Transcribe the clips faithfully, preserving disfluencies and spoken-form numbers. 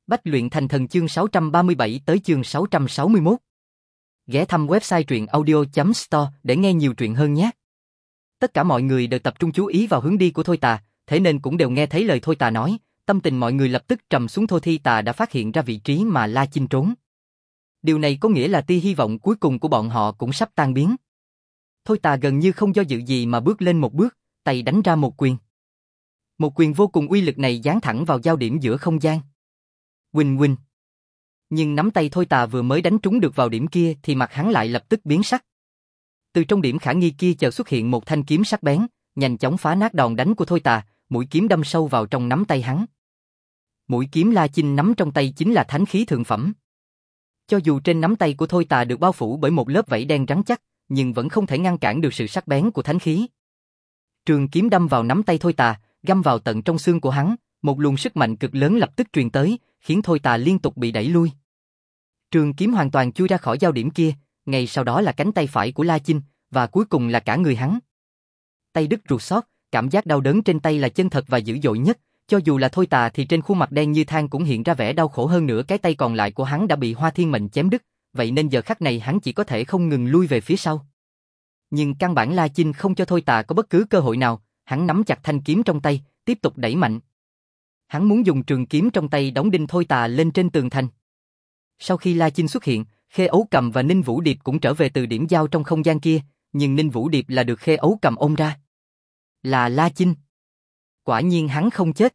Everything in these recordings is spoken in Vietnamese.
Bách luyện thành thần chương sáu trăm ba mươi bảy tới chương sáu trăm sáu mươi mốt. Ghé thăm website truyện audio chấm store để nghe nhiều truyện hơn nhé. Tất cả mọi người đều tập trung chú ý vào hướng đi của Thôi Tà, thế nên cũng đều nghe thấy lời Thôi Tà nói, tâm tình mọi người lập tức trầm xuống. Thôi Thi Tà đã phát hiện ra vị trí mà La Chinh trốn. Điều này có nghĩa là tia hy vọng cuối cùng của bọn họ cũng sắp tan biến. Thôi Tà gần như không do dự gì mà bước lên một bước, tay đánh ra một quyền. Một quyền vô cùng uy lực này giáng thẳng vào giao điểm giữa không gian. Huỳnh huỳnh. Nhưng nắm tay Thôi Tà vừa mới đánh trúng được vào điểm kia thì mặt hắn lại lập tức biến sắc. Từ trong điểm khả nghi kia chợt xuất hiện một thanh kiếm sắc bén, nhanh chóng phá nát đòn đánh của Thôi Tà, mũi kiếm đâm sâu vào trong nắm tay hắn. Mũi kiếm La Chinh nắm trong tay chính là thánh khí thượng phẩm. Cho dù trên nắm tay của Thôi Tà được bao phủ bởi một lớp vảy đen rắn chắc, nhưng vẫn không thể ngăn cản được sự sắc bén của thánh khí. Trường kiếm đâm vào nắm tay Thôi Tà, găm vào tận trong xương của hắn, một luồng sức mạnh cực lớn lập tức truyền tới, khiến Thôi Tà liên tục bị đẩy lui. Trường kiếm hoàn toàn chui ra khỏi giao điểm kia, ngay sau đó là cánh tay phải của La Chinh, và cuối cùng là cả người hắn. Tay đứt ruột xót, cảm giác đau đớn trên tay là chân thật và dữ dội nhất, cho dù là Thôi Tà thì trên khuôn mặt đen như than cũng hiện ra vẻ đau khổ. Hơn nữa cái tay còn lại của hắn đã bị Hoa Thiên Mệnh chém đứt, vậy nên giờ khắc này hắn chỉ có thể không ngừng lui về phía sau. Nhưng căn bản La Chinh không cho Thôi Tà có bất cứ cơ hội nào, hắn nắm chặt thanh kiếm trong tay, tiếp tục đẩy mạnh. Hắn muốn dùng trường kiếm trong tay đóng đinh Thôi Tà lên trên tường thành. Sau khi La Chinh xuất hiện, Khê Ấu Cầm và Ninh Vũ Điệp cũng trở về từ điểm giao trong không gian kia, nhưng Ninh Vũ Điệp là được Khê Ấu Cầm ôm ra. Là La Chinh. Quả nhiên hắn không chết.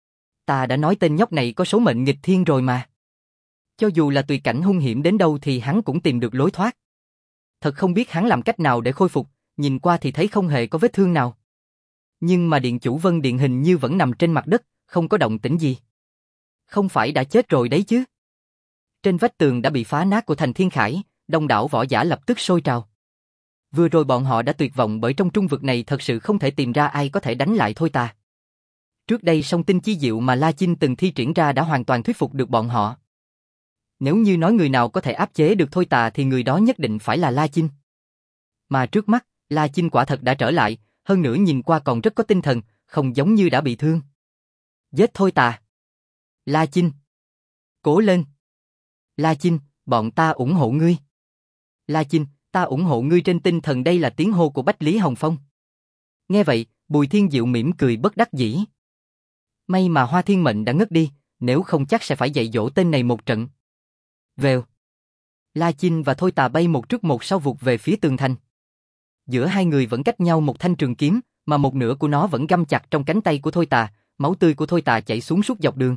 Ta đã nói tên nhóc này có số mệnh nghịch thiên rồi mà. Cho dù là tùy cảnh hung hiểm đến đâu thì hắn cũng tìm được lối thoát. Thật không biết hắn làm cách nào để khôi phục, nhìn qua thì thấy không hề có vết thương nào. Nhưng mà Điện Chủ Vân Điện hình như vẫn nằm trên mặt đất, không có động tĩnh gì. Không phải đã chết rồi đấy chứ? Trên vách tường đã bị phá nát của thành Thiên Khải, đông đảo võ giả lập tức sôi trào. Vừa rồi bọn họ đã tuyệt vọng bởi trong trung vực này thật sự không thể tìm ra ai có thể đánh lại Thôi Tà. Trước đây song tinh chi diệu mà La Chinh từng thi triển ra đã hoàn toàn thuyết phục được bọn họ. Nếu như nói người nào có thể áp chế được Thôi Tà thì người đó nhất định phải là La Chinh. Mà trước mắt, La Chinh quả thật đã trở lại, hơn nữa nhìn qua còn rất có tinh thần, không giống như đã bị thương. Giết Thôi Tà. La Chinh. Cố lên. La Chinh, bọn ta ủng hộ ngươi. La Chinh, ta ủng hộ ngươi trên tinh thần. Đây là tiếng hô của Bách Lý Hồng Phong. Nghe vậy, Bùi Thiên Diệu mỉm cười bất đắc dĩ. May mà Hoa Thiên Mệnh đã ngất đi, nếu không chắc sẽ phải dạy dỗ tên này một trận. Vèo. La Chinh và Thôi Tà bay một trước một sau vụt về phía tường thành. Giữa hai người vẫn cách nhau một thanh trường kiếm, mà một nửa của nó vẫn găm chặt trong cánh tay của Thôi Tà, máu tươi của Thôi Tà chảy xuống suốt dọc đường.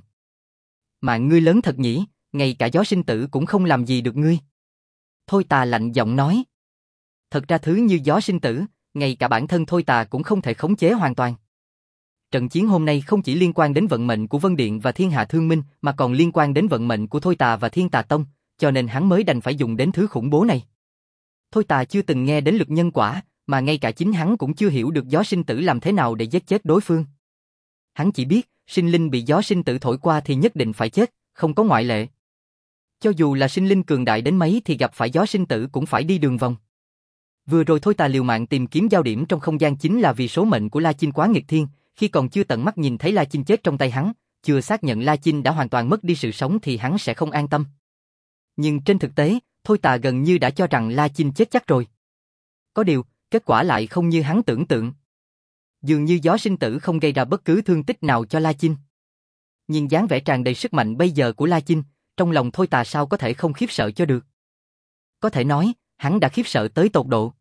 Mạng ngươi lớn thật nhỉ, ngay cả gió sinh tử cũng không làm gì được ngươi. Thôi Tà lạnh giọng nói. Thật ra thứ như gió sinh tử, ngay cả bản thân Thôi Tà cũng không thể khống chế hoàn toàn. Trận chiến hôm nay không chỉ liên quan đến vận mệnh của Vân Điện và Thiên Hạ Thương Minh mà còn liên quan đến vận mệnh của Thôi Tà và Thiên Tà Tông, cho nên hắn mới đành phải dùng đến thứ khủng bố này. Thôi Tà chưa từng nghe đến lực nhân quả, mà ngay cả chính hắn cũng chưa hiểu được gió sinh tử làm thế nào để giết chết đối phương. Hắn chỉ biết, sinh linh bị gió sinh tử thổi qua thì nhất định phải chết, không có ngoại lệ. Cho dù là sinh linh cường đại đến mấy thì gặp phải gió sinh tử cũng phải đi đường vòng. Vừa rồi Thôi Tà liều mạng tìm kiếm giao điểm trong không gian chính là vì số mệnh của La Chinh quá nghịch thiên, khi còn chưa tận mắt nhìn thấy La Chinh chết trong tay hắn, chưa xác nhận La Chinh đã hoàn toàn mất đi sự sống thì hắn sẽ không an tâm. Nhưng trên thực tế, Thôi Tà gần như đã cho rằng La Chinh chết chắc rồi. Có điều, kết quả lại không như hắn tưởng tượng. Dường như gió sinh tử không gây ra bất cứ thương tích nào cho La Chinh. Nhìn dáng vẻ tràn đầy sức mạnh bây giờ của La Chinh, trong lòng Thôi Tà sao có thể không khiếp sợ cho được. Có thể nói, hắn đã khiếp sợ tới tột độ.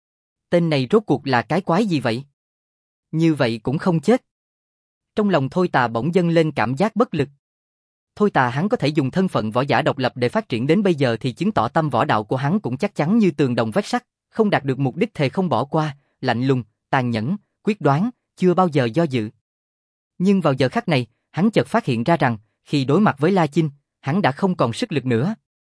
Tên này rốt cuộc là cái quái gì vậy? Như vậy cũng không chết. Trong lòng Thôi Tà bỗng dâng lên cảm giác bất lực. Thôi Tà hắn có thể dùng thân phận võ giả độc lập để phát triển đến bây giờ thì chứng tỏ tâm võ đạo của hắn cũng chắc chắn như tường đồng vách sắt, không đạt được mục đích thề không bỏ qua, lạnh lùng, tàn nhẫn, quyết đoán, chưa bao giờ do dự. Nhưng vào giờ khắc này, hắn chợt phát hiện ra rằng, khi đối mặt với La Chinh, hắn đã không còn sức lực nữa.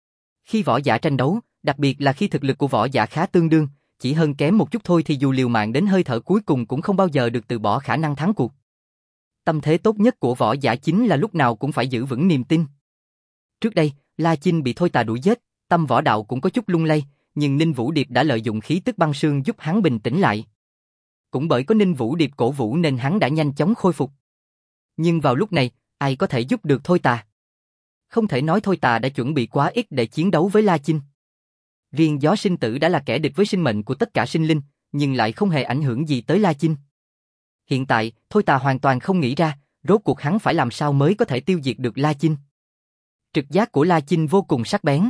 Khi võ giả tranh đấu, đặc biệt là khi thực lực của võ giả khá tương đương, chỉ hơn kém một chút thôi thì dù liều mạng đến hơi thở cuối cùng cũng không bao giờ được từ bỏ khả năng thắng cuộc. Tâm thế tốt nhất của võ giả chính là lúc nào cũng phải giữ vững niềm tin. Trước đây, La Chinh bị Thôi Tà đuổi giết, tâm võ đạo cũng có chút lung lay, nhưng Ninh Vũ Điệp đã lợi dụng khí tức băng sương giúp hắn bình tĩnh lại. Cũng bởi có Ninh Vũ Điệp cổ vũ nên hắn đã nhanh chóng khôi phục. Nhưng vào lúc này, ai có thể giúp được Thôi Tà? Không thể nói Thôi Tà đã chuẩn bị quá ít để chiến đấu với La Chinh. Riêng Gió Sinh Tử đã là kẻ địch với sinh mệnh của tất cả sinh linh, nhưng lại không hề ảnh hưởng gì tới La Chinh. Hiện tại, Thôi Tà hoàn toàn không nghĩ ra, rốt cuộc hắn phải làm sao mới có thể tiêu diệt được La Chinh. Trực giác của La Chinh vô cùng sắc bén.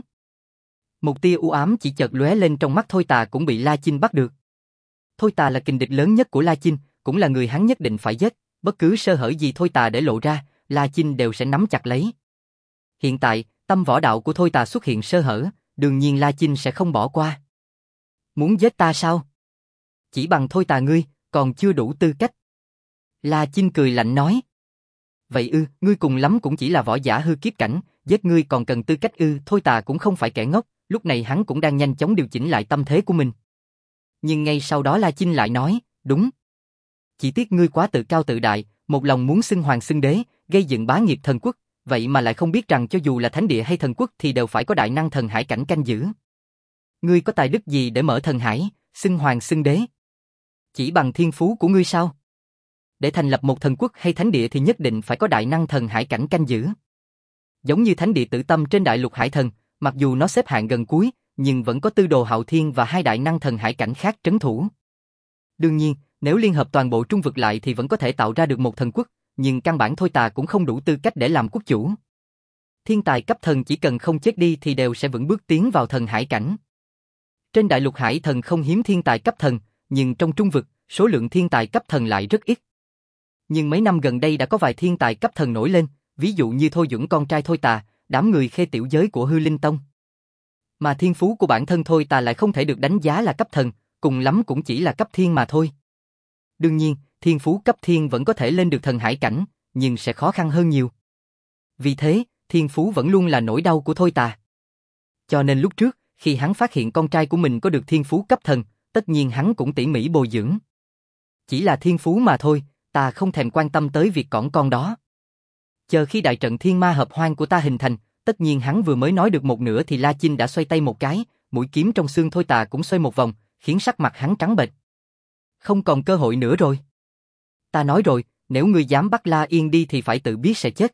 Một tia u ám chỉ chợt lóe lên trong mắt Thôi Tà cũng bị La Chinh bắt được. Thôi Tà là kình địch lớn nhất của La Chinh, cũng là người hắn nhất định phải giết, bất cứ sơ hở gì Thôi Tà để lộ ra, La Chinh đều sẽ nắm chặt lấy. Hiện tại, tâm võ đạo của Thôi Tà xuất hiện sơ hở, đương nhiên La Chinh sẽ không bỏ qua. Muốn giết ta sao? Chỉ bằng Thôi Tà ngươi, còn chưa đủ tư cách. La Chinh cười lạnh nói. Vậy ư, ngươi cùng lắm cũng chỉ là võ giả hư kiếp cảnh, giết ngươi còn cần tư cách ư? Thôi Tà cũng không phải kẻ ngốc, lúc này hắn cũng đang nhanh chóng điều chỉnh lại tâm thế của mình. Nhưng ngay sau đó La Chinh lại nói, đúng. Chỉ tiếc ngươi quá tự cao tự đại, một lòng muốn xưng hoàng xưng đế, gây dựng bá nghiệp thần quốc, vậy mà lại không biết rằng cho dù là thánh địa hay thần quốc thì đều phải có đại năng thần hải cảnh canh giữ. Ngươi có tài đức gì để mở thần hải, xưng hoàng xưng đế? Chỉ bằng thiên phú của ngươi sao? Để thành lập một thần quốc hay thánh địa thì nhất định phải có đại năng thần hải cảnh canh giữ. Giống như thánh địa Tử Tâm trên đại lục hải thần, mặc dù nó xếp hạng gần cuối, nhưng vẫn có Tư Đồ Hạo Thiên và hai đại năng thần hải cảnh khác trấn thủ. Đương nhiên, nếu liên hợp toàn bộ trung vực lại thì vẫn có thể tạo ra được một thần quốc, nhưng căn bản Thôi Tà cũng không đủ tư cách để làm quốc chủ. Thiên tài cấp thần chỉ cần không chết đi thì đều sẽ vững bước tiến vào thần hải cảnh. Trên đại lục hải thần không hiếm thiên tài cấp thần, nhưng trong trung vực, số lượng thiên tài cấp thần lại rất ít. Nhưng mấy năm gần đây đã có vài thiên tài cấp thần nổi lên, ví dụ như Thôi Duẩn con trai Thôi Tà, đám người khê tiểu giới của Hư Linh Tông. Mà thiên phú của bản thân Thôi Tà lại không thể được đánh giá là cấp thần, cùng lắm cũng chỉ là cấp thiên mà thôi. Đương nhiên, thiên phú cấp thiên vẫn có thể lên được thần hải cảnh, nhưng sẽ khó khăn hơn nhiều. Vì thế, thiên phú vẫn luôn là nỗi đau của Thôi Tà. Cho nên lúc trước, khi hắn phát hiện con trai của mình có được thiên phú cấp thần, tất nhiên hắn cũng tỉ mỉ bồi dưỡng. Chỉ là thiên phú mà thôi, ta không thèm quan tâm tới việc cỏn con đó. Chờ khi đại trận thiên ma hợp hoang của ta hình thành, tất nhiên hắn vừa mới nói được một nửa thì La Chinh đã xoay tay một cái, mũi kiếm trong xương Thôi Tà cũng xoay một vòng, khiến sắc mặt hắn trắng bệch. Không còn cơ hội nữa rồi. Ta nói rồi, nếu ngươi dám bắt La Yên đi thì phải tự biết sẽ chết.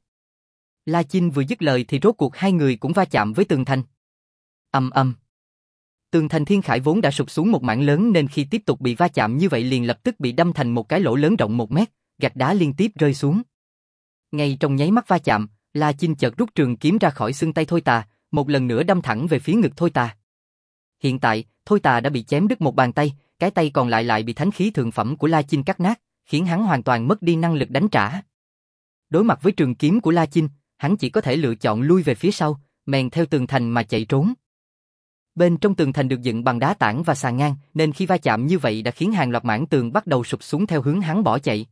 La Chinh vừa dứt lời thì rốt cuộc hai người cũng va chạm với tường thành. Ầm ầm. Tường thành thiên khải vốn đã sụp xuống một mảng lớn nên khi tiếp tục bị va chạm như vậy liền lập tức bị đâm thành một cái lỗ lớn rộng một mét, gạch đá liên tiếp rơi xuống. Ngay trong nháy mắt va chạm, La Chinh chợt rút trường kiếm ra khỏi xương tay Thôi Tà, một lần nữa đâm thẳng về phía ngực Thôi Tà. Hiện tại, Thôi Tà đã bị chém đứt một bàn tay, cái tay còn lại lại bị thánh khí thượng phẩm của La Chinh cắt nát, khiến hắn hoàn toàn mất đi năng lực đánh trả. Đối mặt với trường kiếm của La Chinh, hắn chỉ có thể lựa chọn lui về phía sau, mèn theo tường thành mà chạy trốn. Bên trong tường thành được dựng bằng đá tảng và xà ngang, nên khi va chạm như vậy đã khiến hàng loạt mảng tường bắt đầu sụp xuống theo hướng hắn bỏ chạy.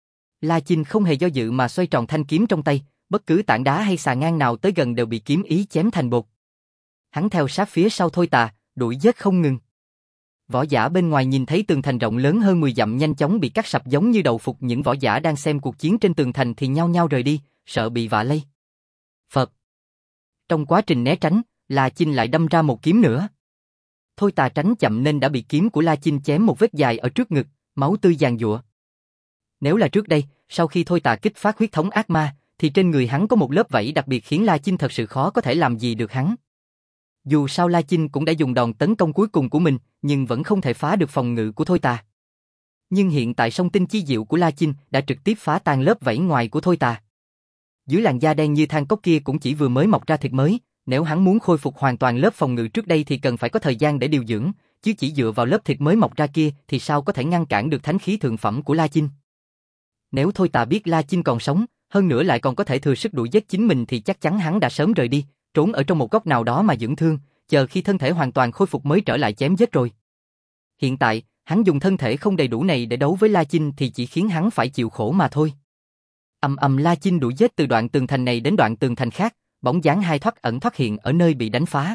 La Chinh không hề do dự mà xoay tròn thanh kiếm trong tay, bất cứ tảng đá hay xà ngang nào tới gần đều bị kiếm ý chém thành bột. Hắn theo sát phía sau Thôi Tà, đuổi giết không ngừng. Võ giả bên ngoài nhìn thấy tường thành rộng lớn hơn mười dặm nhanh chóng bị cắt sập giống như đầu phục, những võ giả đang xem cuộc chiến trên tường thành thì nhao nhao rời đi, sợ bị vạ lây. Phật. Trong quá trình né tránh, La Chinh lại đâm ra một kiếm nữa. Thôi Tà tránh chậm nên đã bị kiếm của La Chinh chém một vết dài ở trước ngực, máu tươi giàn giụa. Nếu là trước đây, sau khi Thôi Tà kích phát huyết thống ác ma, thì trên người hắn có một lớp vảy đặc biệt khiến La Chinh thật sự khó có thể làm gì được hắn. Dù sao La Chinh cũng đã dùng đòn tấn công cuối cùng của mình, nhưng vẫn không thể phá được phòng ngự của Thôi Tà. Nhưng hiện tại song tinh chi diệu của La Chinh đã trực tiếp phá tan lớp vảy ngoài của Thôi Tà. Dưới làn da đen như than cốc kia cũng chỉ vừa mới mọc ra thịt mới, nếu hắn muốn khôi phục hoàn toàn lớp phòng ngự trước đây thì cần phải có thời gian để điều dưỡng, chứ chỉ dựa vào lớp thịt mới mọc ra kia thì sao có thể ngăn cản được thánh khí thượng phẩm của La Chinh. Nếu Thôi Tà biết La Chinh còn sống, hơn nữa lại còn có thể thừa sức đuổi giết chính mình thì chắc chắn hắn đã sớm rời đi, trốn ở trong một góc nào đó mà dưỡng thương, chờ khi thân thể hoàn toàn khôi phục mới trở lại chém giết rồi. Hiện tại, hắn dùng thân thể không đầy đủ này để đấu với La Chinh thì chỉ khiến hắn phải chịu khổ mà thôi. Ầm ầm La Chinh đuổi giết từ đoạn tường thành này đến đoạn tường thành khác, bóng dáng hai thoát ẩn thoát hiện ở nơi bị đánh phá.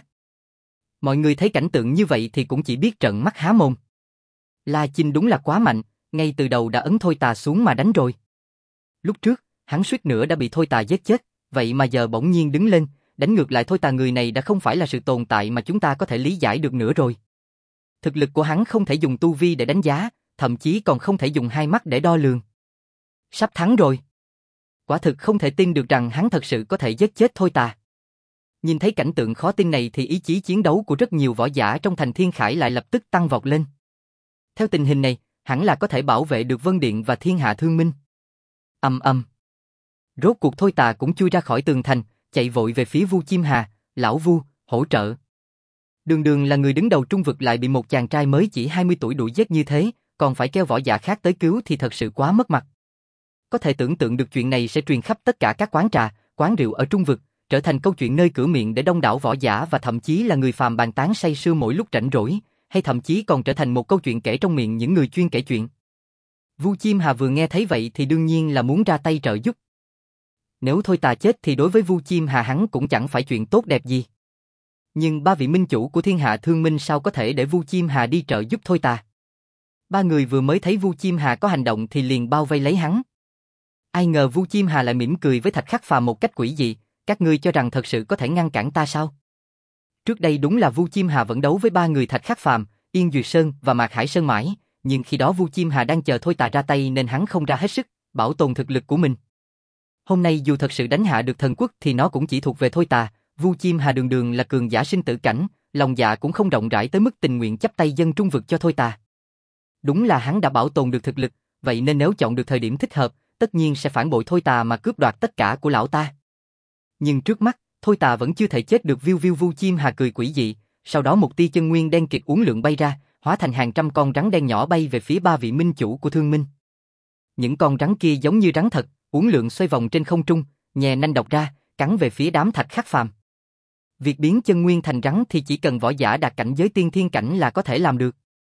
Mọi người thấy cảnh tượng như vậy thì cũng chỉ biết trợn mắt há mồm. La Chinh đúng là quá mạnh, ngay từ đầu đã ấn Thôi Tà xuống mà đánh rồi. Lúc trước, hắn suýt nữa đã bị Thôi Tà giết chết, vậy mà giờ bỗng nhiên đứng lên, đánh ngược lại Thôi Tà, người này đã không phải là sự tồn tại mà chúng ta có thể lý giải được nữa rồi. Thực lực của hắn không thể dùng tu vi để đánh giá, thậm chí còn không thể dùng hai mắt để đo lường. Sắp thắng rồi. Quả thực không thể tin được rằng hắn thật sự có thể giết chết Thôi Tà. Nhìn thấy cảnh tượng khó tin này thì ý chí chiến đấu của rất nhiều võ giả trong thành Thiên Khải lại lập tức tăng vọt lên. Theo tình hình này, hẳn là có thể bảo vệ được Vân Điện và Thiên Hạ Thương Minh. Ầm ầm. Rốt cuộc Thôi Tà cũng chui ra khỏi tường thành, chạy vội về phía Vu Chim Hà, "Lão Vu, hỗ trợ." Đường Đường là người đứng đầu trung vực lại bị một chàng trai mới chỉ hai mươi tuổi đuổi giết như thế, còn phải kêu võ giả khác tới cứu thì thật sự quá mất mặt. Có thể tưởng tượng được chuyện này sẽ truyền khắp tất cả các quán trà, quán rượu ở trung vực, trở thành câu chuyện nơi cửa miệng để đông đảo võ giả và thậm chí là người phàm bàn tán say sưa mỗi lúc rảnh rỗi, hay thậm chí còn trở thành một câu chuyện kể trong miệng những người chuyên kể chuyện. Vu Chim Hà vừa nghe thấy vậy thì đương nhiên là muốn ra tay trợ giúp. Nếu Thôi Tà chết thì đối với Vu Chim Hà hắn cũng chẳng phải chuyện tốt đẹp gì. Nhưng ba vị minh chủ của Thiên Hạ Thương Minh sao có thể để Vu Chim Hà đi trợ giúp Thôi Tà? Ba người vừa mới thấy Vu Chim Hà có hành động thì liền bao vây lấy hắn. Ai ngờ Vu Chim Hà lại mỉm cười với Thạch Khắc Phàm một cách quỷ dị, "Các ngươi cho rằng thật sự có thể ngăn cản ta sao?" Trước đây đúng là Vu Chim Hà vẫn đấu với ba người Thạch Khắc Phàm, Yên Duyệt Sơn và Mạc Hải Sơn mãi, nhưng khi đó Vu Chim Hà đang chờ Thôi Tà ra tay nên hắn không ra hết sức, bảo tồn thực lực của mình. Hôm nay dù thật sự đánh hạ được thần quốc thì nó cũng chỉ thuộc về Thôi Tà, Vu Chim Hà đường đường là cường giả sinh tử cảnh, lòng dạ cũng không rộng rãi tới mức tình nguyện chắp tay dâng trung vực cho Thôi Tà. Đúng là hắn đã bảo tồn được thực lực, vậy nên nếu chọn được thời điểm thích hợp, tất nhiên sẽ phản bội Thôi Tà mà cướp đoạt tất cả của lão ta. Nhưng trước mắt, Thôi Tà vẫn chưa thể chết được. Viu viu. Vu Chim Hà cười quỷ dị, sau đó một tia chân nguyên đen kịt uốn lượn bay ra, hóa thành hàng trăm con rắn đen nhỏ bay về phía ba vị minh chủ của Thương Minh. Những con rắn kia giống như rắn thật, uốn lượn xoay vòng trên không trung, nhè nanh độc ra, cắn về phía đám Thạch Khắc Phàm. Việc biến chân nguyên thành rắn thì chỉ cần võ giả đạt cảnh giới tiên thiên cảnh là có thể làm được.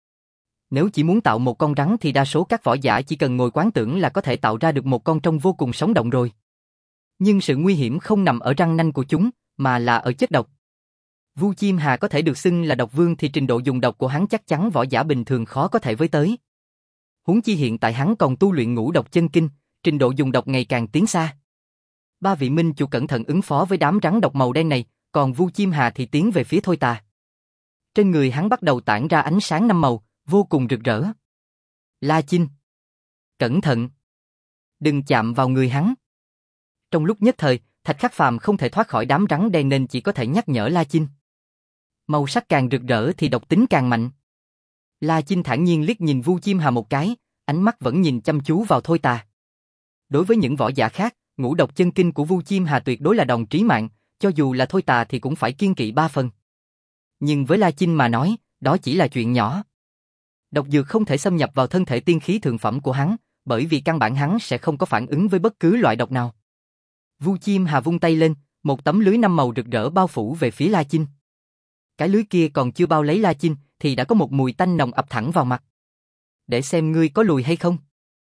Nếu chỉ muốn tạo một con rắn thì đa số các võ giả chỉ cần ngồi quán tưởng là có thể tạo ra được một con trông vô cùng sống động rồi. Nhưng sự nguy hiểm không nằm ở răng nanh của chúng, mà là ở chất độc. Vu Chim Hà có thể được xưng là độc vương thì trình độ dùng độc của hắn chắc chắn võ giả bình thường khó có thể với tới. Huống chi hiện tại hắn còn tu luyện ngũ độc chân kinh, trình độ dùng độc ngày càng tiến xa. Ba vị minh chủ cẩn thận ứng phó với đám rắn độc màu đen này, còn Vu Chim Hà thì tiến về phía Thôi Tà. Trên người hắn bắt đầu tản ra ánh sáng năm màu, vô cùng rực rỡ. La Chinh! Cẩn thận! Đừng chạm vào người hắn! Trong lúc nhất thời, Thạch Khắc Phàm không thể thoát khỏi đám rắn đen nên chỉ có thể nhắc nhở La Chinh. Màu sắc càng rực rỡ thì độc tính càng mạnh. La Chinh thản nhiên liếc nhìn Vu Chim Hà một cái, ánh mắt vẫn nhìn chăm chú vào Thôi Tà. Đối với những võ giả khác, ngũ độc chân kinh của Vu Chim Hà tuyệt đối là đòn trí mạng, cho dù là Thôi Tà thì cũng phải kiêng kỵ ba phần. Nhưng với La Chinh mà nói, đó chỉ là chuyện nhỏ. Độc dược không thể xâm nhập vào thân thể tiên khí thượng phẩm của hắn, bởi vì căn bản hắn sẽ không có phản ứng với bất cứ loại độc nào. Vu Chim Hà vung tay lên, một tấm lưới năm màu rực rỡ bao phủ về phía La Chinh. Cái lưới kia còn chưa bao lấy La Chinh thì đã có một mùi tanh nồng ập thẳng vào mặt. Để xem ngươi có lùi hay không.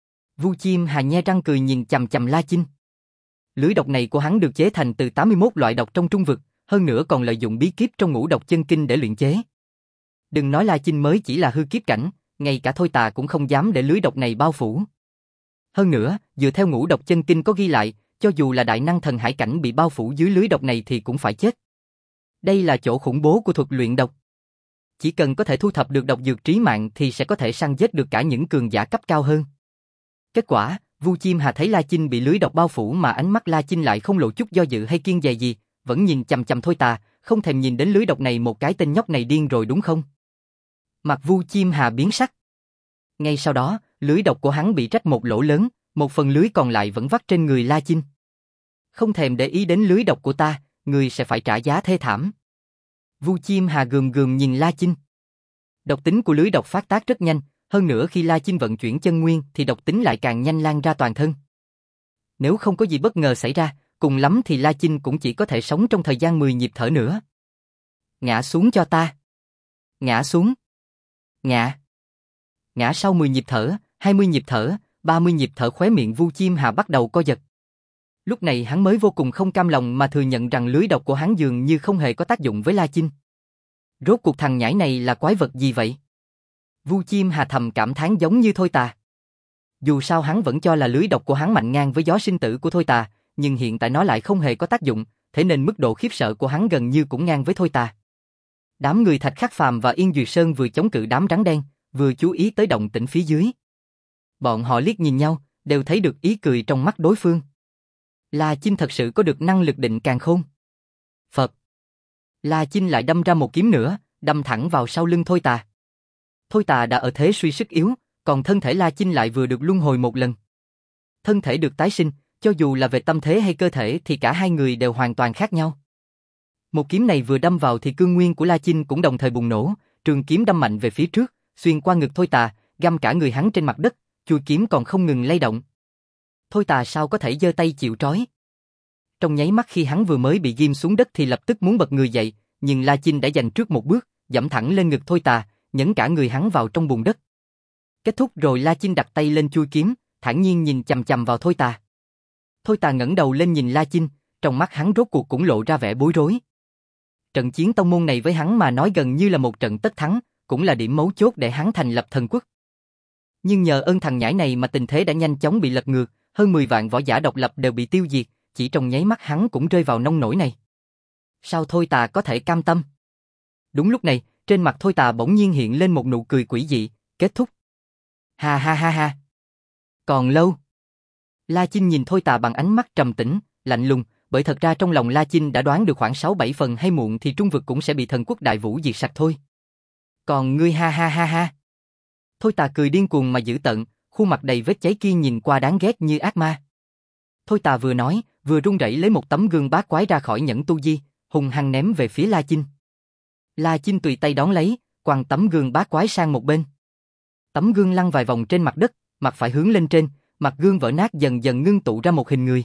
Vu Chim Hà nhe răng cười nhìn chằm chằm La Chinh. Lưới độc này của hắn được chế thành từ tám mươi mốt loại độc trong trung vực, hơn nữa còn lợi dụng bí kíp trong ngũ độc chân kinh để luyện chế. Đừng nói La Chinh mới chỉ là hư kiếp cảnh, ngay cả Thôi Tà cũng không dám để lưới độc này bao phủ. Hơn nữa, dựa theo ngũ độc chân kinh có ghi lại, cho dù là đại năng thần hải cảnh bị bao phủ dưới lưới độc này thì cũng phải chết. Đây là chỗ khủng bố của thuật luyện độc. Chỉ cần có thể thu thập được độc dược trí mạng thì sẽ có thể săn giết được cả những cường giả cấp cao hơn. Kết quả, Vu Chim Hà thấy La Chinh bị lưới độc bao phủ mà ánh mắt La Chinh lại không lộ chút do dự hay kiêng dè gì, vẫn nhìn chằm chằm Thôi Tà, không thèm nhìn đến lưới độc này. Một cái tên nhóc này điên rồi đúng không? Mặt Vu Chim Hà biến sắc. Ngay sau đó, lưới độc của hắn bị rách một lỗ lớn, một phần lưới còn lại vẫn vắt trên người La Chinh. Không thèm để ý đến lưới độc của ta, người sẽ phải trả giá thê thảm. Vu Chim Hà gườm gườm nhìn La Chinh. Độc tính của lưới độc phát tác rất nhanh, hơn nữa khi La Chinh vận chuyển chân nguyên thì độc tính lại càng nhanh lan ra toàn thân. Nếu không có gì bất ngờ xảy ra, cùng lắm thì La Chinh cũng chỉ có thể sống trong thời gian mười nhịp thở nữa. Ngã xuống cho ta. Ngã xuống. Ngã. Ngã sau mười nhịp thở, hai mươi nhịp thở, ba mươi nhịp thở. Khóe miệng Vu Chim Hà bắt đầu co giật. Lúc này hắn mới vô cùng không cam lòng mà thừa nhận rằng lưới độc của hắn dường như không hề có tác dụng với La Chinh. Rốt cuộc thằng nhãi này là quái vật gì vậy? Vu Chim Hà thầm cảm thán giống như Thôi Tà. Dù sao hắn vẫn cho là lưới độc của hắn mạnh ngang với gió sinh tử của Thôi Tà, nhưng hiện tại nó lại không hề có tác dụng, thế nên mức độ khiếp sợ của hắn gần như cũng ngang với Thôi Tà. Đám người Thạch Khắc Phàm và Yên Duyệt Sơn vừa chống cự đám rắn đen, vừa chú ý tới động tĩnh phía dưới. Bọn họ liếc nhìn nhau, đều thấy được ý cười trong mắt đối phương. La Chinh thật sự có được năng lực định càn khôn. Phật. La Chinh lại đâm ra một kiếm nữa, đâm thẳng vào sau lưng Thôi Tà. Thôi Tà đã ở thế suy sức yếu, còn thân thể La Chinh lại vừa được luân hồi một lần. Thân thể được tái sinh, cho dù là về tâm thế hay cơ thể thì cả hai người đều hoàn toàn khác nhau. Một kiếm này vừa đâm vào thì cương nguyên của La Chinh cũng đồng thời bùng nổ, trường kiếm đâm mạnh về phía trước, xuyên qua ngực Thôi Tà, găm cả người hắn trên mặt đất, chuôi kiếm còn không ngừng lay động. Thôi Tà sao có thể giơ tay chịu trói. Trong nháy mắt khi hắn vừa mới bị ghim xuống đất thì lập tức muốn bật người dậy, nhưng La Chinh đã giành trước một bước, giẫm thẳng lên ngực Thôi Tà, nhấn cả người hắn vào trong bùn đất. Kết thúc rồi La Chinh đặt tay lên chuôi kiếm, thản nhiên nhìn chằm chằm vào Thôi Tà. Thôi Tà ngẩng đầu lên nhìn La Chinh, trong mắt hắn rốt cuộc cũng lộ ra vẻ bối rối. Trận chiến tông môn này với hắn mà nói gần như là một trận tất thắng, cũng là điểm mấu chốt để hắn thành lập thần quốc. Nhưng nhờ ơn thằng nhãi này mà tình thế đã nhanh chóng bị lật ngược, hơn mười vạn võ giả độc lập đều bị tiêu diệt, chỉ trong nháy mắt hắn cũng rơi vào nông nổi này. Sao Thôi Tà có thể cam tâm? Đúng lúc này, trên mặt Thôi Tà bỗng nhiên hiện lên một nụ cười quỷ dị, kết thúc. Ha ha ha ha. Còn lâu. La Chinh nhìn Thôi Tà bằng ánh mắt trầm tĩnh, lạnh lùng, bởi thật ra trong lòng La Chinh đã đoán được khoảng sáu bảy phần hay muộn thì Trung vực cũng sẽ bị thần quốc Đại Vũ diệt sạch thôi. Còn ngươi ha ha ha ha. Thôi Tà cười điên cuồng mà dữ tợn, khuôn mặt đầy vết cháy kia nhìn qua đáng ghét như ác ma. Thôi Tà vừa nói, vừa run rẩy lấy một tấm gương bát quái ra khỏi nhẫn tu di, hung hăng ném về phía La Chinh. La Chinh tùy tay đón lấy, quăng tấm gương bát quái sang một bên. Tấm gương lăn vài vòng trên mặt đất, mặt phải hướng lên trên, mặt gương vỡ nát dần dần ngưng tụ ra một hình người.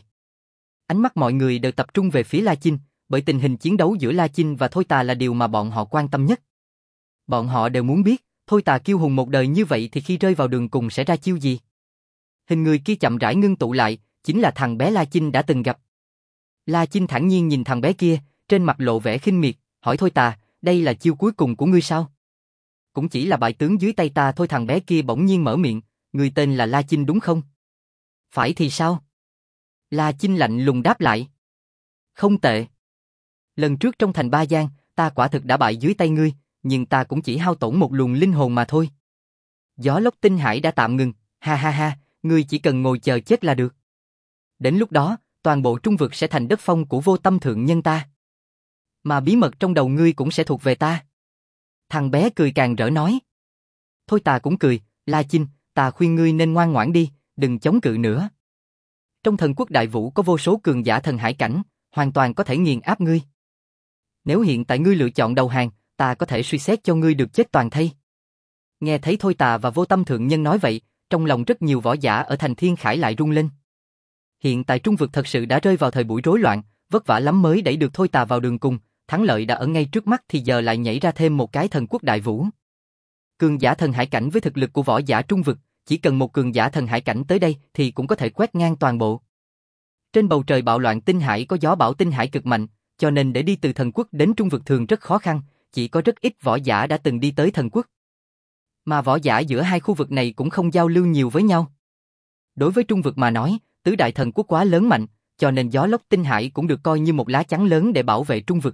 Ánh mắt mọi người đều tập trung về phía La Chinh, bởi tình hình chiến đấu giữa La Chinh và Thôi Tà là điều mà bọn họ quan tâm nhất. Bọn họ đều muốn biết, Thôi Tà kiêu hùng một đời như vậy thì khi rơi vào đường cùng sẽ ra chiêu gì. Hình người kia chậm rãi ngưng tụ lại, chính là thằng bé La Chinh đã từng gặp. La Chinh thản nhiên nhìn thằng bé kia, trên mặt lộ vẻ khinh miệt, hỏi Thôi Tà, đây là chiêu cuối cùng của ngươi sao? Cũng chỉ là bại tướng dưới tay ta thôi. Thằng bé kia bỗng nhiên mở miệng, ngươi tên là La Chinh đúng không? Phải thì sao? La Chinh lạnh lùng đáp lại. Không tệ. Lần trước trong thành Ba Giang, ta quả thực đã bại dưới tay ngươi, nhưng ta cũng chỉ hao tổn một luồng linh hồn mà thôi. Gió lốc tinh hải đã tạm ngừng, ha ha ha, ngươi chỉ cần ngồi chờ chết là được. Đến lúc đó, toàn bộ Trung vực sẽ thành đất phong của Vô Tâm thượng nhân ta. Mà bí mật trong đầu ngươi cũng sẽ thuộc về ta. Thằng bé cười càng rỡ nói. Thôi ta cũng cười, La Chinh, ta khuyên ngươi nên ngoan ngoãn đi, đừng chống cự nữa. Trong thần quốc Đại Vũ có vô số cường giả thần hải cảnh, hoàn toàn có thể nghiền áp ngươi. Nếu hiện tại ngươi lựa chọn đầu hàng, ta có thể suy xét cho ngươi được chết toàn thây. Nghe thấy Thôi Tà và Vô Tâm thượng nhân nói vậy, trong lòng rất nhiều võ giả ở thành Thiên Khải lại rung lên. Hiện tại Trung vực thật sự đã rơi vào thời buổi rối loạn, vất vả lắm mới đẩy được Thôi Tà vào đường cùng, thắng lợi đã ở ngay trước mắt thì giờ lại nhảy ra thêm một cái thần quốc Đại Vũ. Cường giả thần hải cảnh với thực lực của võ giả Trung vực, chỉ cần một cường giả thần hải cảnh tới đây thì cũng có thể quét ngang toàn bộ. Trên bầu trời bạo loạn tinh hải có gió bão tinh hải cực mạnh, cho nên để đi từ thần quốc đến Trung vực thường rất khó khăn, chỉ có rất ít võ giả đã từng đi tới thần quốc. Mà võ giả giữa hai khu vực này cũng không giao lưu nhiều với nhau. Đối với Trung vực mà nói, tứ đại thần quốc quá lớn mạnh, cho nên gió lốc tinh hải cũng được coi như một lá chắn lớn để bảo vệ Trung vực.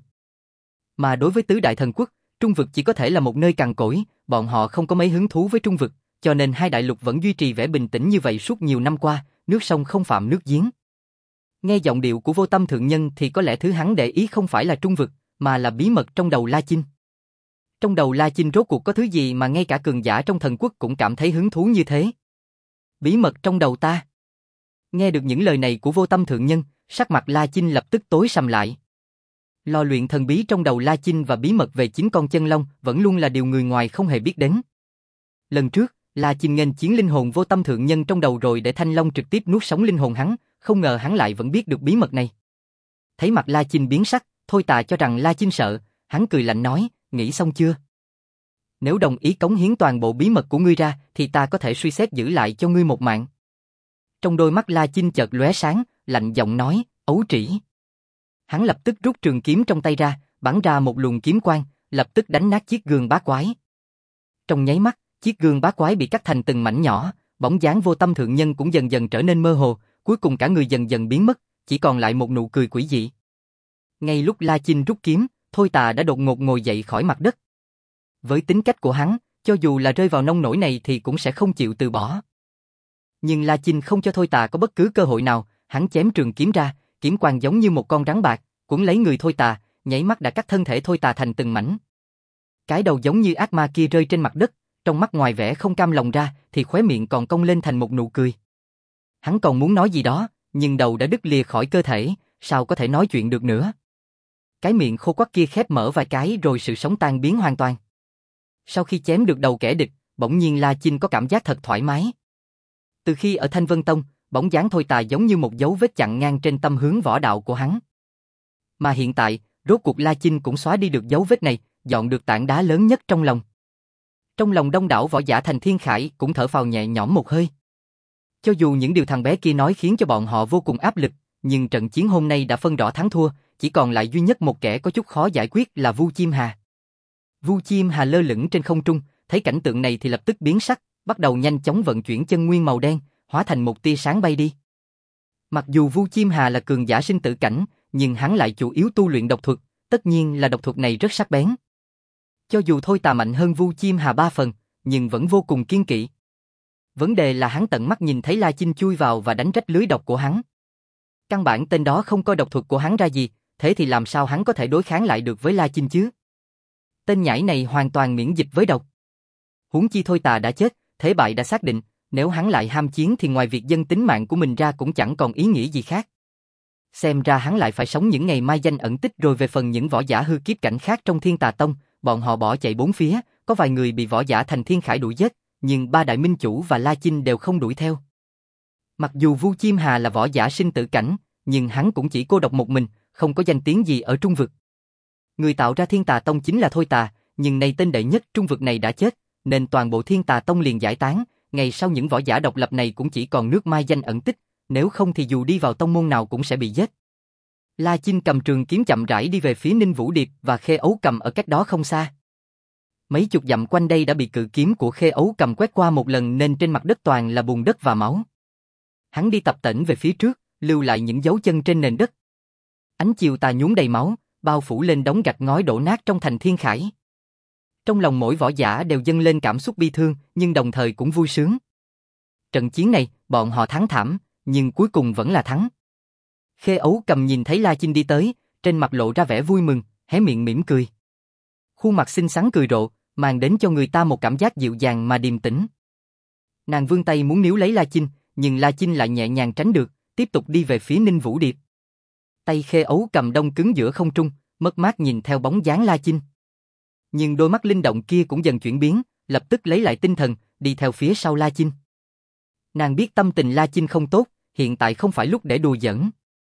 Mà đối với tứ đại thần quốc, Trung vực chỉ có thể là một nơi cằn cỗi, bọn họ không có mấy hứng thú với Trung vực, cho nên hai đại lục vẫn duy trì vẻ bình tĩnh như vậy suốt nhiều năm qua, nước sông không phạm nước giếng. Nghe giọng điệu của Vô Tâm thượng nhân thì có lẽ thứ hắn để ý không phải là Trung vực, mà là bí mật trong đầu La Chinh. Trong đầu La Chinh rốt cuộc có thứ gì mà ngay cả cường giả trong thần quốc cũng cảm thấy hứng thú như thế? Bí mật trong đầu ta. Nghe được những lời này của Vô Tâm thượng nhân, sắc mặt La Chinh lập tức tối sầm lại. Lò luyện thần bí trong đầu La Chinh và bí mật về chín con chân long vẫn luôn là điều người ngoài không hề biết đến. Lần trước, La Chinh nghênh chiến linh hồn Vô Tâm thượng nhân trong đầu rồi để Thanh Long trực tiếp nuốt sống linh hồn hắn, không ngờ hắn lại vẫn biết được bí mật này. Thấy mặt La Chinh biến sắc, Thôi Tà cho rằng La Chinh sợ, hắn cười lạnh nói, nghĩ xong chưa? Nếu đồng ý cống hiến toàn bộ bí mật của ngươi ra, thì ta có thể suy xét giữ lại cho ngươi một mạng. Trong đôi mắt La Chinh chợt lóe sáng, lạnh giọng nói, ấu trĩ. Hắn lập tức rút trường kiếm trong tay ra, bắn ra một luồng kiếm quang, lập tức đánh nát chiếc gương bá quái. Trong nháy mắt, chiếc gương bá quái bị cắt thành từng mảnh nhỏ, bóng dáng Vô Tâm thượng nhân cũng dần dần trở nên mơ hồ, cuối cùng cả người dần dần biến mất, chỉ còn lại một nụ cười quỷ dị. Ngay lúc La Chinh rút kiếm, Thôi Tà đã đột ngột ngồi dậy khỏi mặt đất. Với tính cách của hắn, cho dù là rơi vào nông nổi này thì cũng sẽ không chịu từ bỏ. Nhưng La Chinh không cho Thôi Tà có bất cứ cơ hội nào, hắn chém trường kiếm ra, kiếm quang giống như một con rắn bạc, cuốn lấy người Thôi Tà, nháy mắt đã cắt thân thể Thôi Tà thành từng mảnh. Cái đầu giống như ác ma kia rơi trên mặt đất, trong mắt ngoài vẻ không cam lòng ra, thì khóe miệng còn cong lên thành một nụ cười. Hắn còn muốn nói gì đó, nhưng đầu đã đứt lìa khỏi cơ thể, sao có thể nói chuyện được nữa. Cái miệng khô quắt kia khép mở vài cái rồi sự sống tan biến hoàn toàn. Sau khi chém được đầu kẻ địch, bỗng nhiên La Chinh có cảm giác thật thoải mái. Từ khi ở Thanh Vân Tông, bóng dáng Thôi Tà giống như một dấu vết chặn ngang trên tâm hướng võ đạo của hắn. Mà hiện tại, rốt cuộc La Chinh cũng xóa đi được dấu vết này, dọn được tảng đá lớn nhất trong lòng. Trong lòng đông đảo võ giả Thành Thiên Khải cũng thở phào nhẹ nhõm một hơi. Cho dù những điều thằng bé kia nói khiến cho bọn họ vô cùng áp lực, nhưng trận chiến hôm nay đã phân rõ thắng thua, chỉ còn lại duy nhất một kẻ có chút khó giải quyết là Vu Chim Hà. Vu Chim Hà lơ lửng trên không trung, thấy cảnh tượng này thì lập tức biến sắc, bắt đầu nhanh chóng vận chuyển chân nguyên màu đen, hóa thành một tia sáng bay đi. Mặc dù Vu Chim Hà là cường giả sinh tử cảnh, nhưng hắn lại chủ yếu tu luyện độc thuật, tất nhiên là độc thuật này rất sắc bén. Cho dù Thôi Tà mạnh hơn Vu Chim Hà ba phần, nhưng vẫn vô cùng kiên kỵ. Vấn đề là hắn tận mắt nhìn thấy La Chinh chui vào và đánh rách lưới độc của hắn. Căn bản tên đó không coi độc thuật của hắn ra gì, thế thì làm sao hắn có thể đối kháng lại được với La Chinh chứ? Tên nhãi này hoàn toàn miễn dịch với độc. Huống chi Thôi Tà đã chết, thế bại đã xác định, nếu hắn lại ham chiến thì ngoài việc dâng tính mạng của mình ra cũng chẳng còn ý nghĩa gì khác. Xem ra hắn lại phải sống những ngày mai danh ẩn tích rồi. Về phần những võ giả hư kiếp cảnh khác trong Thiên Tà Tông, bọn họ bỏ chạy bốn phía, có vài người bị võ giả Thành Thiên Khải đuổi giết, nhưng ba đại minh chủ và La Chinh đều không đuổi theo. Mặc dù Vu Chim Hà là võ giả sinh tử cảnh, nhưng hắn cũng chỉ cô độc một mình, không có danh tiếng gì ở trung vực. Người tạo ra Thiên Tà Tông chính là Thôi Tà, nhưng nay tên đệ nhất trung vực này đã chết, nên toàn bộ Thiên Tà Tông liền giải tán, ngày sau những võ giả độc lập này cũng chỉ còn nước mai danh ẩn tích, nếu không thì dù đi vào tông môn nào cũng sẽ bị giết. La Chinh cầm trường kiếm chậm rãi đi về phía Ninh Vũ Điệp và Khê Ấu Cầm ở cách đó không xa. Mấy chục dặm quanh đây đã bị cự kiếm của Khê Ấu Cầm quét qua một lần nên trên mặt đất toàn là bùn đất và máu. Hắn đi tập tễnh về phía trước, lưu lại những dấu chân trên nền đất. Ánh chiều tà nhuốm đầy máu, bao phủ lên đống gạch ngói đổ nát trong Thành Thiên Khải. Trong lòng mỗi võ giả đều dâng lên cảm xúc bi thương, nhưng đồng thời cũng vui sướng. Trận chiến này, bọn họ thắng thảm, nhưng cuối cùng vẫn là thắng. Khê Ấu Cầm nhìn thấy La Chinh đi tới, trên mặt lộ ra vẻ vui mừng, hé miệng mỉm cười. Khuôn mặt xinh xắn cười rộ, mang đến cho người ta một cảm giác dịu dàng mà điềm tĩnh. Nàng vươn tay muốn níu lấy La Chinh, nhưng La Chinh lại nhẹ nhàng tránh được, tiếp tục đi về phía Ninh Vũ Điệp. Tay Khê Ấu Cầm đông cứng giữa không trung, mất mát nhìn theo bóng dáng La Chinh. Nhưng đôi mắt linh động kia cũng dần chuyển biến, lập tức lấy lại tinh thần, đi theo phía sau La Chinh. Nàng biết tâm tình La Chinh không tốt, hiện tại không phải lúc để đùa giỡn.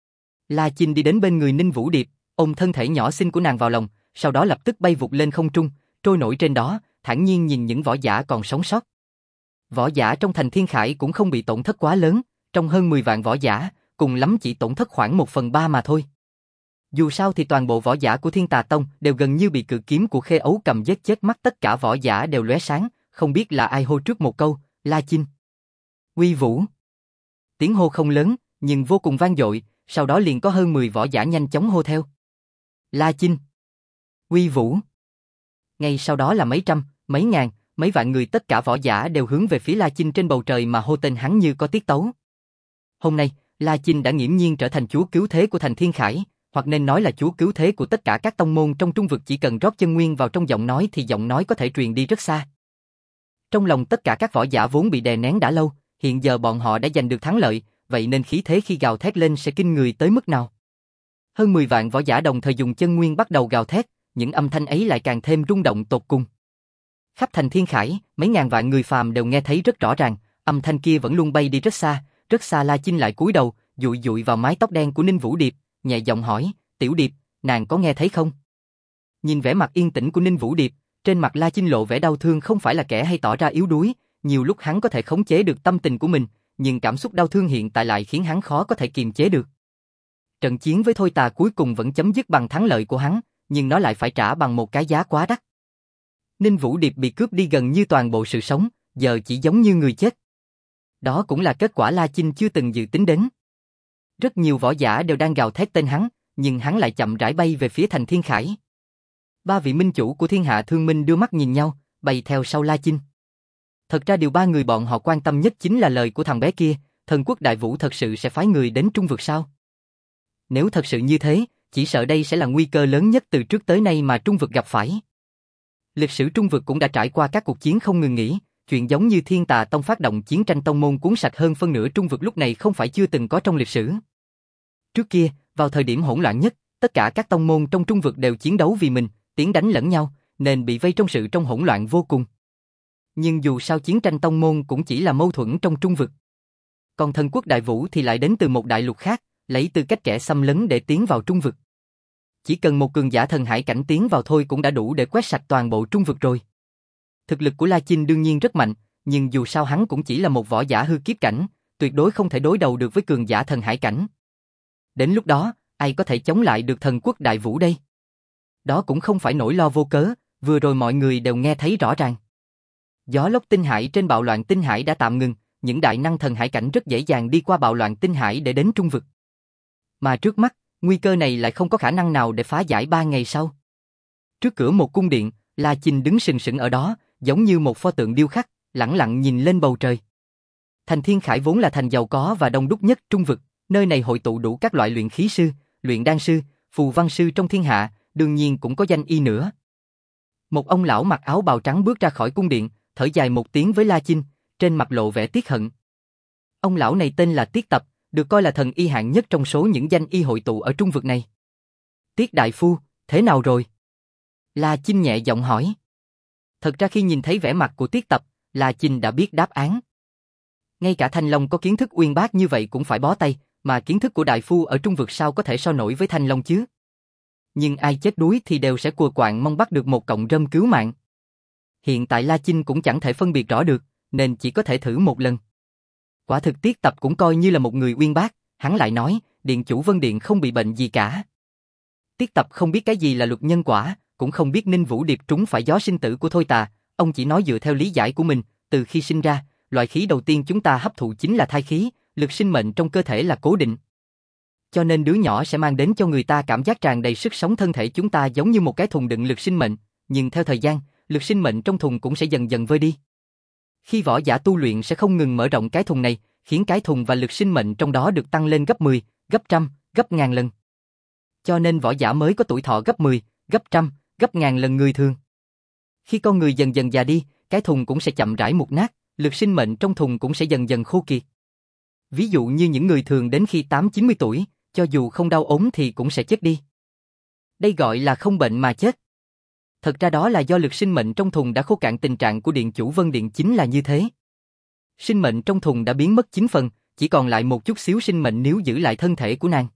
La Chinh đi đến bên người Ninh Vũ Điệp, ôm thân thể nhỏ xinh của nàng vào lòng, sau đó lập tức bay vụt lên không trung, trôi nổi trên đó, thản nhiên nhìn những võ giả còn sống sót. Võ giả trong Thành Thiên Khải cũng không bị tổn thất quá lớn, trong hơn mười vạn võ giả, cùng lắm chỉ tổn thất khoảng một phần ba mà thôi. Dù sao thì toàn bộ võ giả của Thiên Tà Tông đều gần như bị cự kiếm của Khê Ấu Cầm giết chết, mắt tất cả võ giả đều lóe sáng, không biết là ai hô trước một câu, La Chinh. Uy Vũ. Tiếng hô không lớn, nhưng vô cùng vang dội, sau đó liền có hơn mười võ giả nhanh chóng hô theo. La Chinh. Uy Vũ. Ngay sau đó là mấy trăm, mấy ngàn, mấy vạn người, tất cả võ giả đều hướng về phía La Chinh trên bầu trời mà hô tên hắn như có tiết tấu. Hôm nay, La Chinh đã nghiễm nhiên trở thành chúa cứu thế của Thành Thiên Khải, hoặc nên nói là chúa cứu thế của tất cả các tông môn trong trung vực. Chỉ cần rót chân nguyên vào trong giọng nói thì giọng nói có thể truyền đi rất xa. Trong lòng tất cả các võ giả vốn bị đè nén đã lâu, hiện giờ bọn họ đã giành được thắng lợi, vậy nên khí thế khi gào thét lên sẽ kinh người tới mức nào. Hơn mười vạn võ giả đồng thời dùng chân nguyên bắt đầu gào thét, những âm thanh ấy lại càng thêm rung động tột cùng. Khắp Thành Thiên Khải, mấy ngàn vạn người phàm đều nghe thấy rất rõ ràng, âm thanh kia vẫn luôn bay đi rất xa, rất xa. La Chinh lại cúi đầu, dụi dụi vào mái tóc đen của Ninh Vũ Điệp, nhẹ giọng hỏi, Tiểu Điệp, nàng có nghe thấy không? Nhìn vẻ mặt yên tĩnh của Ninh Vũ Điệp, trên mặt La Chinh lộ vẻ đau thương. Không phải là kẻ hay tỏ ra yếu đuối, nhiều lúc hắn có thể khống chế được tâm tình của mình, nhưng cảm xúc đau thương hiện tại lại khiến hắn khó có thể kiềm chế được. Trận chiến với Thôi Tà cuối cùng vẫn chấm dứt bằng thắng lợi của hắn, nhưng nó lại phải trả bằng một cái giá quá đắt. Ninh Vũ Điệp bị cướp đi gần như toàn bộ sự sống, giờ chỉ giống như người chết. Đó cũng là kết quả La Chinh chưa từng dự tính đến. Rất nhiều võ giả đều đang gào thét tên hắn, nhưng hắn lại chậm rãi bay về phía Thành Thiên Khải. Ba vị minh chủ của Thiên Hạ Thương Minh đưa mắt nhìn nhau, bay theo sau La Chinh. Thật ra điều ba người bọn họ quan tâm nhất chính là lời của thằng bé kia, Thần Quốc Đại Vũ thật sự sẽ phái người đến trung vực sao? Nếu thật sự như thế, Chỉ sợ đây sẽ là nguy cơ lớn nhất từ trước tới nay mà Trung vực gặp phải. Lịch sử Trung vực cũng đã trải qua các cuộc chiến không ngừng nghỉ, chuyện giống như Thiên Tà Tông phát động chiến tranh tông môn cuốn sạch hơn phân nửa Trung vực lúc này không phải chưa từng có trong lịch sử. Trước kia, vào thời điểm hỗn loạn nhất, tất cả các tông môn trong Trung vực đều chiến đấu vì mình, tiến đánh lẫn nhau, nên bị vây trong sự trong hỗn loạn vô cùng. Nhưng dù sao chiến tranh tông môn cũng chỉ là mâu thuẫn trong Trung vực. Còn Thần Quốc Đại Vũ thì lại đến từ một đại lục khác, lấy tư cách kẻ xâm lấn để tiến vào Trung vực. Chỉ cần một cường giả thần hải cảnh tiến vào thôi cũng đã đủ để quét sạch toàn bộ Trung vực rồi. Thực lực của La Chinh đương nhiên rất mạnh, nhưng dù sao hắn cũng chỉ là một võ giả hư kiếp cảnh, tuyệt đối không thể đối đầu được với cường giả thần hải cảnh. Đến lúc đó, ai có thể chống lại được Thần Quốc Đại Vũ đây? Đó cũng không phải nỗi lo vô cớ, vừa rồi mọi người đều nghe thấy rõ ràng. Gió lốc tinh hải trên bạo loạn tinh hải đã tạm ngừng, những đại năng thần hải cảnh rất dễ dàng đi qua bạo loạn tinh hải để đến Trung vực. Mà trước mắt, nguy cơ này lại không có khả năng nào để phá giải ba ngày sau. Trước cửa một cung điện, La Chinh đứng sừng sững ở đó, giống như một pho tượng điêu khắc, lẳng lặng nhìn lên bầu trời. Thành Thiên Khải vốn là thành giàu có và đông đúc nhất Trung vực, nơi này hội tụ đủ các loại luyện khí sư, luyện đan sư, phù văn sư trong thiên hạ, đương nhiên cũng có danh y nữa. Một ông lão mặc áo bào trắng bước ra khỏi cung điện, thở dài một tiếng với La Chinh, trên mặt lộ vẻ tiếc hận. Ông lão này tên là Tiết Tập, được coi là thần y hạng nhất trong số những danh y hội tụ ở Trung vực này. Tiết đại phu, thế nào rồi? La Chinh nhẹ giọng hỏi. Thật ra khi nhìn thấy vẻ mặt của Tiết Tập, La Chinh đã biết đáp án. Ngay cả Thanh Long có kiến thức uyên bác như vậy cũng phải bó tay, mà kiến thức của đại phu ở Trung vực sao có thể so nổi với Thanh Long chứ? Nhưng ai chết đuối thì đều sẽ cùa quạng mong bắt được một cọng rơm cứu mạng. Hiện tại La Chinh cũng chẳng thể phân biệt rõ được, nên chỉ có thể thử một lần. Quả thực Tiết Tập cũng coi như là một người uyên bác, hắn lại nói, điện chủ Vân Điện không bị bệnh gì cả. Tiết Tập không biết cái gì là luật nhân quả, cũng không biết Ninh Vũ Điệp trúng phải gió sinh tử của Thôi Tà, ông chỉ nói dựa theo lý giải của mình, từ khi sinh ra, loại khí đầu tiên chúng ta hấp thụ chính là thai khí, lực sinh mệnh trong cơ thể là cố định. Cho nên đứa nhỏ sẽ mang đến cho người ta cảm giác tràn đầy sức sống, thân thể chúng ta giống như một cái thùng đựng lực sinh mệnh, nhưng theo thời gian, lực sinh mệnh trong thùng cũng sẽ dần dần vơi đi. Khi võ giả tu luyện sẽ không ngừng mở rộng cái thùng này, khiến cái thùng và lực sinh mệnh trong đó được tăng lên gấp mười, gấp trăm, gấp ngàn lần. Cho nên võ giả mới có tuổi thọ gấp mười, gấp trăm, gấp ngàn lần người thường. Khi con người dần dần già đi, cái thùng cũng sẽ chậm rãi mục nát, lực sinh mệnh trong thùng cũng sẽ dần dần khô kiệt. Ví dụ như những người thường đến khi tám chín mươi tuổi, cho dù không đau ốm thì cũng sẽ chết đi. Đây gọi là không bệnh mà chết. Thật ra đó là do lực sinh mệnh trong thùng đã khô cạn, tình trạng của điện chủ Vân Điện chính là như thế. Sinh mệnh trong thùng đã biến mất chín phần, chỉ còn lại một chút xíu sinh mệnh nếu giữ lại thân thể của nàng.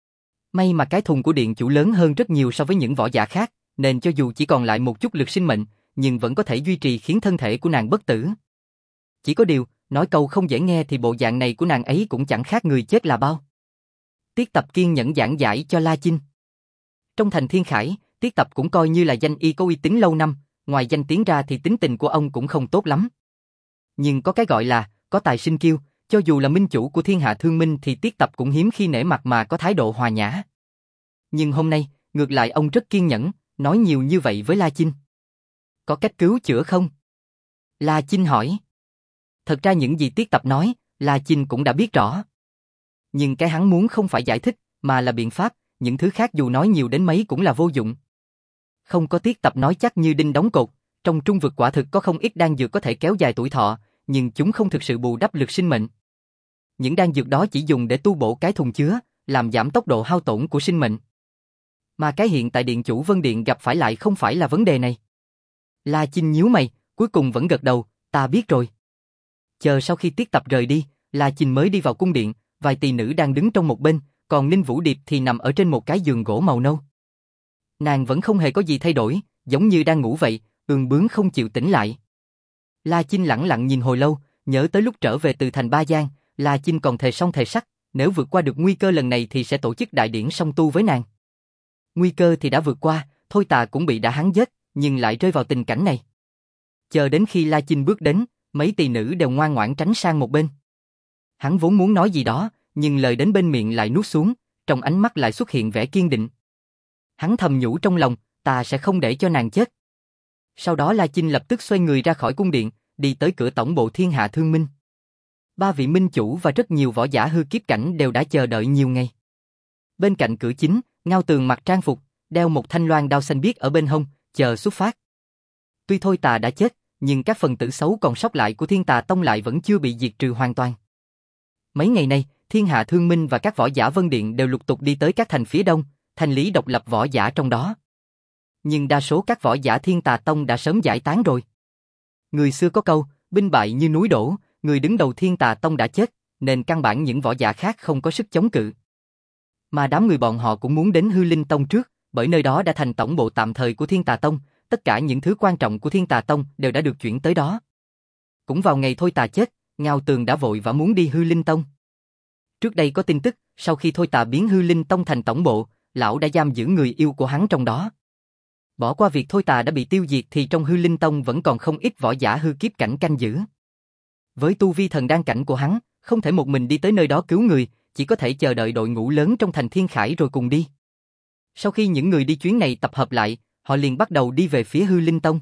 May mà cái thùng của điện chủ lớn hơn rất nhiều so với những võ giả khác, nên cho dù chỉ còn lại một chút lực sinh mệnh, nhưng vẫn có thể duy trì khiến thân thể của nàng bất tử. Chỉ có điều, nói câu không dễ nghe thì bộ dạng này của nàng ấy cũng chẳng khác người chết là bao. Tiết Tập kiên nhẫn giảng giải cho La Chinh. Trong thành Thiên Khải, Tiết Tập cũng coi như là danh y có uy tín lâu năm, ngoài danh tiếng ra thì tính tình của ông cũng không tốt lắm. Nhưng có cái gọi là, có tài sinh kiêu, cho dù là minh chủ của thiên hạ thương minh thì Tiết Tập cũng hiếm khi nể mặt mà có thái độ hòa nhã. Nhưng hôm nay, ngược lại ông rất kiên nhẫn, nói nhiều như vậy với La Chinh. Có cách cứu chữa không? La Chinh hỏi. Thật ra những gì Tiết Tập nói, La Chinh cũng đã biết rõ. Nhưng cái hắn muốn không phải giải thích, mà là biện pháp, những thứ khác dù nói nhiều đến mấy cũng là vô dụng. Không có Tiết Tập nói chắc như đinh đóng cột, trong Trung vực quả thực có không ít đan dược có thể kéo dài tuổi thọ, nhưng chúng không thực sự bù đắp lực sinh mệnh. Những đan dược đó chỉ dùng để tu bổ cái thùng chứa, làm giảm tốc độ hao tổn của sinh mệnh. Mà cái hiện tại điện chủ Vân Điện gặp phải lại không phải là vấn đề này. La Chinh nhíu mày, cuối cùng vẫn gật đầu, ta biết rồi. Chờ sau khi Tiết Tập rời đi, La Chinh mới đi vào cung điện, vài tỳ nữ đang đứng trong một bên, còn Ninh Vũ Điệp thì nằm ở trên một cái giường gỗ màu nâu. Nàng vẫn không hề có gì thay đổi, giống như đang ngủ vậy, ương bướng không chịu tỉnh lại. La Chinh lẳng lặng nhìn hồi lâu, nhớ tới lúc trở về từ thành Ba Giang, La Chinh còn thề song thề sắc, nếu vượt qua được nguy cơ lần này thì sẽ tổ chức đại điển song tu với nàng. Nguy cơ thì đã vượt qua, Thôi Tà cũng bị đã hắn giết, nhưng lại rơi vào tình cảnh này. Chờ đến khi La Chinh bước đến, mấy tỳ nữ đều ngoan ngoãn tránh sang một bên. Hắn vốn muốn nói gì đó, nhưng lời đến bên miệng lại nuốt xuống, trong ánh mắt lại xuất hiện vẻ kiên định. Hắn thầm nhủ trong lòng, ta sẽ không để cho nàng chết. Sau đó La Chinh lập tức xoay người ra khỏi cung điện, đi tới cửa tổng bộ Thiên Hạ Thương Minh. Ba vị minh chủ và rất nhiều võ giả hư kiếp cảnh đều đã chờ đợi nhiều ngày. Bên cạnh cửa chính, Ngao Tường mặc trang phục, đeo một thanh loan đao xanh biếc ở bên hông, chờ xuất phát. Tuy Thôi Tà đã chết, nhưng các phần tử xấu còn sót lại của Thiên Tà Tông lại vẫn chưa bị diệt trừ hoàn toàn. Mấy ngày nay, Thiên Hạ Thương Minh và các võ giả Vân Điện đều lục tục đi tới các thành phía đông, thành lý độc lập võ giả trong đó. Nhưng đa số các võ giả Thiên Tà Tông đã sớm giải tán rồi. Người xưa có câu, binh bại như núi đổ, người đứng đầu Thiên Tà Tông đã chết, nên căn bản những võ giả khác không có sức chống cự. Mà đám người bọn họ cũng muốn đến Hư Linh Tông trước, bởi nơi đó đã thành tổng bộ tạm thời của Thiên Tà Tông, tất cả những thứ quan trọng của Thiên Tà Tông đều đã được chuyển tới đó. Cũng vào ngày Thôi Tà chết, Ngao Tường đã vội vã muốn đi Hư Linh Tông. Trước đây có tin tức, sau khi Thôi Tà biến Hư Linh Tông thành tổng bộ, lão đã giam giữ người yêu của hắn trong đó. Bỏ qua việc Thôi Tà đã bị tiêu diệt thì trong Hư Linh Tông vẫn còn không ít võ giả hư kiếp cảnh canh giữ. Với tu vi thần đan cảnh của hắn, không thể một mình đi tới nơi đó cứu người, chỉ có thể chờ đợi đội ngũ lớn trong thành Thiên Khải rồi cùng đi. Sau khi những người đi chuyến này tập hợp lại, họ liền bắt đầu đi về phía Hư Linh Tông.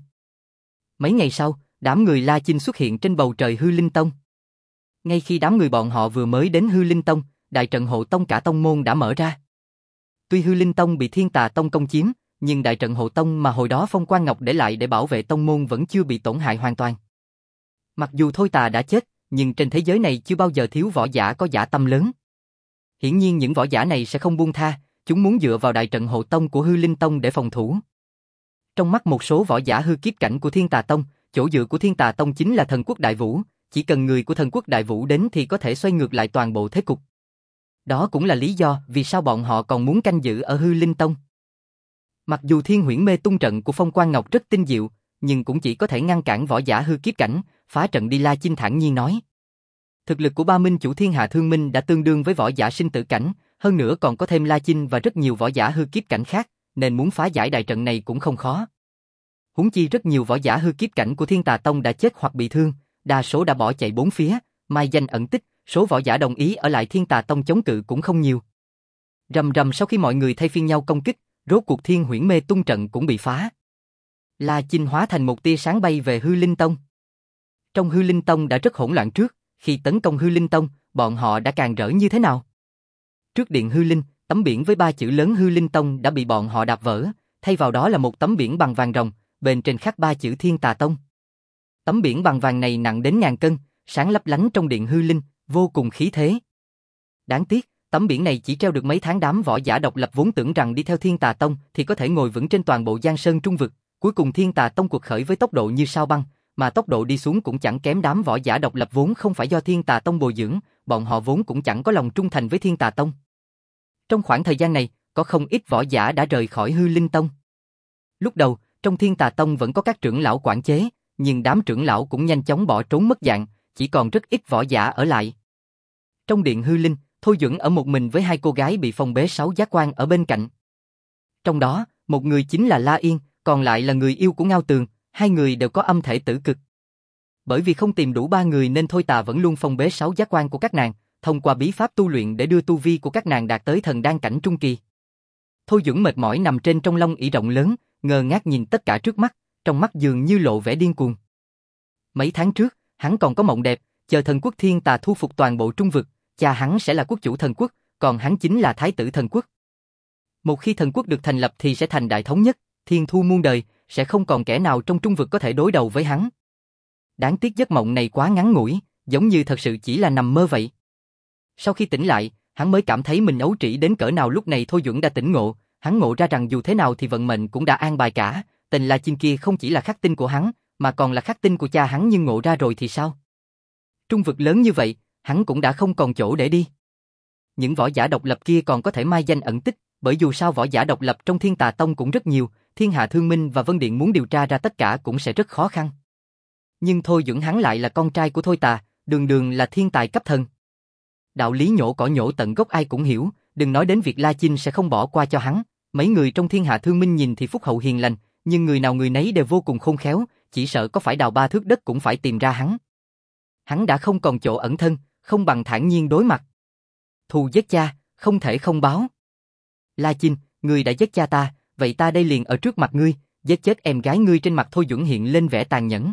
Mấy ngày sau, đám người La Chinh xuất hiện trên bầu trời Hư Linh Tông. Ngay khi đám người bọn họ vừa mới đến Hư Linh Tông, đại trận hộ tông cả tông môn đã mở ra. Tuy Hư Linh Tông bị Thiên Tà Tông công chiếm, nhưng đại trận hộ tông mà hồi đó Phong Quan Ngọc để lại để bảo vệ tông môn vẫn chưa bị tổn hại hoàn toàn. Mặc dù Thôi Tà đã chết, nhưng trên thế giới này chưa bao giờ thiếu võ giả có dã tâm lớn. Hiển nhiên những võ giả này sẽ không buông tha, chúng muốn dựa vào đại trận hộ tông của Hư Linh Tông để phòng thủ. Trong mắt một số võ giả hư kiếp cảnh của Thiên Tà Tông, chỗ dựa của Thiên Tà Tông chính là Thần Quốc Đại Vũ, chỉ cần người của Thần Quốc Đại Vũ đến thì có thể xoay ngược lại toàn bộ thế cục. Đó cũng là lý do vì sao bọn họ còn muốn canh giữ ở Hư Linh Tông. Mặc dù Thiên Huyễn Mê Tung trận của Phong Quan Ngọc rất tinh diệu, nhưng cũng chỉ có thể ngăn cản võ giả hư kiếp cảnh, phá trận đi. La Chinh thản nhiên nói. Thực lực của ba minh chủ Thiên Hạ Thương Minh đã tương đương với võ giả sinh tử cảnh, hơn nữa còn có thêm La Chinh và rất nhiều võ giả hư kiếp cảnh khác, nên muốn phá giải đại trận này cũng không khó. Huống chi rất nhiều võ giả hư kiếp cảnh của Thiên Tà Tông đã chết hoặc bị thương, đa số đã bỏ chạy bốn phía, mai danh ẩn tích, số võ giả đồng ý ở lại Thiên Tà Tông chống cự cũng không nhiều. Rầm rầm sau khi mọi người thay phiên nhau công kích, rốt cuộc Thiên Huyễn Mê Tung trận cũng bị phá. La Chinh hóa thành một tia sáng bay về Hư Linh Tông. Trong Hư Linh Tông đã rất hỗn loạn trước, khi tấn công Hư Linh Tông, bọn họ đã càng rỡ như thế nào? Trước điện Hư Linh, tấm biển với ba chữ lớn Hư Linh Tông đã bị bọn họ đạp vỡ, thay vào đó là một tấm biển bằng vàng ròng, bên trên khắc ba chữ Thiên Tà Tông. Tấm biển bằng vàng này nặng đến ngàn cân, sáng lấp lánh trong điện Hư Linh, vô cùng khí thế. Đáng tiếc, tấm biển này chỉ treo được mấy tháng, đám võ giả độc lập vốn tưởng rằng đi theo Thiên Tà Tông thì có thể ngồi vững trên toàn bộ Giang Sơn Trung Vực, cuối cùng Thiên Tà Tông cuộc khởi với tốc độ như sao băng, mà tốc độ đi xuống cũng chẳng kém đám võ giả độc lập vốn không phải do Thiên Tà Tông bồi dưỡng, bọn họ vốn cũng chẳng có lòng trung thành với Thiên Tà Tông. Trong khoảng thời gian này, có không ít võ giả đã rời khỏi Hư Linh Tông. Lúc đầu, trong Thiên Tà Tông vẫn có các trưởng lão quản chế, nhưng đám trưởng lão cũng nhanh chóng bỏ trốn mất dạng, chỉ còn rất ít võ giả ở lại. Trong điện Hư Linh, Thôi Duẩn ở một mình với hai cô gái bị phong bế sáu giác quan ở bên cạnh. Trong đó, một người chính là La Yên, còn lại là người yêu của Ngao Tường, hai người đều có âm thể tử cực. Bởi vì không tìm đủ ba người nên Thôi Tà vẫn luôn phong bế sáu giác quan của các nàng, thông qua bí pháp tu luyện để đưa tu vi của các nàng đạt tới thần đan cảnh trung kỳ. Thôi Duẩn mệt mỏi nằm trên trong lông ỷ rộng lớn, ngơ ngác nhìn tất cả trước mắt, trong mắt dường như lộ vẻ điên cuồng. Mấy tháng trước, hắn còn có mộng đẹp, chờ thần quốc Thiên Tà thu phục toàn bộ Trung Vực, cha hắn sẽ là quốc chủ thần quốc, còn hắn chính là thái tử thần quốc. Một khi thần quốc được thành lập thì sẽ thành đại thống nhất, thiên thu muôn đời, sẽ không còn kẻ nào trong Trung Vực có thể đối đầu với hắn. Đáng tiếc giấc mộng này quá ngắn ngủi, giống như thật sự chỉ là nằm mơ vậy. Sau khi tỉnh lại, hắn mới cảm thấy mình ấu trĩ đến cỡ nào. Lúc này Thôi Duẩn đã tỉnh ngộ, hắn ngộ ra rằng dù thế nào thì vận mệnh cũng đã an bài cả, tên La Chinh kia không chỉ là khắc tinh của hắn, mà còn là khắc tinh của cha hắn, nhưng ngộ ra rồi thì sao? Trung Vực lớn như vậy, hắn cũng đã không còn chỗ để đi. Những võ giả độc lập kia còn có thể mai danh ẩn tích, bởi dù sao võ giả độc lập trong Thiên Tà Tông cũng rất nhiều, Thiên Hạ Thương Minh và Vân Điện muốn điều tra ra tất cả cũng sẽ rất khó khăn. Nhưng Thôi Duẩn hắn lại là con trai của Thôi Tà, đường đường là thiên tài cấp thần. Đạo lý nhổ cỏ nhổ tận gốc ai cũng hiểu, đừng nói đến việc La Chinh sẽ không bỏ qua cho hắn. Mấy người trong Thiên Hạ Thương Minh nhìn thì phúc hậu hiền lành, nhưng người nào người nấy đều vô cùng khôn khéo, chỉ sợ có phải đào ba thước đất cũng phải tìm ra hắn. Hắn đã không còn chỗ ẩn thân, không bằng thản nhiên đối mặt. Thù giết cha, không thể không báo. La Chinh, ngươi đã giết cha ta, vậy ta đây liền ở trước mặt ngươi, giết chết em gái ngươi. Trên mặt Thôi Duẩn hiện lên vẻ tàn nhẫn.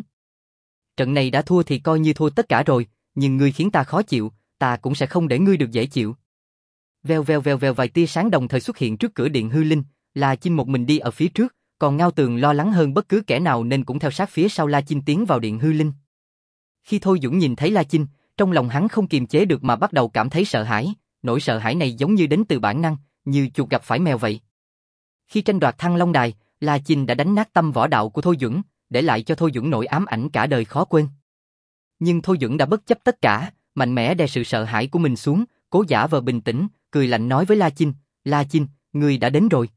Trận này đã thua thì coi như thua tất cả rồi, nhưng ngươi khiến ta khó chịu, ta cũng sẽ không để ngươi được dễ chịu. Vèo vèo vèo vèo vài tia sáng đồng thời xuất hiện trước cửa điện hư linh, La Chinh một mình đi ở phía trước, còn Ngao Tường lo lắng hơn bất cứ kẻ nào nên cũng theo sát phía sau La Chinh tiến vào điện hư linh. Khi Thôi Dũng nhìn thấy La Chinh, trong lòng hắn không kiềm chế được mà bắt đầu cảm thấy sợ hãi, nỗi sợ hãi này giống như đến từ bản năng, như chuột gặp phải mèo vậy. Khi tranh đoạt Thăng Long Đài, La Chinh đã đánh nát tâm võ đạo của Thôi Dũng, để lại cho Thôi Dũng nỗi ám ảnh cả đời khó quên. Nhưng Thôi Dũng đã bất chấp tất cả, mạnh mẽ đè sự sợ hãi của mình xuống, cố giả vờ bình tĩnh, cười lạnh nói với La Chinh, La Chinh, ngươi đã đến rồi.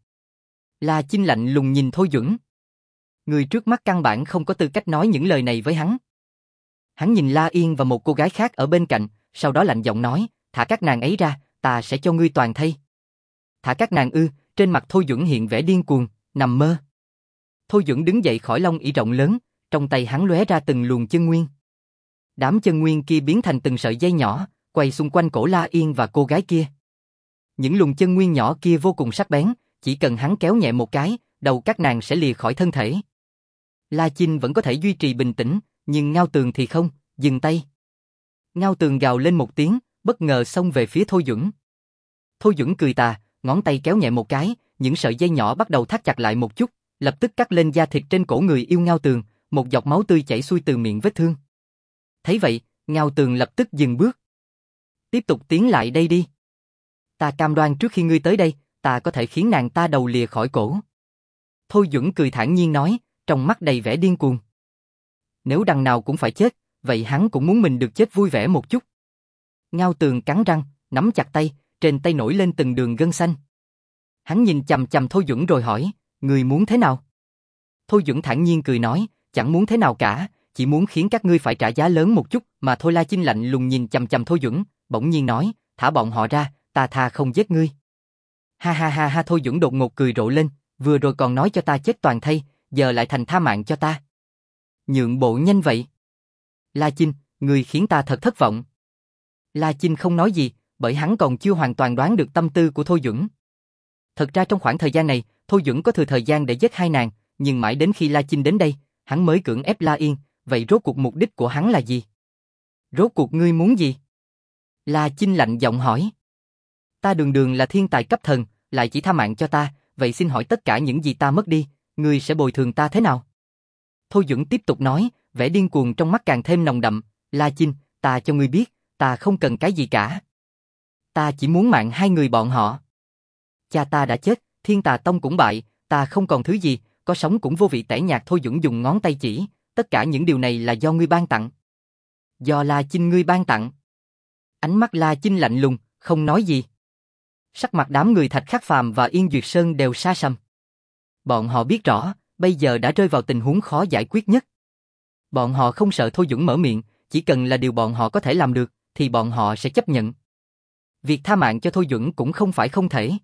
La Chinh lạnh lùng nhìn Thôi Dũng. Người trước mắt căn bản không có tư cách nói những lời này với hắn. Hắn nhìn La Yên và một cô gái khác ở bên cạnh, sau đó lạnh giọng nói, thả các nàng ấy ra, ta sẽ cho ngươi toàn thây. Thả các nàng ư? Trên mặt Thôi Dũng hiện vẻ điên cuồng, nằm mơ. Thôi Dũng đứng dậy khỏi long ỷ rộng lớn, trong tay hắn lóe ra từng luồng chân nguyên. Đám chân nguyên kia biến thành từng sợi dây nhỏ, quay xung quanh cổ La Yên và cô gái kia. Những luồng chân nguyên nhỏ kia vô cùng sắc bén, chỉ cần hắn kéo nhẹ một cái, đầu các nàng sẽ lìa khỏi thân thể. La Chinh vẫn có thể duy trì bình tĩnh, nhưng Ngao Tường thì không, dừng tay. Ngao Tường gào lên một tiếng, bất ngờ xông về phía Thôi Dũng. Thôi Dũng cười tà, ngón tay kéo nhẹ một cái, những sợi dây nhỏ bắt đầu thắt chặt lại một chút, lập tức cắt lên da thịt trên cổ người yêu Ngao Tường, một giọt máu tươi chảy xuôi từ miệng vết thương. Thấy vậy, Ngao Tường lập tức dừng bước. Tiếp tục tiến lại đây đi. Ta cam đoan trước khi ngươi tới đây, ta có thể khiến nàng ta đầu lìa khỏi cổ. Thôi Dũng cười thản nhiên nói, trong mắt đầy vẻ điên cuồng. Nếu đằng nào cũng phải chết, vậy hắn cũng muốn mình được chết vui vẻ một chút. Ngao Tường cắn răng, nắm chặt tay, trên tay nổi lên từng đường gân xanh. Hắn nhìn chằm chằm Thôi Dũng rồi hỏi, ngươi muốn thế nào? Thôi Dũng thản nhiên cười nói, chẳng muốn thế nào cả, chỉ muốn khiến các ngươi phải trả giá lớn một chút mà thôi. La Chinh lạnh lùng nhìn chằm chằm Thôi Dũng, bỗng nhiên nói, thả bọn họ ra, ta tha không giết ngươi. Ha ha ha ha. Thôi Dũng đột ngột cười rộ lên, vừa rồi còn nói cho ta chết toàn thây, giờ lại thành tha mạng cho ta. Nhượng bộ nhanh vậy. La Chinh, ngươi khiến ta thật thất vọng. La Chinh không nói gì, bởi hắn còn chưa hoàn toàn đoán được tâm tư của Thôi Dũng. Thật ra trong khoảng thời gian này, Thôi Dũng có thừa thời gian để giết hai nàng, nhưng mãi đến khi La Chinh đến đây, hắn mới cưỡng ép La Yên, vậy rốt cuộc mục đích của hắn là gì? Rốt cuộc ngươi muốn gì? La Chinh lạnh giọng hỏi. Ta đường đường là thiên tài cấp thần, lại chỉ tha mạng cho ta, vậy xin hỏi tất cả những gì ta mất đi, ngươi sẽ bồi thường ta thế nào? Thôi Dũng tiếp tục nói, vẻ điên cuồng trong mắt càng thêm nồng đậm, La Chinh, ta cho ngươi biết, ta không cần cái gì cả. Ta chỉ muốn mạng hai người bọn họ. Cha ta đã chết, Thiên Tà Tông cũng bại, ta không còn thứ gì, có sống cũng vô vị tẻ nhạt. Thôi Dũng dùng ngón tay chỉ, tất cả những điều này là do ngươi ban tặng. Do La Chinh ngươi ban tặng. Ánh mắt La Chinh lạnh lùng, không nói gì. Sắc mặt đám người Thạch Khắc Phàm và Yên Duyệt Sơn đều sa sầm. Bọn họ biết rõ, bây giờ đã rơi vào tình huống khó giải quyết nhất. Bọn họ không sợ Thôi Dũng mở miệng, chỉ cần là điều bọn họ có thể làm được, thì bọn họ sẽ chấp nhận. Việc tha mạng cho Thôi Dũng cũng không phải không thể.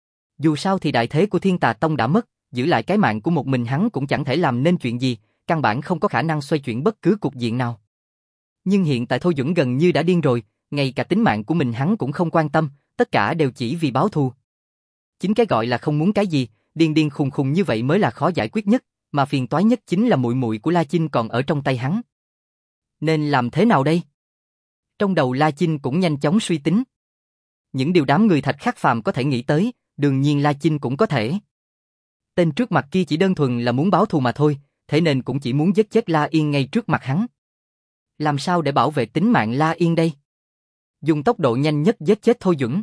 Dù sao thì đại thế của Thiên Tà Tông đã mất, giữ lại cái mạng của một mình hắn cũng chẳng thể làm nên chuyện gì, căn bản không có khả năng xoay chuyển bất cứ cục diện nào. Nhưng hiện tại Thôi Dũng gần như đã điên rồi, ngay cả tính mạng của mình hắn cũng không quan tâm, tất cả đều chỉ vì báo thù. Chính cái gọi là không muốn cái gì, điên điên khùng khùng như vậy mới là khó giải quyết nhất, mà phiền toái nhất chính là muội muội của La Chinh còn ở trong tay hắn. Nên làm thế nào đây? Trong đầu La Chinh cũng nhanh chóng suy tính. Những điều đám người Thạch Khắc Phàm có thể nghĩ tới, đương nhiên La Chinh cũng có thể. Tên trước mặt kia chỉ đơn thuần là muốn báo thù mà thôi, thế nên cũng chỉ muốn giết chết La Yên ngay trước mặt hắn. Làm sao để bảo vệ tính mạng La Yên đây? Dùng tốc độ nhanh nhất giết chết Thôi Dũng.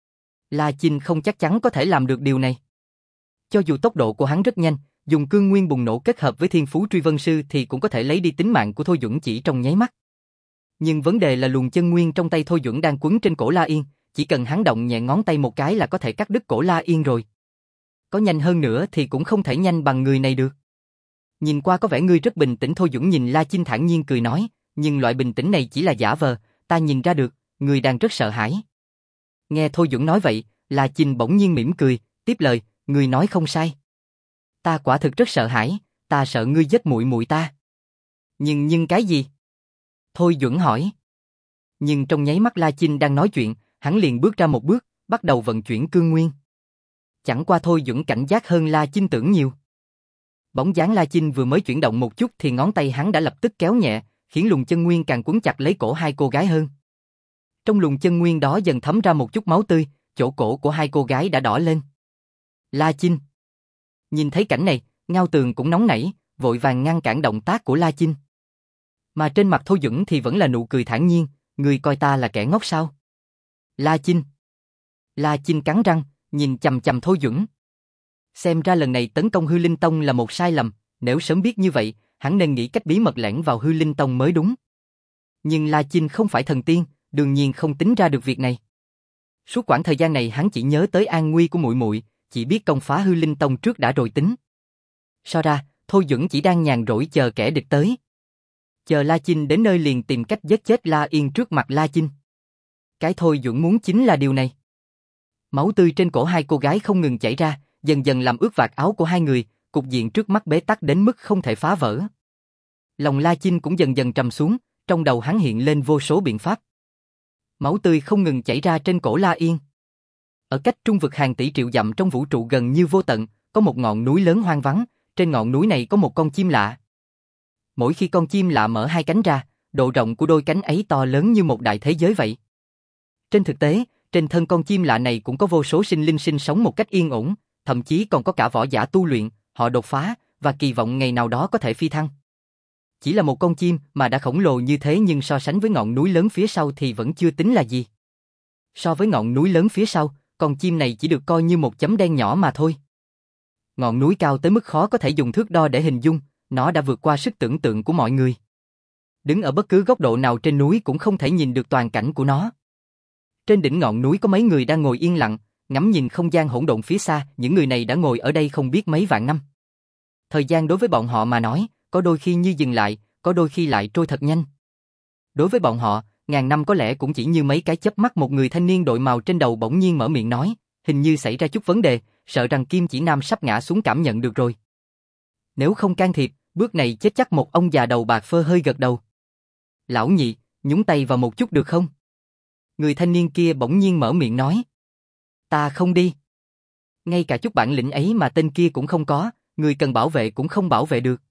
La Chinh không chắc chắn có thể làm được điều này. Cho dù tốc độ của hắn rất nhanh, dùng cương nguyên bùng nổ kết hợp với thiên phú truy vân sư thì cũng có thể lấy đi tính mạng của Thôi Dũng chỉ trong nháy mắt. Nhưng vấn đề là luồng chân nguyên trong tay Thôi Dũng đang quấn trên cổ La Yên, chỉ cần hắn động nhẹ ngón tay một cái là có thể cắt đứt cổ La Yên rồi. Có nhanh hơn nữa thì cũng không thể nhanh bằng người này được. Nhìn qua có vẻ ngươi rất bình tĩnh. Thôi Dũng nhìn La Chinh thản nhiên cười nói, nhưng loại bình tĩnh này chỉ là giả vờ, ta nhìn ra được, ngươi đang rất sợ hãi. Nghe Thôi Dũng nói vậy, La Chinh bỗng nhiên mỉm cười, tiếp lời, ngươi nói không sai. Ta quả thực rất sợ hãi, ta sợ ngươi giết muội muội ta. Nhưng nhưng cái gì? Thôi Dũng hỏi. Nhưng trong nháy mắt La Chinh đang nói chuyện, hắn liền bước ra một bước, bắt đầu vận chuyển cương nguyên. Chẳng qua Thôi Dũng cảnh giác hơn La Chinh tưởng nhiều. Bóng dáng La Chinh vừa mới chuyển động một chút thì ngón tay hắn đã lập tức kéo nhẹ, khiến luồng chân nguyên càng quấn chặt lấy cổ hai cô gái hơn. Trong luồng chân nguyên đó dần thấm ra một chút máu tươi, chỗ cổ của hai cô gái đã đỏ lên. La Chinh. Nhìn thấy cảnh này, Ngao Tường cũng nóng nảy, vội vàng ngăn cản động tác của La Chinh. Mà trên mặt Thôi Duẩn thì vẫn là nụ cười thản nhiên, người coi ta là kẻ ngốc sao? La Chinh. La Chinh cắn răng, nhìn chằm chằm Thôi Duẩn. Xem ra lần này tấn công Hư Linh Tông là một sai lầm, nếu sớm biết như vậy, hắn nên nghĩ cách bí mật lẻn vào Hư Linh Tông mới đúng. Nhưng La Chinh không phải thần tiên, đương nhiên không tính ra được việc này. Suốt quãng thời gian này hắn chỉ nhớ tới an nguy của muội muội, chỉ biết công phá Hư Linh Tông trước đã rồi tính. So ra, Thôi Duẩn chỉ đang nhàn rỗi chờ kẻ địch tới. Chờ La Chinh đến nơi liền tìm cách giết chết La Yên trước mặt La Chinh. Cái Thôi Duẩn muốn chính là điều này. Máu tươi trên cổ hai cô gái không ngừng chảy ra, dần dần làm ướt vạt áo của hai người, cục diện trước mắt bế tắc đến mức không thể phá vỡ. Lòng La Chinh cũng dần dần trầm xuống, trong đầu hắn hiện lên vô số biện pháp. Máu tươi không ngừng chảy ra trên cổ La Yên. Ở cách trung vực hàng tỷ triệu dặm trong vũ trụ gần như vô tận, có một ngọn núi lớn hoang vắng, trên ngọn núi này có một con chim lạ. Mỗi khi con chim lạ mở hai cánh ra, độ rộng của đôi cánh ấy to lớn như một đại thế giới vậy. Trên thực tế, trên thân con chim lạ này cũng có vô số sinh linh sinh sống một cách yên ổn, thậm chí còn có cả võ giả tu luyện, họ đột phá và kỳ vọng ngày nào đó có thể phi thăng. Chỉ là một con chim mà đã khổng lồ như thế nhưng so sánh với ngọn núi lớn phía sau thì vẫn chưa tính là gì. So với ngọn núi lớn phía sau, con chim này chỉ được coi như một chấm đen nhỏ mà thôi. Ngọn núi cao tới mức khó có thể dùng thước đo để hình dung, nó đã vượt qua sức tưởng tượng của mọi người. Đứng ở bất cứ góc độ nào trên núi cũng không thể nhìn được toàn cảnh của nó. Trên đỉnh ngọn núi có mấy người đang ngồi yên lặng, ngắm nhìn không gian hỗn độn phía xa, những người này đã ngồi ở đây không biết mấy vạn năm. Thời gian đối với bọn họ mà nói, có đôi khi như dừng lại, có đôi khi lại trôi thật nhanh. Đối với bọn họ, ngàn năm có lẽ cũng chỉ như mấy cái chớp mắt. Một người thanh niên đội màu trên đầu bỗng nhiên mở miệng nói, hình như xảy ra chút vấn đề, sợ rằng Kim Chỉ Nam sắp ngã xuống cảm nhận được rồi. Nếu không can thiệp, bước này chết chắc. Một ông già đầu bạc phơ hơi gật đầu. Lão nhị, nhúng tay vào một chút được không? Người thanh niên kia bỗng nhiên mở miệng nói. Ta không đi. Ngay cả chút bản lĩnh ấy mà tên kia cũng không có, người cần bảo vệ cũng không bảo vệ được.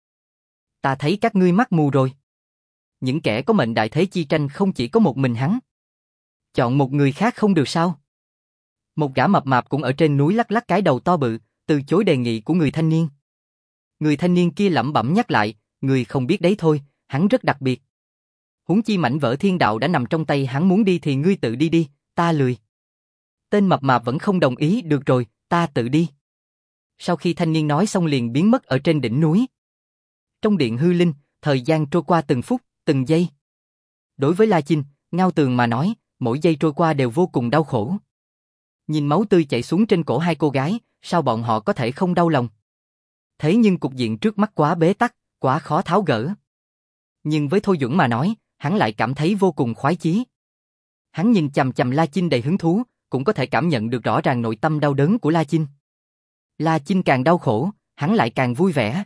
Ta thấy các ngươi mắt mù rồi. Những kẻ có mệnh đại thế chi tranh không chỉ có một mình hắn. Chọn một người khác không được sao? Một gã mập mạp cũng ở trên núi lắc lắc cái đầu to bự, từ chối đề nghị của người thanh niên. Người thanh niên kia lẩm bẩm nhắc lại, người không biết đấy thôi, hắn rất đặc biệt. Huống chi mảnh vỡ thiên đạo đã nằm trong tay hắn, muốn đi thì ngươi tự đi đi, ta lười. Tên mập mạp vẫn không đồng ý, được rồi, ta tự đi. Sau khi thanh niên nói xong liền biến mất ở trên đỉnh núi. Trong điện hư linh, thời gian trôi qua từng phút, từng giây. Đối với La Chinh, Ngao Tường mà nói, mỗi giây trôi qua đều vô cùng đau khổ. Nhìn máu tươi chảy xuống trên cổ hai cô gái, sao bọn họ có thể không đau lòng? Thế nhưng cục diện trước mắt quá bế tắc, quá khó tháo gỡ. Nhưng với Thôi Duẩn mà nói, hắn lại cảm thấy vô cùng khoái chí. Hắn nhìn chằm chằm La Chinh đầy hứng thú, cũng có thể cảm nhận được rõ ràng nội tâm đau đớn của La Chinh. La Chinh càng đau khổ, hắn lại càng vui vẻ.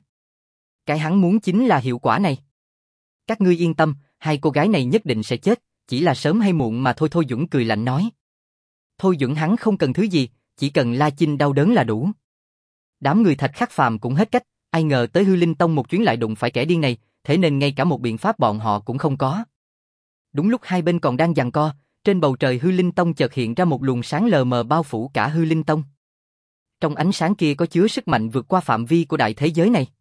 Cái hắn muốn chính là hiệu quả này. Các ngươi yên tâm, hai cô gái này nhất định sẽ chết, chỉ là sớm hay muộn mà thôi. Thôi Duẩn cười lạnh nói. Thôi Duẩn hắn không cần thứ gì, chỉ cần La Chinh đau đớn là đủ. Đám người Thạch Khắc Phàm cũng hết cách, ai ngờ tới Hư Linh Tông một chuyến lại đụng phải kẻ điên này, thế nên ngay cả một biện pháp bọn họ cũng không có. Đúng lúc hai bên còn đang giằng co, trên bầu trời Hư Linh Tông chợt hiện ra một luồng sáng lờ mờ bao phủ cả Hư Linh Tông. Trong ánh sáng kia có chứa sức mạnh vượt qua phạm vi của đại thế giới này.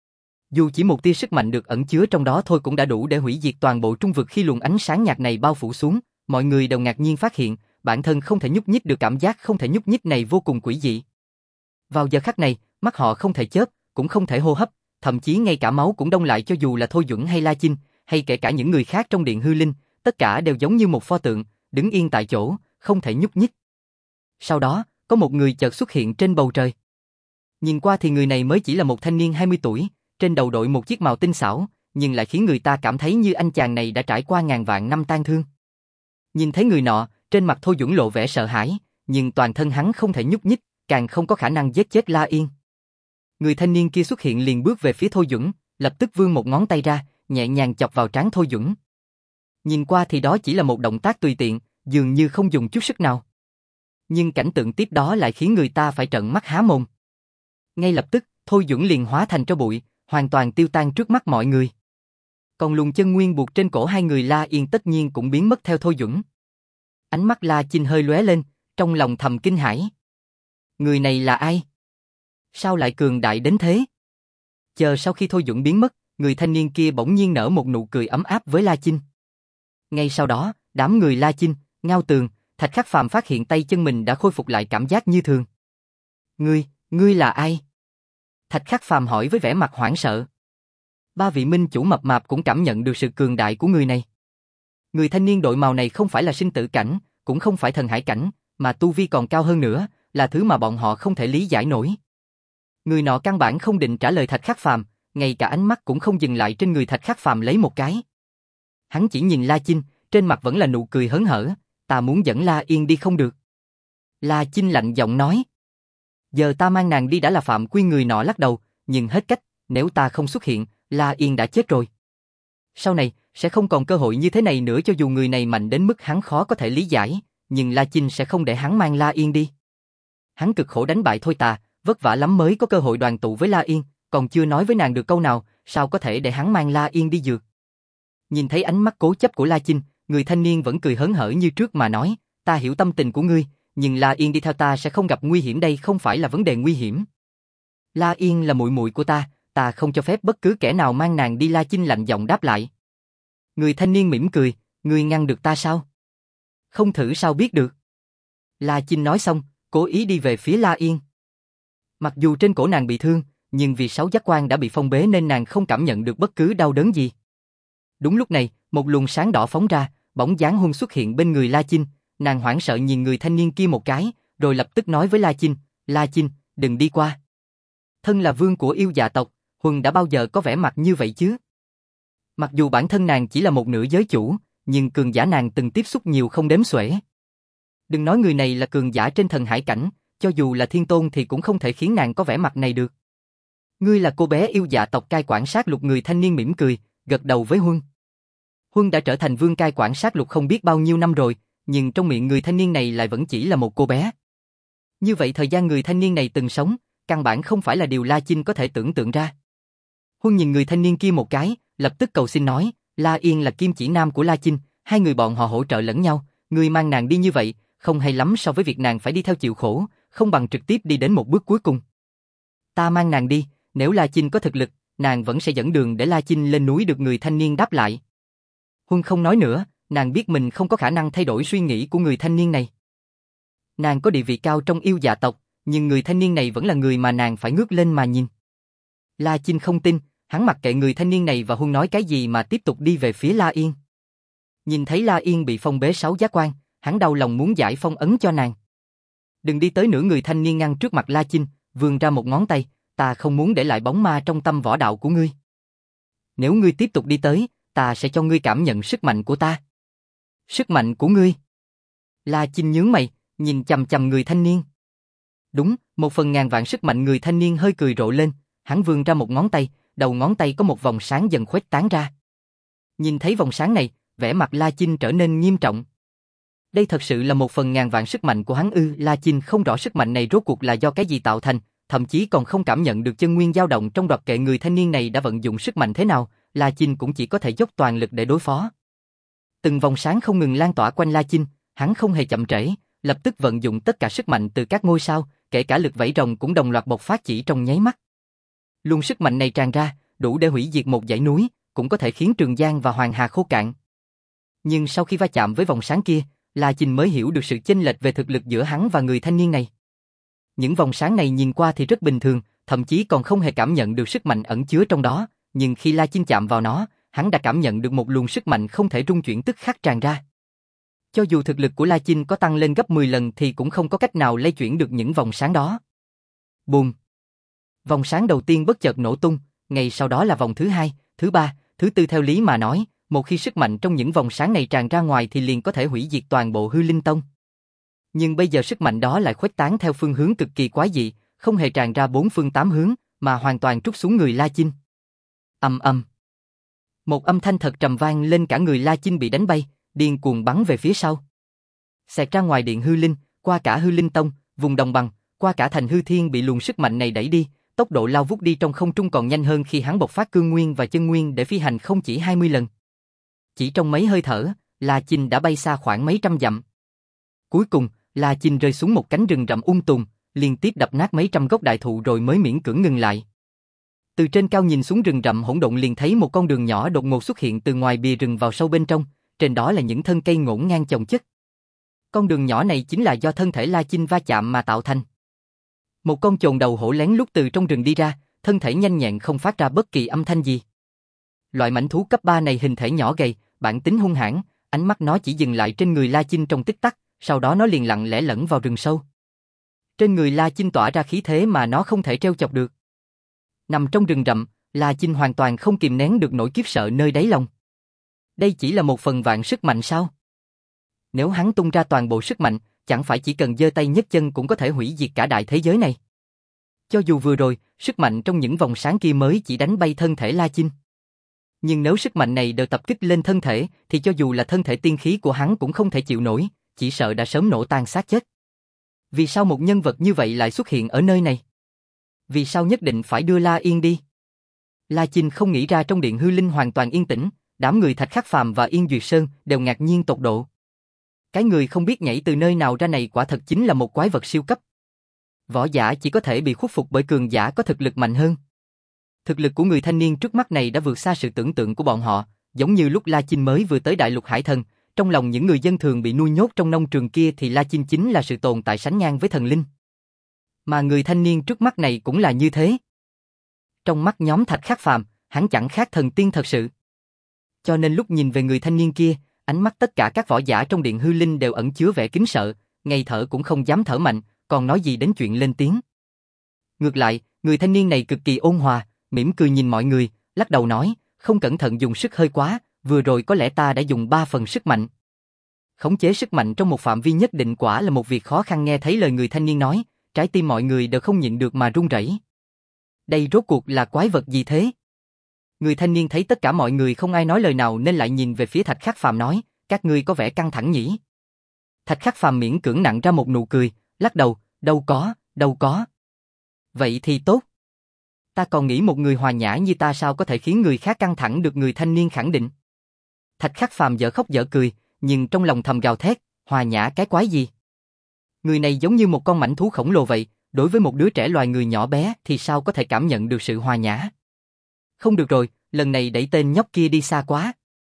Dù chỉ một tia sức mạnh được ẩn chứa trong đó thôi cũng đã đủ để hủy diệt toàn bộ trung vực. Khi luồng ánh sáng nhạt này bao phủ xuống, mọi người đều ngạc nhiên phát hiện, bản thân không thể nhúc nhích được. Cảm giác không thể nhúc nhích này vô cùng quỷ dị. Vào giờ khắc này, mắt họ không thể chớp, cũng không thể hô hấp, thậm chí ngay cả máu cũng đông lại. Cho dù là Thôi Duẩn hay La Chinh, hay kể cả những người khác trong điện hư linh, tất cả đều giống như một pho tượng, đứng yên tại chỗ, không thể nhúc nhích. Sau đó, có một người chợt xuất hiện trên bầu trời. Nhìn qua thì người này mới chỉ là một thanh niên hai mươi tuổi, trên đầu đội một chiếc mào tinh xảo, nhưng lại khiến người ta cảm thấy như anh chàng này đã trải qua ngàn vạn năm tang thương. Nhìn thấy người nọ, trên mặt Thôi Duẩn lộ vẻ sợ hãi, nhưng toàn thân hắn không thể nhúc nhích, càng không có khả năng giết chết La Yên. Người thanh niên kia xuất hiện liền bước về phía Thôi Duẩn, lập tức vươn một ngón tay ra, nhẹ nhàng chọc vào trán Thôi Duẩn. Nhìn qua thì đó chỉ là một động tác tùy tiện, dường như không dùng chút sức nào. Nhưng cảnh tượng tiếp đó lại khiến người ta phải trợn mắt há mồm. Ngay lập tức, Thôi Duẩn liền hóa thành tro bụi, hoàn toàn tiêu tan trước mắt mọi người. Còn luồng chân nguyên buộc trên cổ hai người La Yên tất nhiên cũng biến mất theo Thôi Duẩn. Ánh mắt La Chinh hơi lóe lên, trong lòng thầm kinh hãi. Người này là ai? Sao lại cường đại đến thế? Chờ sau khi Thôi Duẩn biến mất, người thanh niên kia bỗng nhiên nở một nụ cười ấm áp với La Chinh. Ngay sau đó, đám người La Chinh, Ngao Tường, Thạch Khắc Phàm phát hiện tay chân mình đã khôi phục lại cảm giác như thường. Ngươi, ngươi là ai? Thạch Khắc Phàm hỏi với vẻ mặt hoảng sợ. Ba vị minh chủ mập mạp cũng cảm nhận được sự cường đại của người này. Người thanh niên đội màu này không phải là sinh tử cảnh, cũng không phải thần hải cảnh, mà tu vi còn cao hơn nữa, là thứ mà bọn họ không thể lý giải nổi. Người nọ căn bản không định trả lời Thạch Khắc Phàm, ngay cả ánh mắt cũng không dừng lại trên người Thạch Khắc Phàm lấy một cái. Hắn chỉ nhìn La Chinh, trên mặt vẫn là nụ cười hớn hở, ta muốn dẫn La Yên đi không được. La Chinh lạnh giọng nói. Giờ ta mang nàng đi đã là phạm quy. Người nọ lắc đầu, nhưng hết cách, nếu ta không xuất hiện, La Yên đã chết rồi. Sau này, sẽ không còn cơ hội như thế này nữa. Cho dù người này mạnh đến mức hắn khó có thể lý giải, nhưng La Chinh sẽ không để hắn mang La Yên đi. Hắn cực khổ đánh bại Thôi Tà, vất vả lắm mới có cơ hội đoàn tụ với La Yên, còn chưa nói với nàng được câu nào, sao có thể để hắn mang La Yên đi dược. Nhìn thấy ánh mắt cố chấp của La Chinh, người thanh niên vẫn cười hớn hở như trước mà nói, ta hiểu tâm tình của ngươi, nhưng La Yên đi theo ta sẽ không gặp nguy hiểm. Đây không phải là vấn đề nguy hiểm. La Yên là muội muội của ta, ta không cho phép bất cứ kẻ nào mang nàng đi. La Chinh lạnh giọng đáp lại. Người thanh niên mỉm cười, ngươi ngăn được ta sao? Không thử sao biết được. La Chinh nói xong, cố ý đi về phía La Yên. Mặc dù trên cổ nàng bị thương, nhưng vì sáu giác quan đã bị phong bế nên nàng không cảm nhận được bất cứ đau đớn gì. Đúng lúc này, một luồng sáng đỏ phóng ra, bóng dáng Huân xuất hiện bên người La Chinh. Nàng hoảng sợ nhìn người thanh niên kia một cái, rồi lập tức nói với La Chinh, La Chinh, đừng đi qua. Thân là vương của yêu dạ tộc, Huân đã bao giờ có vẻ mặt như vậy chứ? Mặc dù bản thân nàng chỉ là một nữ giới chủ, nhưng cường giả nàng từng tiếp xúc nhiều không đếm xuể. Đừng nói người này là cường giả trên thần hải cảnh, cho dù là thiên tôn thì cũng không thể khiến nàng có vẻ mặt này được. Ngươi là cô bé yêu dạ tộc cai quản sát lục. Người thanh niên mỉm cười, gật đầu với Huân. Huân đã trở thành vương cai quản sát lục không biết bao nhiêu năm rồi, nhưng trong miệng người thanh niên này lại vẫn chỉ là một cô bé. Như vậy thời gian người thanh niên này từng sống, căn bản không phải là điều La Chinh có thể tưởng tượng ra. Huân nhìn người thanh niên kia một cái, lập tức cầu xin nói, La Yên là kim chỉ nam của La Chinh, hai người bọn họ hỗ trợ lẫn nhau, ngươi mang nàng đi như vậy, không hay lắm so với việc nàng phải đi theo chịu khổ, không bằng trực tiếp đi đến một bước cuối cùng. Ta mang nàng đi, nếu La Chinh có thực lực, nàng vẫn sẽ dẫn đường để La Chinh lên núi được. Người thanh niên đáp lại. Huân không nói nữa, nàng biết mình không có khả năng thay đổi suy nghĩ của người thanh niên này. Nàng có địa vị cao trong yêu dạ tộc, nhưng người thanh niên này vẫn là người mà nàng phải ngước lên mà nhìn. La Chinh không tin, hắn mặc kệ người thanh niên này và Huân nói cái gì mà tiếp tục đi về phía La Yên. Nhìn thấy La Yên bị phong bế sáu giác quan, hắn đau lòng muốn giải phong ấn cho nàng. Đừng đi tới nữa. Người thanh niên ngăn trước mặt La Chinh, vươn ra một ngón tay, ta không muốn để lại bóng ma trong tâm võ đạo của ngươi. Nếu ngươi tiếp tục đi tới, ta sẽ cho ngươi cảm nhận sức mạnh của ta. Sức mạnh của ngươi? La Chinh nhướng mày, nhìn chằm chằm người thanh niên. Đúng, một phần ngàn vạn sức mạnh. Người thanh niên hơi cười rộ lên, hắn vươn ra một ngón tay, đầu ngón tay có một vòng sáng dần khuếch tán ra. Nhìn thấy vòng sáng này, vẻ mặt La Chinh trở nên nghiêm trọng. Đây thật sự là một phần ngàn vạn sức mạnh của hắn ư? La Chinh không rõ sức mạnh này rốt cuộc là do cái gì tạo thành, thậm chí còn không cảm nhận được chân nguyên dao động trong đoạt kệ người thanh niên này đã vận dụng sức mạnh thế nào. La Chinh cũng chỉ có thể dốc toàn lực để đối phó. Từng vòng sáng không ngừng lan tỏa quanh La Chinh, hắn không hề chậm trễ, lập tức vận dụng tất cả sức mạnh từ các ngôi sao, kể cả lực vảy rồng cũng đồng loạt bộc phát chỉ trong nháy mắt. Luồng sức mạnh này tràn ra, đủ để hủy diệt một dãy núi, cũng có thể khiến Trường Giang và Hoàng Hà khô cạn. Nhưng sau khi va chạm với vòng sáng kia, La Chinh mới hiểu được sự chênh lệch về thực lực giữa hắn và người thanh niên này. Những vòng sáng này nhìn qua thì rất bình thường, thậm chí còn không hề cảm nhận được sức mạnh ẩn chứa trong đó, nhưng khi La Chinh chạm vào nó, hắn đã cảm nhận được một luồng sức mạnh không thể rung chuyển tức khắc tràn ra. Cho dù thực lực của La Chinh có tăng lên gấp mười lần thì cũng không có cách nào lay chuyển được những vòng sáng đó. Bùm! Vòng sáng đầu tiên bất chợt nổ tung, ngay sau đó là vòng thứ hai, thứ ba, thứ tư. Theo lý mà nói, một khi sức mạnh trong những vòng sáng này tràn ra ngoài thì liền có thể hủy diệt toàn bộ Hư Linh Tông. Nhưng bây giờ sức mạnh đó lại khuếch tán theo phương hướng cực kỳ quái dị, không hề tràn ra bốn phương tám hướng, mà hoàn toàn trút xuống người La Chinh. Ầm ầm. Một âm thanh thật trầm vang lên, cả người La Chinh bị đánh bay, điên cuồng bắn về phía sau. Xẹt ra ngoài điện hư linh, qua cả Hư Linh Tông, vùng đồng bằng, qua cả thành Hư Thiên bị luồng sức mạnh này đẩy đi, tốc độ lao vút đi trong không trung còn nhanh hơn khi hắn bộc phát cương nguyên và chân nguyên để phi hành không chỉ hai mươi lần. Chỉ trong mấy hơi thở, La Chinh đã bay xa khoảng mấy trăm dặm. Cuối cùng, La Chinh rơi xuống một cánh rừng rậm um tùm, liên tiếp đập nát mấy trăm gốc đại thụ rồi mới miễn cưỡng ngừng lại. Từ trên cao nhìn xuống rừng rậm hỗn độn liền thấy một con đường nhỏ đột ngột xuất hiện từ ngoài bìa rừng vào sâu bên trong, trên đó là những thân cây ngổn ngang chồng chất. Con đường nhỏ này chính là do thân thể La Chinh va chạm mà tạo thành. Một con chồn đầu hổ lén lút từ trong rừng đi ra, thân thể nhanh nhẹn không phát ra bất kỳ âm thanh gì. Loại mãnh thú cấp ba này hình thể nhỏ gầy, bản tính hung hãn, ánh mắt nó chỉ dừng lại trên người La Chinh trong tích tắc, sau đó nó liền lặng lẽ lẫn vào rừng sâu. Trên người La Chinh tỏa ra khí thế mà nó không thể trêu chọc được. Nằm trong rừng rậm, La Chinh hoàn toàn không kìm nén được nỗi kiếp sợ nơi đáy lòng. Đây chỉ là một phần vạn sức mạnh sao? Nếu hắn tung ra toàn bộ sức mạnh, chẳng phải chỉ cần giơ tay nhấc chân cũng có thể hủy diệt cả đại thế giới này. Cho dù vừa rồi, sức mạnh trong những vòng sáng kia mới chỉ đánh bay thân thể La Chinh. Nhưng nếu sức mạnh này đều tập kích lên thân thể, thì cho dù là thân thể tiên khí của hắn cũng không thể chịu nổi, chỉ sợ đã sớm nổ tan xác chết. Vì sao một nhân vật như vậy lại xuất hiện ở nơi này? Vì sao nhất định phải đưa La Yên đi? La Chinh không nghĩ ra trong điện hư linh hoàn toàn yên tĩnh, đám người Thạch Khắc Phàm và Yên Duyệt Sơn đều ngạc nhiên tột độ. Cái người không biết nhảy từ nơi nào ra này quả thật chính là một quái vật siêu cấp. Võ giả chỉ có thể bị khuất phục bởi cường giả có thực lực mạnh hơn. Thực lực của người thanh niên trước mắt này đã vượt xa sự tưởng tượng của bọn họ, giống như lúc La Chinh mới vừa tới Đại Lục Hải Thần, trong lòng những người dân thường bị nuôi nhốt trong nông trường kia thì La Chinh chính là sự tồn tại sánh ngang với thần linh. Mà người thanh niên trước mắt này cũng là như thế. Trong mắt nhóm Thạch Khắc Phàm, hắn chẳng khác thần tiên thật sự. Cho nên lúc nhìn về người thanh niên kia, ánh mắt tất cả các võ giả trong điện hư linh đều ẩn chứa vẻ kính sợ, ngay thở cũng không dám thở mạnh, còn nói gì đến chuyện lên tiếng. Ngược lại, người thanh niên này cực kỳ ôn hòa, mỉm cười nhìn mọi người, lắc đầu nói, không cẩn thận dùng sức hơi quá, vừa rồi có lẽ ta đã dùng ba phần sức mạnh. Khống chế sức mạnh trong một phạm vi nhất định quả là một việc khó khăn. Nghe thấy lời người thanh niên nói, trái tim mọi người đều không nhịn được mà run rẩy. Đây rốt cuộc là quái vật gì thế? Người thanh niên thấy tất cả mọi người không ai nói lời nào nên lại nhìn về phía Thạch Khắc Phàm nói, các ngươi có vẻ căng thẳng nhỉ? Thạch Khắc Phàm miễn cưỡng nặn ra một nụ cười, lắc đầu, đâu có, đâu có. Vậy thì tốt. Ta còn nghĩ một người hòa nhã như ta sao có thể khiến người khác căng thẳng được, người thanh niên khẳng định. Thạch Khắc Phàm dở khóc dở cười, nhưng trong lòng thầm gào thét, hòa nhã cái quái gì? Người này giống như một con mãnh thú khổng lồ vậy, đối với một đứa trẻ loài người nhỏ bé thì sao có thể cảm nhận được sự hòa nhã? Không được rồi, lần này đẩy tên nhóc kia đi xa quá.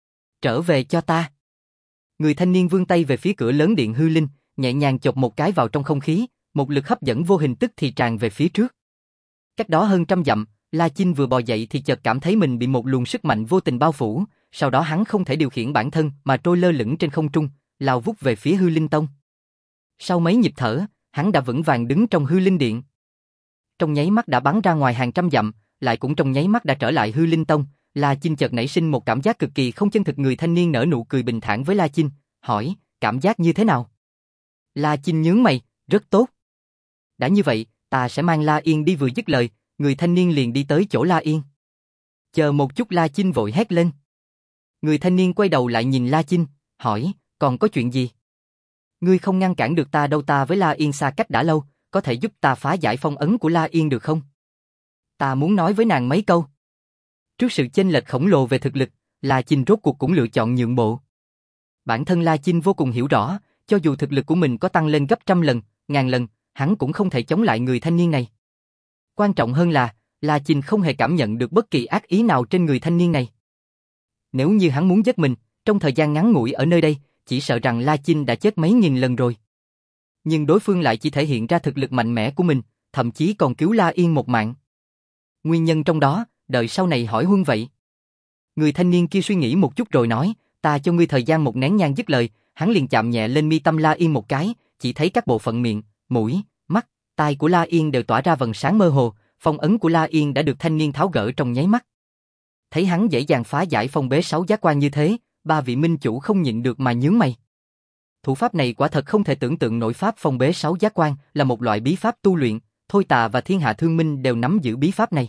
Trở về cho ta. Người thanh niên vươn tay về phía cửa lớn điện hư linh, nhẹ nhàng chộp một cái vào trong không khí, một lực hấp dẫn vô hình tức thì tràn về phía trước. Cách đó hơn trăm dặm, La Chinh vừa bò dậy thì chợt cảm thấy mình bị một luồng sức mạnh vô tình bao phủ, sau đó hắn không thể điều khiển bản thân mà trôi lơ lửng trên không trung, lao vút về phía hư linh tông. Sau mấy nhịp thở, hắn đã vững vàng đứng trong hư linh điện. Trong nháy mắt đã bắn ra ngoài hàng trăm dặm, lại cũng trong nháy mắt đã trở lại hư linh tông. La Chinh chợt nảy sinh một cảm giác cực kỳ không chân thực. Người thanh niên nở nụ cười bình thản với La Chinh, hỏi, cảm giác như thế nào? La Chinh nhướng mày, rất tốt. Đã như vậy, ta sẽ mang La Yên đi. Vừa dứt lời, người thanh niên liền đi tới chỗ La Yên. Chờ một chút, La Chinh vội hét lên. Người thanh niên quay đầu lại nhìn La Chinh, hỏi, còn có chuyện gì? Ngươi không ngăn cản được ta đâu, ta với La Yên xa cách đã lâu, có thể giúp ta phá giải phong ấn của La Yên được không? Ta muốn nói với nàng mấy câu. Trước sự chênh lệch khổng lồ về thực lực, La Chinh rốt cuộc cũng lựa chọn nhượng bộ. Bản thân La Chinh vô cùng hiểu rõ, cho dù thực lực của mình có tăng lên gấp trăm lần, ngàn lần, hắn cũng không thể chống lại người thanh niên này. Quan trọng hơn là, La Chinh không hề cảm nhận được bất kỳ ác ý nào trên người thanh niên này. Nếu như hắn muốn giết mình, trong thời gian ngắn ngủi ở nơi đây, chỉ sợ rằng La Chinh đã chết mấy nghìn lần rồi. Nhưng đối phương lại chỉ thể hiện ra thực lực mạnh mẽ của mình, thậm chí còn cứu La Yên một mạng. Nguyên nhân trong đó, đợi sau này hỏi Huân vậy. Người thanh niên kia suy nghĩ một chút rồi nói, ta cho ngươi thời gian một nén nhang. Dứt lời, hắn liền chạm nhẹ lên mi tâm La Yên một cái, chỉ thấy các bộ phận miệng, mũi, mắt, tai của La Yên đều tỏa ra vầng sáng mơ hồ, phong ấn của La Yên đã được thanh niên tháo gỡ trong nháy mắt. Thấy hắn dễ dàng phá giải phong bế sáu giác quan như thế, ba vị minh chủ không nhịn được mà nhướng mày. Thủ pháp này quả thật không thể tưởng tượng nổi. Pháp phong bế sáu giác quan là một loại bí pháp tu luyện, Thôi Tà và Thiên Hạ Thương Minh đều nắm giữ bí pháp này.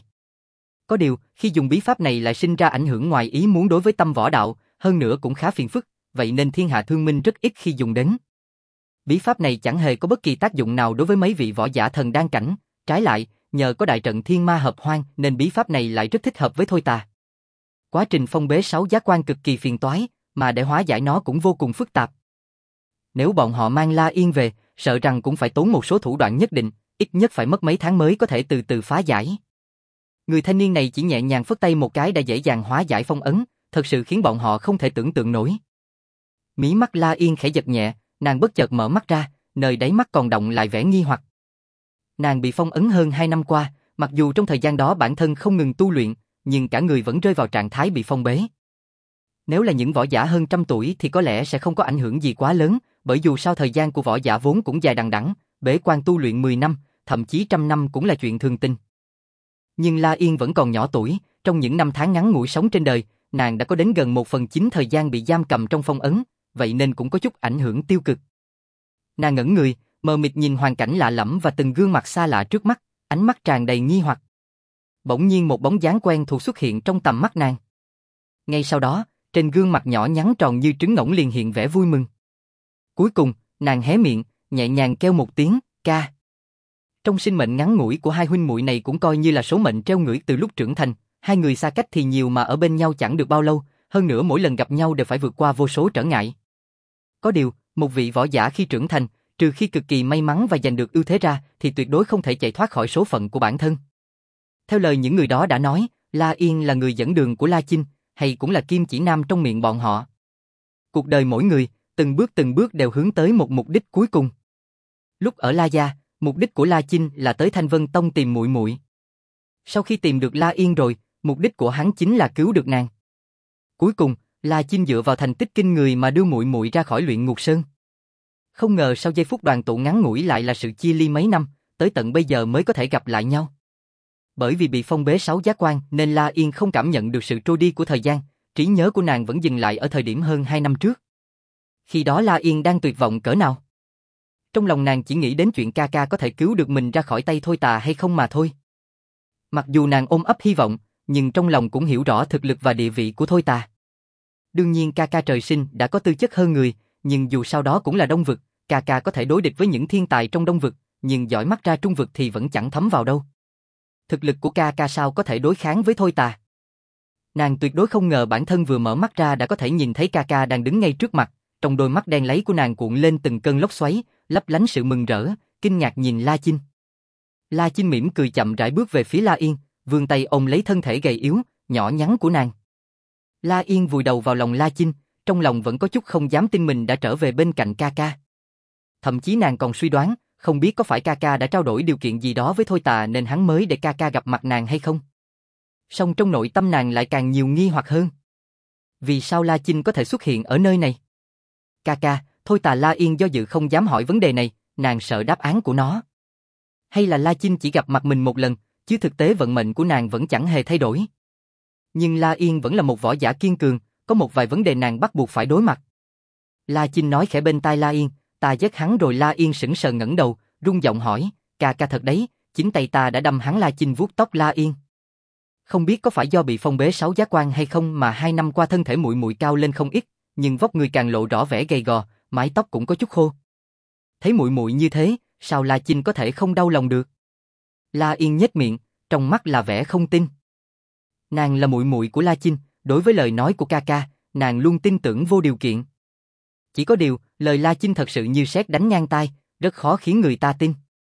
Có điều, khi dùng bí pháp này lại sinh ra ảnh hưởng ngoài ý muốn đối với tâm võ đạo, hơn nữa cũng khá phiền phức, vậy nên Thiên Hạ Thương Minh rất ít khi dùng đến. Bí pháp này chẳng hề có bất kỳ tác dụng nào đối với mấy vị võ giả thần đan cảnh, trái lại, nhờ có đại trận Thiên Ma Hợp Hoang nên bí pháp này lại rất thích hợp với Thôi Tà. Quá trình phong bế sáu giác quan cực kỳ phiền toái, mà để hóa giải nó cũng vô cùng phức tạp. Nếu bọn họ mang La Yên về, sợ rằng cũng phải tốn một số thủ đoạn nhất định, ít nhất phải mất mấy tháng mới có thể từ từ phá giải. Người thanh niên này chỉ nhẹ nhàng phất tay một cái đã dễ dàng hóa giải phong ấn, thật sự khiến bọn họ không thể tưởng tượng nổi. Mí mắt La Yên khẽ giật nhẹ, nàng bất chợt mở mắt ra, nơi đáy mắt còn đọng lại vẻ nghi hoặc. Nàng bị phong ấn hơn hai năm qua, mặc dù trong thời gian đó bản thân không ngừng tu luyện, nhưng cả người vẫn rơi vào trạng thái bị phong bế. Nếu là những võ giả hơn trăm tuổi thì có lẽ sẽ không có ảnh hưởng gì quá lớn, bởi dù sao thời gian của võ giả vốn cũng dài đằng đẵng, bế quan tu luyện mười năm, thậm chí trăm năm cũng là chuyện thường tình. Nhưng La Yên vẫn còn nhỏ tuổi, trong những năm tháng ngắn ngủi sống trên đời, nàng đã có đến gần một phần chín thời gian bị giam cầm trong phong ấn, vậy nên cũng có chút ảnh hưởng tiêu cực. Nàng ngẩn người, mờ mịt nhìn hoàn cảnh lạ lẫm và từng gương mặt xa lạ trước mắt, ánh mắt tràn đầy nghi hoặc. Bỗng nhiên một bóng dáng quen thuộc xuất hiện trong tầm mắt nàng. Ngay sau đó, trên gương mặt nhỏ nhắn tròn như trứng ngỗng liền hiện vẻ vui mừng. Cuối cùng, nàng hé miệng, nhẹ nhàng kêu một tiếng, ca. Trong sinh mệnh ngắn ngủi của hai huynh muội này cũng coi như là số mệnh treo ngưỡi từ lúc trưởng thành, hai người xa cách thì nhiều mà ở bên nhau chẳng được bao lâu, hơn nữa mỗi lần gặp nhau đều phải vượt qua vô số trở ngại. Có điều, một vị võ giả khi trưởng thành, trừ khi cực kỳ may mắn và giành được ưu thế ra, thì tuyệt đối không thể chạy thoát khỏi số phận của bản thân. Theo lời những người đó đã nói, La Yên là người dẫn đường của La Chinh, hay cũng là kim chỉ nam trong miệng bọn họ. Cuộc đời mỗi người, từng bước từng bước đều hướng tới một mục đích cuối cùng. Lúc ở La Gia, mục đích của La Chinh là tới Thanh Vân Tông tìm muội muội. Sau khi tìm được La Yên rồi, mục đích của hắn chính là cứu được nàng. Cuối cùng, La Chinh dựa vào thành tích kinh người mà đưa muội muội ra khỏi Luyện Ngục Sơn. Không ngờ sau giây phút đoàn tụ ngắn ngủi lại là sự chia ly mấy năm, tới tận bây giờ mới có thể gặp lại nhau. Bởi vì bị phong bế sáu giác quan nên La Yên không cảm nhận được sự trôi đi của thời gian, trí nhớ của nàng vẫn dừng lại ở thời điểm hơn hai năm trước. Khi đó La Yên đang tuyệt vọng cỡ nào? Trong lòng nàng chỉ nghĩ đến chuyện ca ca có thể cứu được mình ra khỏi tay Thôi Tà hay không mà thôi. Mặc dù nàng ôm ấp hy vọng, nhưng trong lòng cũng hiểu rõ thực lực và địa vị của Thôi Tà. Đương nhiên ca ca trời sinh đã có tư chất hơn người, nhưng dù sau đó cũng là Đông Vực, ca ca có thể đối địch với những thiên tài trong Đông Vực, nhưng giỏi mắt ra Trung Vực thì vẫn chẳng thấm vào đâu. Thực lực của ca ca sao có thể đối kháng với Thôi Tà? Nàng tuyệt đối không ngờ bản thân vừa mở mắt ra đã có thể nhìn thấy ca ca đang đứng ngay trước mặt, trong đôi mắt đen láy của nàng cuộn lên từng cơn lốc xoáy, lấp lánh sự mừng rỡ, kinh ngạc nhìn La Chinh. La Chinh mỉm cười chậm rãi bước về phía La Yên, vươn tay ôm lấy thân thể gầy yếu, nhỏ nhắn của nàng. La Yên vùi đầu vào lòng La Chinh, trong lòng vẫn có chút không dám tin mình đã trở về bên cạnh ca ca. Thậm chí nàng còn suy đoán, không biết có phải ca ca đã trao đổi điều kiện gì đó với Thôi Tà nên hắn mới để ca ca gặp mặt nàng hay không. Song trong nội tâm nàng lại càng nhiều nghi hoặc hơn. Vì sao La Chinh có thể xuất hiện ở nơi này? Ca ca, Thôi Tà La Yên do dự không dám hỏi vấn đề này, nàng sợ đáp án của nó. Hay là La Chinh chỉ gặp mặt mình một lần, chứ thực tế vận mệnh của nàng vẫn chẳng hề thay đổi. Nhưng La Yên vẫn là một võ giả kiên cường, có một vài vấn đề nàng bắt buộc phải đối mặt. La Chinh nói khẽ bên tai La Yên, ta giết hắn rồi. La Yên sững sờ ngẩng đầu, run giọng hỏi, ca ca thật đấy, chính tay ta đã đâm hắn. La Chinh vuốt tóc La Yên. Không biết có phải do bị phong bế sáu giác quan hay không mà hai năm qua thân thể muội muội cao lên không ít, nhưng vóc người càng lộ rõ vẻ gầy gò, mái tóc cũng có chút khô. Thấy muội muội như thế, sao La Chinh có thể không đau lòng được? La Yên nhếch miệng, trong mắt là vẻ không tin. Nàng là muội muội của La Chinh, đối với lời nói của ca ca, nàng luôn tin tưởng vô điều kiện. Chỉ có điều, lời La Chinh thật sự như sét đánh ngang tai, rất khó khiến người ta tin.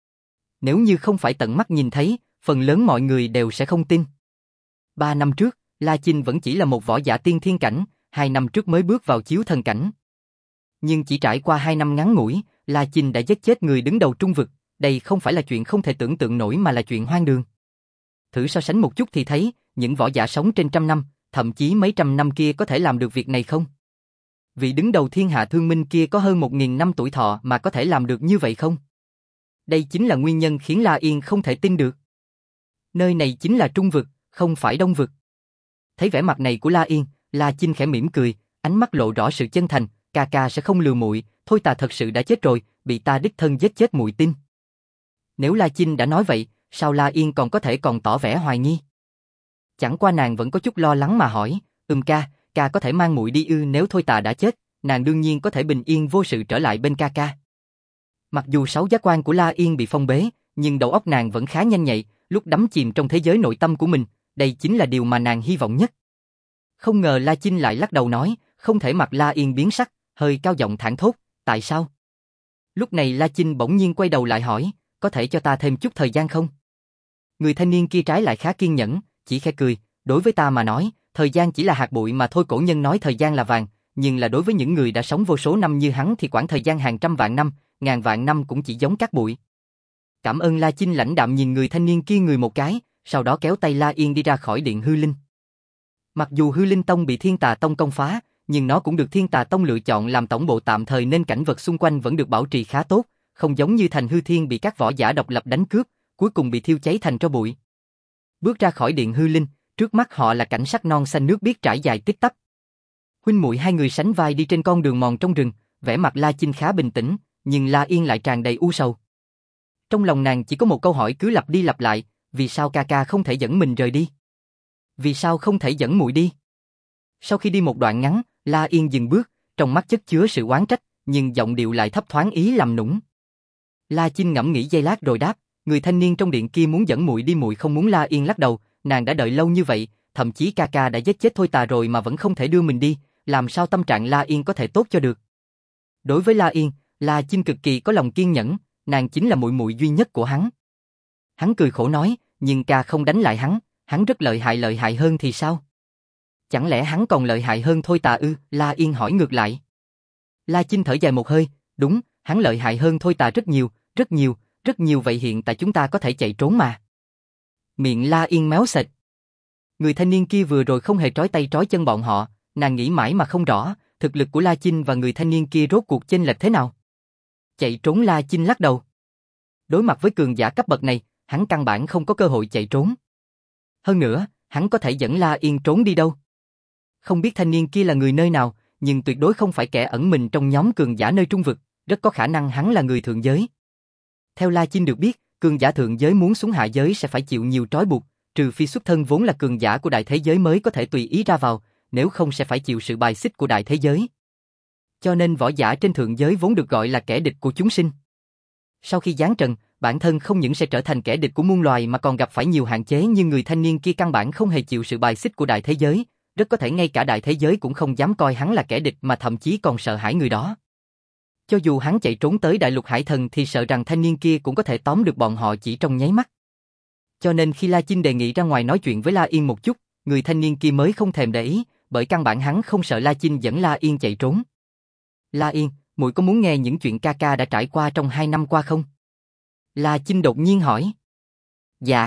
Nếu như không phải tận mắt nhìn thấy, phần lớn mọi người đều sẽ không tin. Ba năm trước, La Chinh vẫn chỉ là một võ giả tiên thiên cảnh, hai năm trước mới bước vào chiếu thần cảnh. Nhưng chỉ trải qua hai năm ngắn ngủi, La Chinh đã giết chết người đứng đầu Trung Vực, đây không phải là chuyện không thể tưởng tượng nổi mà là chuyện hoang đường. Thử so sánh một chút thì thấy, những võ giả sống trên trăm năm, thậm chí mấy trăm năm kia có thể làm được việc này không? Vị đứng đầu thiên hạ thương minh kia có hơn một nghìn năm tuổi thọ mà có thể làm được như vậy không? Đây chính là nguyên nhân khiến La Yên không thể tin được. Nơi này chính là Trung Vực, không phải Đông Vực. Thấy vẻ mặt này của La Yên, La Chinh khẽ mỉm cười, ánh mắt lộ rõ sự chân thành, ca ca sẽ không lừa muội, Thôi Tà thật sự đã chết rồi, bị ta đích thân giết chết muội tin. Nếu La Chinh đã nói vậy, sao La Yên còn có thể còn tỏ vẻ hoài nghi? Chẳng qua nàng vẫn có chút lo lắng mà hỏi, ừm ca, ca có thể mang muội đi ư? Nếu Thôi Tà đã chết, nàng đương nhiên có thể bình yên vô sự trở lại bên ca ca. Mặc dù sáu giác quan của La Yên bị phong bế, nhưng đầu óc nàng vẫn khá nhanh nhạy, lúc đắm chìm trong thế giới nội tâm của mình, đây chính là điều mà nàng hy vọng nhất. Không ngờ La Chinh lại lắc đầu nói, không thể. Mặt La Yên biến sắc, hơi cao giọng thảng thốt, tại sao? Lúc này La Chinh bỗng nhiên quay đầu lại hỏi, có thể cho ta thêm chút thời gian không? Người thanh niên kia trái lại khá kiên nhẫn, chỉ khẽ cười, đối với ta mà nói, thời gian chỉ là hạt bụi mà thôi. Cổ nhân nói thời gian là vàng, nhưng là đối với những người đã sống vô số năm như hắn thì quãng thời gian hàng trăm vạn năm, ngàn vạn năm cũng chỉ giống cát bụi. Cảm ơn. La Chinh lãnh đạm nhìn người thanh niên kia người một cái, sau đó kéo tay La Yên đi ra khỏi điện hư linh. Mặc dù hư linh tông bị Thiên Tà Tông công phá, nhưng nó cũng được Thiên Tà Tông lựa chọn làm tổng bộ tạm thời nên cảnh vật xung quanh vẫn được bảo trì khá tốt, không giống như thành hư thiên bị các võ giả độc lập đánh cướp, cuối cùng bị thiêu cháy thành tro bụi. Bước ra khỏi điện hư linh, trước mắt họ là cảnh sắc non xanh nước biếc trải dài tích tắp. Huynh muội hai người sánh vai đi trên con đường mòn trong rừng, vẻ mặt La Chinh khá bình tĩnh, nhưng La Yên lại tràn đầy u sầu. Trong lòng nàng chỉ có một câu hỏi cứ lặp đi lặp lại, vì sao ca ca không thể dẫn mình rời đi? Vì sao không thể dẫn muội đi? Sau khi đi một đoạn ngắn, La Yên dừng bước, trong mắt chất chứa sự oán trách, nhưng giọng điệu lại thấp thoáng ý làm nũng. La Chinh ngẫm nghĩ giây lát rồi đáp, người thanh niên trong điện kia muốn dẫn muội đi, muội không muốn. La Yên lắc đầu, nàng đã đợi lâu như vậy, thậm chí ca ca đã giết chết Thôi Tà rồi mà vẫn không thể đưa mình đi, làm sao tâm trạng La Yên có thể tốt cho được? Đối với La Yên, La Chinh cực kỳ có lòng kiên nhẫn, nàng chính là muội muội duy nhất của hắn. Hắn cười khổ nói, nhưng ca không đánh lại hắn, hắn rất lợi hại. Lợi hại hơn thì sao? Chẳng lẽ hắn còn lợi hại hơn Thôi Tà ư? La Yên hỏi ngược lại. La Chinh thở dài một hơi, đúng, hắn lợi hại hơn Thôi Tà rất nhiều, rất nhiều, rất nhiều. Vậy hiện tại chúng ta có thể chạy trốn mà. Miệng La Yên méo sệt. Người thanh niên kia vừa rồi không hề trói tay trói chân bọn họ, nàng nghĩ mãi mà không rõ, thực lực của La Chinh và người thanh niên kia rốt cuộc chênh lệch thế nào. Chạy trốn? La Chinh lắc đầu. Đối mặt với cường giả cấp bậc này, hắn căn bản không có cơ hội chạy trốn. Hơn nữa, hắn có thể dẫn La Yên trốn đi đâu? Không biết thanh niên kia là người nơi nào, nhưng tuyệt đối không phải kẻ ẩn mình trong nhóm cường giả nơi trung vực, rất có khả năng hắn là người thượng giới. Theo La Chinh được biết, cường giả thượng giới muốn xuống hạ giới sẽ phải chịu nhiều trói buộc, trừ phi xuất thân vốn là cường giả của đại thế giới mới có thể tùy ý ra vào, nếu không sẽ phải chịu sự bài xích của đại thế giới. Cho nên võ giả trên thượng giới vốn được gọi là kẻ địch của chúng sinh. Sau khi giáng trần, bản thân không những sẽ trở thành kẻ địch của muôn loài mà còn gặp phải nhiều hạn chế, nhưng người thanh niên kia căn bản không hề chịu sự bài xích của đại thế giới, rất có thể ngay cả đại thế giới cũng không dám coi hắn là kẻ địch mà thậm chí còn sợ hãi người đó. Cho dù hắn chạy trốn tới đại lục hải thần thì sợ rằng thanh niên kia cũng có thể tóm được bọn họ chỉ trong nháy mắt. Cho nên khi La Chinh đề nghị ra ngoài nói chuyện với La Yên một chút, người thanh niên kia mới không thèm để ý, bởi căn bản hắn không sợ La Chinh dẫn La Yên chạy trốn. La Yên, muội có muốn nghe những chuyện ca ca đã trải qua trong hai năm qua không? La Chinh đột nhiên hỏi. Dạ.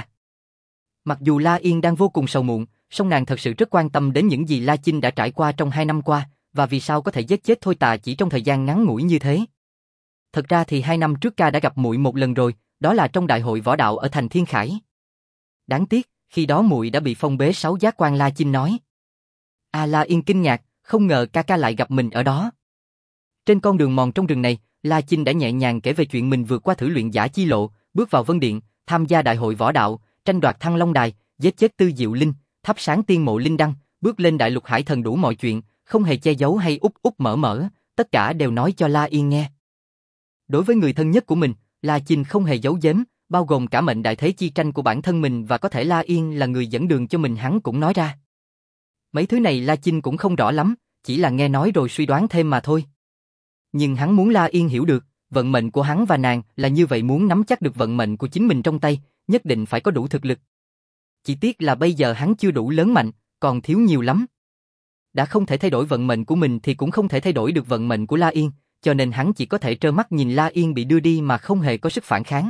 Mặc dù La Yên đang vô cùng sầu muộn, song nàng thật sự rất quan tâm đến những gì La Chinh đã trải qua trong hai năm qua, và vì sao có thể giết chết Thôi Tà chỉ trong thời gian ngắn ngủi như thế. Thật ra thì hai năm trước ca đã gặp muội một lần rồi, đó là trong đại hội võ đạo ở thành Thiên Khải. Đáng tiếc, khi đó muội đã bị phong bế sáu giác quan. La Chinh nói. À, La Yên kinh ngạc, không ngờ ca ca lại gặp mình ở đó. Trên con đường mòn trong rừng này, La Chinh đã nhẹ nhàng kể về chuyện mình vượt qua thử luyện giả chi lộ, bước vào Vân Điện, tham gia đại hội võ đạo, tranh đoạt Thăng Long Đài, giết chết Tư Diệu Linh, thắp sáng tiên mộ linh đăng, bước lên đại lục hải thần, đủ mọi chuyện, không hề che giấu hay úp úp mở mở, tất cả đều nói cho La Yên nghe. Đối với người thân nhất của mình, La Chinh không hề giấu giếm, bao gồm cả mệnh đại thế chi tranh của bản thân mình, và có thể La Yên là người dẫn đường cho mình hắn cũng nói ra. Mấy thứ này La Chinh cũng không rõ lắm, chỉ là nghe nói rồi suy đoán thêm mà thôi. Nhưng hắn muốn La Yên hiểu được, vận mệnh của hắn và nàng là như vậy, muốn nắm chắc được vận mệnh của chính mình trong tay, nhất định phải có đủ thực lực. Chỉ tiếc là bây giờ hắn chưa đủ lớn mạnh, còn thiếu nhiều lắm. Đã không thể thay đổi vận mệnh của mình thì cũng không thể thay đổi được vận mệnh của La Yên, cho nên hắn chỉ có thể trơ mắt nhìn La Yên bị đưa đi mà không hề có sức phản kháng.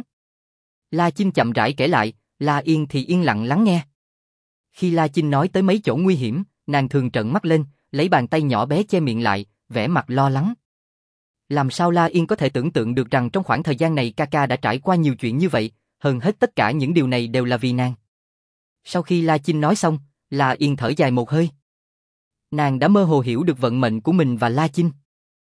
La Chinh chậm rãi kể lại, La Yên thì yên lặng lắng nghe. Khi La Chinh nói tới mấy chỗ nguy hiểm, nàng thường trợn mắt lên, lấy bàn tay nhỏ bé che miệng lại, vẻ mặt lo lắng. Làm sao La Yên có thể tưởng tượng được rằng trong khoảng thời gian này ca ca đã trải qua nhiều chuyện như vậy, hơn hết tất cả những điều này đều là vì nàng. Sau khi La Chinh nói xong, La Yên thở dài một hơi. Nàng đã mơ hồ hiểu được vận mệnh của mình và La Chinh.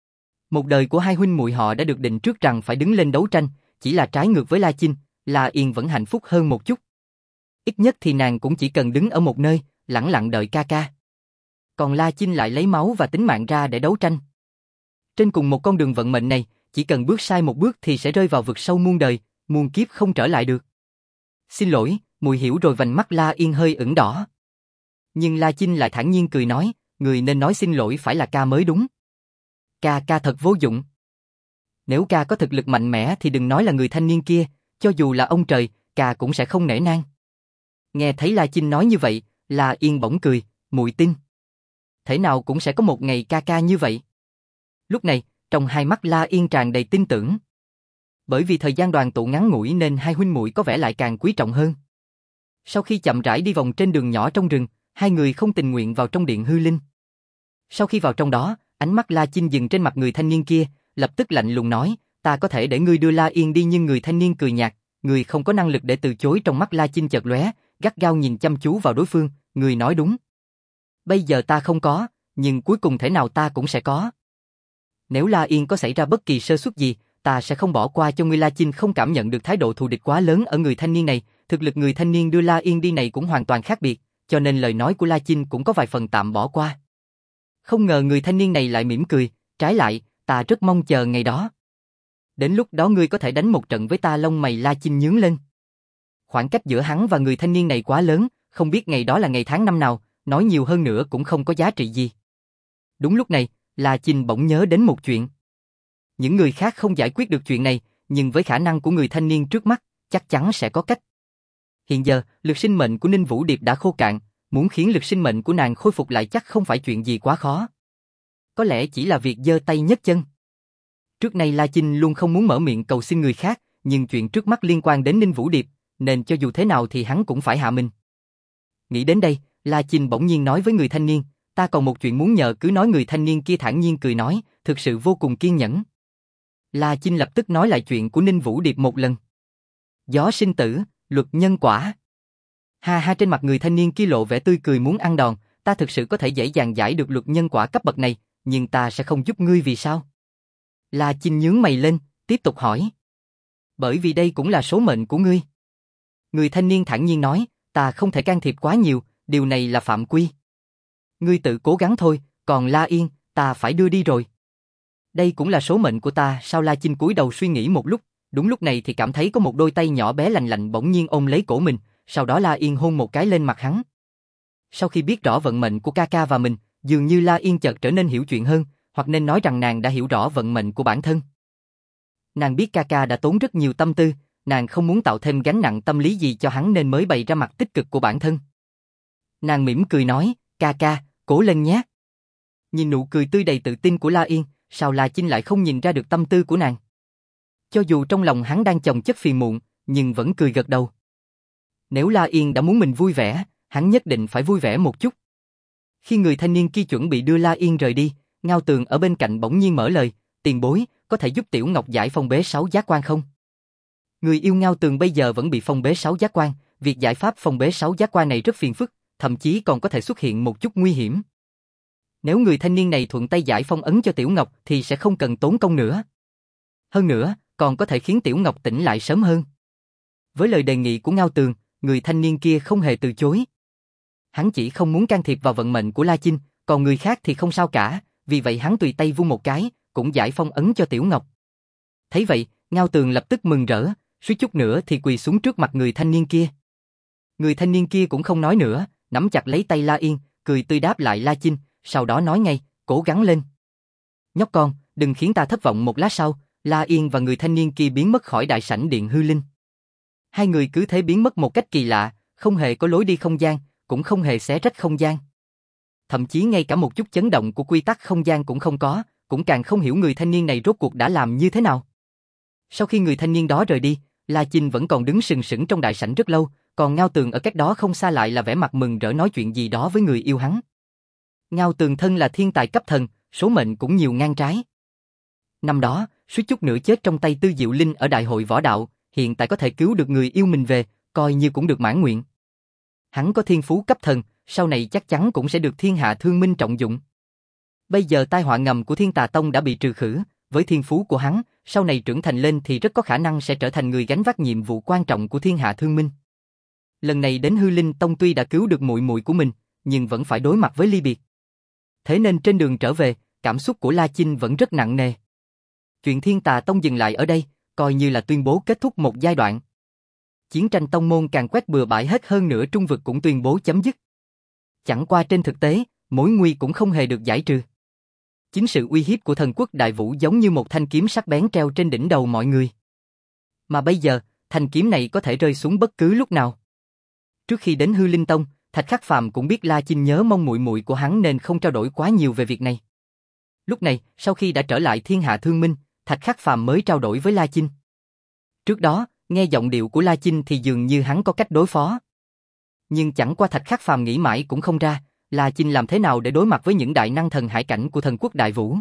Một đời của hai huynh muội họ đã được định trước rằng phải đứng lên đấu tranh, chỉ là trái ngược với La Chinh, La Yên vẫn hạnh phúc hơn một chút. Ít nhất thì nàng cũng chỉ cần đứng ở một nơi, lẳng lặng đợi ca ca. Còn La Chinh lại lấy máu và tính mạng ra để đấu tranh. Trên cùng một con đường vận mệnh này, chỉ cần bước sai một bước thì sẽ rơi vào vực sâu muôn đời, muôn kiếp không trở lại được. Xin lỗi, muội hiểu rồi. Vành mắt La Yên hơi ửng đỏ. Nhưng La Chinh lại thản nhiên cười nói, người nên nói xin lỗi phải là ca mới đúng. Ca ca thật vô dụng. Nếu ca có thực lực mạnh mẽ thì đừng nói là người thanh niên kia, cho dù là ông trời, ca cũng sẽ không nể nang. Nghe thấy La Chinh nói như vậy, La Yên bỗng cười, muội tin. Thể nào cũng sẽ có một ngày ca ca như vậy. Lúc này, trong hai mắt La Yên tràn đầy tin tưởng. Bởi vì thời gian đoàn tụ ngắn ngủi nên hai huynh muội có vẻ lại càng quý trọng hơn. Sau khi chậm rãi đi vòng trên đường nhỏ trong rừng, hai người không tình nguyện vào trong điện hư linh. Sau khi vào trong đó, ánh mắt La Chinh dừng trên mặt người thanh niên kia, lập tức lạnh lùng nói, ta có thể để ngươi đưa La Yên đi, nhưng người thanh niên cười nhạt, người không có năng lực để từ chối. Trong mắt La Chinh chợt lóe, gắt gao nhìn chăm chú vào đối phương, người nói đúng. Bây giờ ta không có, nhưng cuối cùng thể nào ta cũng sẽ có. Nếu La Yên có xảy ra bất kỳ sơ suất gì, ta sẽ không bỏ qua cho ngươi. La Chinh không cảm nhận được thái độ thù địch quá lớn ở người thanh niên này, thực lực người thanh niên đưa La Yên đi này cũng hoàn toàn khác biệt, cho nên lời nói của La Chinh cũng có vài phần tạm bỏ qua. Không ngờ người thanh niên này lại mỉm cười, trái lại, ta rất mong chờ ngày đó. Đến lúc đó ngươi có thể đánh một trận với ta. Lông mày La Chinh nhướng lên. Khoảng cách giữa hắn và người thanh niên này quá lớn, không biết ngày đó là ngày tháng năm nào, nói nhiều hơn nữa cũng không có giá trị gì. Đúng lúc này, La Chinh bỗng nhớ đến một chuyện. Những người khác không giải quyết được chuyện này, nhưng với khả năng của người thanh niên trước mắt, chắc chắn sẽ có cách. Hiện giờ, lực sinh mệnh của Ninh Vũ Điệp đã khô cạn, muốn khiến lực sinh mệnh của nàng khôi phục lại chắc không phải chuyện gì quá khó. Có lẽ chỉ là việc giơ tay nhấc chân. Trước nay La Chinh luôn không muốn mở miệng cầu xin người khác, nhưng chuyện trước mắt liên quan đến Ninh Vũ Điệp, nên cho dù thế nào thì hắn cũng phải hạ mình. Nghĩ đến đây, La Chinh bỗng nhiên nói với người thanh niên, ta còn một chuyện muốn nhờ, cứ nói. Người thanh niên kia thản nhiên cười nói, thực sự vô cùng kiên nhẫn. La Chinh lập tức nói lại chuyện của Ninh Vũ Điệp một lần. Gió sinh tử, luật nhân quả. Ha ha, trên mặt người thanh niên kia lộ vẻ tươi cười muốn ăn đòn, ta thực sự có thể dễ dàng giải được luật nhân quả cấp bậc này, nhưng ta sẽ không giúp ngươi. Vì sao? La Chinh nhướng mày lên, tiếp tục hỏi. Bởi vì đây cũng là số mệnh của ngươi. Người thanh niên thản nhiên nói, ta không thể can thiệp quá nhiều, điều này là phạm quy. Ngươi tự cố gắng thôi, còn La Yên, ta phải đưa đi rồi. Đây cũng là số mệnh của ta. Sao? La Chinh cúi đầu suy nghĩ một lúc, đúng lúc này thì cảm thấy có một đôi tay nhỏ bé lành lạnh bỗng nhiên ôm lấy cổ mình, sau đó La Yên hôn một cái lên mặt hắn. Sau khi biết rõ vận mệnh của ca ca và mình, dường như La Yên chợt trở nên hiểu chuyện hơn, hoặc nên nói rằng nàng đã hiểu rõ vận mệnh của bản thân. Nàng biết ca ca đã tốn rất nhiều tâm tư, nàng không muốn tạo thêm gánh nặng tâm lý gì cho hắn nên mới bày ra mặt tích cực của bản thân. Nàng mỉm cười nói, ca ca, cố lên nhé. Nhìn nụ cười tươi đầy tự tin của La Yên, sao La Chinh lại không nhìn ra được tâm tư của nàng? Cho dù trong lòng hắn đang chồng chất phiền muộn, nhưng vẫn cười gật đầu. Nếu La Yên đã muốn mình vui vẻ, hắn nhất định phải vui vẻ một chút. Khi người thanh niên kia chuẩn bị đưa La Yên rời đi, Ngao Tường ở bên cạnh bỗng nhiên mở lời, tiền bối, có thể giúp Tiểu Ngọc giải phong bế sáu giác quan không? Người yêu Ngao Tường bây giờ vẫn bị phong bế sáu giác quan, việc giải pháp phong bế sáu giác quan này rất phiền phức, thậm chí còn có thể xuất hiện một chút nguy hiểm. Nếu người thanh niên này thuận tay giải phong ấn cho Tiểu Ngọc thì sẽ không cần tốn công nữa. Hơn nữa, còn có thể khiến Tiểu Ngọc tỉnh lại sớm hơn. Với lời đề nghị của Ngao Tường, người thanh niên kia không hề từ chối. Hắn chỉ không muốn can thiệp vào vận mệnh của La Chinh, còn người khác thì không sao cả, vì vậy hắn tùy tay vung một cái, cũng giải phong ấn cho Tiểu Ngọc. Thấy vậy, Ngao Tường lập tức mừng rỡ, suýt chút nữa thì quỳ xuống trước mặt người thanh niên kia. Người thanh niên kia cũng không nói nữa, nắm chặt lấy tay La Yên, cười tươi đáp lại La Chinh, sau đó nói ngay, cố gắng lên. Nhóc con, đừng khiến ta thất vọng. Một lát sau, La Yên và người thanh niên kia biến mất khỏi đại sảnh điện hư linh. Hai người cứ thế biến mất một cách kỳ lạ, không hề có lối đi không gian, cũng không hề xé rách không gian. Thậm chí ngay cả một chút chấn động của quy tắc không gian cũng không có, cũng càng không hiểu người thanh niên này rốt cuộc đã làm như thế nào. Sau khi người thanh niên đó rời đi, La Chinh vẫn còn đứng sừng sững trong đại sảnh rất lâu, còn Ngao Tường ở cách đó không xa lại là vẻ mặt mừng rỡ nói chuyện gì đó với người yêu hắn. Ngao Tường thân là thiên tài cấp thần, số mệnh cũng nhiều ngang trái. Năm đó, suýt chút nữa chết trong tay Tư Diệu Linh ở đại hội võ đạo, hiện tại có thể cứu được người yêu mình về, coi như cũng được mãn nguyện. Hắn có thiên phú cấp thần, sau này chắc chắn cũng sẽ được thiên hạ thương minh trọng dụng. Bây giờ tai họa ngầm của Thiên Tà Tông đã bị trừ khử, với thiên phú của hắn, sau này trưởng thành lên thì rất có khả năng sẽ trở thành người gánh vác nhiệm vụ quan trọng của thiên hạ thương minh. Lần này đến Hư Linh Tông tuy đã cứu được muội muội của mình, nhưng vẫn phải đối mặt với ly biệt. Thế nên trên đường trở về, cảm xúc của La Chinh vẫn rất nặng nề. Chuyện Thiên Tà Tông dừng lại ở đây, coi như là tuyên bố kết thúc một giai đoạn. Chiến tranh tông môn càng quét bừa bãi hết, hơn nữa trung vực cũng tuyên bố chấm dứt. Chẳng qua trên thực tế, mối nguy cũng không hề được giải trừ. Chính sự uy hiếp của thần quốc Đại Vũ giống như một thanh kiếm sắc bén treo trên đỉnh đầu mọi người. Mà bây giờ, thanh kiếm này có thể rơi xuống bất cứ lúc nào. Trước khi đến Hư Linh Tông, Thạch Khắc Phàm cũng biết La Chinh nhớ mong muội muội của hắn nên không trao đổi quá nhiều về việc này. Lúc này, sau khi đã trở lại Thiên Hạ Thương Minh, Thạch Khắc Phàm mới trao đổi với La Chinh. Trước đó, nghe giọng điệu của La Chinh thì dường như hắn có cách đối phó. Nhưng chẳng qua Thạch Khắc Phàm nghĩ mãi cũng không ra, La Chinh làm thế nào để đối mặt với những đại năng thần hải cảnh của thần quốc Đại Vũ.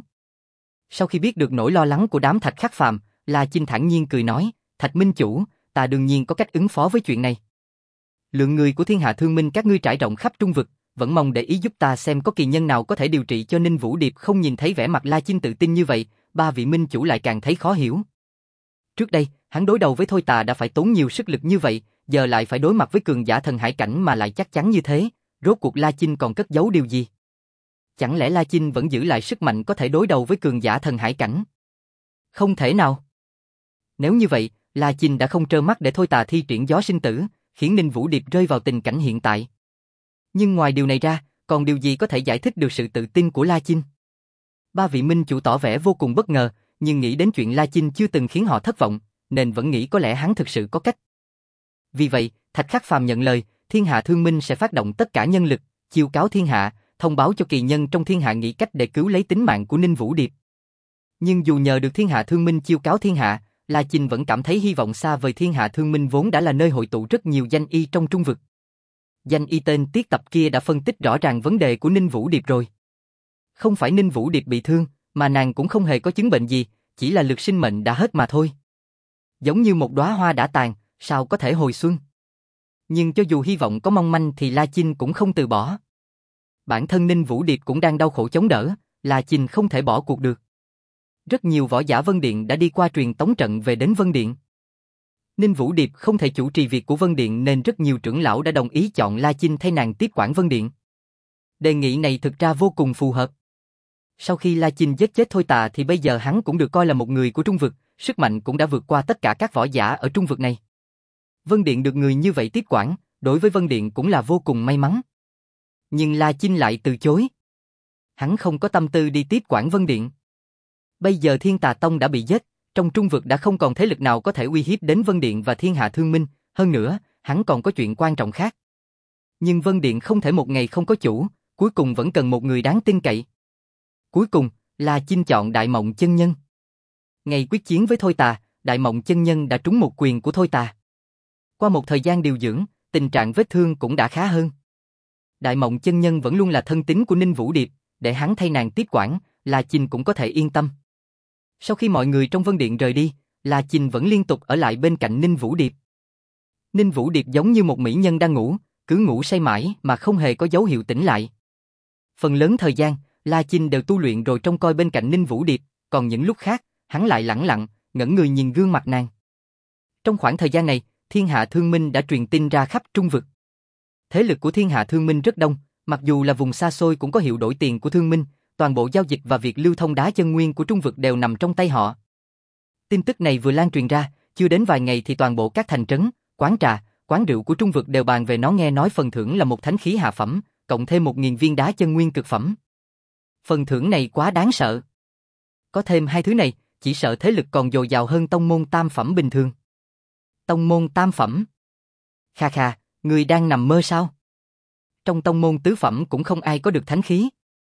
Sau khi biết được nỗi lo lắng của đám Thạch Khắc Phàm, La Chinh thản nhiên cười nói, Thạch Minh Chủ, ta đương nhiên có cách ứng phó với chuyện này. Lượng người của Thiên Hạ Thương Minh các ngươi trải rộng khắp Trung Vực, vẫn mong để ý giúp ta xem có kỳ nhân nào có thể điều trị cho Ninh Vũ Điệp. Không nhìn thấy vẻ mặt La Chinh tự tin như vậy, ba vị minh chủ lại càng thấy khó hiểu. Trước đây, hắn đối đầu với Thôi Tà đã phải tốn nhiều sức lực như vậy, giờ lại phải đối mặt với cường giả thần hải cảnh mà lại chắc chắn như thế, rốt cuộc La Chinh còn cất giấu điều gì? Chẳng lẽ La Chinh vẫn giữ lại sức mạnh có thể đối đầu với cường giả thần hải cảnh? Không thể nào. Nếu như vậy, La Chinh đã không trơ mắt để Thôi Tà thi triển gió sinh tử, khiến Ninh Vũ Điệp rơi vào tình cảnh hiện tại. Nhưng ngoài điều này ra, còn điều gì có thể giải thích được sự tự tin của La Chinh? Ba vị minh chủ tỏ vẻ vô cùng bất ngờ, nhưng nghĩ đến chuyện La Chinh chưa từng khiến họ thất vọng, nên vẫn nghĩ có lẽ hắn thực sự có cách. Vì vậy, Thạch Khắc Phàm nhận lời, Thiên Hạ Thương Minh sẽ phát động tất cả nhân lực, chiêu cáo thiên hạ, thông báo cho kỳ nhân trong thiên hạ nghĩ cách để cứu lấy tính mạng của Ninh Vũ Điệp. Nhưng dù nhờ được Thiên Hạ Thương Minh chiêu cáo thiên hạ, La Chinh vẫn cảm thấy hy vọng xa vời. Thiên Hạ Thương Minh vốn đã là nơi hội tụ rất nhiều danh y trong Trung Vực. Danh y tên Tiết Tập kia đã phân tích rõ ràng vấn đề của Ninh Vũ Điệp rồi. Không phải Ninh Vũ Điệp bị thương, mà nàng cũng không hề có chứng bệnh gì, chỉ là lực sinh mệnh đã hết mà thôi. Giống như một đóa hoa đã tàn, sao có thể hồi xuân? Nhưng cho dù hy vọng có mong manh thì La Chinh cũng không từ bỏ. Bản thân Ninh Vũ Điệp cũng đang đau khổ chống đỡ, La Chinh không thể bỏ cuộc được. Rất nhiều võ giả Vân Điện đã đi qua truyền tống trận về đến Vân Điện. Ninh Vũ Điệp không thể chủ trì việc của Vân Điện nên rất nhiều trưởng lão đã đồng ý chọn La Chinh thay nàng tiếp quản Vân Điện. Đề nghị này thực ra vô cùng phù hợp. Sau khi La Chinh giết chết Thôi Tà thì bây giờ hắn cũng được coi là một người của Trung Vực, sức mạnh cũng đã vượt qua tất cả các võ giả ở Trung Vực này. Vân Điện được người như vậy tiếp quản, đối với Vân Điện cũng là vô cùng may mắn. Nhưng La Chinh lại từ chối. Hắn không có tâm tư đi tiếp quản Vân Điện. Bây giờ Thiên Tà Tông đã bị giết, trong Trung Vực đã không còn thế lực nào có thể uy hiếp đến Vân Điện và Thiên Hạ Thương Minh, hơn nữa, hắn còn có chuyện quan trọng khác. Nhưng Vân Điện không thể một ngày không có chủ, cuối cùng vẫn cần một người đáng tin cậy. Cuối cùng, La Chinh chọn Đại Mộng Chân Nhân. Ngày quyết chiến với Thôi Tà, Đại Mộng Chân Nhân đã trúng một quyền của Thôi Tà. Qua một thời gian điều dưỡng, tình trạng vết thương cũng đã khá hơn. Đại Mộng Chân Nhân vẫn luôn là thân tín của Ninh Vũ Điệp, để hắn thay nàng tiếp quản, La Chinh cũng có thể yên tâm. Sau khi mọi người trong Vân Điện rời đi, La Chinh vẫn liên tục ở lại bên cạnh Ninh Vũ Điệp. Ninh Vũ Điệp giống như một mỹ nhân đang ngủ, cứ ngủ say mãi mà không hề có dấu hiệu tỉnh lại. Phần lớn thời gian, La Chinh đều tu luyện rồi trông coi bên cạnh Ninh Vũ Điệp, còn những lúc khác, hắn lại lẳng lặng, ngẩn người nhìn gương mặt nàng. Trong khoảng thời gian này, Thiên Hạ Thương Minh đã truyền tin ra khắp Trung Vực. Thế lực của Thiên Hạ Thương Minh rất đông, mặc dù là vùng xa xôi cũng có hiệu đổi tiền của Thương Minh, toàn bộ giao dịch và việc lưu thông đá chân nguyên của Trung Vực đều nằm trong tay họ. Tin tức này vừa lan truyền ra, chưa đến vài ngày thì toàn bộ các thành trấn, quán trà, quán rượu của Trung Vực đều bàn về nó. Nghe nói phần thưởng là một thánh khí hạ phẩm, cộng thêm một nghìn viên đá chân nguyên cực phẩm. Phần thưởng này quá đáng sợ. Có thêm hai thứ này, chỉ sợ thế lực còn dồi dào hơn tông môn tam phẩm bình thường. Tông môn tam phẩm? Kha kha, người đang nằm mơ sao? Trong tông môn tứ phẩm cũng không ai có được thánh khí.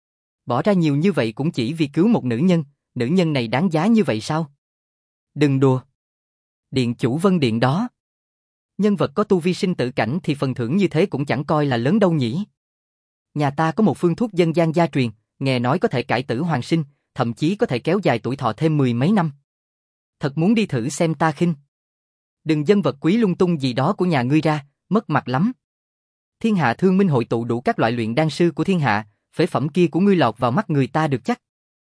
Bỏ ra nhiều như vậy cũng chỉ vì cứu một nữ nhân, nữ nhân này đáng giá như vậy sao? Đừng đùa. Điện chủ Vân Điện đó. Nhân vật có tu vi sinh tử cảnh thì phần thưởng như thế cũng chẳng coi là lớn đâu nhỉ. Nhà ta có một phương thuốc dân gian gia truyền, nghe nói có thể cải tử hoàn sinh, thậm chí có thể kéo dài tuổi thọ thêm mười mấy năm. Thật muốn đi thử xem ta khinh. Đừng dân vật quý lung tung gì đó của nhà ngươi ra, mất mặt lắm. Thiên Hạ Thương Minh hội tụ đủ các loại luyện đan sư của thiên hạ, phế phẩm kia của ngươi lọt vào mắt người ta được chắc.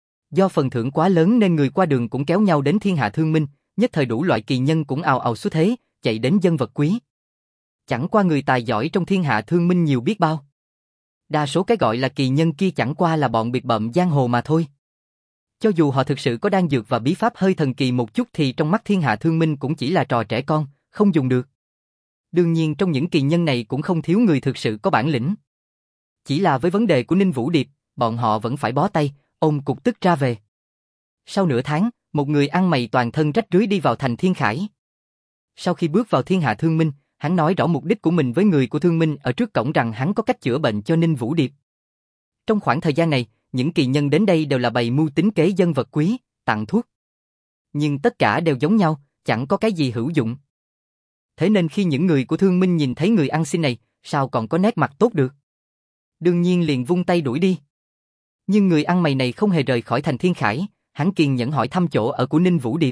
Do phần thưởng quá lớn nên người qua đường cũng kéo nhau đến Thiên Hạ Thương Minh, nhất thời đủ loại kỳ nhân cũng ào ào xuất thế, chạy đến dân vật quý. Chẳng qua người tài giỏi trong Thiên Hạ Thương Minh nhiều biết bao. Đa số cái gọi là kỳ nhân kia chẳng qua là bọn biệt bợm giang hồ mà thôi. Cho dù họ thực sự có đan dược và bí pháp hơi thần kỳ một chút thì trong mắt Thiên Hạ Thương Minh cũng chỉ là trò trẻ con, không dùng được. Đương nhiên trong những kỳ nhân này cũng không thiếu người thực sự có bản lĩnh. Chỉ là với vấn đề của Ninh Vũ Điệp, bọn họ vẫn phải bó tay, ôm cục tức ra về. Sau nửa tháng, một người ăn mày toàn thân rách rưới đi vào thành Thiên Khải. Sau khi bước vào Thiên Hạ Thương Minh, hắn nói rõ mục đích của mình với người của Thương Minh ở trước cổng rằng hắn có cách chữa bệnh cho Ninh Vũ Điệp. Trong khoảng thời gian này, những kỳ nhân đến đây đều là bày mưu tính kế dân vật quý, tặng thuốc. Nhưng tất cả đều giống nhau, chẳng có cái gì hữu dụng. Thế nên khi những người của Thương Minh nhìn thấy người ăn xin này, sao còn có nét mặt tốt được? Đương nhiên liền vung tay đuổi đi. Nhưng người ăn mày này không hề rời khỏi thành Thiên Khải, hắn kiên nhẫn hỏi thăm chỗ ở của Ninh Vũ Điệp.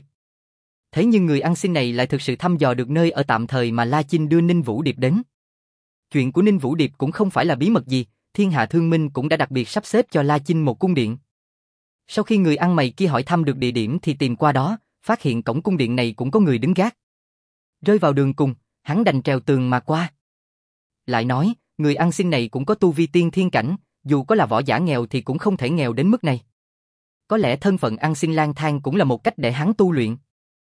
Thế nhưng người ăn xin này lại thực sự thăm dò được nơi ở tạm thời mà La Chinh đưa Ninh Vũ Điệp đến. Chuyện của Ninh Vũ Điệp cũng không phải là bí mật gì, Thiên Hạ Thương Minh cũng đã đặc biệt sắp xếp cho La Chinh một cung điện. Sau khi người ăn mày kia hỏi thăm được địa điểm thì tìm qua đó, phát hiện cổng cung điện này cũng có người đứng gác. Rơi vào đường cùng, hắn đành trèo tường mà qua. Lại nói, người ăn xin này cũng có tu vi tiên thiên cảnh, dù có là võ giả nghèo thì cũng không thể nghèo đến mức này. Có lẽ thân phận ăn xin lang thang cũng là một cách để hắn tu luyện.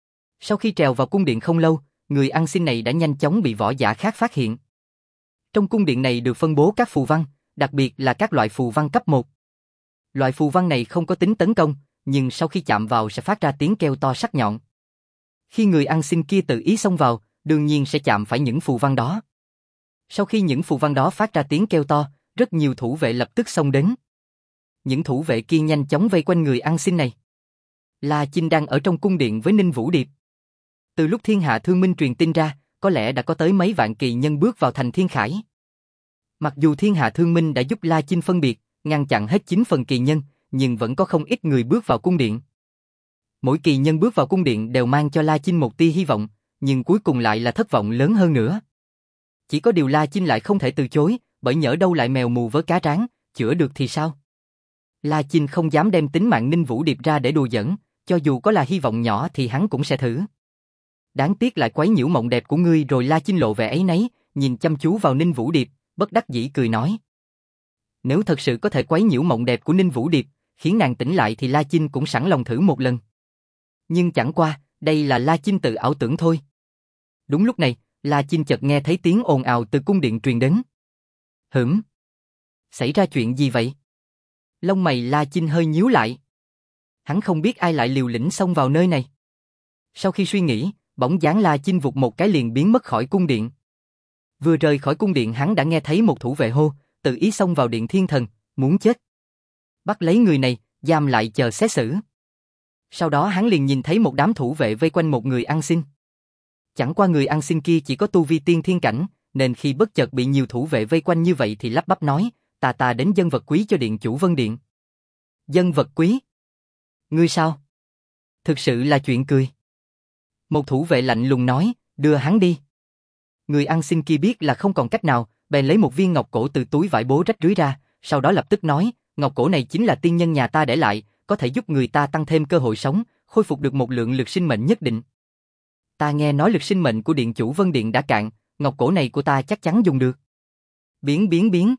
Sau khi trèo vào cung điện không lâu, người ăn xin này đã nhanh chóng bị võ giả khác phát hiện. Trong cung điện này được phân bố các phù văn, đặc biệt là các loại phù văn cấp một. Loại phù văn này không có tính tấn công, nhưng sau khi chạm vào sẽ phát ra tiếng kêu to sắc nhọn. Khi người ăn xin kia tự ý xông vào, đương nhiên sẽ chạm phải những phù văn đó. Sau khi những phù văn đó phát ra tiếng kêu to, rất nhiều thủ vệ lập tức xông đến. Những thủ vệ kia nhanh chóng vây quanh người ăn xin này. La Chinh đang ở trong cung điện với Ninh Vũ Điệp. Từ lúc Thiên Hạ Thương Minh truyền tin ra, có lẽ đã có tới mấy vạn kỳ nhân bước vào thành Thiên Khải. Mặc dù Thiên Hạ Thương Minh đã giúp La Chinh phân biệt, ngăn chặn hết chín phần kỳ nhân, nhưng vẫn có không ít người bước vào cung điện. Mỗi kỳ nhân bước vào cung điện đều mang cho La Chinh một tia hy vọng, nhưng cuối cùng lại là thất vọng lớn hơn nữa. Chỉ có điều La Chinh lại không thể từ chối, bởi nhỡ đâu lại mèo mù vớ cá tráng, chữa được thì sao? La Chinh không dám đem tính mạng Ninh Vũ Điệp ra để đùa giỡn, cho dù có là hy vọng nhỏ thì hắn cũng sẽ thử. Đáng tiếc lại quấy nhiễu mộng đẹp của ngươi rồi. La Chinh lộ vẻ áy náy, nhìn chăm chú vào Ninh Vũ Điệp, bất đắc dĩ cười nói. Nếu thật sự có thể quấy nhiễu mộng đẹp của Ninh Vũ Điệp, khiến nàng tỉnh lại thì La Chinh cũng sẵn lòng thử một lần. Nhưng chẳng qua, đây là La Chinh tự ảo tưởng thôi. Đúng lúc này, La Chinh chợt nghe thấy tiếng ồn ào từ cung điện truyền đến. Hửm? Xảy ra chuyện gì vậy? Lông mày La Chinh hơi nhíu lại. Hắn không biết ai lại liều lĩnh xông vào nơi này. Sau khi suy nghĩ, bỗng dáng La Chinh vụt một cái liền biến mất khỏi cung điện. Vừa rời khỏi cung điện hắn đã nghe thấy một thủ vệ hô, tự ý xông vào điện thiên thần, muốn chết. Bắt lấy người này, giam lại chờ xét xử. Sau đó hắn liền nhìn thấy một đám thủ vệ vây quanh một người ăn xin. Chẳng qua người ăn xin kia chỉ có tu vi tiên thiên cảnh, nên khi bất chợt bị nhiều thủ vệ vây quanh như vậy thì lắp bắp nói, ta ta đến dân vật quý cho điện chủ Vân Điện. Dân vật quý? Ngươi sao? Thực sự là chuyện cười. Một thủ vệ lạnh lùng nói, đưa hắn đi. Người ăn xin kia biết là không còn cách nào, bèn lấy một viên ngọc cổ từ túi vải bố rách rưới ra, sau đó lập tức nói, ngọc cổ này chính là tiên nhân nhà ta để lại, có thể giúp người ta tăng thêm cơ hội sống, khôi phục được một lượng lực sinh mệnh nhất định. Ta nghe nói lực sinh mệnh của điện chủ Vân Điện đã cạn, ngọc cổ này của ta chắc chắn dùng được. Biến biến biến.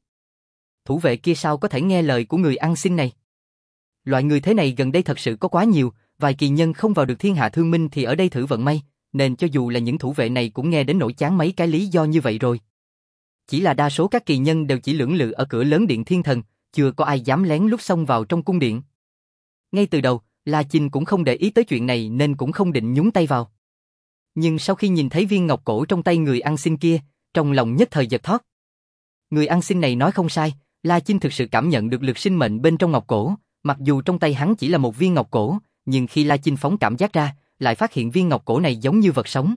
Thủ vệ kia sao có thể nghe lời của người ăn xin này? Loại người thế này gần đây thật sự có quá nhiều, vài kỳ nhân không vào được Thiên Hạ Thương Minh thì ở đây thử vận may, nên cho dù là những thủ vệ này cũng nghe đến nỗi chán mấy cái lý do như vậy rồi. Chỉ là đa số các kỳ nhân đều chỉ lưỡng lự ở cửa lớn điện thiên thần, chưa có ai dám lén lút xông vào trong cung điện. Ngay từ đầu, La Chinh cũng không để ý tới chuyện này nên cũng không định nhúng tay vào. Nhưng sau khi nhìn thấy viên ngọc cổ trong tay người ăn xin kia, trong lòng nhất thời giật thót. Người ăn xin này nói không sai, La Chinh thực sự cảm nhận được lực sinh mệnh bên trong ngọc cổ, mặc dù trong tay hắn chỉ là một viên ngọc cổ, nhưng khi La Chinh phóng cảm giác ra, lại phát hiện viên ngọc cổ này giống như vật sống.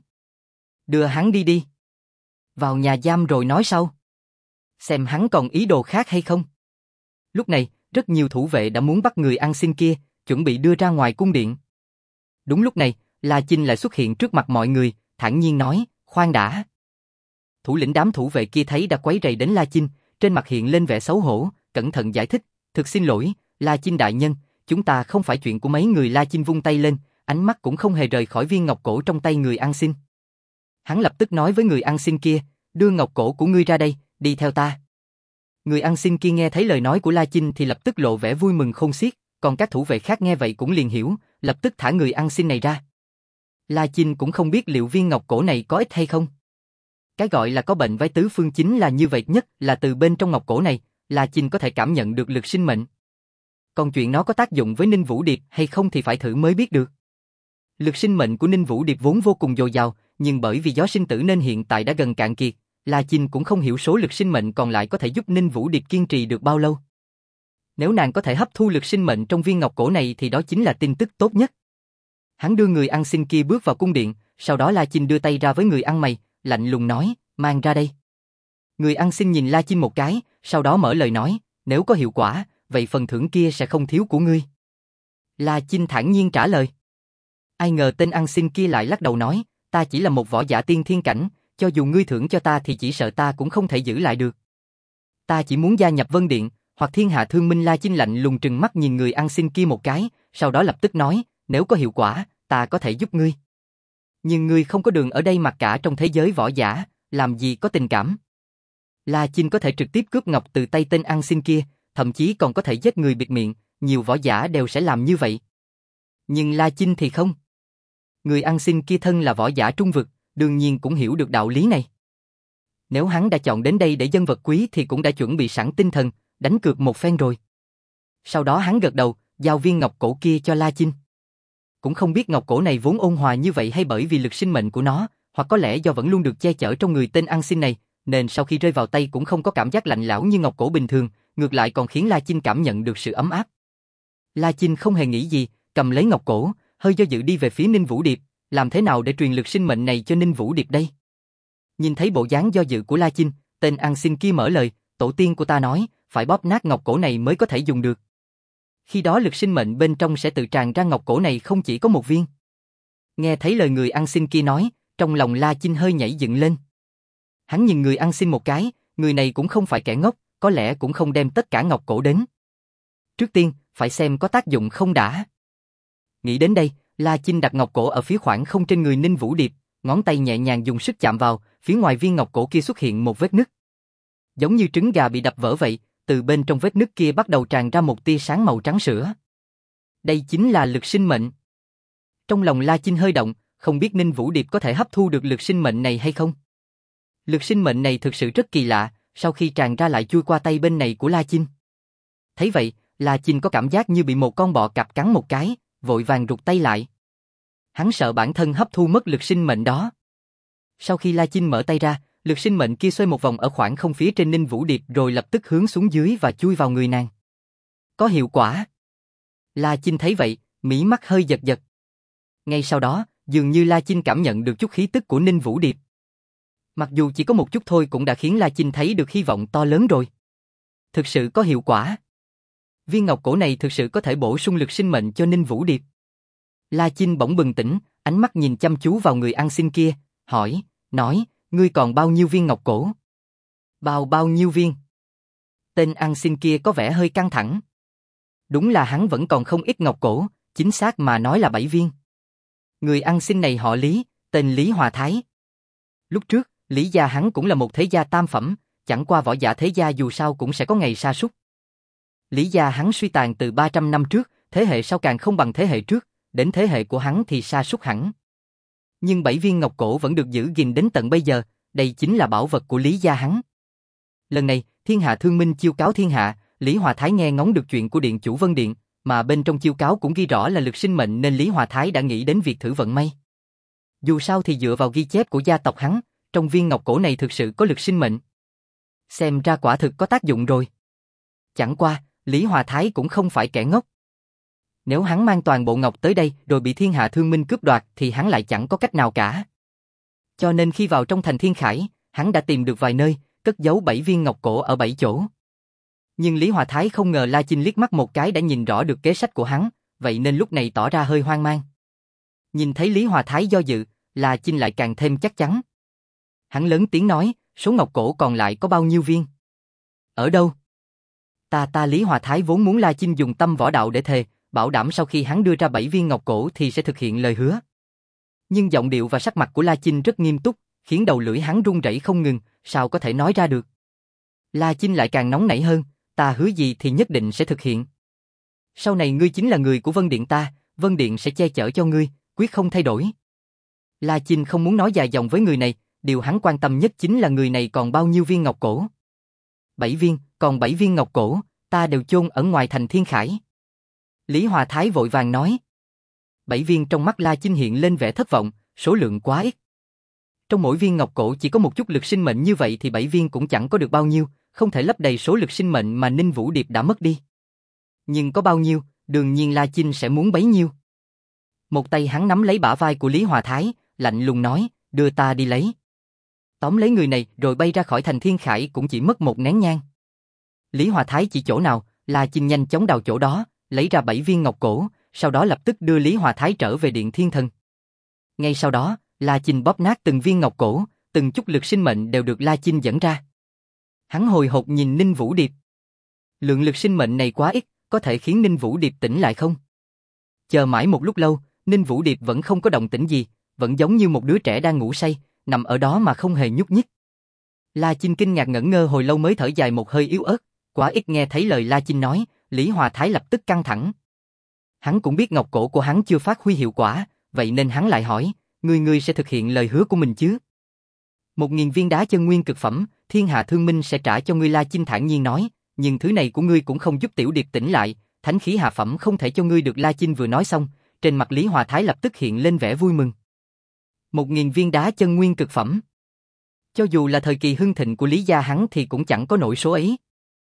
Đưa hắn đi đi. Vào nhà giam rồi nói sau. Xem hắn còn ý đồ khác hay không. Lúc này, rất nhiều thủ vệ đã muốn bắt người ăn xin kia, chuẩn bị đưa ra ngoài cung điện. Đúng lúc này, La Chinh lại xuất hiện trước mặt mọi người, thản nhiên nói, khoan đã. Thủ lĩnh đám thủ vệ kia thấy đã quấy rầy đến La Chinh, trên mặt hiện lên vẻ xấu hổ, cẩn thận giải thích, thực xin lỗi, La Chinh đại nhân, chúng ta không phải chuyện của mấy người. La Chinh vung tay lên, ánh mắt cũng không hề rời khỏi viên ngọc cổ trong tay người ăn xin. Hắn lập tức nói với người ăn xin kia, đưa ngọc cổ của ngươi ra đây, đi theo ta. Người ăn xin kia nghe thấy lời nói của La Chinh thì lập tức lộ vẻ vui mừng khôn xiết, còn các thủ vệ khác nghe vậy cũng liền hiểu, lập tức thả người ăn xin này ra. La Chinh cũng không biết liệu viên ngọc cổ này có ích hay không. Cái gọi là có bệnh vai tứ phương chính là như vậy, nhất là từ bên trong ngọc cổ này, La Chinh có thể cảm nhận được lực sinh mệnh. Còn chuyện nó có tác dụng với Ninh Vũ Điệp hay không thì phải thử mới biết được. Lực sinh mệnh của Ninh Vũ Điệp vốn vô cùng dồi dào, nhưng bởi vì gió sinh tử nên hiện tại đã gần cạn kiệt, La Chinh cũng không hiểu số lực sinh mệnh còn lại có thể giúp Ninh Vũ Điệp kiên trì được bao lâu. Nếu nàng có thể hấp thu lực sinh mệnh trong viên ngọc cổ này thì đó chính là tin tức tốt nhất. Hắn đưa người ăn xin kia bước vào cung điện, sau đó La Chinh đưa tay ra với người ăn mày, lạnh lùng nói, mang ra đây. Người ăn xin nhìn La Chinh một cái, sau đó mở lời nói, nếu có hiệu quả, vậy phần thưởng kia sẽ không thiếu của ngươi. La Chinh thản nhiên trả lời. Ai ngờ tên ăn xin kia lại lắc đầu nói, ta chỉ là một võ giả tiên thiên cảnh, cho dù ngươi thưởng cho ta thì chỉ sợ ta cũng không thể giữ lại được. Ta chỉ muốn gia nhập Vân Điện, hoặc Thiên Hạ Thương Minh. La Chinh lạnh lùng trừng mắt nhìn người ăn xin kia một cái, sau đó lập tức nói, nếu có hiệu quả, ta có thể giúp ngươi. Nhưng ngươi không có đường ở đây mặc cả trong thế giới võ giả, làm gì có tình cảm. La Chinh có thể trực tiếp cướp ngọc từ tay tên ăn xin kia, thậm chí còn có thể giết người bịt miệng, nhiều võ giả đều sẽ làm như vậy. Nhưng La Chinh thì không. Người ăn xin kia thân là võ giả trung vực, đương nhiên cũng hiểu được đạo lý này. Nếu hắn đã chọn đến đây để dân vật quý thì cũng đã chuẩn bị sẵn tinh thần, đánh cược một phen rồi. Sau đó hắn gật đầu, giao viên ngọc cổ kia cho La Chinh. Cũng không biết ngọc cổ này vốn ôn hòa như vậy hay bởi vì lực sinh mệnh của nó, hoặc có lẽ do vẫn luôn được che chở trong người tên ăn xin này, nên sau khi rơi vào tay cũng không có cảm giác lạnh lẽo như ngọc cổ bình thường, ngược lại còn khiến La Chinh cảm nhận được sự ấm áp. La Chinh không hề nghĩ gì, cầm lấy ngọc cổ, hơi do dự đi về phía Ninh Vũ Điệp, làm thế nào để truyền lực sinh mệnh này cho Ninh Vũ Điệp đây? Nhìn thấy bộ dáng do dự của La Chinh, tên ăn xin kia mở lời, tổ tiên của ta nói, phải bóp nát ngọc cổ này mới có thể dùng được. Khi đó lực sinh mệnh bên trong sẽ tự tràn ra, ngọc cổ này không chỉ có một viên. Nghe thấy lời người ăn xin kia nói, trong lòng La Chinh hơi nhảy dựng lên. Hắn nhìn người ăn xin một cái, người này cũng không phải kẻ ngốc, có lẽ cũng không đem tất cả ngọc cổ đến. Trước tiên, phải xem có tác dụng không đã. Nghĩ đến đây, La Chinh đặt ngọc cổ ở phía khoảng không trên người Ninh Vũ Điệp, ngón tay nhẹ nhàng dùng sức chạm vào, phía ngoài viên ngọc cổ kia xuất hiện một vết nứt. Giống như trứng gà bị đập vỡ vậy, từ bên trong vết nứt kia bắt đầu tràn ra một tia sáng màu trắng sữa. Đây chính là lực sinh mệnh. Trong lòng La Chinh hơi động, không biết Ninh Vũ Điệp có thể hấp thu được lực sinh mệnh này hay không. Lực sinh mệnh này thực sự rất kỳ lạ, sau khi tràn ra lại chui qua tay bên này của La Chinh. Thấy vậy, La Chinh có cảm giác như bị một con bọ cạp cắn một cái, vội vàng rụt tay lại. Hắn sợ bản thân hấp thu mất lực sinh mệnh đó. Sau khi La Chinh mở tay ra, lực sinh mệnh kia xoay một vòng ở khoảng không phía trên Ninh Vũ Điệp rồi lập tức hướng xuống dưới và chui vào người nàng. Có hiệu quả. La Chinh thấy vậy, mí mắt hơi giật giật. Ngay sau đó, dường như La Chinh cảm nhận được chút khí tức của Ninh Vũ Điệp. Mặc dù chỉ có một chút thôi cũng đã khiến La Chinh thấy được hy vọng to lớn rồi. Thực sự có hiệu quả. Viên ngọc cổ này thực sự có thể bổ sung lực sinh mệnh cho Ninh Vũ Điệp. La Chinh bỗng bừng tỉnh, ánh mắt nhìn chăm chú vào người ăn xin kia, hỏi, nói, ngươi còn bao nhiêu viên ngọc cổ? Bao bao nhiêu viên? Tên ăn xin kia có vẻ hơi căng thẳng. Đúng là hắn vẫn còn không ít ngọc cổ, chính xác mà nói là bảy viên. Người ăn xin này họ Lý, tên Lý Hòa Thái. Lúc trước, Lý gia hắn cũng là một thế gia tam phẩm, chẳng qua võ giả thế gia dù sao cũng sẽ có ngày sa sút. Lý gia hắn suy tàn từ ba trăm năm trước, thế hệ sau càng không bằng thế hệ trước, đến thế hệ của hắn thì sa sút hẳn. Nhưng bảy viên ngọc cổ vẫn được giữ gìn đến tận bây giờ, đây chính là bảo vật của Lý gia hắn. Lần này, Thiên Hạ Thương Minh chiêu cáo thiên hạ, Lý Hòa Thái nghe ngóng được chuyện của điện chủ Vân Điện, mà bên trong chiêu cáo cũng ghi rõ là lực sinh mệnh nên Lý Hòa Thái đã nghĩ đến việc thử vận may. Dù sao thì dựa vào ghi chép của gia tộc hắn, trong viên ngọc cổ này thực sự có lực sinh mệnh. Xem ra quả thực có tác dụng rồi. Chẳng qua, Lý Hòa Thái cũng không phải kẻ ngốc. Nếu hắn mang toàn bộ ngọc tới đây rồi bị Thiên Hạ Thương Minh cướp đoạt thì hắn lại chẳng có cách nào cả. Cho nên khi vào trong thành Thiên Khải, hắn đã tìm được vài nơi, cất giấu bảy viên ngọc cổ ở bảy chỗ. Nhưng Lý Hòa Thái không ngờ La Chinh liếc mắt một cái đã nhìn rõ được kế sách của hắn, vậy nên lúc này tỏ ra hơi hoang mang. Nhìn thấy Lý Hòa Thái do dự, La Chinh lại càng thêm chắc chắn. Hắn lớn tiếng nói, số ngọc cổ còn lại có bao nhiêu viên? Ở đâu? Ta ta Lý Hòa Thái vốn muốn La Chinh dùng tâm võ đạo để thề, bảo đảm sau khi hắn đưa ra bảy viên ngọc cổ thì sẽ thực hiện lời hứa. Nhưng giọng điệu và sắc mặt của La Chinh rất nghiêm túc, khiến đầu lưỡi hắn run rẩy không ngừng, sao có thể nói ra được. La Chinh lại càng nóng nảy hơn, ta hứa gì thì nhất định sẽ thực hiện. Sau này ngươi chính là người của Vân Điện ta, Vân Điện sẽ che chở cho ngươi, quyết không thay đổi. La Chinh không muốn nói dài dòng với người này, điều hắn quan tâm nhất chính là người này còn bao nhiêu viên ngọc cổ. Bảy viên, còn bảy viên ngọc cổ, ta đều chôn ở ngoài thành Thiên Khải. Lý Hòa Thái vội vàng nói. Bảy viên trong mắt La Chinh hiện lên vẻ thất vọng, số lượng quá ít. Trong mỗi viên ngọc cổ chỉ có một chút lực sinh mệnh như vậy thì bảy viên cũng chẳng có được bao nhiêu, không thể lấp đầy số lực sinh mệnh mà Ninh Vũ Điệp đã mất đi. Nhưng có bao nhiêu, đương nhiên La Chinh sẽ muốn bấy nhiêu. Một tay hắn nắm lấy bả vai của Lý Hòa Thái, lạnh lùng nói, đưa ta đi lấy. Tóm lấy người này rồi bay ra khỏi thành Thiên Khải cũng chỉ mất một nén nhang. Lý Hòa Thái chỉ chỗ nào, La Chinh nhanh chóng đào chỗ đó, lấy ra bảy viên ngọc cổ, sau đó lập tức đưa Lý Hòa Thái trở về Điện Thiên Thần. Ngay sau đó, La Chinh bóp nát từng viên ngọc cổ, từng chút lực sinh mệnh đều được La Chinh dẫn ra. Hắn hồi hộp nhìn Ninh Vũ Điệp. Lượng lực sinh mệnh này quá ít, có thể khiến Ninh Vũ Điệp tỉnh lại không? Chờ mãi một lúc lâu, Ninh Vũ Điệp vẫn không có động tĩnh gì, vẫn giống như một đứa trẻ đang ngủ say, nằm ở đó mà không hề nhúc nhích. La Chinh kinh ngạc ngẩn ngơ hồi lâu mới thở dài một hơi yếu ớt, quá ít nghe thấy lời La Chinh nói, Lý Hòa Thái lập tức căng thẳng. Hắn cũng biết ngọc cổ của hắn chưa phát huy hiệu quả, vậy nên hắn lại hỏi, ngươi ngươi sẽ thực hiện lời hứa của mình chứ? Một nghìn viên đá chân nguyên cực phẩm, thiên hạ thương minh sẽ trả cho ngươi. La Chinh thản nhiên nói, nhưng thứ này của ngươi cũng không giúp Tiểu Điệp tỉnh lại, thánh khí hạ phẩm không thể cho ngươi được. La Chinh vừa nói xong, trên mặt Lý Hòa Thái lập tức hiện lên vẻ vui mừng. Một nghìn viên đá chân nguyên cực phẩm. Cho dù là thời kỳ hưng thịnh của Lý gia hắn thì cũng chẳng có nổi số ấy.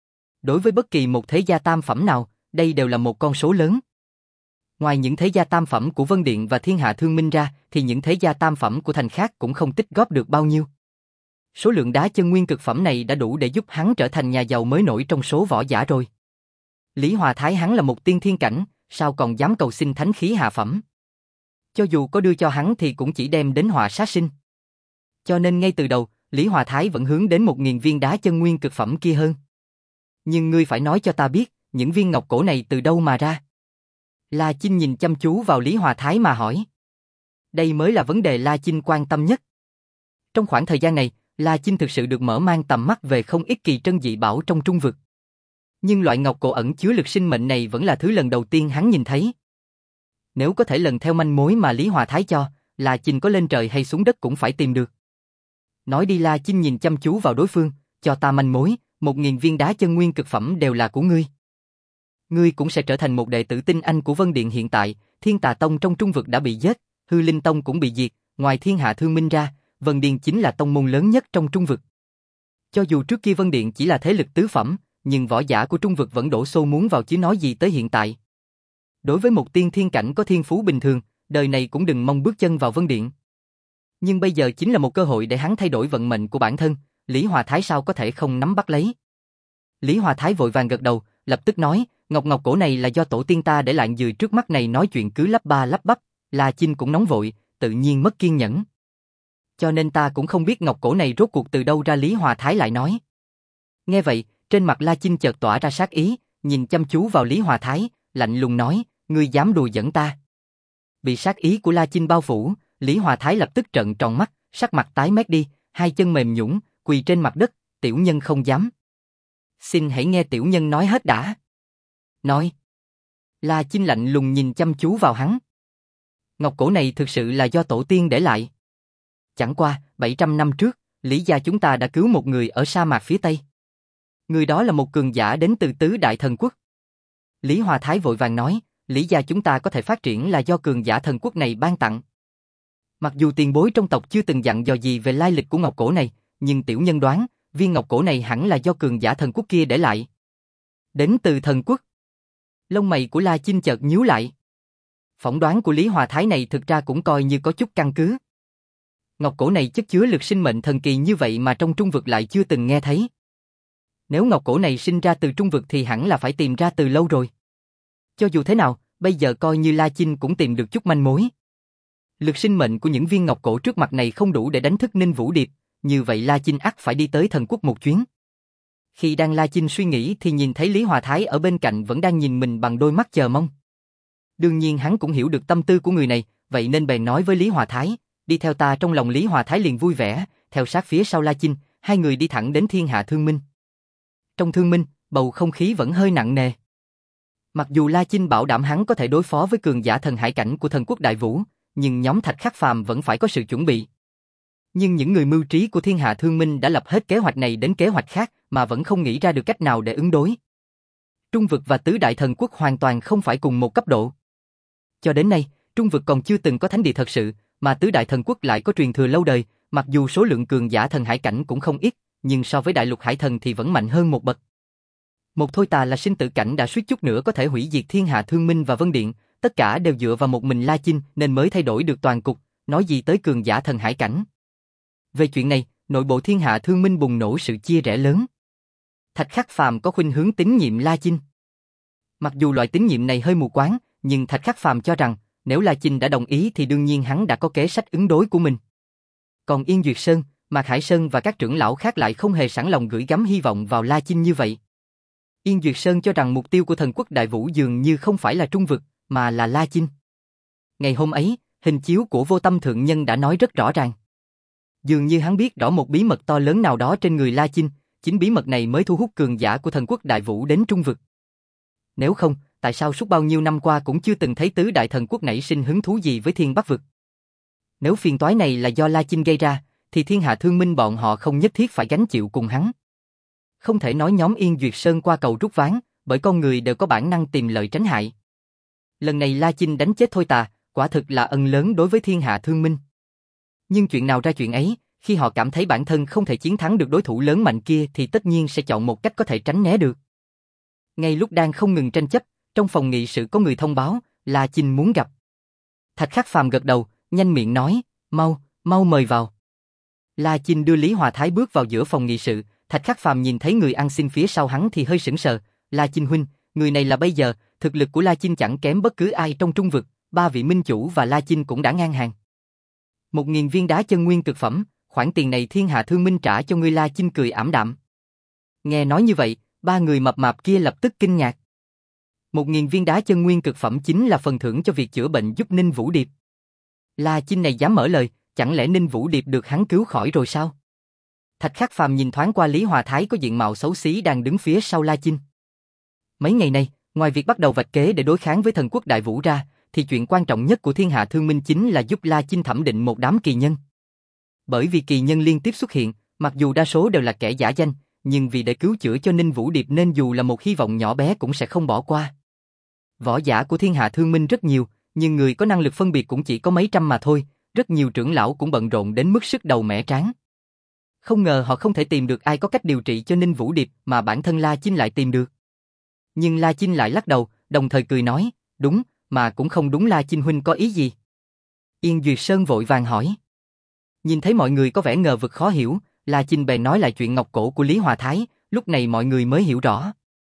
Đối với bất kỳ một thế gia tam phẩm nào, đây đều là một con số lớn. Ngoài những thế gia tam phẩm của Vân Điện và Thiên Hạ Thương Minh ra, thì những thế gia tam phẩm của thành khác cũng không tích góp được bao nhiêu. Số lượng đá chân nguyên cực phẩm này đã đủ để giúp hắn trở thành nhà giàu mới nổi trong số võ giả rồi. Lý Hòa Thái hắn là một tiên thiên cảnh, sao còn dám cầu xin thánh khí hạ phẩm? Cho dù có đưa cho hắn thì cũng chỉ đem đến họa sát sinh. Cho nên ngay từ đầu, Lý Hòa Thái vẫn hướng đến một nghìn viên đá chân nguyên cực phẩm kia hơn. Nhưng ngươi phải nói cho ta biết, những viên ngọc cổ này từ đâu mà ra? La Chinh nhìn chăm chú vào Lý Hòa Thái mà hỏi. Đây mới là vấn đề La Chinh quan tâm nhất. Trong khoảng thời gian này, La Chinh thực sự được mở mang tầm mắt về không ít kỳ trân dị bảo trong trung vực. Nhưng loại ngọc cổ ẩn chứa lực sinh mệnh này vẫn là thứ lần đầu tiên hắn nhìn thấy. Nếu có thể lần theo manh mối mà Lý Hòa Thái cho, La Chinh có lên trời hay xuống đất cũng phải tìm được. Nói đi. La Chinh nhìn chăm chú vào đối phương, cho ta manh mối, một nghìn viên đá chân nguyên cực phẩm đều là của ngươi. Ngươi cũng sẽ trở thành một đệ tử tinh anh của Vân Điện hiện tại. Thiên Tà Tông trong trung vực đã bị giết, Hư Linh Tông cũng bị diệt, ngoài Thiên Hạ Thương Minh ra, Vân Điện chính là tông môn lớn nhất trong trung vực. Cho dù trước kia Vân Điện chỉ là thế lực tứ phẩm, nhưng võ giả của trung vực vẫn đổ xô muốn vào chứ nói gì tới hiện tại. Đối với một tiên thiên cảnh có thiên phú bình thường, đời này cũng đừng mong bước chân vào Vân Điện. Nhưng bây giờ chính là một cơ hội để hắn thay đổi vận mệnh của bản thân, Lý Hòa Thái sao có thể không nắm bắt lấy. Lý Hòa Thái vội vàng gật đầu, lập tức nói, ngọc ngọc cổ này là do tổ tiên ta để lại dười trước mắt này nói chuyện cứ lắp ba lắp bắp. La Chinh cũng nóng vội, tự nhiên mất kiên nhẫn. Cho nên ta cũng không biết ngọc cổ này rốt cuộc từ đâu ra. Lý Hòa Thái lại nói. Nghe vậy, trên mặt La Chinh chợt tỏa ra sát ý, nhìn chăm chú vào Lý Hòa Thái, lạnh lùng nói, ngươi dám đùa giỡn ta. Bị sát ý của La Chinh bao phủ, Lý Hòa Thái lập tức trợn tròn mắt, sắc mặt tái mét đi, hai chân mềm nhũn, quỳ trên mặt đất, tiểu nhân không dám. Xin hãy nghe tiểu nhân nói hết đã. Nói. La Chinh lạnh lùng nhìn chăm chú vào hắn. Ngọc cổ này thực sự là do tổ tiên để lại. Chẳng qua, bảy trăm năm trước, Lý gia chúng ta đã cứu một người ở sa mạc phía Tây. Người đó là một cường giả đến từ tứ đại thần quốc. Lý Hòa Thái vội vàng nói, Lý gia chúng ta có thể phát triển là do cường giả thần quốc này ban tặng. Mặc dù tiền bối trong tộc chưa từng dặn dò gì về lai lịch của ngọc cổ này, nhưng tiểu nhân đoán, viên ngọc cổ này hẳn là do cường giả thần quốc kia để lại. Đến từ thần quốc. Lông mày của La Chinh chợt nhíu lại. Phỏng đoán của Lý Hòa Thái này thực ra cũng coi như có chút căn cứ. Ngọc cổ này chất chứa lực sinh mệnh thần kỳ như vậy mà trong trung vực lại chưa từng nghe thấy. Nếu ngọc cổ này sinh ra từ trung vực thì hẳn là phải tìm ra từ lâu rồi. Cho dù thế nào, bây giờ coi như La Chinh cũng tìm được chút manh mối. Lực sinh mệnh của những viên ngọc cổ trước mặt này không đủ để đánh thức Ninh Vũ Điệp, như vậy La Chinh ắt phải đi tới thần quốc một chuyến. Khi đang La Chinh suy nghĩ thì nhìn thấy Lý Hòa Thái ở bên cạnh vẫn đang nhìn mình bằng đôi mắt chờ mong. Đương nhiên hắn cũng hiểu được tâm tư của người này, vậy nên bèn nói với Lý Hòa Thái, đi theo ta. Trong lòng Lý Hòa Thái liền vui vẻ, theo sát phía sau La Chinh, hai người đi thẳng đến Thiên Hạ Thương Minh. Trong Thương Minh, bầu không khí vẫn hơi nặng nề. Mặc dù La Chinh bảo đảm hắn có thể đối phó với cường giả thần hải cảnh của thần quốc Đại Vũ, nhưng nhóm Thạch Khắc Phàm vẫn phải có sự chuẩn bị. Nhưng những người mưu trí của Thiên Hạ Thương Minh đã lập hết kế hoạch này đến kế hoạch khác mà vẫn không nghĩ ra được cách nào để ứng đối. Trung vực và tứ đại thần quốc hoàn toàn không phải cùng một cấp độ. Cho đến nay, Trung vực còn chưa từng có thánh địa thật sự, mà tứ đại thần quốc lại có truyền thừa lâu đời, mặc dù số lượng cường giả thần hải cảnh cũng không ít, nhưng so với đại lục hải thần thì vẫn mạnh hơn một bậc. Một thôi tà là sinh tử cảnh đã suýt chút nữa có thể hủy diệt thiên hạ thương minh và vân điện, tất cả đều dựa vào một mình La Chinh nên mới thay đổi được toàn cục, nói gì tới cường giả thần hải cảnh. Về chuyện này, nội bộ thiên hạ thương minh bùng nổ sự chia rẽ lớn. Thạch Khắc Phàm có khuynh hướng tín nhiệm La Chinh. Mặc dù loại tín nhiệm này hơi mù quáng, nhưng Thạch Khắc Phàm cho rằng, nếu La Chinh đã đồng ý thì đương nhiên hắn đã có kế sách ứng đối của mình. Còn Yên Duyệt Sơn, Mạc Hải Sơn và các trưởng lão khác lại không hề sẵn lòng gửi gắm hy vọng vào La Chinh như vậy. Yên Duyệt Sơn cho rằng mục tiêu của thần quốc Đại Vũ dường như không phải là Trung vực, mà là La Chinh. Ngày hôm ấy, hình chiếu của Vô Tâm Thượng Nhân đã nói rất rõ ràng. Dường như hắn biết rõ một bí mật to lớn nào đó trên người La Chinh, chính bí mật này mới thu hút cường giả của thần quốc Đại Vũ đến Trung vực. Nếu không, tại sao suốt bao nhiêu năm qua cũng chưa từng thấy tứ đại thần quốc nảy sinh hứng thú gì với Thiên Bắc vực? Nếu phiền toái này là do La Chinh gây ra, thì thiên hạ thương minh bọn họ không nhất thiết phải gánh chịu cùng hắn. Không thể nói nhóm Yên Duyệt Sơn qua cầu rút ván, bởi con người đều có bản năng tìm lợi tránh hại. Lần này La Chinh đánh chết Thôi Tà, quả thực là ân lớn đối với thiên hạ thương minh. Nhưng chuyện nào ra chuyện ấy, khi họ cảm thấy bản thân không thể chiến thắng được đối thủ lớn mạnh kia thì tất nhiên sẽ chọn một cách có thể tránh né được. Ngay lúc đang không ngừng tranh chấp, trong phòng nghị sự có người thông báo, La Chinh muốn gặp. Thạch Khắc Phàm gật đầu, nhanh miệng nói, mau, mau mời vào. La Chinh đưa Lý Hòa Thái bước vào giữa phòng nghị sự, Thạch Khắc Phàm nhìn thấy người ăn xin phía sau hắn thì hơi sững sờ, La Chinh huynh, người này là bây giờ, thực lực của La Chinh chẳng kém bất cứ ai trong Trung vực, ba vị minh chủ và La Chinh cũng đã ngang hàng. Một nghìn viên đá chân nguyên cực phẩm, khoản tiền này thiên hạ thương minh trả cho ngươi. La Chinh cười ảm đạm. Nghe nói như vậy, ba người mập mạp kia lập tức kinh ngạc. Một nghìn viên đá chân nguyên cực phẩm chính là phần thưởng cho việc chữa bệnh giúp Ninh Vũ Điệp. La Chinh này dám mở lời, chẳng lẽ Ninh Vũ Điệp được hắn cứu khỏi rồi sao? Thạch Khắc Phàm nhìn thoáng qua Lý Hòa Thái có diện mạo xấu xí đang đứng phía sau La Chinh. Mấy ngày nay, ngoài việc bắt đầu vạch kế để đối kháng với thần quốc Đại Vũ ra, thì chuyện quan trọng nhất của thiên hạ thương minh chính là giúp La Chinh thẩm định một đám kỳ nhân. Bởi vì kỳ nhân liên tiếp xuất hiện, mặc dù đa số đều là kẻ giả danh, nhưng vì để cứu chữa cho Ninh Vũ Điệp nên dù là một hy vọng nhỏ bé cũng sẽ không bỏ qua. Võ giả của thiên hạ thương minh rất nhiều, nhưng người có năng lực phân biệt cũng chỉ có mấy trăm mà thôi, rất nhiều trưởng lão cũng bận rộn đến mức sức đầu mẻ trán. Không ngờ họ không thể tìm được ai có cách điều trị cho Ninh Vũ Điệp mà bản thân La Chinh lại tìm được. Nhưng La Chinh lại lắc đầu, đồng thời cười nói, đúng, mà cũng không đúng. La Chinh huynh có ý gì? Yên Duyệt Sơn vội vàng hỏi. Nhìn thấy mọi người có vẻ ngờ vực khó hiểu, La Chinh bèn nói lại chuyện ngọc cổ của Lý Hòa Thái, lúc này mọi người mới hiểu rõ.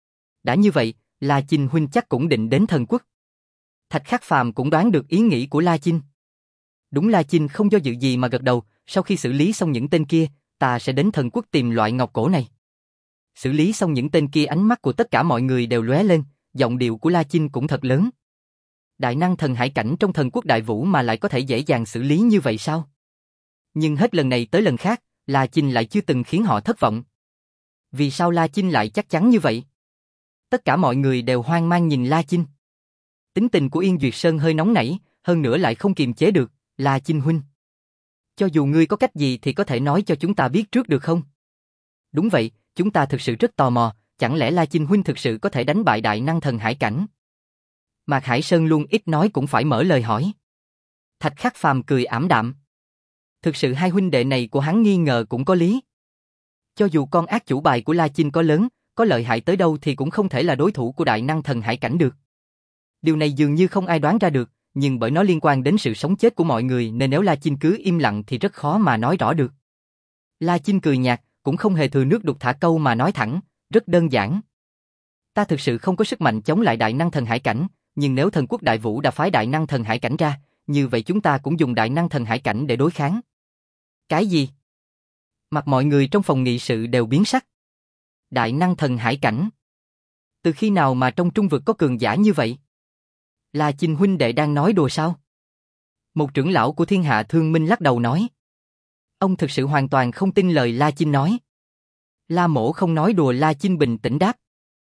Đã như vậy, La Chinh huynh chắc cũng định đến thần quốc. Thạch Khắc Phàm cũng đoán được ý nghĩ của La Chinh. Đúng, La Chinh không do dự gì mà gật đầu, sau khi xử lý xong những tên kia, ta sẽ đến thần quốc tìm loại ngọc cổ này. Xử lý xong những tên kia, ánh mắt của tất cả mọi người đều lóe lên, giọng điệu của La Chinh cũng thật lớn. Đại năng thần hải cảnh trong thần quốc Đại Vũ mà lại có thể dễ dàng xử lý như vậy sao? Nhưng hết lần này tới lần khác, La Chinh lại chưa từng khiến họ thất vọng. Vì sao La Chinh lại chắc chắn như vậy? Tất cả mọi người đều hoang mang nhìn La Chinh. Tính tình của Yên Duyệt Sơn hơi nóng nảy, hơn nữa lại không kiềm chế được. La Chinh huynh, cho dù ngươi có cách gì thì có thể nói cho chúng ta biết trước được không? Đúng vậy, chúng ta thực sự rất tò mò, chẳng lẽ La Chinh huynh thực sự có thể đánh bại đại năng thần hải cảnh? Mạc Hải Sơn luôn ít nói cũng phải mở lời hỏi. Thạch Khắc Phàm cười ảm đạm. Thực sự hai huynh đệ này của hắn nghi ngờ cũng có lý. Cho dù con ác chủ bài của La Chinh có lớn, có lợi hại tới đâu thì cũng không thể là đối thủ của đại năng thần hải cảnh được. Điều này dường như không ai đoán ra được, nhưng bởi nó liên quan đến sự sống chết của mọi người nên nếu La Chinh cứ im lặng thì rất khó mà nói rõ được. La Chinh cười nhạt, cũng không hề thừa nước đục thả câu mà nói thẳng, rất đơn giản. Ta thực sự không có sức mạnh chống lại đại năng thần hải cảnh, nhưng nếu thần quốc Đại Vũ đã phái đại năng thần hải cảnh ra, như vậy chúng ta cũng dùng đại năng thần hải cảnh để đối kháng. Cái gì? Mặt mọi người trong phòng nghị sự đều biến sắc. Đại năng thần hải cảnh? Từ khi nào mà trong Trung vực có cường giả như vậy? La Chinh huynh đệ đang nói đùa sao? Một trưởng lão của thiên hạ thương minh lắc đầu nói. Ông thực sự hoàn toàn không tin lời La Chinh nói. La Mỗ không nói đùa. La Chinh bình tĩnh đáp.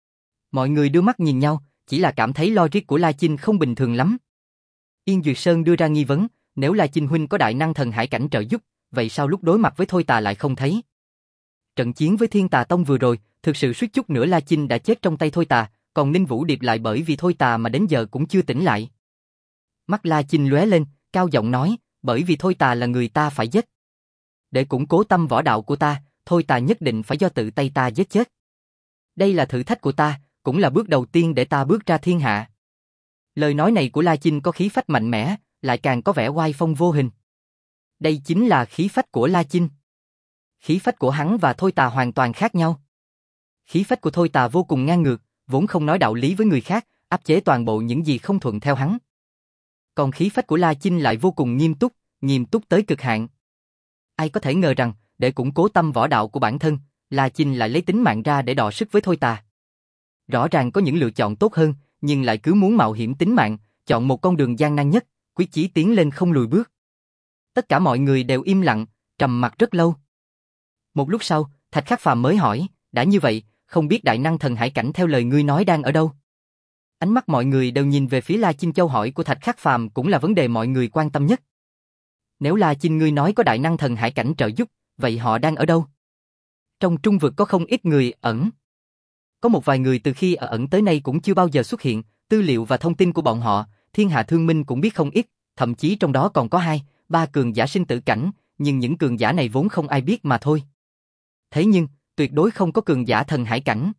Mọi người đưa mắt nhìn nhau, chỉ là cảm thấy logic của La Chinh không bình thường lắm. Yên Duyệt Sơn đưa ra nghi vấn, nếu La Chinh huynh có đại năng thần hải cảnh trợ giúp, vậy sao lúc đối mặt với Thôi Tà lại không thấy? Trận chiến với Thiên Tà Tông vừa rồi, thực sự suýt chút nữa La Chinh đã chết trong tay Thôi Tà, còn Ninh Vũ Điệp lại bởi vì thôi tà mà đến giờ cũng chưa tỉnh lại. Mắt La Chinh lóe lên, cao giọng nói, bởi vì thôi tà là người ta phải giết. Để củng cố tâm võ đạo của ta, thôi tà nhất định phải do tự tay ta giết chết. Đây là thử thách của ta, cũng là bước đầu tiên để ta bước ra thiên hạ. Lời nói này của La Chinh có khí phách mạnh mẽ, lại càng có vẻ oai phong vô hình. Đây chính là khí phách của La Chinh. Khí phách của hắn và thôi tà hoàn toàn khác nhau. Khí phách của thôi tà vô cùng ngang ngược, vốn không nói đạo lý với người khác, áp chế toàn bộ những gì không thuận theo hắn. Còn khí phách của La Chinh lại vô cùng nghiêm túc, nghiêm túc tới cực hạn. Ai có thể ngờ rằng, để củng cố tâm võ đạo của bản thân, La Chinh lại lấy tính mạng ra để đọ sức với thôi tà. Rõ ràng có những lựa chọn tốt hơn, nhưng lại cứ muốn mạo hiểm tính mạng, chọn một con đường gian nan nhất, quyết chí tiến lên không lùi bước. Tất cả mọi người đều im lặng, trầm mặc rất lâu. Một lúc sau, Thạch Khắc Phàm mới hỏi, đã như vậy, không biết đại năng thần hải cảnh theo lời ngươi nói đang ở đâu? Ánh mắt mọi người đều nhìn về phía La Chinh, câu hỏi của Thạch Khắc Phàm cũng là vấn đề mọi người quan tâm nhất. Nếu La Chinh ngươi nói có đại năng thần hải cảnh trợ giúp, vậy họ đang ở đâu? Trong trung vực có không ít người ẩn. Có một vài người từ khi ở ẩn tới nay cũng chưa bao giờ xuất hiện, tư liệu và thông tin của bọn họ, Thiên Hạ Thương Minh cũng biết không ít, thậm chí trong đó còn có hai, ba cường giả sinh tử cảnh, nhưng những cường giả này vốn không ai biết mà thôi. Thế nhưng, tuyệt đối không có cường giả thần hải cảnh.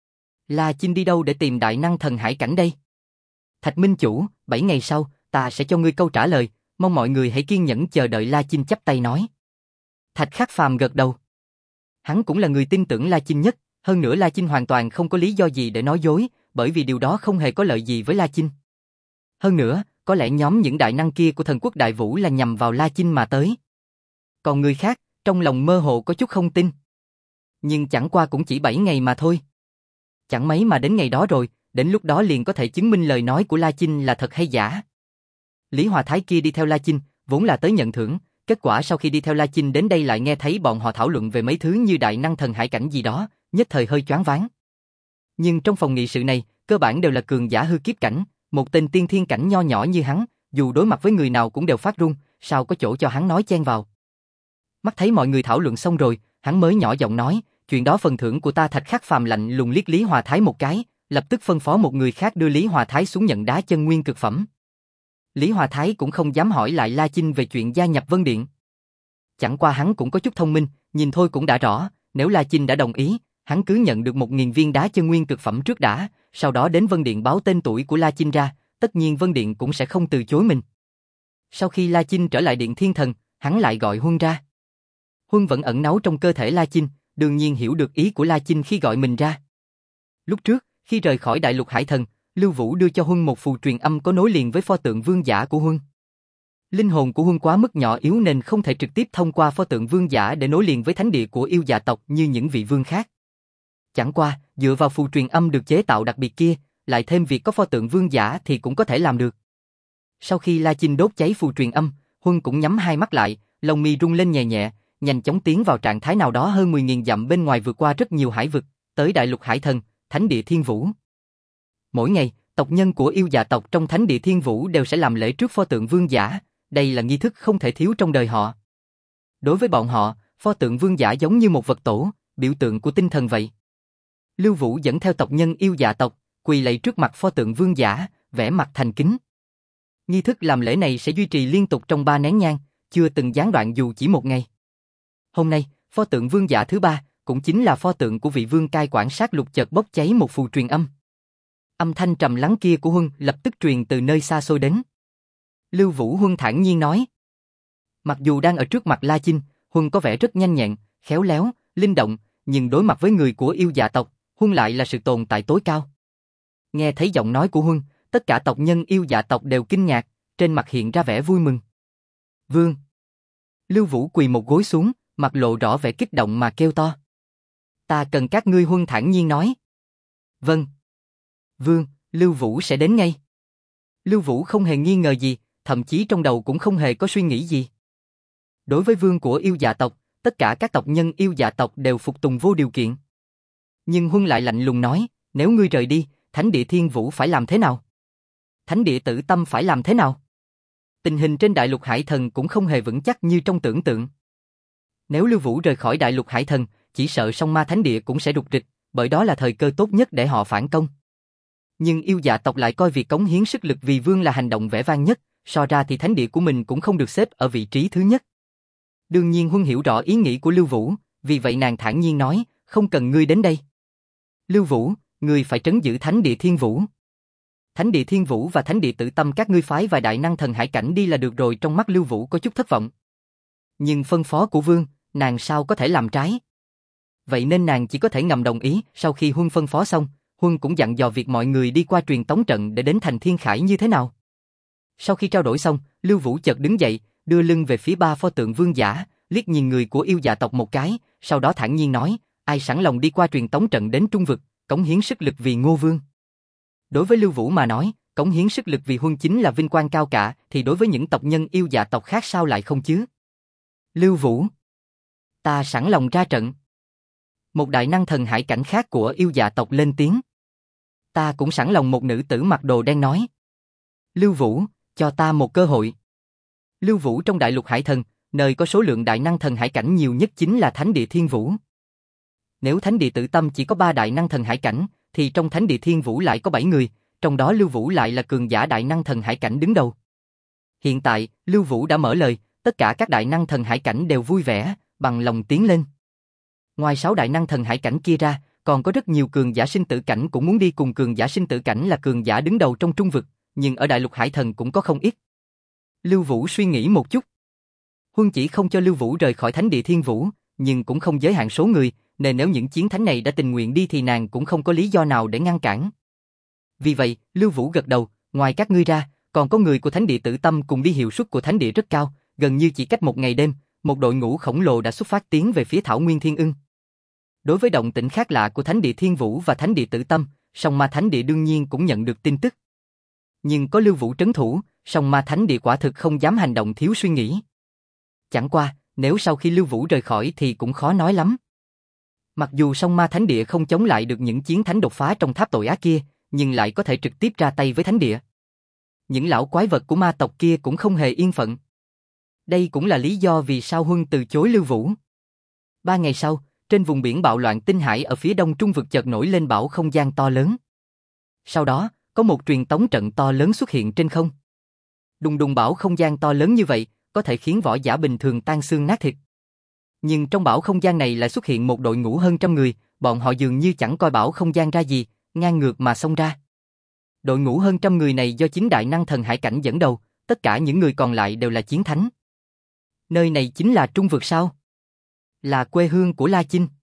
La Chinh đi đâu để tìm đại năng thần hải cảnh đây? Thạch Minh Chủ, bảy ngày sau, ta sẽ cho ngươi câu trả lời, mong mọi người hãy kiên nhẫn chờ đợi. La Chinh chắp tay nói. Thạch Khắc Phàm gật đầu. Hắn cũng là người tin tưởng La Chinh nhất, hơn nữa La Chinh hoàn toàn không có lý do gì để nói dối, bởi vì điều đó không hề có lợi gì với La Chinh. Hơn nữa, có lẽ nhóm những đại năng kia của thần quốc Đại Vũ là nhằm vào La Chinh mà tới. Còn người khác, trong lòng mơ hồ có chút không tin. Nhưng chẳng qua cũng chỉ bảy ngày mà thôi. Chẳng mấy mà đến ngày đó rồi, đến lúc đó liền có thể chứng minh lời nói của La Chinh là thật hay giả. Lý Hòa Thái kia đi theo La Chinh, vốn là tới nhận thưởng, kết quả sau khi đi theo La Chinh đến đây lại nghe thấy bọn họ thảo luận về mấy thứ như đại năng thần hải cảnh gì đó, nhất thời hơi choáng váng. Nhưng trong phòng nghị sự này, cơ bản đều là cường giả hư kiếp cảnh, một tên tiên thiên cảnh nho nhỏ như hắn, dù đối mặt với người nào cũng đều phát run, sao có chỗ cho hắn nói chen vào. Mắt thấy mọi người thảo luận xong rồi, hắn mới nhỏ giọng nói, chuyện đó phần thưởng của ta. Thạch Khắc Phàm lạnh lùng liếc Lý Hòa Thái một cái, lập tức phân phó một người khác đưa Lý Hòa Thái xuống nhận đá chân nguyên cực phẩm. Lý Hòa Thái cũng không dám hỏi lại La Chinh về chuyện gia nhập Vân Điện. Chẳng qua hắn cũng có chút thông minh, nhìn thôi cũng đã rõ, nếu La Chinh đã đồng ý, hắn cứ nhận được một nghìn viên đá chân nguyên cực phẩm trước đã, sau đó đến Vân Điện báo tên tuổi của La Chinh ra, tất nhiên Vân Điện cũng sẽ không từ chối mình. Sau khi La Chinh trở lại Điện Thiên Thần, hắn lại gọi Huân ra. Huân vẫn ẩn náu trong cơ thể La Chinh, đương nhiên hiểu được ý của La Chinh khi gọi mình ra. Lúc trước, khi rời khỏi Đại Lục Hải Thần, Lưu Vũ đưa cho Huân một phù truyền âm có nối liền với pho tượng vương giả của Huân. Linh hồn của Huân quá mức nhỏ yếu nên không thể trực tiếp thông qua pho tượng vương giả để nối liền với thánh địa của yêu dạ tộc như những vị vương khác. Chẳng qua, dựa vào phù truyền âm được chế tạo đặc biệt kia, lại thêm việc có pho tượng vương giả thì cũng có thể làm được. Sau khi La Chinh đốt cháy phù truyền âm, Huân cũng nhắm hai mắt lại, lông mi rung lên nhẹ nhẹ, nhanh chóng tiến vào trạng thái nào đó hơn mười nghìn dặm bên ngoài, vượt qua rất nhiều hải vực, tới Đại Lục Hải Thần, Thánh địa Thiên Vũ. Mỗi ngày, tộc nhân của yêu dạ tộc trong Thánh địa Thiên Vũ đều sẽ làm lễ trước pho tượng vương giả, đây là nghi thức không thể thiếu trong đời họ. Đối với bọn họ, pho tượng vương giả giống như một vật tổ, biểu tượng của tinh thần vậy. Lưu Vũ dẫn theo tộc nhân yêu dạ tộc, quỳ lạy trước mặt pho tượng vương giả, vẻ mặt thành kính. Nghi thức làm lễ này sẽ duy trì liên tục trong ba nén nhang, chưa từng gián đoạn dù chỉ một ngày. Hôm nay, pho tượng vương giả thứ ba, cũng chính là pho tượng của vị vương cai quản sát lục chợt bốc cháy một phù truyền âm. Âm thanh trầm lắng kia của Huân lập tức truyền từ nơi xa xôi đến. Lưu Vũ Huân thản nhiên nói. Mặc dù đang ở trước mặt La Chinh, Huân có vẻ rất nhanh nhẹn, khéo léo, linh động, nhưng đối mặt với người của yêu dạ tộc, Huân lại là sự tồn tại tối cao. Nghe thấy giọng nói của Huân, tất cả tộc nhân yêu dạ tộc đều kinh ngạc, trên mặt hiện ra vẻ vui mừng. Vương. Lưu Vũ quỳ một gối xuống, mặt lộ rõ vẻ kích động mà kêu to. Ta cần các ngươi. Huân thản nhiên nói. Vâng. Vương, Lưu Vũ sẽ đến ngay. Lưu Vũ không hề nghi ngờ gì, thậm chí trong đầu cũng không hề có suy nghĩ gì. Đối với vương của yêu dạ tộc, tất cả các tộc nhân yêu dạ tộc đều phục tùng vô điều kiện. Nhưng Huân lại lạnh lùng nói, nếu ngươi rời đi, Thánh địa Thiên Vũ phải làm thế nào? Thánh địa Tử Tâm phải làm thế nào? Tình hình trên Đại Lục Hải Thần cũng không hề vững chắc như trong tưởng tượng. Nếu Lưu Vũ rời khỏi Đại Lục Hải Thần, chỉ sợ song ma Thánh địa cũng sẽ rục rịch, bởi đó là thời cơ tốt nhất để họ phản công. Nhưng yêu dạ tộc lại coi việc cống hiến sức lực vì vương là hành động vẻ vang nhất, so ra thì thánh địa của mình cũng không được xếp ở vị trí thứ nhất. Đương nhiên Huân hiểu rõ ý nghĩ của Lưu Vũ, vì vậy nàng thản nhiên nói, không cần ngươi đến đây. Lưu Vũ, ngươi phải trấn giữ thánh địa Thiên Vũ. Thánh địa Thiên Vũ và thánh địa Tử Tâm các ngươi phái vài đại năng thần hải cảnh đi là được rồi. Trong mắt Lưu Vũ có chút thất vọng. Nhưng phân phó của vương, nàng sao có thể làm trái. Vậy nên nàng chỉ có thể ngầm đồng ý. Sau khi Huân phân phó xong, Huân cũng dặn dò việc mọi người đi qua truyền tống trận để đến thành Thiên Khải như thế nào. Sau khi trao đổi xong, Lưu Vũ chợt đứng dậy, đưa lưng về phía ba pho tượng vương giả, liếc nhìn người của yêu dạ tộc một cái, sau đó thản nhiên nói, ai sẵn lòng đi qua truyền tống trận đến Trung Vực, cống hiến sức lực vì Ngô Vương. Đối với Lưu Vũ mà nói, cống hiến sức lực vì Huân chính là vinh quang cao cả, thì đối với những tộc nhân yêu dạ tộc khác sao lại không chứ? Lưu Vũ, ta sẵn lòng ra trận. Một đại năng thần hải cảnh khác của yêu dạ tộc lên tiếng. Ta cũng sẵn lòng, một nữ tử mặc đồ đen nói. Lưu Vũ, cho ta một cơ hội. Lưu Vũ trong đại lục hải thần, nơi có số lượng đại năng thần hải cảnh nhiều nhất chính là thánh địa Thiên Vũ. Nếu thánh địa Tử Tâm chỉ có ba đại năng thần hải cảnh, thì trong thánh địa Thiên Vũ lại có bảy người, trong đó Lưu Vũ lại là cường giả đại năng thần hải cảnh đứng đầu. Hiện tại, Lưu Vũ đã mở lời, tất cả các đại năng thần hải cảnh đều vui vẻ, bằng lòng tiến lên. Ngoài sáu đại năng thần hải cảnh kia ra, còn có rất nhiều cường giả sinh tử cảnh cũng muốn đi cùng. Cường giả sinh tử cảnh là cường giả đứng đầu trong Trung Vực, nhưng ở đại lục hải thần cũng có không ít. Lưu Vũ suy nghĩ một chút. Huân chỉ không cho Lưu Vũ rời khỏi thánh địa Thiên Vũ, nhưng cũng không giới hạn số người, nên nếu những chiến thánh này đã tình nguyện đi thì nàng cũng không có lý do nào để ngăn cản. Vì vậy, Lưu Vũ gật đầu, ngoài các ngươi ra, còn có người của thánh địa Tử Tâm cùng đi. Hiệu suất của thánh địa rất cao, gần như chỉ cách một ngày đêm, một đội ngũ khổng lồ đã xuất phát tiến về phía Thảo Nguyên Thiên Ưng. Đối với động tĩnh khác lạ của thánh địa Thiên Vũ và thánh địa Tử Tâm, Song Ma Thánh Địa đương nhiên cũng nhận được tin tức. Nhưng có Lưu Vũ trấn thủ, Song Ma Thánh Địa quả thực không dám hành động thiếu suy nghĩ. Chẳng qua, nếu sau khi Lưu Vũ rời khỏi thì cũng khó nói lắm. Mặc dù Song Ma Thánh Địa không chống lại được những chiến thánh đột phá trong tháp tội ác kia, nhưng lại có thể trực tiếp ra tay với Thánh Địa. Những lão quái vật của ma tộc kia cũng không hề yên phận. Đây cũng là lý do vì sao Huân từ chối Lưu Vũ. Ba ngày sau, trên vùng biển bạo loạn Tinh Hải ở phía đông Trung Vực chợt nổi lên bão không gian to lớn. Sau đó, có một truyền tống trận to lớn xuất hiện trên không. Đùng đùng, bão không gian to lớn như vậy, có thể khiến võ giả bình thường tan xương nát thịt. Nhưng trong bão không gian này lại xuất hiện một đội ngũ hơn trăm người, bọn họ dường như chẳng coi bão không gian ra gì, ngang ngược mà xông ra. Đội ngũ hơn trăm người này do chính đại năng thần hải cảnh dẫn đầu, tất cả những người còn lại đều là chiến thánh. Nơi này chính là Trung Vực sao? Là quê hương của La Chinh.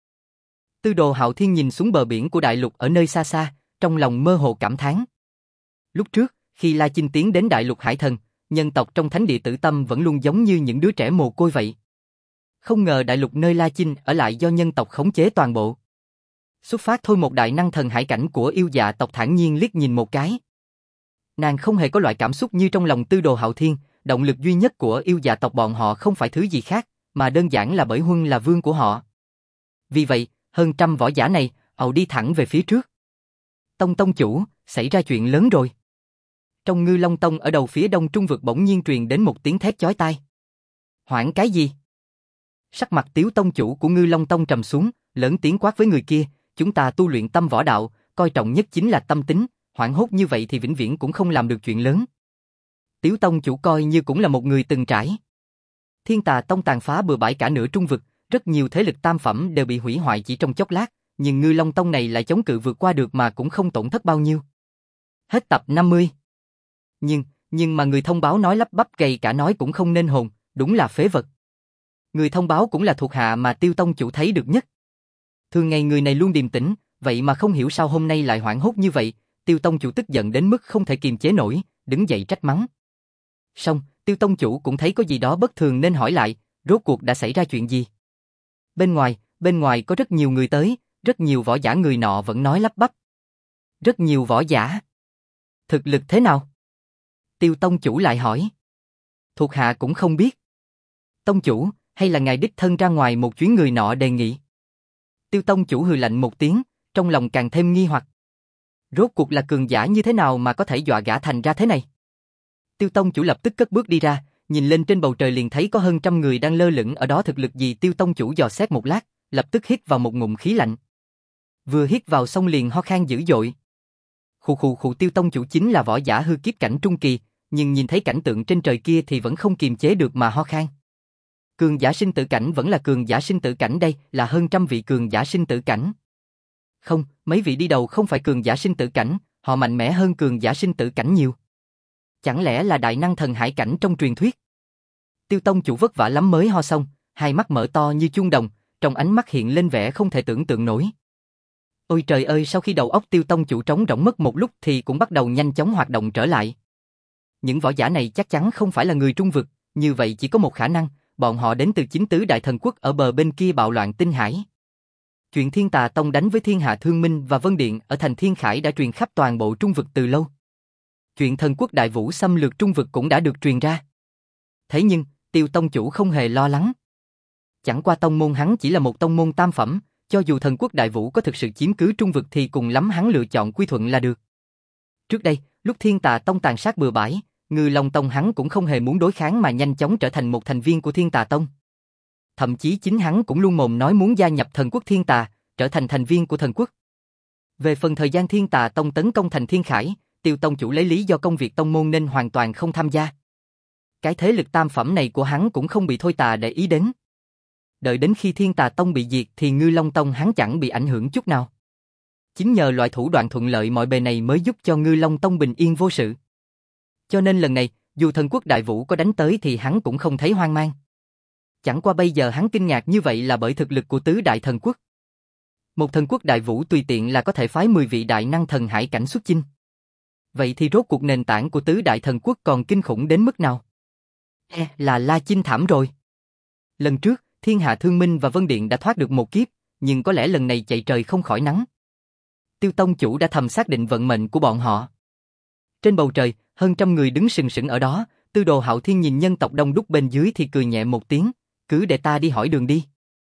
Tư Đồ Hạo Thiên nhìn xuống bờ biển của đại lục ở nơi xa xa, trong lòng mơ hồ cảm thán. Lúc trước, khi La Chinh tiến đến đại lục hải thần, nhân tộc trong thánh địa Tử Tâm vẫn luôn giống như những đứa trẻ mồ côi vậy. Không ngờ đại lục nơi La Chinh ở lại do nhân tộc khống chế toàn bộ. Xuất phát thôi. Một đại năng thần hải cảnh của yêu dạ tộc thản nhiên liếc nhìn một cái. Nàng không hề có loại cảm xúc như trong lòng Tư Đồ Hạo Thiên, động lực duy nhất của yêu dạ tộc bọn họ không phải thứ gì khác, mà đơn giản là bởi Huân là vương của họ. Vì vậy, hơn trăm võ giả này, ào đi thẳng về phía trước. Tông tông chủ, xảy ra chuyện lớn rồi. Trong Ngư Long Tông ở đầu phía đông Trung Vực bỗng nhiên truyền đến một tiếng thét chói tai. Hoảng cái gì? Sắc mặt Tiếu tông chủ của Ngư Long Tông trầm xuống, lớn tiếng quát với người kia, chúng ta tu luyện tâm võ đạo, coi trọng nhất chính là tâm tính, hoảng hốt như vậy thì vĩnh viễn cũng không làm được chuyện lớn. Tiếu tông chủ coi như cũng là một người từng trải. Thiên Tà Tông tàn phá bừa bãi cả nửa Trung Vực, rất nhiều thế lực tam phẩm đều bị hủy hoại chỉ trong chốc lát, nhưng Ngư Long Tông này lại chống cự vượt qua được mà cũng không tổn thất bao nhiêu. Hết tập năm mươi. Nhưng, nhưng mà người thông báo nói lắp bắp gầy cả nói cũng không nên hồn, đúng là phế vật. Người thông báo cũng là thuộc hạ mà Tiêu tông chủ thấy được nhất. Thường ngày người này luôn điềm tĩnh, vậy mà không hiểu sao hôm nay lại hoảng hốt như vậy. Tiêu tông chủ tức giận đến mức không thể kiềm chế nổi, đứng dậy trách mắng. Xong, Tiêu tông chủ cũng thấy có gì đó bất thường nên hỏi lại, rốt cuộc đã xảy ra chuyện gì? Bên ngoài, bên ngoài có rất nhiều người tới, rất nhiều võ giả. Người nọ vẫn nói lắp bắp. Rất nhiều võ giả. Thực lực thế nào? Tiêu tông chủ lại hỏi. Thuộc hạ cũng không biết. Tông chủ, hay là ngài đích thân ra ngoài một chuyến? Người nọ đề nghị. Tiêu tông chủ hừ lạnh một tiếng, trong lòng càng thêm nghi hoặc. Rốt cuộc là cường giả như thế nào mà có thể dọa gã thành ra thế này? Tiêu tông chủ lập tức cất bước đi ra, nhìn lên trên bầu trời liền thấy có hơn trăm người đang lơ lửng ở đó. Thực lực gì? Tiêu tông chủ dò xét một lát, lập tức hít vào một ngụm khí lạnh. Vừa hít vào xong liền ho khan dữ dội. Khụ khụ khụ, Tiêu tông chủ chính là võ giả hư kiếp cảnh trung kỳ, nhưng nhìn thấy cảnh tượng trên trời kia thì vẫn không kiềm chế được mà ho khan. Cường giả sinh tử cảnh vẫn là cường giả sinh tử cảnh, đây là hơn trăm vị cường giả sinh tử cảnh. Không, mấy vị đi đầu không phải cường giả sinh tử cảnh, họ mạnh mẽ hơn cường giả sinh tử cảnh nhiều. Chẳng lẽ là đại năng thần hải cảnh trong truyền thuyết? Tiêu tông chủ vất vả lắm mới ho xong, hai mắt mở to như chuông đồng, trong ánh mắt hiện lên vẻ không thể tưởng tượng nổi. Ôi trời ơi, sau khi đầu óc Tiêu tông chủ trống rỗng mất một lúc thì cũng bắt đầu nhanh chóng hoạt động trở lại. Những võ giả này chắc chắn không phải là người trung vực, như vậy chỉ có một khả năng, bọn họ đến từ chính tứ đại thần quốc ở bờ bên kia bạo loạn tinh hải. Chuyện Thiên Tà Tông đánh với Thiên Hạ Thương Minh và Vân Điện ở thành Thiên Khải đã truyền khắp toàn bộ trung vực từ lâu. Chuyện thần quốc Đại Vũ xâm lược trung vực cũng đã được truyền ra. Thế nhưng, Tiêu tông chủ không hề lo lắng. Chẳng qua tông môn hắn chỉ là một tông môn tam phẩm, cho dù thần quốc Đại Vũ có thực sự chiếm cứ trung vực thì cùng lắm hắn lựa chọn quy thuận là được. Trước đây, lúc Thiên Tà Tông tàn sát bừa bãi, Ngư Long Tông hắn cũng không hề muốn đối kháng mà nhanh chóng trở thành một thành viên của Thiên Tà Tông. Thậm chí chính hắn cũng luôn mồm nói muốn gia nhập thần quốc Thiên Tà, trở thành thành viên của thần quốc. Về phần thời gian Thiên Tà Tông tấn công thành Thiên Khải, Tiêu tông chủ lấy lý do công việc tông môn nên hoàn toàn không tham gia. Cái thế lực tam phẩm này của hắn cũng không bị Thôi Tà để ý đến. Đợi đến khi Thiên Tà Tông bị diệt thì Ngư Long Tông hắn chẳng bị ảnh hưởng chút nào. Chính nhờ loại thủ đoạn thuận lợi mọi bề này mới giúp cho Ngư Long Tông bình yên vô sự. Cho nên lần này, dù thần quốc Đại Vũ có đánh tới thì hắn cũng không thấy hoang mang. Chẳng qua bây giờ hắn kinh ngạc như vậy là bởi thực lực của tứ đại thần quốc. Một thần quốc Đại Vũ tùy tiện là có thể phái mười vị đại năng thần hải cảnh xuất chinh. Vậy thì rốt cuộc nền tảng của tứ đại thần quốc còn kinh khủng đến mức nào? E, là La Chinh thảm rồi. Lần trước, Thiên Hạ Thương Minh và Vân Điện đã thoát được một kiếp, nhưng có lẽ lần này chạy trời không khỏi nắng. Tiêu tông chủ đã thầm xác định vận mệnh của bọn họ. Trên bầu trời, hơn trăm người đứng sừng sững ở đó, Tư Đồ Hạo Thiên nhìn nhân tộc đông đúc bên dưới thì cười nhẹ một tiếng, cứ để ta đi hỏi đường đi.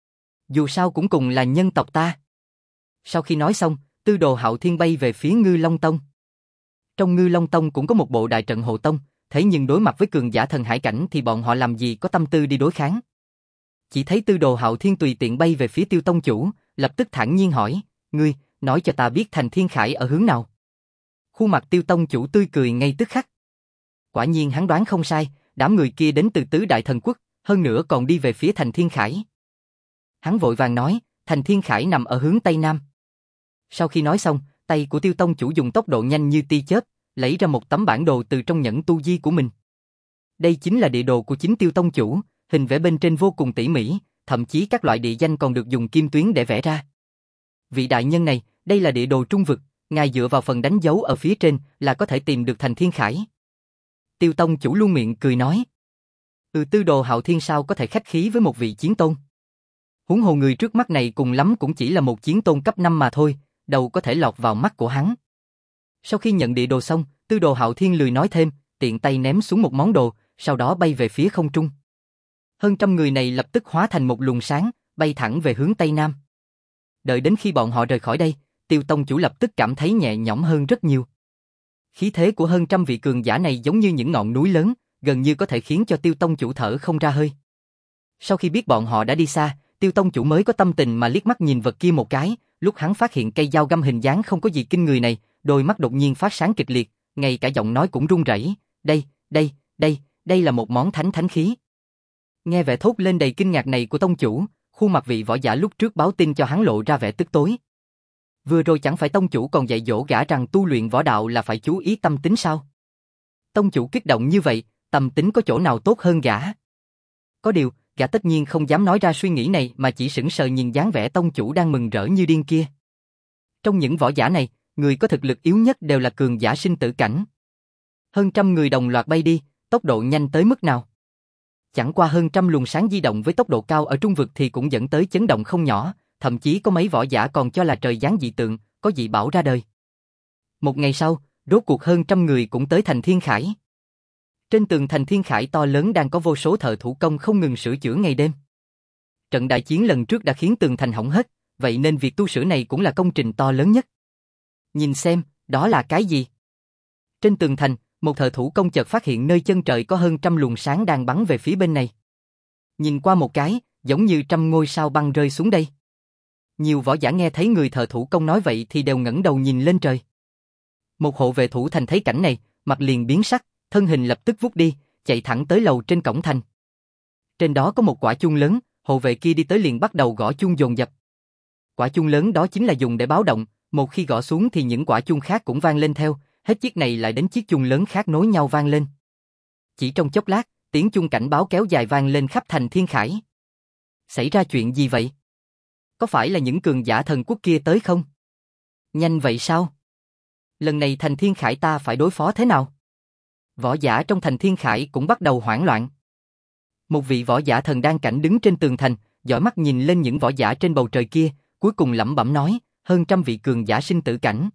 Dù sao cũng cùng là nhân tộc ta. Sau khi nói xong, Tư Đồ Hạo Thiên bay về phía Ngư Long Tông. Trong Ngư Long Tông cũng có một bộ đại trận hộ tông, thế nhưng đối mặt với cường giả thần hải cảnh thì bọn họ làm gì có tâm tư đi đối kháng. Chỉ thấy Tư Đồ Hạo Thiên tùy tiện bay về phía Tiêu tông chủ, lập tức thản nhiên hỏi, ngươi, nói cho ta biết thành Thiên Khải ở hướng nào. Khuôn mặt Tiêu tông chủ tươi cười ngay tức khắc. Quả nhiên hắn đoán không sai, đám người kia đến từ tứ đại thần quốc, hơn nữa còn đi về phía thành Thiên Khải. Hắn vội vàng nói, thành Thiên Khải nằm ở hướng Tây Nam. Sau khi nói xong, tay của Tiêu tông chủ dùng tốc độ nhanh như tia chớp, lấy ra một tấm bản đồ từ trong nhẫn tu di của mình. Đây chính là địa đồ của chính Tiêu tông chủ, hình vẽ bên trên vô cùng tỉ mỉ, thậm chí các loại địa danh còn được dùng kim tuyến để vẽ ra. Vị đại nhân này, đây là địa đồ trung vực, ngài dựa vào phần đánh dấu ở phía trên là có thể tìm được thành Thiên Khải. Tiêu tông chủ luôn miệng cười nói. Ừ, Tư Đồ Hạo Thiên sao có thể khách khí với một vị chiến tôn. Huống hồ người trước mắt này cùng lắm cũng chỉ là một chiến tôn cấp năm mà thôi, đâu có thể lọt vào mắt của hắn. Sau khi nhận địa đồ xong, Tư Đồ Hạo Thiên lười nói thêm, tiện tay ném xuống một món đồ, sau đó bay về phía không trung. Hơn trăm người này lập tức hóa thành một luồng sáng, bay thẳng về hướng Tây Nam. Đợi đến khi bọn họ rời khỏi đây, Tiêu tông chủ lập tức cảm thấy nhẹ nhõm hơn rất nhiều. Khí thế của hơn trăm vị cường giả này giống như những ngọn núi lớn, gần như có thể khiến cho Tiêu tông chủ thở không ra hơi. Sau khi biết bọn họ đã đi xa, Tiêu tông chủ mới có tâm tình mà liếc mắt nhìn vật kia một cái, lúc hắn phát hiện cây dao găm hình dáng không có gì kinh người này, đôi mắt đột nhiên phát sáng kịch liệt, ngay cả giọng nói cũng run rẩy, đây, đây, đây, đây là một món thánh thánh khí. Nghe vẻ thốt lên đầy kinh ngạc này của tông chủ, khuôn mặt vị võ giả lúc trước báo tin cho hắn lộ ra vẻ tức tối. Vừa rồi chẳng phải tông chủ còn dạy dỗ gã rằng tu luyện võ đạo là phải chú ý tâm tính sao? Tông chủ kích động như vậy, tâm tính có chỗ nào tốt hơn gã? Có điều, gã tất nhiên không dám nói ra suy nghĩ này mà chỉ sững sờ nhìn dáng vẻ tông chủ đang mừng rỡ như điên kia. Trong những võ giả này, người có thực lực yếu nhất đều là cường giả sinh tử cảnh. Hơn trăm người đồng loạt bay đi, tốc độ nhanh tới mức nào? Chẳng qua hơn trăm luồng sáng di động với tốc độ cao ở trung vực thì cũng dẫn tới chấn động không nhỏ, thậm chí có mấy võ giả còn cho là trời giáng dị tượng, có dị bảo ra đời. Một ngày sau, rốt cuộc hơn trăm người cũng tới thành Thiên Khải. Trên tường thành Thiên Khải to lớn đang có vô số thợ thủ công không ngừng sửa chữa ngày đêm. Trận đại chiến lần trước đã khiến tường thành hỏng hết, vậy nên việc tu sửa này cũng là công trình to lớn nhất. Nhìn xem, đó là cái gì? Trên tường thành, một thợ thủ công chợt phát hiện nơi chân trời có hơn trăm luồng sáng đang bắn về phía bên này. Nhìn qua một cái, giống như trăm ngôi sao băng rơi xuống đây. Nhiều võ giả nghe thấy người thợ thủ công nói vậy thì đều ngẩng đầu nhìn lên trời. Một hộ vệ thủ thành thấy cảnh này, mặt liền biến sắc, thân hình lập tức vút đi, chạy thẳng tới lầu trên cổng thành. Trên đó có một quả chuông lớn, hộ vệ kia đi tới liền bắt đầu gõ chuông dồn dập. Quả chuông lớn đó chính là dùng để báo động, một khi gõ xuống thì những quả chuông khác cũng vang lên theo, hết chiếc này lại đến chiếc chuông lớn khác nối nhau vang lên. Chỉ trong chốc lát, tiếng chuông cảnh báo kéo dài vang lên khắp thành Thiên Khải. Xảy ra chuyện gì vậy? Có phải là những cường giả thần quốc kia tới không? Nhanh vậy sao? Lần này thành Thiên Khải ta phải đối phó thế nào? Võ giả trong thành Thiên Khải cũng bắt đầu hoảng loạn. Một vị võ giả thần đan cảnh đứng trên tường thành, dõi mắt nhìn lên những võ giả trên bầu trời kia, cuối cùng lẩm bẩm nói, hơn trăm vị cường giả sinh tử cảnh.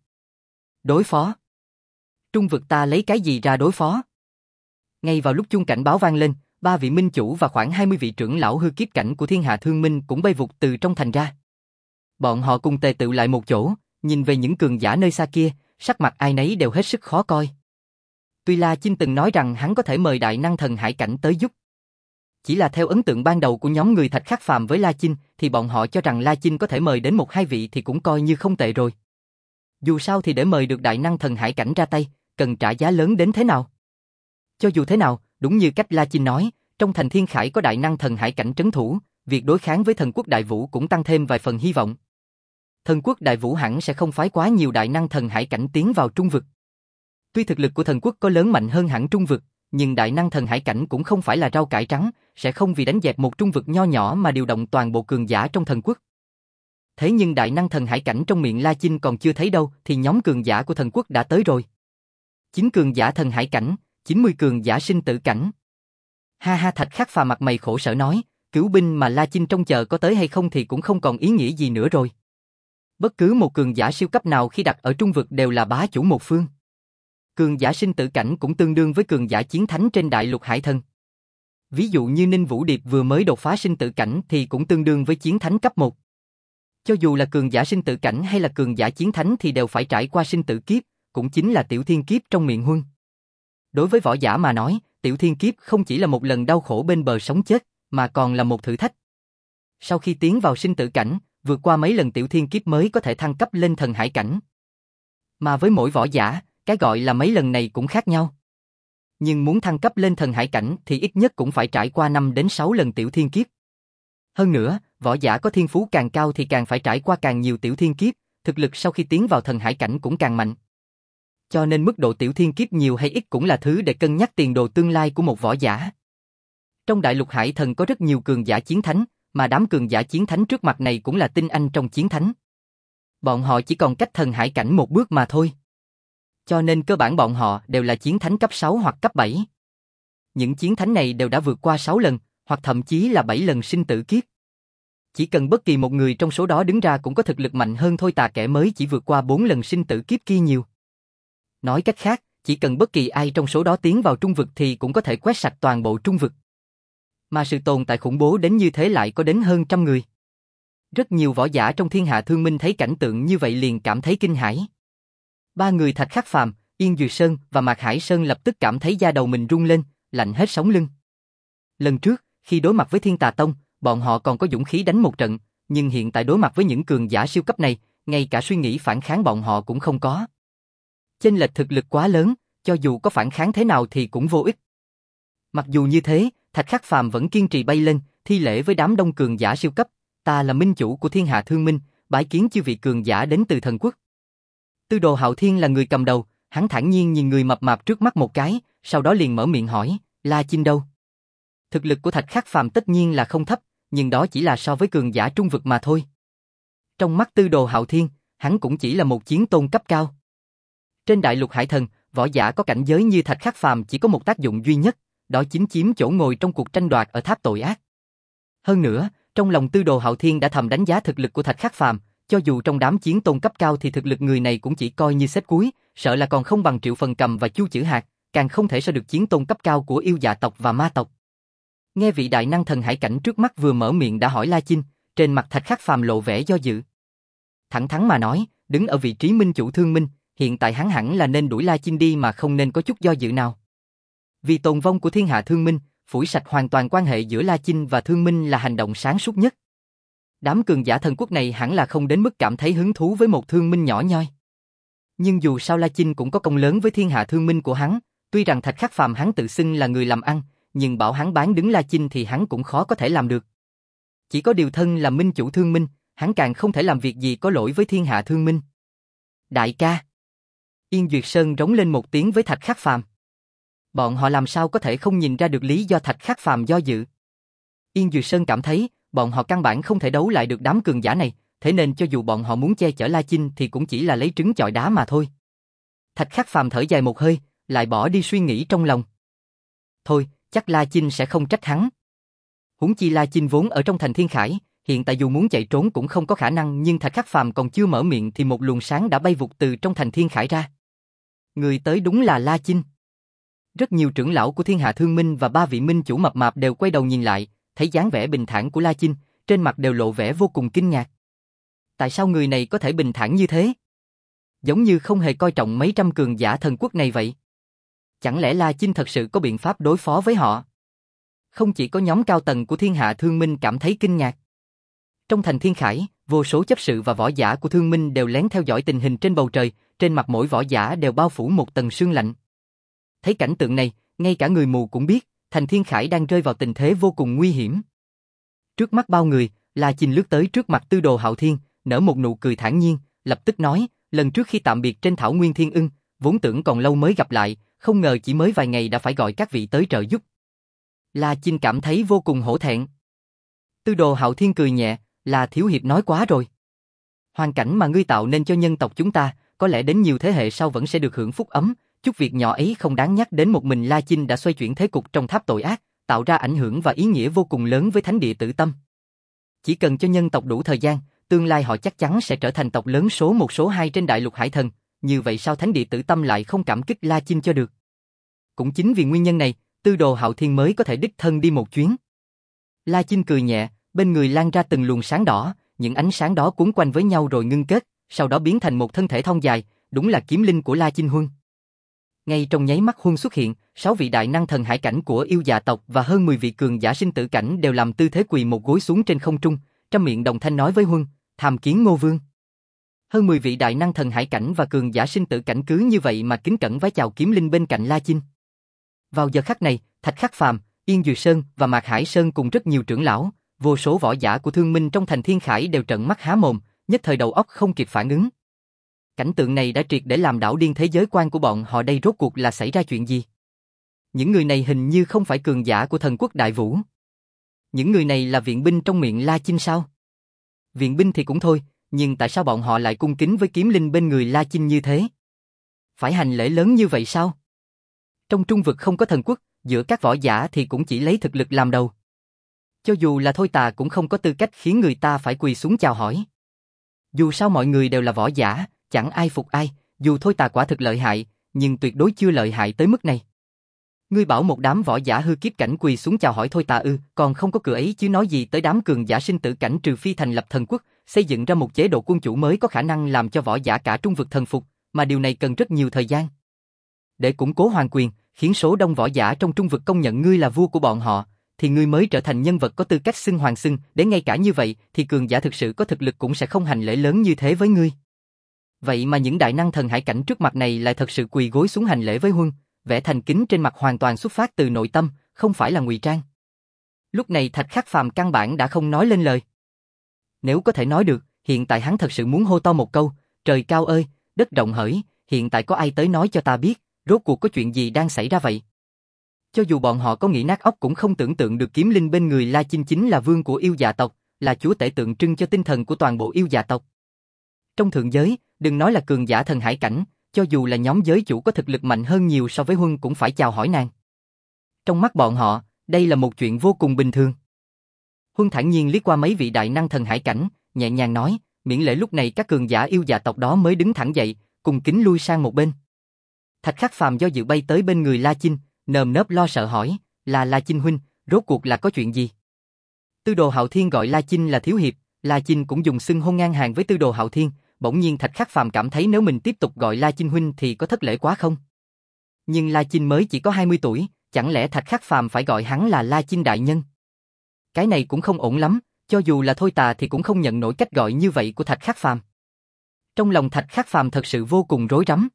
Đối phó? Trung vực ta lấy cái gì ra đối phó? Ngay vào lúc chuông cảnh báo vang lên, ba vị minh chủ và khoảng hai mươi vị trưởng lão hư kiếp cảnh của Thiên Hạ Thương Minh cũng bay vụt từ trong thành ra. Bọn họ cùng tề tựu lại một chỗ, nhìn về những cường giả nơi xa kia, sắc mặt ai nấy đều hết sức khó coi. Tuy La Chinh từng nói rằng hắn có thể mời đại năng thần hải cảnh tới giúp. Chỉ là theo ấn tượng ban đầu của nhóm người Thạch Khắc Phàm với La Chinh, thì bọn họ cho rằng La Chinh có thể mời đến một hai vị thì cũng coi như không tệ rồi. Dù sao thì để mời được đại năng thần hải cảnh ra tay, cần trả giá lớn đến thế nào? Cho dù thế nào, đúng như cách La Chinh nói, trong thành Thiên Khải có đại năng thần hải cảnh trấn thủ, việc đối kháng với thần quốc Đại Vũ cũng tăng thêm vài phần hy vọng. Thần quốc Đại Vũ hẳn sẽ không phái quá nhiều đại năng thần hải cảnh tiến vào Trung vực. Tuy thực lực của thần quốc có lớn mạnh hơn hẳn Trung vực, nhưng đại năng thần hải cảnh cũng không phải là rau cải trắng, sẽ không vì đánh dẹp một Trung vực nho nhỏ mà điều động toàn bộ cường giả trong thần quốc. Thế nhưng đại năng thần hải cảnh trong miệng La Chinh còn chưa thấy đâu thì nhóm cường giả của thần quốc đã tới rồi. Chín cường giả thần hải cảnh, chín mươi cường giả sinh tử cảnh. Ha ha, Thạch Khắc Phàm mặt mày khổ sở nói, cứu binh mà La Chinh trông chờ có tới hay không thì cũng không còn ý nghĩa gì nữa rồi. Bất cứ một cường giả siêu cấp nào khi đặt ở Trung vực đều là bá chủ một phương. Cường giả sinh tử cảnh cũng tương đương với cường giả chiến thánh trên đại lục hải thần. Ví dụ như Ninh Vũ Điệp vừa mới đột phá sinh tử cảnh thì cũng tương đương với chiến thánh cấp một. Cho dù là cường giả sinh tử cảnh hay là cường giả chiến thánh thì đều phải trải qua sinh tử kiếp, cũng chính là tiểu thiên kiếp trong miệng Huân. Đối với võ giả mà nói, tiểu thiên kiếp không chỉ là một lần đau khổ bên bờ sống chết, mà còn là một thử thách. Sau khi tiến vào sinh tử cảnh, vượt qua mấy lần tiểu thiên kiếp mới có thể thăng cấp lên thần hải cảnh. Mà với mỗi võ giả, cái gọi là mấy lần này cũng khác nhau. Nhưng muốn thăng cấp lên thần hải cảnh thì ít nhất cũng phải trải qua năm đến sáu lần tiểu thiên kiếp. Hơn nữa, võ giả có thiên phú càng cao thì càng phải trải qua càng nhiều tiểu thiên kiếp, thực lực sau khi tiến vào thần hải cảnh cũng càng mạnh. Cho nên mức độ tiểu thiên kiếp nhiều hay ít cũng là thứ để cân nhắc tiền đồ tương lai của một võ giả. Trong đại lục hải thần có rất nhiều cường giả chiến thánh, mà đám cường giả chiến thánh trước mặt này cũng là tinh anh trong chiến thánh. Bọn họ chỉ còn cách thần hải cảnh một bước mà thôi. Cho nên cơ bản bọn họ đều là chiến thánh cấp sáu hoặc cấp bảy. Những chiến thánh này đều đã vượt qua sáu lần, hoặc thậm chí là bảy lần sinh tử kiếp. Chỉ cần bất kỳ một người trong số đó đứng ra cũng có thực lực mạnh hơn Thôi Tà kẻ mới chỉ vượt qua bốn lần sinh tử kiếp kia nhiều. Nói cách khác, chỉ cần bất kỳ ai trong số đó tiến vào Trung vực thì cũng có thể quét sạch toàn bộ Trung vực. Mà sự tồn tại khủng bố đến như thế lại có đến hơn trăm người. Rất nhiều võ giả trong Thiên Hạ Thương Minh thấy cảnh tượng như vậy liền cảm thấy kinh hãi. Ba người Thạch Khắc Phàm, Yên Duyệt Sơn và Mạc Hải Sơn lập tức cảm thấy da đầu mình rung lên, lạnh hết sống lưng. Lần trước, khi đối mặt với Thiên Tà Tông, bọn họ còn có dũng khí đánh một trận, nhưng hiện tại đối mặt với những cường giả siêu cấp này, ngay cả suy nghĩ phản kháng bọn họ cũng không có. Chênh lệch thực lực quá lớn, cho dù có phản kháng thế nào thì cũng vô ích. Mặc dù như thế, Thạch Khắc Phàm vẫn kiên trì bay lên, thi lễ với đám đông cường giả siêu cấp, ta là minh chủ của Thiên Hạ Thương Minh, bái kiến chư vị cường giả đến từ thần quốc. Tư Đồ Hạo Thiên là người cầm đầu, hắn thản nhiên nhìn người mập mạp trước mắt một cái, sau đó liền mở miệng hỏi, La Chinh đâu? Thực lực của Thạch Khắc Phàm tất nhiên là không thấp, nhưng đó chỉ là so với cường giả trung vực mà thôi. Trong mắt Tư Đồ Hạo Thiên, hắn cũng chỉ là một chiến tôn cấp cao. Trên đại lục hải thần, võ giả có cảnh giới như Thạch Khắc Phàm chỉ có một tác dụng duy nhất, đó chính chiếm chỗ ngồi trong cuộc tranh đoạt ở tháp tội ác. Hơn nữa, trong lòng Tư Đồ Hạo Thiên đã thầm đánh giá thực lực của Thạch Khắc Phàm, cho dù trong đám chiến tôn cấp cao thì thực lực người này cũng chỉ coi như xếp cuối, sợ là còn không bằng Triệu Phần Cầm và Chu Chử Hạt, càng không thể so được chiến tôn cấp cao của yêu dạ tộc và ma tộc. Nghe vị đại năng thần hải cảnh trước mắt vừa mở miệng đã hỏi La Chinh, trên mặt Thạch Khắc Phàm lộ vẻ do dự. Thẳng thắn mà nói, đứng ở vị trí minh chủ Thương Minh, hiện tại hắn hẳn là nên đuổi La Chinh đi mà không nên có chút do dự nào. Vì tồn vong của Thiên Hạ Thương Minh, phủi sạch hoàn toàn quan hệ giữa La Chinh và Thương Minh là hành động sáng suốt nhất. Đám cường giả thần quốc này hẳn là không đến mức cảm thấy hứng thú với một Thương Minh nhỏ nhoi. Nhưng dù sao La Chinh cũng có công lớn với thiên hạ thương minh của hắn, tuy rằng Thạch Khắc Phàm hắn tự xưng là người làm ăn, nhưng bảo hắn bán đứng La Chinh thì hắn cũng khó có thể làm được. Chỉ có điều thân là minh chủ thương minh, hắn càng không thể làm việc gì có lỗi với thiên hạ thương minh. Đại ca! Yên Duyệt Sơn rống lên một tiếng với Thạch Khắc Phàm. Bọn họ làm sao có thể không nhìn ra được lý do Thạch Khắc Phàm do dự. Yên Duyệt Sơn cảm thấy, bọn họ căn bản không thể đấu lại được đám cường giả này, thế nên cho dù bọn họ muốn che chở La Chinh thì cũng chỉ là lấy trứng chọi đá mà thôi. Thạch Khắc Phàm thở dài một hơi, lại bỏ đi suy nghĩ trong lòng. Thôi, chắc La Chinh sẽ không trách hắn. Huống chi La Chinh vốn ở trong thành Thiên Khải, hiện tại dù muốn chạy trốn cũng không có khả năng, nhưng Thạch Khắc Phàm còn chưa mở miệng thì một luồng sáng đã bay vụt từ trong thành Thiên Khải ra. Người tới đúng là La Chinh. Rất nhiều trưởng lão của thiên hạ thương minh và ba vị minh chủ mập mạp đều quay đầu nhìn lại, thấy dáng vẻ bình thản của La Chinh, trên mặt đều lộ vẻ vô cùng kinh ngạc. Tại sao người này có thể bình thản như thế? Giống như không hề coi trọng mấy trăm cường giả thần quốc này vậy. Chẳng lẽ La Chinh thật sự có biện pháp đối phó với họ? Không chỉ có nhóm cao tầng của thiên hạ thương minh cảm thấy kinh ngạc. Trong thành Thiên Khải, vô số chấp sự và võ giả của thương minh đều lén theo dõi tình hình trên bầu trời, trên mặt mỗi võ giả đều bao phủ một tầng sương lạnh. Thấy cảnh tượng này, ngay cả người mù cũng biết, thành Thiên Khải đang rơi vào tình thế vô cùng nguy hiểm. Trước mắt bao người, La Chinh lướt tới trước mặt Tư Đồ Hạo Thiên, nở một nụ cười thản nhiên, lập tức nói, lần trước khi tạm biệt trên thảo nguyên Thiên Ưng, vốn tưởng còn lâu mới gặp lại, không ngờ chỉ mới vài ngày đã phải gọi các vị tới trợ giúp. La Chinh cảm thấy vô cùng hổ thẹn. Tư Đồ Hạo Thiên cười nhẹ, là thiếu hiệp nói quá rồi. Hoàn cảnh mà ngươi tạo nên cho nhân tộc chúng ta, có lẽ đến nhiều thế hệ sau vẫn sẽ được hưởng phúc ấm, chút việc nhỏ ấy không đáng nhắc đến. Một mình La Chinh đã xoay chuyển thế cục trong tháp tội ác, tạo ra ảnh hưởng và ý nghĩa vô cùng lớn với thánh địa Tử Tâm. Chỉ cần cho nhân tộc đủ thời gian, tương lai họ chắc chắn sẽ trở thành tộc lớn số một số hai trên đại lục Hải Thần, như vậy sao thánh địa Tử Tâm lại không cảm kích La Chinh cho được? Cũng chính vì nguyên nhân này, Tư Đồ Hạo Thiên mới có thể đích thân đi một chuyến. La Chinh cười nhẹ, bên người lan ra từng luồng sáng đỏ, những ánh sáng đó cuốn quanh với nhau rồi ngưng kết, sau đó biến thành một thân thể thon dài, đúng là kiếm linh của La Chinh Huân. Ngay trong nháy mắt Huân xuất hiện, sáu vị đại năng thần hải cảnh của yêu dạ tộc và hơn mười vị cường giả sinh tử cảnh đều làm tư thế quỳ một gối xuống trên không trung, trong miệng đồng thanh nói với Huân, tham kiến Ngô Vương. Hơn mười vị đại năng thần hải cảnh và cường giả sinh tử cảnh cứ như vậy mà kính cẩn vái chào kiếm linh bên cạnh La Chinh. Vào giờ khắc này, Thạch Khắc Phàm, Yên Duyệt Sơn và Mạc Hải Sơn cùng rất nhiều trưởng lão, vô số võ giả của thương minh trong thành Thiên Khải đều trợn mắt há mồm, nhất thời đầu óc không kịp phản ứng. Cảnh tượng này đã triệt để làm đảo điên thế giới quan của bọn họ, đây rốt cuộc là xảy ra chuyện gì? Những người này hình như không phải cường giả của thần quốc Đại Vũ. Những người này là viện binh trong miệng La Chinh sao? Viện binh thì cũng thôi, nhưng tại sao bọn họ lại cung kính với kiếm linh bên người La Chinh như thế? Phải hành lễ lớn như vậy sao? Trong trung vực không có thần quốc, giữa các võ giả thì cũng chỉ lấy thực lực làm đầu. Cho dù là Thôi Tà cũng không có tư cách khiến người ta phải quỳ xuống chào hỏi. Dù sao mọi người đều là võ giả, chẳng ai phục ai, dù Thôi Tà quả thực lợi hại, nhưng tuyệt đối chưa lợi hại tới mức này. Ngươi bảo một đám võ giả hư kiếp cảnh quỳ xuống chào hỏi Thôi Tà ư? Còn không có cửa ấy chứ nói gì tới đám cường giả sinh tử cảnh, trừ phi thành lập thần quốc, xây dựng ra một chế độ quân chủ mới có khả năng làm cho võ giả cả trung vực thần phục, mà điều này cần rất nhiều thời gian. Để củng cố hoàng quyền, khiến số đông võ giả trong trung vực công nhận ngươi là vua của bọn họ, thì ngươi mới trở thành nhân vật có tư cách xưng hoàng xưng, để ngay cả như vậy thì cường giả thực sự có thực lực cũng sẽ không hành lễ lớn như thế với ngươi. Vậy mà những đại năng thần hải cảnh trước mặt này lại thật sự quỳ gối xuống hành lễ với Huân, vẻ thành kính trên mặt hoàn toàn xuất phát từ nội tâm, không phải là ngụy trang. Lúc này Thạch Khắc Phàm căn bản đã không nói lên lời. Nếu có thể nói được, hiện tại hắn thật sự muốn hô to một câu, trời cao ơi, đất rộng hỡi, hiện tại có ai tới nói cho ta biết, rốt cuộc có chuyện gì đang xảy ra vậy? Cho dù bọn họ có nghĩ nát óc cũng không tưởng tượng được kiếm linh bên người La Chinh chính là vương của yêu dạ tộc, là chúa tể tượng trưng cho tinh thần của toàn bộ yêu dạ tộc. Trong thượng giới, đừng nói là cường giả thần hải cảnh, cho dù là nhóm giới chủ có thực lực mạnh hơn nhiều so với Huân cũng phải chào hỏi nàng. Trong mắt bọn họ, đây là một chuyện vô cùng bình thường. Huân thản nhiên liếc qua mấy vị đại năng thần hải cảnh, nhẹ nhàng nói, miễn lễ. Lúc này các cường giả yêu dạ tộc đó mới đứng thẳng dậy, cùng kính lui sang một bên. Thạch Khắc Phàm do dự bay tới bên người La Chinh, nơm nớp lo sợ hỏi, là La Chinh huynh, rốt cuộc là có chuyện gì? Tư Đồ Hạo Thiên gọi La Chinh là thiếu hiệp, La Chinh cũng dùng xưng hô ngang hàng với Tư Đồ Hạo Thiên. Bỗng nhiên Thạch Khắc Phàm cảm thấy nếu mình tiếp tục gọi La Chinh huynh thì có thất lễ quá không? Nhưng La Chinh mới chỉ có hai mươi tuổi, chẳng lẽ Thạch Khắc Phàm phải gọi hắn là La Chinh đại nhân? Cái này cũng không ổn lắm, cho dù là Thôi Tà thì cũng không nhận nổi cách gọi như vậy của Thạch Khắc Phàm. Trong lòng Thạch Khắc Phàm thật sự vô cùng rối rắm.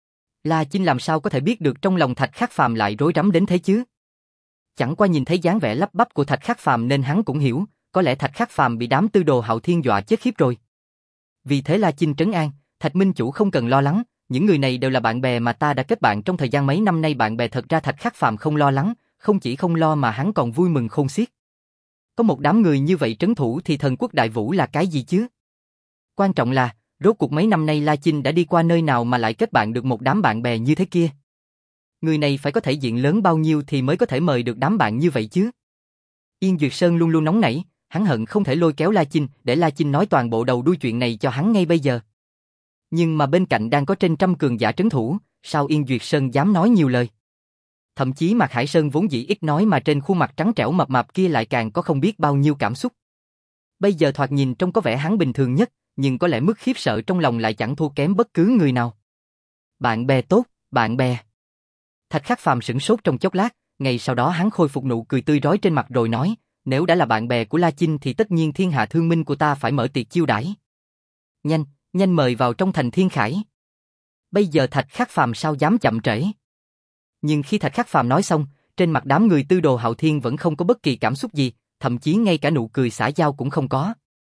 La Chinh làm sao có thể biết được trong lòng Thạch Khắc Phàm lại rối rắm đến thế chứ? Chẳng qua nhìn thấy dáng vẻ lắp bắp của Thạch Khắc Phàm nên hắn cũng hiểu, có lẽ Thạch Khắc Phàm bị đám tư đồ Hạo Thiên dọa chết khiếp rồi. Vì thế La Chinh trấn an, Thạch minh chủ không cần lo lắng, những người này đều là bạn bè mà ta đã kết bạn trong thời gian mấy năm nay. Bạn bè thật ra Thạch Khắc Phàm không lo lắng, không chỉ không lo mà hắn còn vui mừng khôn xiết. Có một đám người như vậy trấn thủ thì thần quốc đại vũ là cái gì chứ? Quan trọng là, rốt cuộc mấy năm nay La Chinh đã đi qua nơi nào mà lại kết bạn được một đám bạn bè như thế kia? Người này phải có thể diện lớn bao nhiêu thì mới có thể mời được đám bạn như vậy chứ? Yên Duyệt Sơn luôn luôn nóng nảy, hắn hận không thể lôi kéo La Chinh để La Chinh nói toàn bộ đầu đuôi chuyện này cho hắn ngay bây giờ. Nhưng mà bên cạnh đang có trên trăm cường giả trấn thủ, sao Yên Duyệt Sơn dám nói nhiều lời? Thậm chí Mạc Hải Sơn vốn dĩ ít nói mà trên khuôn mặt trắng trẻo mập mạp kia lại càng có không biết bao nhiêu cảm xúc. Bây giờ thoạt nhìn trông có vẻ hắn bình thường nhất, nhưng có lẽ mức khiếp sợ trong lòng lại chẳng thua kém bất cứ người nào. Bạn bè tốt, bạn bè. Thạch Khắc Phàm sửng sốt trong chốc lát, ngay sau đó hắn khôi phục nụ cười tươi rói trên mặt rồi nói, nếu đã là bạn bè của La Chinh thì tất nhiên thiên hạ thương minh của ta phải mở tiệc chiêu đãi. Nhanh, nhanh mời vào trong thành Thiên Khải. Bây giờ Thạch Khắc Phàm sao dám chậm trễ. Nhưng khi Thạch Khắc Phàm nói xong, trên mặt đám người tư đồ Hạo Thiên vẫn không có bất kỳ cảm xúc gì, thậm chí ngay cả nụ cười xã giao cũng không có.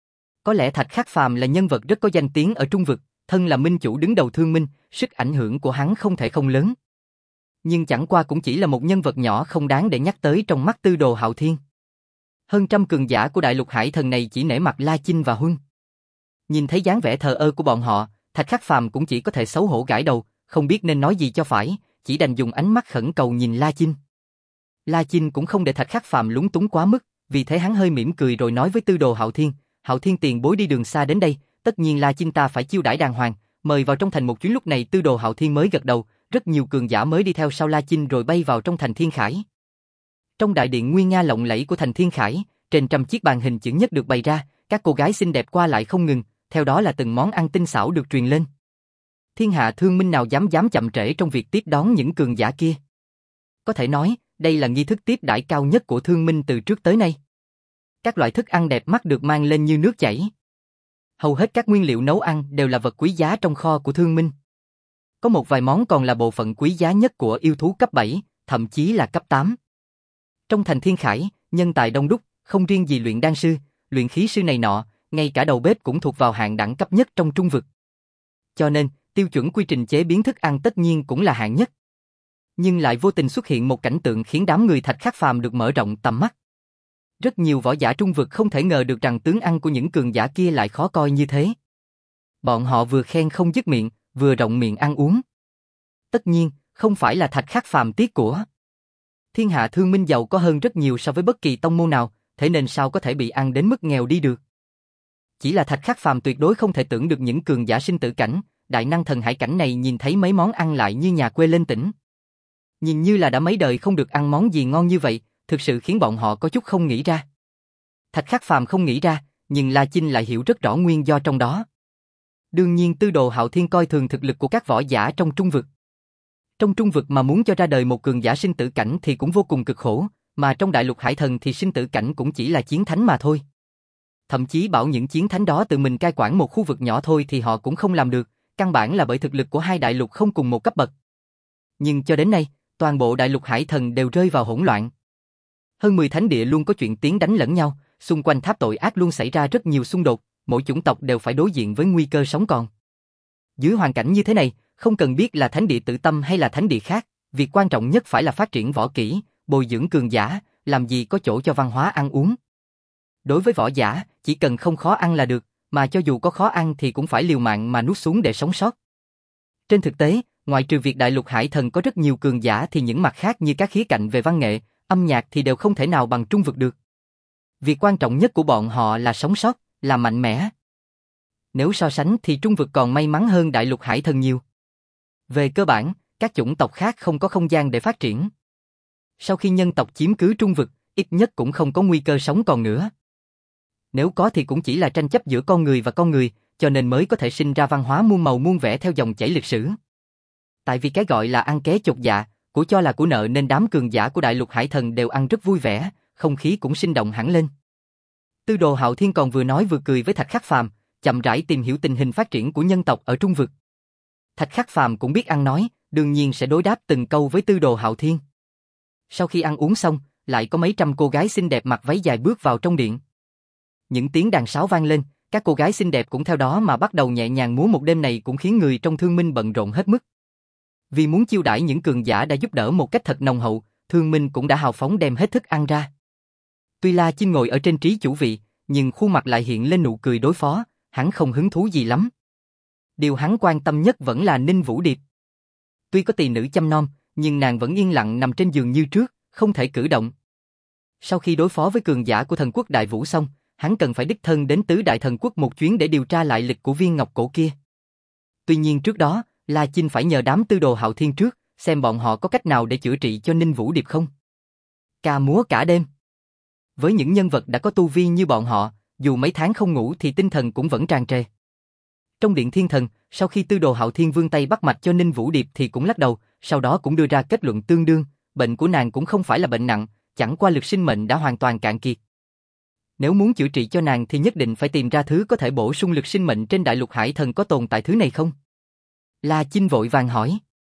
Có lẽ Thạch Khắc Phàm là nhân vật rất có danh tiếng ở Trung Vực, thân là minh chủ đứng đầu thương minh, sức ảnh hưởng của hắn không thể không lớn. Nhưng chẳng qua cũng chỉ là một nhân vật nhỏ không đáng để nhắc tới trong mắt tư đồ Hạo Thiên. Hơn trăm cường giả của đại lục hải thần này chỉ nể mặt La Chinh và Huân. Nhìn thấy dáng vẻ thờ ơ của bọn họ, Thạch Khắc Phàm cũng chỉ có thể xấu hổ gãi đầu, không biết nên nói gì cho phải, chỉ đành dùng ánh mắt khẩn cầu nhìn La Chinh. La Chinh cũng không để Thạch Khắc Phàm lúng túng quá mức, vì thế hắn hơi mỉm cười rồi nói với tư đồ Hạo Thiên, Hạo Thiên tiền bối đi đường xa đến đây, tất nhiên La Chinh ta phải chiêu đãi đàng hoàng, mời vào trong thành một chuyến. Lúc này tư đồ Hạo Thiên mới gật đầu, rất nhiều cường giả mới đi theo sau La Chinh rồi bay vào trong thành Thiên Khải. Trong đại điện nguy nga lộng lẫy của thành Thiên Khải, trên trăm chiếc bàn hình chữ nhất được bày ra, các cô gái xinh đẹp qua lại không ngừng, theo đó là từng món ăn tinh xảo được truyền lên. Thiên hạ thương minh nào dám dám chậm trễ trong việc tiếp đón những cường giả kia. Có thể nói, đây là nghi thức tiếp đãi cao nhất của thương minh từ trước tới nay. Các loại thức ăn đẹp mắt được mang lên như nước chảy. Hầu hết các nguyên liệu nấu ăn đều là vật quý giá trong kho của thương minh. Có một vài món còn là bộ phận quý giá nhất của yêu thú cấp bảy, thậm chí là cấp tám. Trong thành Thiên Khải, nhân tài đông đúc, không riêng gì luyện đan sư, luyện khí sư này nọ, ngay cả đầu bếp cũng thuộc vào hạng đẳng cấp nhất trong Trung Vực. Cho nên, tiêu chuẩn quy trình chế biến thức ăn tất nhiên cũng là hạng nhất. Nhưng lại vô tình xuất hiện một cảnh tượng khiến đám người Thạch Khắc Phàm được mở rộng tầm mắt. Rất nhiều võ giả Trung Vực không thể ngờ được rằng tướng ăn của những cường giả kia lại khó coi như thế. Bọn họ vừa khen không dứt miệng, vừa rộng miệng ăn uống. Tất nhiên, không phải là Thạch Khắc Phàm tiếc của. Thiên hạ thương minh giàu có hơn rất nhiều so với bất kỳ tông môn nào, thế nên sao có thể bị ăn đến mức nghèo đi được. Chỉ là Thạch Khắc Phàm tuyệt đối không thể tưởng được những cường giả sinh tử cảnh, đại năng thần hải cảnh này nhìn thấy mấy món ăn lại như nhà quê lên tỉnh. Nhìn như là đã mấy đời không được ăn món gì ngon như vậy, thực sự khiến bọn họ có chút không nghĩ ra. Thạch Khắc Phàm không nghĩ ra, nhưng La Chinh lại hiểu rất rõ nguyên do trong đó. Đương nhiên tư đồ Hạo Thiên coi thường thực lực của các võ giả trong Trung Vực. Trong Trung Vực mà muốn cho ra đời một cường giả sinh tử cảnh thì cũng vô cùng cực khổ, mà trong đại lục hải thần thì sinh tử cảnh cũng chỉ là chiến thánh mà thôi. Thậm chí bảo những chiến thánh đó tự mình cai quản một khu vực nhỏ thôi thì họ cũng không làm được, căn bản là bởi thực lực của hai đại lục không cùng một cấp bậc. Nhưng cho đến nay, toàn bộ đại lục hải thần đều rơi vào hỗn loạn. Hơn mười thánh địa luôn có chuyện tiến đánh lẫn nhau, xung quanh tháp tội ác luôn xảy ra rất nhiều xung đột, mỗi chủng tộc đều phải đối diện với nguy cơ sống còn. Dưới hoàn cảnh như thế này, không cần biết là thánh địa Tử Tâm hay là thánh địa khác, việc quan trọng nhất phải là phát triển võ kỹ, bồi dưỡng cường giả, làm gì có chỗ cho văn hóa ăn uống. Đối với võ giả, chỉ cần không khó ăn là được, mà cho dù có khó ăn thì cũng phải liều mạng mà nuốt xuống để sống sót. Trên thực tế, ngoại trừ việc đại lục hải thần có rất nhiều cường giả thì những mặt khác như các khía cạnh về văn nghệ, âm nhạc thì đều không thể nào bằng Trung Vực được. Việc quan trọng nhất của bọn họ là sống sót, là mạnh mẽ. Nếu so sánh thì Trung Vực còn may mắn hơn đại lục hải thần nhiều. Về cơ bản, các chủng tộc khác không có không gian để phát triển. Sau khi nhân tộc chiếm cứ Trung Vực, ít nhất cũng không có nguy cơ sống còn nữa. Nếu có thì cũng chỉ là tranh chấp giữa con người và con người, cho nên mới có thể sinh ra văn hóa muôn màu muôn vẻ theo dòng chảy lịch sử. Tại vì cái gọi là ăn ké chột dạ, của cho là của nợ nên đám cường giả của đại lục hải thần đều ăn rất vui vẻ, không khí cũng sinh động hẳn lên. Tư đồ Hạo Thiên còn vừa nói vừa cười với Thạch Khắc Phàm, chậm rãi tìm hiểu tình hình phát triển của nhân tộc ở Trung vực. Thạch Khắc Phàm cũng biết ăn nói, đương nhiên sẽ đối đáp từng câu với Tư Đồ Hạo Thiên. Sau khi ăn uống xong, lại có mấy trăm cô gái xinh đẹp mặc váy dài bước vào trong điện. Những tiếng đàn sáo vang lên, các cô gái xinh đẹp cũng theo đó mà bắt đầu nhẹ nhàng múa một đêm này cũng khiến người trong Thương Minh bận rộn hết mức. Vì muốn chiêu đãi những cường giả đã giúp đỡ một cách thật nồng hậu, Thương Minh cũng đã hào phóng đem hết thức ăn ra. Tuy La Chinh ngồi ở trên trí chủ vị, nhưng khuôn mặt lại hiện lên nụ cười đối phó, hắn không hứng thú gì lắm. Điều hắn quan tâm nhất vẫn là Ninh Vũ Điệp. Tuy có tỳ nữ chăm nom, nhưng nàng vẫn yên lặng nằm trên giường như trước, không thể cử động. Sau khi đối phó với cường giả của thần quốc Đại Vũ xong, hắn cần phải đích thân đến tứ đại thần quốc một chuyến để điều tra lại lịch của viên ngọc cổ kia. Tuy nhiên trước đó, La Chinh phải nhờ đám Tư Đồ Hạo Thiên trước, xem bọn họ có cách nào để chữa trị cho Ninh Vũ Điệp không. Ca múa cả đêm. Với những nhân vật đã có tu vi như bọn họ, dù mấy tháng không ngủ thì tinh thần cũng vẫn tràn trề. Trong điện thiên thần, sau khi Tư Đồ Hạo Thiên vươn tay bắt mạch cho Ninh Vũ Điệp thì cũng lắc đầu, sau đó cũng đưa ra kết luận tương đương, bệnh của nàng cũng không phải là bệnh nặng, chẳng qua lực sinh mệnh đã hoàn toàn cạn kiệt. Nếu muốn chữa trị cho nàng thì nhất định phải tìm ra thứ có thể bổ sung lực sinh mệnh trên đại lục hải thần có tồn tại thứ này không? La Chinh vội vàng hỏi.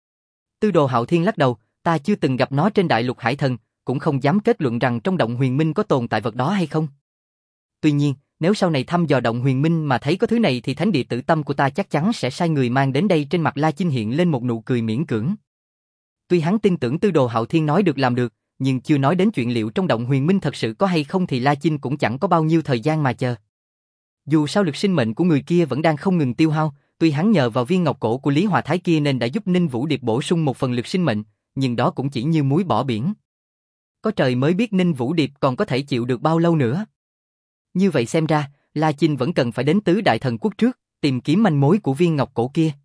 Tư Đồ Hạo Thiên lắc đầu, ta chưa từng gặp nó trên đại lục hải thần, cũng không dám kết luận rằng trong động huyền minh có tồn tại vật đó hay không. Tuy nhiên, nếu sau này thăm dò động huyền minh mà thấy có thứ này thì thánh địa tử tâm của ta chắc chắn sẽ sai người mang đến đây. Trên mặt La Chinh hiện lên một nụ cười miễn cưỡng. Tuy hắn tin tưởng Tư Đồ Hạo Thiên nói được làm được, nhưng chưa nói đến chuyện liệu trong động huyền minh thật sự có hay không thì La Chinh cũng chẳng có bao nhiêu thời gian mà chờ. Dù sao lực sinh mệnh của người kia vẫn đang không ngừng tiêu hao, tuy hắn nhờ vào viên ngọc cổ của Lý Hòa Thái kia nên đã giúp Ninh Vũ Điệp bổ sung một phần lực sinh mệnh, nhưng đó cũng chỉ như muối bỏ biển. Có trời mới biết Ninh Vũ Điệp còn có thể chịu được bao lâu nữa. Như vậy xem ra, La Chinh vẫn cần phải đến tứ đại thần quốc trước, tìm kiếm manh mối của viên ngọc cổ kia.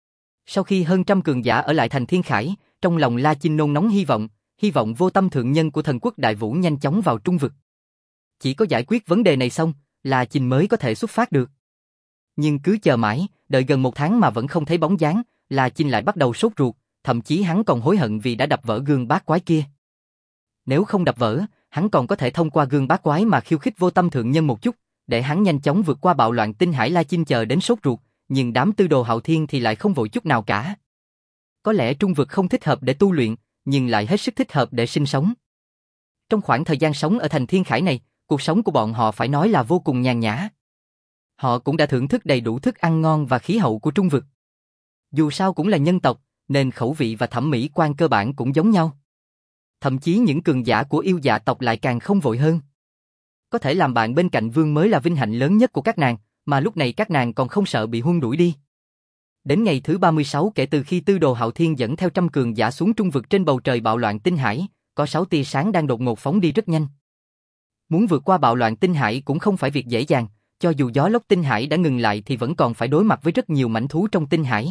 Sau khi hơn trăm cường giả ở lại thành Thiên Khải, trong lòng La Chinh nôn nóng hy vọng, hy vọng Vô Tâm thượng nhân của thần quốc Đại Vũ nhanh chóng vào Trung vực. Chỉ có giải quyết vấn đề này xong, La Chinh mới có thể xuất phát được. Nhưng cứ chờ mãi, đợi gần một tháng mà vẫn không thấy bóng dáng, La Chinh lại bắt đầu sốt ruột, thậm chí hắn còn hối hận vì đã đập vỡ gương bát quái kia. Nếu không đập vỡ, hắn còn có thể thông qua gương bát quái mà khiêu khích Vô Tâm thượng nhân một chút, để hắn nhanh chóng vượt qua bạo loạn tinh hải. La Chinh chờ đến sốt ruột, nhưng đám Tư Đồ Hạo Thiên thì lại không vội chút nào cả. Có lẽ Trung vực không thích hợp để tu luyện, nhưng lại hết sức thích hợp để sinh sống. Trong khoảng thời gian sống ở thành Thiên Khải này, cuộc sống của bọn họ phải nói là vô cùng nhàn nhã. Họ cũng đã thưởng thức đầy đủ thức ăn ngon và khí hậu của Trung vực. Dù sao cũng là nhân tộc, nên khẩu vị và thẩm mỹ quan cơ bản cũng giống nhau. Thậm chí những cường giả của yêu dạ tộc lại càng không vội hơn. Có thể làm bạn bên cạnh vương mới là vinh hạnh lớn nhất của các nàng, mà lúc này các nàng còn không sợ bị huân đuổi đi. Đến ngày thứ ba mươi sáu kể từ khi Tư Đồ Hạo Thiên dẫn theo trăm cường giả xuống Trung vực trên bầu trời bạo loạn tinh hải, có sáu tia sáng đang đột ngột phóng đi rất nhanh. Muốn vượt qua bạo loạn tinh hải cũng không phải việc dễ dàng, cho dù gió lốc tinh hải đã ngừng lại thì vẫn còn phải đối mặt với rất nhiều mãnh thú trong tinh hải.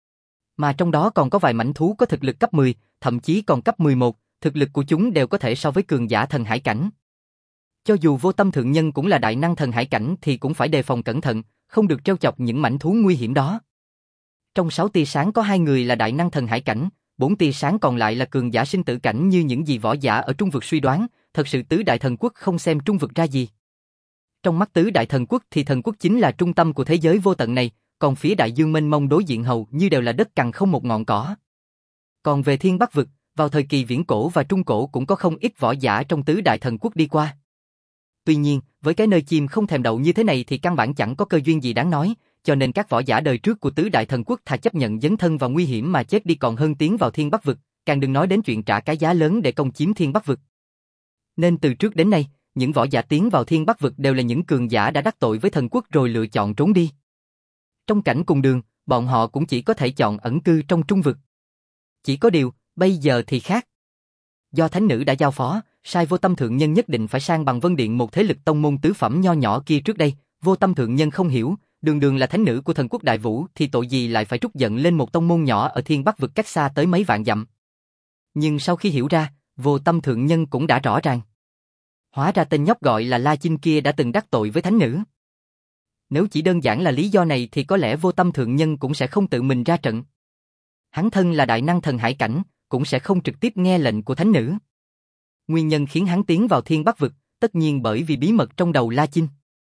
Mà trong đó còn có vài mãnh thú có thực lực cấp mười, thậm chí còn cấp mười một, thực lực của chúng đều có thể so với cường giả thần hải cảnh. Cho dù Vô Tâm thượng nhân cũng là đại năng thần hải cảnh thì cũng phải đề phòng cẩn thận, không được trêu chọc những mãnh thú nguy hiểm đó. Trong sáu tia sáng có hai người là đại năng thần hải cảnh, bốn tia sáng còn lại là cường giả sinh tử cảnh như những gì võ giả ở Trung vực suy đoán, thật sự tứ đại thần quốc không xem Trung vực ra gì. Trong mắt tứ đại thần quốc thì thần quốc chính là trung tâm của thế giới vô tận này, còn phía đại dương mênh mông đối diện hầu như đều là đất cằn không một ngọn cỏ. Còn về Thiên Bắc vực, vào thời kỳ viễn cổ và trung cổ cũng có không ít võ giả trong tứ đại thần quốc đi qua. Tuy nhiên, với cái nơi chim không thèm đậu như thế này thì căn bản chẳng có cơ duyên gì đáng nói, cho nên các võ giả đời trước của tứ đại thần quốc thà chấp nhận dấn thân vào nguy hiểm mà chết đi còn hơn tiến vào Thiên Bắc vực, càng đừng nói đến chuyện trả cái giá lớn để công chiếm Thiên Bắc vực. Nên từ trước đến nay, những võ giả tiến vào Thiên Bắc vực đều là những cường giả đã đắc tội với thần quốc rồi lựa chọn trốn đi. Trong cảnh cùng đường, bọn họ cũng chỉ có thể chọn ẩn cư trong Trung vực. Chỉ có điều, bây giờ thì khác. Do thánh nữ đã giao phó, sai Vô Tâm thượng nhân nhất định phải sang bằng Vân Điện một thế lực tông môn tứ phẩm nho nhỏ kia trước đây, Vô Tâm thượng nhân không hiểu, đường đường là thánh nữ của thần quốc Đại Vũ thì tội gì lại phải trút giận lên một tông môn nhỏ ở Thiên Bắc vực cách xa tới mấy vạn dặm. Nhưng sau khi hiểu ra, Vô Tâm thượng nhân cũng đã rõ ràng. Hóa ra tên nhóc gọi là La Chinh kia đã từng đắc tội với thánh nữ. Nếu chỉ đơn giản là lý do này thì có lẽ Vô Tâm thượng nhân cũng sẽ không tự mình ra trận. Hắn thân là đại năng thần hải cảnh, cũng sẽ không trực tiếp nghe lệnh của thánh nữ. Nguyên nhân khiến hắn tiến vào Thiên Bắc vực, tất nhiên bởi vì bí mật trong đầu La Chinh.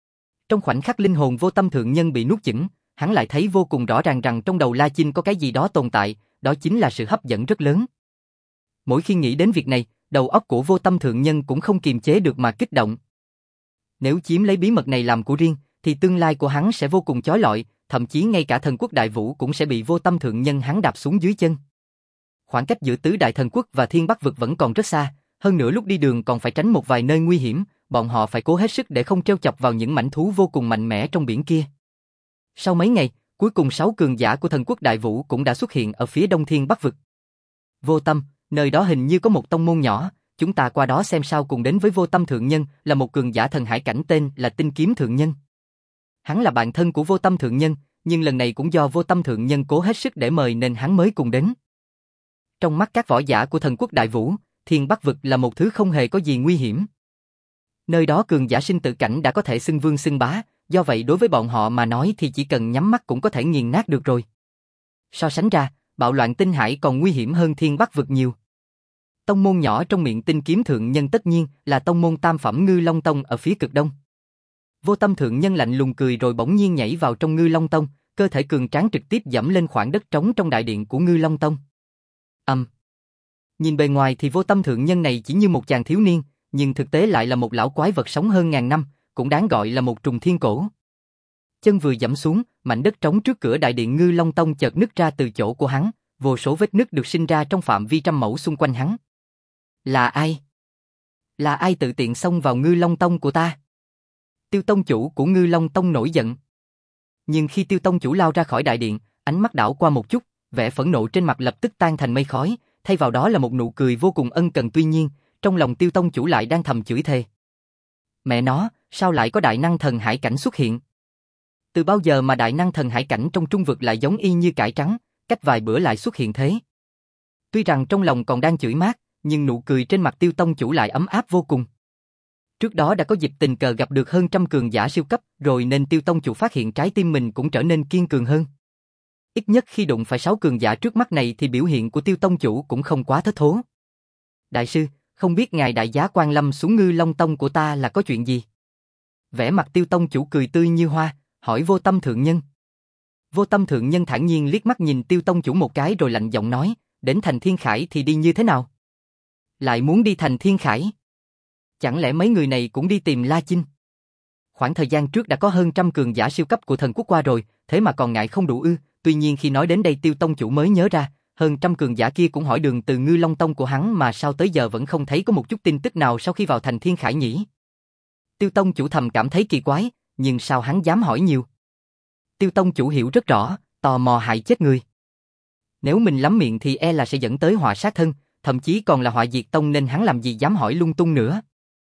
Trong khoảnh khắc linh hồn vô tâm thượng nhân bị nuốt chửng, hắn lại thấy vô cùng rõ ràng rằng trong đầu La Chinh có cái gì đó tồn tại, đó chính là sự hấp dẫn rất lớn. Mỗi khi nghĩ đến việc này, đầu óc của vô tâm thượng nhân cũng không kiềm chế được mà kích động. Nếu chiếm lấy bí mật này làm của riêng, thì tương lai của hắn sẽ vô cùng chói lọi, thậm chí ngay cả thần quốc đại vũ cũng sẽ bị vô tâm thượng nhân hắn đạp xuống dưới chân. Khoảng cách giữa tứ đại thần quốc và thiên bắc vực vẫn còn rất xa, hơn nữa lúc đi đường còn phải tránh một vài nơi nguy hiểm, bọn họ phải cố hết sức để không trêu chọc vào những mãnh thú vô cùng mạnh mẽ trong biển kia. Sau mấy ngày, cuối cùng sáu cường giả của thần quốc đại vũ cũng đã xuất hiện ở phía đông thiên bắc vực. Vô tâm, nơi đó hình như có một tông môn nhỏ, chúng ta qua đó xem sao. Cùng đến với vô tâm thượng nhân là một cường giả thần hải cảnh tên là Tinh Kiếm Thượng Nhân. Hắn là bạn thân của vô tâm thượng nhân, nhưng lần này cũng do vô tâm thượng nhân cố hết sức để mời nên hắn mới cùng đến. Trong mắt các võ giả của thần quốc đại vũ, thiên bắc vực là một thứ không hề có gì nguy hiểm. Nơi đó cường giả sinh tử cảnh đã có thể xưng vương xưng bá, do vậy đối với bọn họ mà nói thì chỉ cần nhắm mắt cũng có thể nghiền nát được rồi. So sánh ra, bạo loạn tinh hải còn nguy hiểm hơn thiên bắc vực nhiều. Tông môn nhỏ trong miệng Tinh Kiếm Thượng Nhân tất nhiên là tông môn tam phẩm Ngư Long Tông ở phía cực đông. Vô tâm thượng nhân lạnh lùng cười rồi bỗng nhiên nhảy vào trong Ngư Long Tông, cơ thể cường tráng trực tiếp dẫm lên khoảng đất trống trong đại điện của Ngư Long Tông. Ầm. Um. Nhìn bề ngoài thì vô tâm thượng nhân này chỉ như một chàng thiếu niên, nhưng thực tế lại là một lão quái vật sống hơn ngàn năm, cũng đáng gọi là một trùng thiên cổ. Chân vừa dẫm xuống, mảnh đất trống trước cửa đại điện Ngư Long Tông chợt nứt ra từ chỗ của hắn, vô số vết nứt được sinh ra trong phạm vi trăm mẫu xung quanh hắn. Là ai? Là ai tự tiện xông vào Ngư Long Tông của ta? Tiêu tông chủ của Ngư Long Tông nổi giận. Nhưng khi Tiêu tông chủ lao ra khỏi đại điện, ánh mắt đảo qua một chút, vẻ phẫn nộ trên mặt lập tức tan thành mây khói, thay vào đó là một nụ cười vô cùng ân cần. Tuy nhiên, trong lòng Tiêu tông chủ lại đang thầm chửi thề. Mẹ nó, sao lại có đại năng thần hải cảnh xuất hiện? Từ bao giờ mà đại năng thần hải cảnh trong trung vực lại giống y như cải trắng, cách vài bữa lại xuất hiện thế? Tuy rằng trong lòng còn đang chửi mát, nhưng nụ cười trên mặt Tiêu tông chủ lại ấm áp vô cùng. Trước đó đã có dịp tình cờ gặp được hơn trăm cường giả siêu cấp, rồi nên Tiêu tông chủ phát hiện trái tim mình cũng trở nên kiên cường hơn. Ít nhất khi đụng phải sáu cường giả trước mắt này thì biểu hiện của Tiêu tông chủ cũng không quá thất thố. Đại sư, không biết ngài đại giá quan lâm xuống Ngư Long Tông của ta là có chuyện gì? Vẻ mặt Tiêu tông chủ cười tươi như hoa, hỏi vô tâm thượng nhân. Vô tâm thượng nhân thản nhiên liếc mắt nhìn Tiêu tông chủ một cái rồi lạnh giọng nói, đến thành Thiên Khải thì đi như thế nào? Lại muốn đi thành Thiên Khải? Chẳng lẽ mấy người này cũng đi tìm La Chinh? Khoảng thời gian trước đã có hơn trăm cường giả siêu cấp của thần quốc qua rồi, thế mà còn ngại không đủ ư? Tuy nhiên khi nói đến đây Tiêu tông chủ mới nhớ ra, hơn trăm cường giả kia cũng hỏi đường từ Ngư Long Tông của hắn mà sao tới giờ vẫn không thấy có một chút tin tức nào sau khi vào thành Thiên Khải nhỉ? Tiêu tông chủ thầm cảm thấy kỳ quái, nhưng sao hắn dám hỏi nhiều? Tiêu tông chủ hiểu rất rõ, tò mò hại chết người. Nếu mình lắm miệng thì e là sẽ dẫn tới họa sát thân, thậm chí còn là họa diệt tông, nên hắn làm gì dám hỏi lung tung nữa.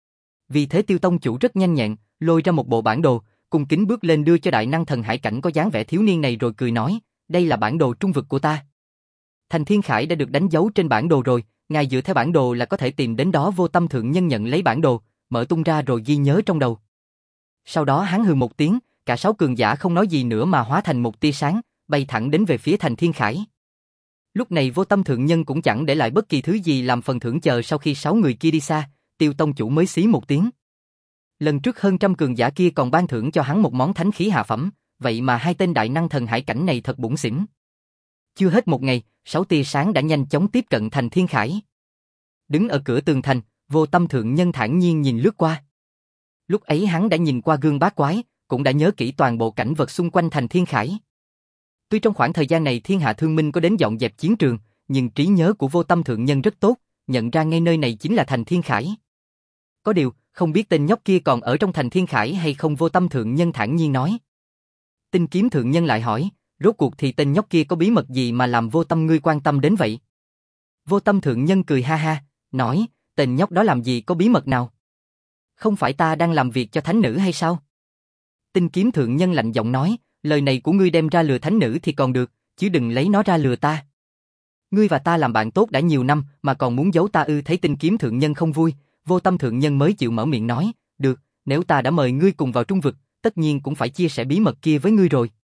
Vì thế Tiêu tông chủ rất nhanh nhẹn, lôi ra một bộ bản đồ, cung kính bước lên đưa cho đại năng thần hải cảnh có dáng vẻ thiếu niên này rồi cười nói, đây là bản đồ trung vực của ta. Thành Thiên Khải đã được đánh dấu trên bản đồ rồi, ngài dựa theo bản đồ là có thể tìm đến đó. Vô tâm thượng nhân nhận lấy bản đồ, mở tung ra rồi ghi nhớ trong đầu. Sau đó hắn hừ một tiếng, cả sáu cường giả không nói gì nữa mà hóa thành một tia sáng, bay thẳng đến về phía thành Thiên Khải. Lúc này vô tâm thượng nhân cũng chẳng để lại bất kỳ thứ gì làm phần thưởng. Chờ sau khi sáu người kia đi xa, Tiêu tông chủ mới xí một tiếng. Lần trước hơn trăm cường giả kia còn ban thưởng cho hắn một món thánh khí hạ phẩm, vậy mà hai tên đại năng thần hải cảnh này thật bủn xỉn. Chưa hết một ngày, sáu tia sáng đã nhanh chóng tiếp cận thành Thiên Khải. Đứng ở cửa tường thành, vô tâm thượng nhân thản nhiên nhìn lướt qua. Lúc ấy hắn đã nhìn qua gương bát quái, cũng đã nhớ kỹ toàn bộ cảnh vật xung quanh thành Thiên Khải. Tuy trong khoảng thời gian này Thiên Hạ Thương Minh có đến dọn dẹp chiến trường, nhưng trí nhớ của vô tâm thượng nhân rất tốt, nhận ra ngay nơi này chính là thành Thiên Khải. Có điều, không biết tên nhóc kia còn ở trong thành Thiên Khải hay không. Vô tâm thượng nhân thản nhiên nói. Tinh Kiếm Thượng Nhân lại hỏi, rốt cuộc thì tên nhóc kia có bí mật gì mà làm vô tâm ngươi quan tâm đến vậy? Vô tâm thượng nhân cười ha ha, nói, tên nhóc đó làm gì có bí mật nào? Không phải ta đang làm việc cho thánh nữ hay sao? Tinh Kiếm Thượng Nhân lạnh giọng nói, lời này của ngươi đem ra lừa thánh nữ thì còn được, chứ đừng lấy nó ra lừa ta. Ngươi và ta làm bạn tốt đã nhiều năm mà còn muốn giấu ta ư? Thấy Tinh Kiếm Thượng Nhân không vui, Vô tâm thượng nhân mới chịu mở miệng nói, được, nếu ta đã mời ngươi cùng vào trung vực, tất nhiên cũng phải chia sẻ bí mật kia với ngươi rồi.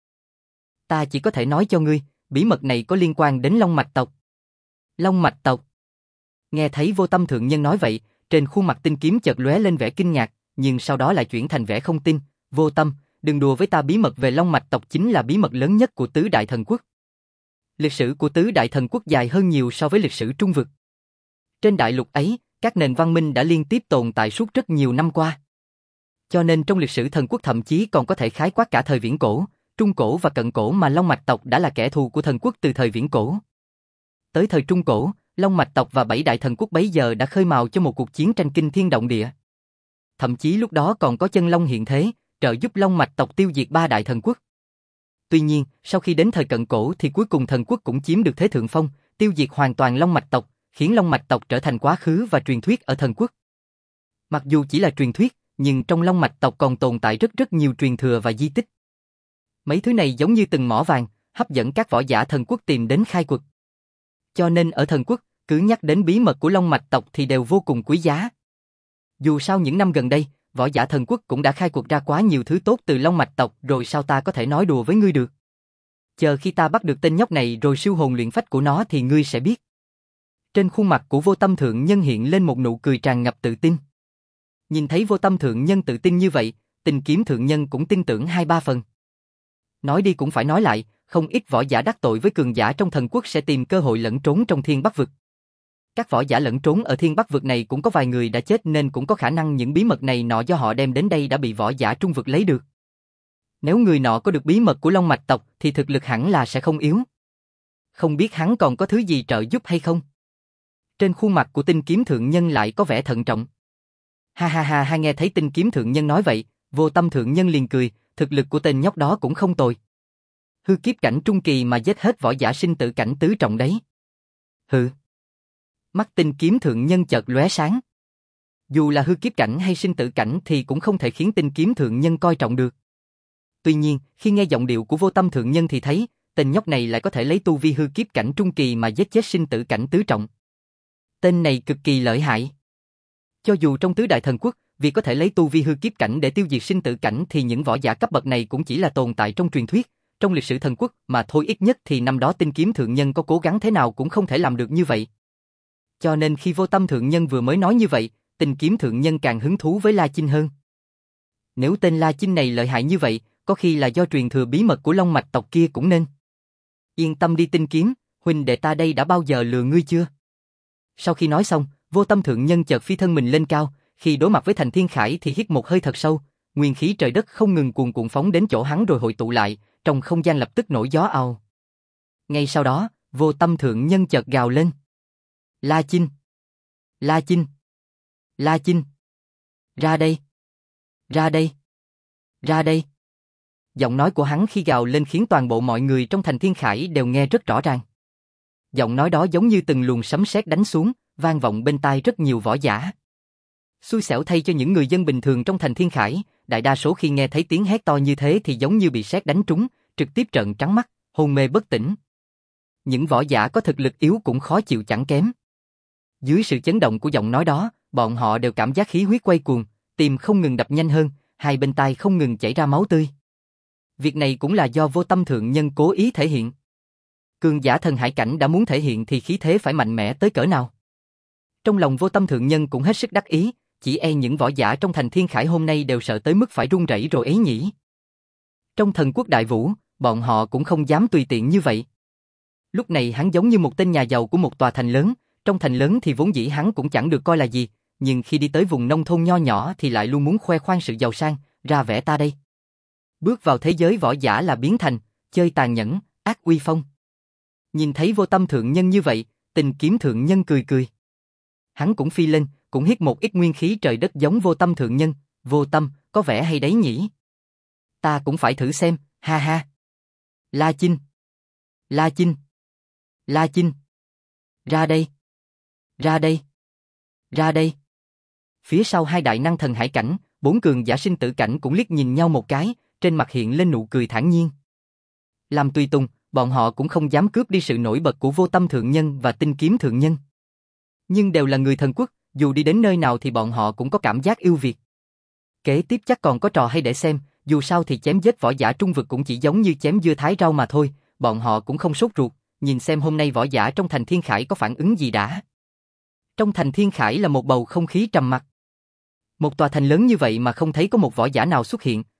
Ta chỉ có thể nói cho ngươi, bí mật này có liên quan đến Long Mạch tộc. Long Mạch tộc. Nghe thấy Vô tâm thượng nhân nói vậy, trên khuôn mặt Tinh Kiếm chợt lóe lên vẻ kinh ngạc, nhưng sau đó lại chuyển thành vẻ không tin. Vô tâm, đừng đùa với ta, bí mật về Long Mạch tộc chính là bí mật lớn nhất của tứ đại thần quốc. Lịch sử của tứ đại thần quốc dài hơn nhiều so với lịch sử Trung vực. Trên đại lục ấy, các nền văn minh đã liên tiếp tồn tại suốt rất nhiều năm qua. Cho nên trong lịch sử thần quốc thậm chí còn có thể khái quát cả thời viễn cổ, trung cổ và cận cổ mà Long Mạch tộc đã là kẻ thù của thần quốc từ thời viễn cổ. Tới thời trung cổ, Long Mạch tộc và bảy đại thần quốc bấy giờ đã khơi mào cho một cuộc chiến tranh kinh thiên động địa. Thậm chí lúc đó còn có chân long hiện thế, trợ giúp Long Mạch tộc tiêu diệt ba đại thần quốc. Tuy nhiên, sau khi đến thời cận cổ thì cuối cùng thần quốc cũng chiếm được thế thượng phong, tiêu diệt hoàn toàn Long Mạch tộc, khiến Long Mạch tộc trở thành quá khứ và truyền thuyết ở thần quốc. Mặc dù chỉ là truyền thuyết, nhưng trong Long Mạch tộc còn tồn tại rất rất nhiều truyền thừa và di tích. Mấy thứ này giống như từng mỏ vàng, hấp dẫn các võ giả thần quốc tìm đến khai quật. Cho nên ở thần quốc, cứ nhắc đến bí mật của Long Mạch tộc thì đều vô cùng quý giá. Dù sao những năm gần đây, võ giả thần quốc cũng đã khai quật ra quá nhiều thứ tốt từ Long Mạch tộc rồi, sao ta có thể nói đùa với ngươi được. Chờ khi ta bắt được tên nhóc này rồi siêu hồn luyện phách của nó thì ngươi sẽ biết. Trên khuôn mặt của Vô Tâm Thượng Nhân hiện lên một nụ cười tràn ngập tự tin. Nhìn thấy Vô Tâm Thượng Nhân tự tin như vậy, Tình Kiếm Thượng Nhân cũng tin tưởng hai ba phần. Nói đi cũng phải nói lại, không ít võ giả đắc tội với cường giả trong thần quốc sẽ tìm cơ hội lẫn trốn trong Thiên Bắc vực. Các võ giả lẫn trốn ở Thiên Bắc vực này cũng có vài người đã chết, nên cũng có khả năng những bí mật này nọ do họ đem đến đây đã bị võ giả Trung vực lấy được. Nếu người nọ có được bí mật của Long Mạch tộc thì thực lực hẳn là sẽ không yếu. Không biết hắn còn có thứ gì trợ giúp hay không? Trên khuôn mặt của Tinh Kiếm Thượng Nhân lại có vẻ thận trọng. Ha ha ha ha, nghe thấy Tinh Kiếm Thượng Nhân nói vậy, Vô Tâm Thượng Nhân liền cười, thực lực của tên nhóc đó cũng không tồi. Hư kiếp cảnh trung kỳ mà giết hết võ giả sinh tử cảnh tứ trọng đấy. Hừ. Mắt Tinh Kiếm Thượng Nhân chợt lóe sáng. Dù là hư kiếp cảnh hay sinh tử cảnh thì cũng không thể khiến Tinh Kiếm Thượng Nhân coi trọng được. Tuy nhiên, khi nghe giọng điệu của Vô Tâm Thượng Nhân thì thấy, tên nhóc này lại có thể lấy tu vi hư kiếp cảnh trung kỳ mà giết chết sinh tử cảnh tứ trọng. Tên này cực kỳ lợi hại. Cho dù trong tứ đại thần quốc, vì có thể lấy tu vi hư kiếp cảnh để tiêu diệt sinh tử cảnh thì những võ giả cấp bậc này cũng chỉ là tồn tại trong truyền thuyết, trong lịch sử thần quốc mà thôi, ít nhất thì năm đó Tinh Kiếm Thượng Nhân có cố gắng thế nào cũng không thể làm được như vậy. Cho nên khi Vô Tâm Thượng Nhân vừa mới nói như vậy, Tinh Kiếm Thượng Nhân càng hứng thú với La Chinh hơn. Nếu tên La Chinh này lợi hại như vậy, có khi là do truyền thừa bí mật của Long Mạch tộc kia cũng nên. Yên tâm đi Tinh Kiếm, huynh đệ ta đây đã bao giờ lừa ngươi chưa? Sau khi nói xong, Vô Tâm Thượng Nhân chợt phi thân mình lên cao, khi đối mặt với Thành Thiên Khải thì hít một hơi thật sâu, nguyên khí trời đất không ngừng cuồn cuộn phóng đến chỗ hắn rồi hội tụ lại, trong không gian lập tức nổi gió ào. Ngay sau đó, Vô Tâm Thượng Nhân chợt gào lên. La Chinh! La Chinh! La Chinh! Ra đây! Ra đây! Ra đây! Giọng nói của hắn khi gào lên khiến toàn bộ mọi người trong Thành Thiên Khải đều nghe rất rõ ràng. Giọng nói đó giống như từng luồng sấm sét đánh xuống, vang vọng bên tai rất nhiều võ giả. Xui xẻo thay cho những người dân bình thường trong Thành Thiên Khải, đại đa số khi nghe thấy tiếng hét to như thế thì giống như bị sét đánh trúng, trực tiếp trợn trắng mắt, hôn mê bất tỉnh. Những võ giả có thực lực yếu cũng khó chịu chẳng kém. Dưới sự chấn động của giọng nói đó, bọn họ đều cảm giác khí huyết quay cuồng, tim không ngừng đập nhanh hơn, hai bên tai không ngừng chảy ra máu tươi. Việc này cũng là do Vô Tâm Thượng Nhân cố ý thể hiện. Cường giả thần hải cảnh đã muốn thể hiện thì khí thế phải mạnh mẽ tới cỡ nào. Trong lòng Vô Tâm Thượng Nhân cũng hết sức đắc ý, chỉ e những võ giả trong Thành Thiên Khải hôm nay đều sợ tới mức phải run rẩy rồi ấy nhỉ. Trong thần quốc Đại Vũ, bọn họ cũng không dám tùy tiện như vậy. Lúc này hắn giống như một tên nhà giàu của một tòa thành lớn, trong thành lớn thì vốn dĩ hắn cũng chẳng được coi là gì, nhưng khi đi tới vùng nông thôn nho nhỏ thì lại luôn muốn khoe khoang sự giàu sang, ra vẻ ta đây. Bước vào thế giới võ giả là biến thành, chơi tàn nhẫn, ác uy phong. Nhìn thấy Vô Tâm Thượng Nhân như vậy, Tình Kiếm Thượng Nhân cười cười. Hắn cũng phi lên, cũng hít một ít nguyên khí trời đất giống Vô Tâm Thượng Nhân, Vô Tâm, có vẻ hay đấy nhỉ. Ta cũng phải thử xem, ha ha. La Chinh! La Chinh! La Chinh! Ra đây! Ra đây! Ra đây! Phía sau hai đại năng thần hải cảnh, bốn cường giả sinh tử cảnh cũng liếc nhìn nhau một cái, trên mặt hiện lên nụ cười thản nhiên. Làm tùy tùng, bọn họ cũng không dám cướp đi sự nổi bật của Vô Tâm Thượng Nhân và Tinh Kiếm Thượng Nhân. Nhưng đều là người thần quốc, dù đi đến nơi nào thì bọn họ cũng có cảm giác yêu Việt. Kế tiếp chắc còn có trò hay để xem, dù sao thì chém giết võ giả Trung vực cũng chỉ giống như chém dưa thái rau mà thôi, bọn họ cũng không sốt ruột, nhìn xem hôm nay võ giả trong Thành Thiên Khải có phản ứng gì đã. Trong Thành Thiên Khải là một bầu không khí trầm mặc. Một tòa thành lớn như vậy mà không thấy có một võ giả nào xuất hiện,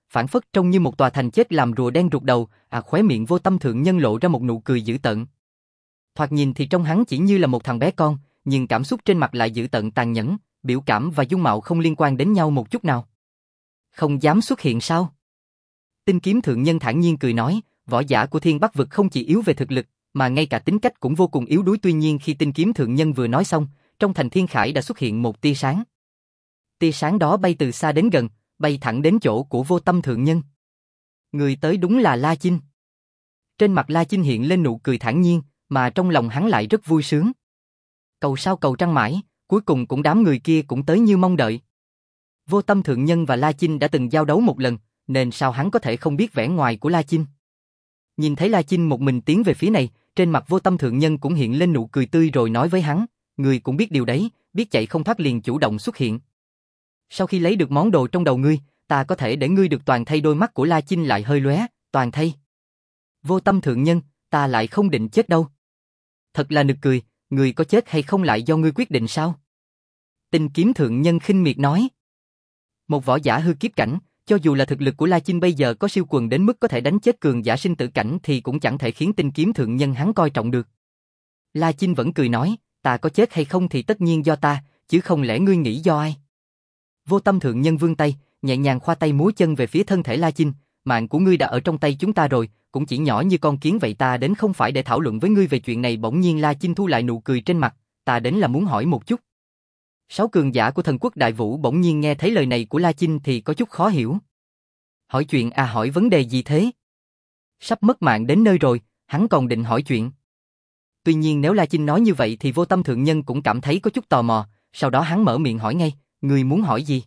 phản phất trông như một tòa thành chết làm rùa đen rụt đầu, à khóe miệng Vô Tâm Thượng Nhân lộ ra một nụ cười dữ tợn. Thoạt nhìn thì trông hắn chỉ như là một thằng bé con, nhưng cảm xúc trên mặt lại dữ tợn tàn nhẫn, biểu cảm và dung mạo không liên quan đến nhau một chút nào. Không dám xuất hiện sao? Tinh Kiếm Thượng Nhân thản nhiên cười nói, võ giả của Thiên Bắc vực không chỉ yếu về thực lực, mà ngay cả tính cách cũng vô cùng yếu đuối. Tuy nhiên khi Tinh Kiếm Thượng Nhân vừa nói xong, trong thành Thiên Khải đã xuất hiện một tia sáng. Tia sáng đó bay từ xa đến gần, bay thẳng đến chỗ của Vô Tâm Thượng Nhân. Người tới đúng là La Chinh. Trên mặt La Chinh hiện lên nụ cười thản nhiên, mà trong lòng hắn lại rất vui sướng. Cầu sao cầu trăng mãi, cuối cùng cũng đám người kia cũng tới như mong đợi. Vô Tâm Thượng Nhân và La Chinh đã từng giao đấu một lần, nên sao hắn có thể không biết vẻ ngoài của La Chinh. Nhìn thấy La Chinh một mình tiến về phía này, trên mặt Vô Tâm Thượng Nhân cũng hiện lên nụ cười tươi rồi nói với hắn, người cũng biết điều đấy, biết chạy không thoát liền chủ động xuất hiện. Sau khi lấy được món đồ trong đầu ngươi, ta có thể để ngươi được toàn thây. Đôi mắt của La Chinh lại hơi lóe, toàn thây. Vô Tâm Thượng Nhân, ta lại không định chết đâu. Thật là nực cười, người có chết hay không lại do ngươi quyết định sao? Tinh Kiếm Thượng Nhân khinh miệt nói. Một võ giả hư kiếp cảnh, cho dù là thực lực của La Chinh bây giờ có siêu quần đến mức có thể đánh chết cường giả sinh tử cảnh thì cũng chẳng thể khiến Tinh Kiếm Thượng Nhân hắn coi trọng được. La Chinh vẫn cười nói, ta có chết hay không thì tất nhiên do ta, chứ không lẽ ngươi nghĩ do ai? Vô Tâm Thượng Nhân vươn tay, nhẹ nhàng khoa tay múa chân về phía thân thể La Chinh, mạng của ngươi đã ở trong tay chúng ta rồi, cũng chỉ nhỏ như con kiến vậy. Ta đến không phải để thảo luận với ngươi về chuyện này. Bỗng nhiên La Chinh thu lại nụ cười trên mặt, ta đến là muốn hỏi một chút. Sáu cường giả của Thần Quốc Đại Vũ bỗng nhiên nghe thấy lời này của La Chinh thì có chút khó hiểu. Hỏi chuyện à? Hỏi vấn đề gì thế? Sắp mất mạng đến nơi rồi, hắn còn định hỏi chuyện. Tuy nhiên nếu La Chinh nói như vậy thì Vô Tâm Thượng Nhân cũng cảm thấy có chút tò mò, sau đó hắn mở miệng hỏi ngay, ngươi muốn hỏi gì?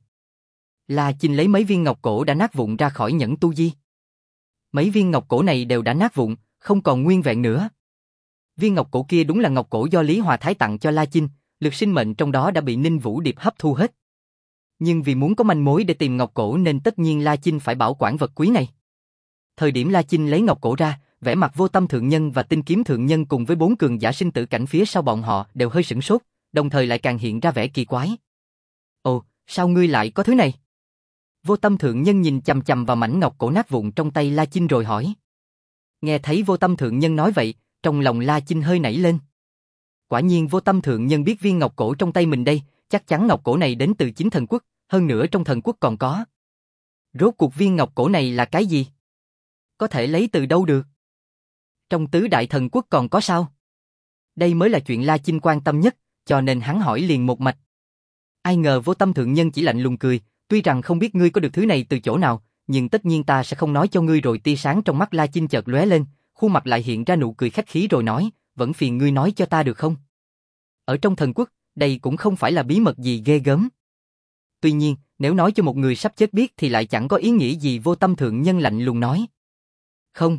La Chinh lấy mấy viên ngọc cổ đã nát vụn ra khỏi nhẫn tu di. Mấy viên ngọc cổ này đều đã nát vụn, không còn nguyên vẹn nữa. Viên ngọc cổ kia đúng là ngọc cổ do Lý Hòa Thái tặng cho La Chinh, lực sinh mệnh trong đó đã bị Ninh Vũ Điệp hấp thu hết. Nhưng vì muốn có manh mối để tìm ngọc cổ nên tất nhiên La Chinh phải bảo quản vật quý này. Thời điểm La Chinh lấy ngọc cổ ra, vẻ mặt Vô Tâm Thượng Nhân và Tinh Kiếm Thượng Nhân cùng với bốn cường giả sinh tử cảnh phía sau bọn họ đều hơi sửng sốt, đồng thời lại càng hiện ra vẻ kỳ quái. Ồ, sao ngươi lại có thứ này? Vô Tâm Thượng Nhân nhìn chằm chằm vào mảnh ngọc cổ nát vụn trong tay La Chinh rồi hỏi. Nghe thấy Vô Tâm Thượng Nhân nói vậy, trong lòng La Chinh hơi nảy lên. Quả nhiên Vô Tâm Thượng Nhân biết viên ngọc cổ trong tay mình đây, chắc chắn ngọc cổ này đến từ chính thần quốc, hơn nữa trong thần quốc còn có. Rốt cuộc viên ngọc cổ này là cái gì? Có thể lấy từ đâu được? Trong tứ đại thần quốc còn có sao? Đây mới là chuyện La Chinh quan tâm nhất, cho nên hắn hỏi liền một mạch. Ai ngờ Vô Tâm Thượng Nhân chỉ lạnh lùng cười, tuy rằng không biết ngươi có được thứ này từ chỗ nào, nhưng tất nhiên ta sẽ không nói cho ngươi rồi. Tia sáng trong mắt La Chinh chợt lóe lên, khuôn mặt lại hiện ra nụ cười khách khí rồi nói, vẫn phiền ngươi nói cho ta được không? Ở trong thần quốc, đây cũng không phải là bí mật gì ghê gớm. Tuy nhiên, nếu nói cho một người sắp chết biết thì lại chẳng có ý nghĩa gì. Vô Tâm Thượng Nhân lạnh lùng nói. Không.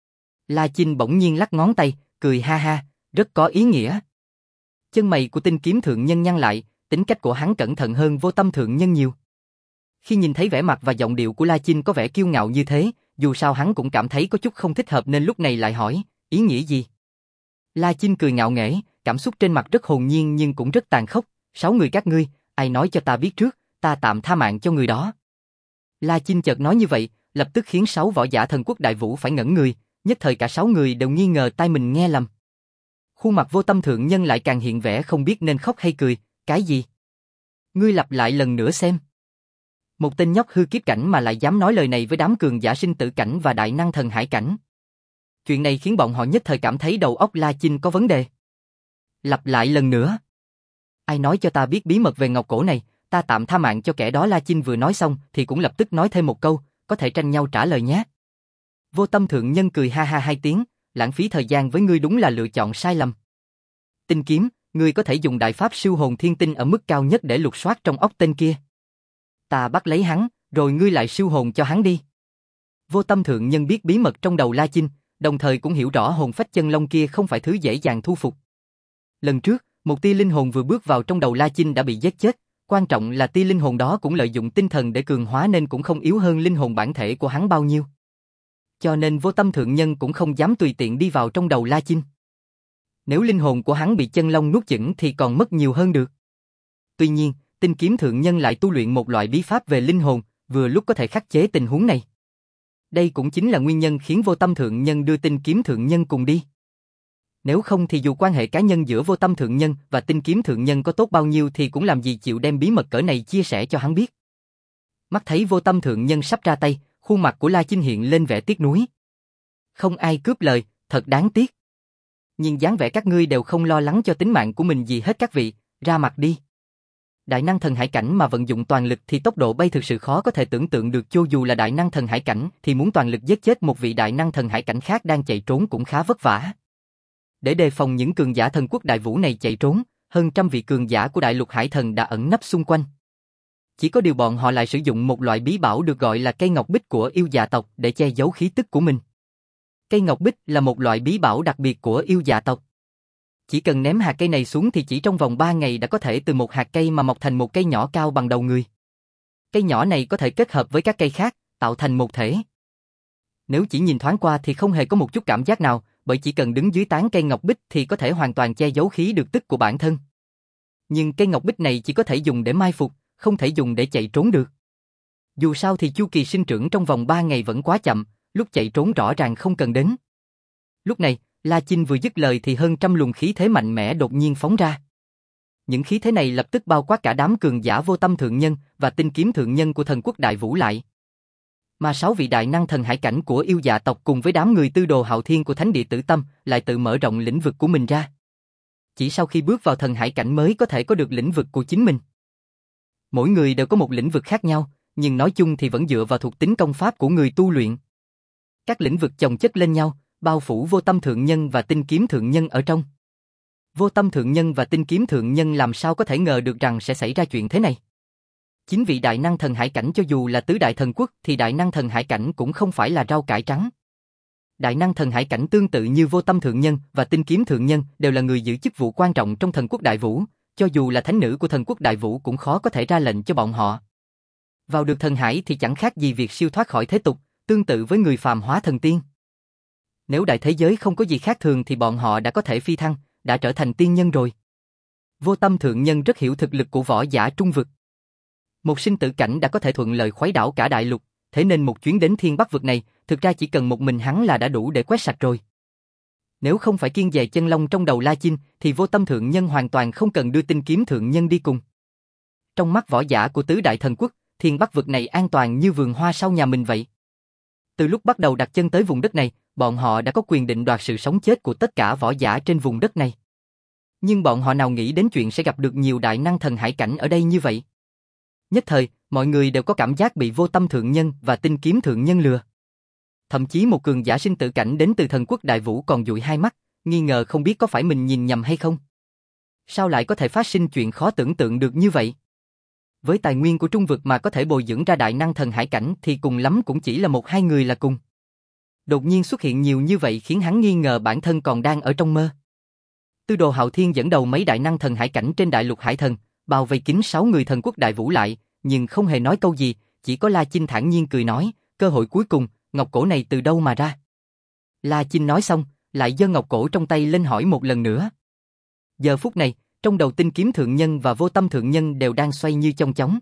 La Chinh bỗng nhiên lắc ngón tay, cười ha ha, rất có ý nghĩa. Chân mày của Tinh Kiếm Thượng Nhân nhăn lại, tính cách của hắn cẩn thận hơn Vô Tâm Thượng Nhân nhiều. Khi nhìn thấy vẻ mặt và giọng điệu của La Chinh có vẻ kiêu ngạo như thế, dù sao hắn cũng cảm thấy có chút không thích hợp nên lúc này lại hỏi, ý nghĩa gì? La Chinh cười ngạo nghễ, cảm xúc trên mặt rất hồn nhiên nhưng cũng rất tàn khốc. Sáu người các ngươi, ai nói cho ta biết trước, ta tạm tha mạng cho người đó. La Chinh chợt nói như vậy, lập tức khiến sáu võ giả Thần Quốc Đại Vũ phải ngẩn người, nhất thời cả sáu người đều nghi ngờ tai mình nghe lầm. Khuôn mặt Vô Tâm Thượng Nhân lại càng hiện vẻ không biết nên khóc hay cười, cái gì? Ngươi lặp lại lần nữa xem. Một tên nhóc hư kiếp cảnh mà lại dám nói lời này với đám cường giả sinh tử cảnh và đại năng thần hải cảnh. Chuyện này khiến bọn họ nhất thời cảm thấy đầu óc La Chinh có vấn đề. Lặp lại lần nữa. Ai nói cho ta biết bí mật về ngọc cổ này, ta tạm tha mạng cho kẻ đó. La Chinh vừa nói xong thì cũng lập tức nói thêm một câu, có thể tranh nhau trả lời nhé. Vô Tâm Thượng Nhân cười ha ha hai tiếng, lãng phí thời gian với ngươi đúng là lựa chọn sai lầm. Tinh Kiếm, ngươi có thể dùng đại pháp siêu hồn thiên tinh ở mức cao nhất để lục soát trong óc tên kia. Ta bắt lấy hắn, rồi ngươi lại siêu hồn cho hắn đi. Vô Tâm Thượng Nhân biết bí mật trong đầu La Chinh, đồng thời cũng hiểu rõ hồn phách chân long kia không phải thứ dễ dàng thu phục. Lần trước, một tia linh hồn vừa bước vào trong đầu La Chinh đã bị giết chết, quan trọng là tia linh hồn đó cũng lợi dụng tinh thần để cường hóa nên cũng không yếu hơn linh hồn bản thể của hắn bao nhiêu. Cho nên Vô Tâm Thượng Nhân cũng không dám tùy tiện đi vào trong đầu La Chinh. Nếu linh hồn của hắn bị chân long nuốt chửng thì còn mất nhiều hơn được. Tuy nhiên, Tinh Kiếm Thượng Nhân lại tu luyện một loại bí pháp về linh hồn, vừa lúc có thể khắc chế tình huống này. Đây cũng chính là nguyên nhân khiến Vô Tâm Thượng Nhân đưa Tinh Kiếm Thượng Nhân cùng đi. Nếu không thì dù quan hệ cá nhân giữa Vô Tâm Thượng Nhân và Tinh Kiếm Thượng Nhân có tốt bao nhiêu thì cũng làm gì chịu đem bí mật cỡ này chia sẻ cho hắn biết. Mắt thấy Vô Tâm Thượng Nhân sắp ra tay, khuôn mặt của La Chinh hiện lên vẻ tiếc nuối. Không ai cướp lời, thật đáng tiếc. Nhưng dáng vẻ các ngươi đều không lo lắng cho tính mạng của mình gì hết các vị, ra mặt đi. Đại năng thần hải cảnh mà vận dụng toàn lực thì tốc độ bay thực sự khó có thể tưởng tượng được, cho dù là đại năng thần hải cảnh thì muốn toàn lực giết chết một vị đại năng thần hải cảnh khác đang chạy trốn cũng khá vất vả. Để đề phòng những cường giả thần quốc đại vũ này chạy trốn, hơn trăm vị cường giả của đại lục hải thần đã ẩn nấp xung quanh. Chỉ có điều bọn họ lại sử dụng một loại bí bảo được gọi là cây ngọc bích của yêu dạ tộc để che giấu khí tức của mình. Cây ngọc bích là một loại bí bảo đặc biệt của yêu dạ tộc. Chỉ cần ném hạt cây này xuống thì chỉ trong vòng ba ngày đã có thể từ một hạt cây mà mọc thành một cây nhỏ cao bằng đầu người. Cây nhỏ này có thể kết hợp với các cây khác, tạo thành một thể. Nếu chỉ nhìn thoáng qua thì không hề có một chút cảm giác nào, bởi chỉ cần đứng dưới tán cây ngọc bích thì có thể hoàn toàn che giấu khí được tức của bản thân. Nhưng cây ngọc bích này chỉ có thể dùng để mai phục, không thể dùng để chạy trốn được. Dù sao thì chu kỳ sinh trưởng trong vòng ba ngày vẫn quá chậm, lúc chạy trốn rõ ràng không cần đến. Lúc này, La Chinh vừa dứt lời thì hơn trăm luồng khí thế mạnh mẽ đột nhiên phóng ra. Những khí thế này lập tức bao quát cả đám cường giả Vô Tâm Thượng Nhân và Tinh Kiếm Thượng Nhân của thần quốc đại vũ lại. Mà sáu vị đại năng thần hải cảnh của yêu dạ tộc cùng với đám người tư đồ hạo thiên của thánh địa Tử Tâm lại tự mở rộng lĩnh vực của mình ra. Chỉ sau khi bước vào thần hải cảnh mới có thể có được lĩnh vực của chính mình. Mỗi người đều có một lĩnh vực khác nhau, nhưng nói chung thì vẫn dựa vào thuộc tính công pháp của người tu luyện. Các lĩnh vực chồng chất lên nhau, bao phủ Vô Tâm Thượng Nhân và Tinh Kiếm Thượng Nhân ở trong. Vô Tâm Thượng Nhân và Tinh Kiếm Thượng Nhân làm sao có thể ngờ được rằng sẽ xảy ra chuyện thế này. Chính vị đại năng thần hải cảnh cho dù là tứ đại thần quốc thì đại năng thần hải cảnh cũng không phải là rau cải trắng. Đại năng thần hải cảnh tương tự như Vô Tâm Thượng Nhân và Tinh Kiếm Thượng Nhân đều là người giữ chức vụ quan trọng trong thần quốc đại vũ, cho dù là thánh nữ của thần quốc đại vũ cũng khó có thể ra lệnh cho bọn họ. Vào được thần hải thì chẳng khác gì việc siêu thoát khỏi thế tục, tương tự với người phàm hóa thần tiên. Nếu đại thế giới không có gì khác thường thì bọn họ đã có thể phi thăng, đã trở thành tiên nhân rồi. Vô Tâm Thượng Nhân rất hiểu thực lực của võ giả trung vực. Một sinh tử cảnh đã có thể thuận lợi khuấy đảo cả đại lục, thế nên một chuyến đến Thiên Bắc vực này, thực ra chỉ cần một mình hắn là đã đủ để quét sạch rồi. Nếu không phải kiêng dè chân long trong đầu La Chinh, thì Vô Tâm Thượng Nhân hoàn toàn không cần đưa Tinh Kiếm Thượng Nhân đi cùng. Trong mắt võ giả của tứ đại thần quốc, Thiên Bắc vực này an toàn như vườn hoa sau nhà mình vậy. Từ lúc bắt đầu đặt chân tới vùng đất này, bọn họ đã có quyền định đoạt sự sống chết của tất cả võ giả trên vùng đất này. Nhưng bọn họ nào nghĩ đến chuyện sẽ gặp được nhiều đại năng thần hải cảnh ở đây như vậy. Nhất thời, mọi người đều có cảm giác bị Vô Tâm Thượng Nhân và Tinh Kiếm Thượng Nhân lừa. Thậm chí một cường giả sinh tử cảnh đến từ thần quốc đại vũ còn dụi hai mắt, nghi ngờ không biết có phải mình nhìn nhầm hay không. Sao lại có thể phát sinh chuyện khó tưởng tượng được như vậy? Với tài nguyên của trung vực mà có thể bồi dưỡng ra đại năng thần hải cảnh thì cùng lắm cũng chỉ là một hai người là cùng. Đột nhiên xuất hiện nhiều như vậy khiến hắn nghi ngờ bản thân còn đang ở trong mơ. Tư đồ hạo thiên dẫn đầu mấy đại năng thần hải cảnh trên đại lục hải thần, bao vây kín sáu người thần quốc đại vũ lại, nhưng không hề nói câu gì, chỉ có La Chinh thản nhiên cười nói, cơ hội cuối cùng, ngọc cổ này từ đâu mà ra? La Chinh nói xong, lại giơ ngọc cổ trong tay lên hỏi một lần nữa. Giờ phút này, trong đầu Tinh Kiếm Thượng Nhân và Vô Tâm Thượng Nhân đều đang xoay như chong chóng.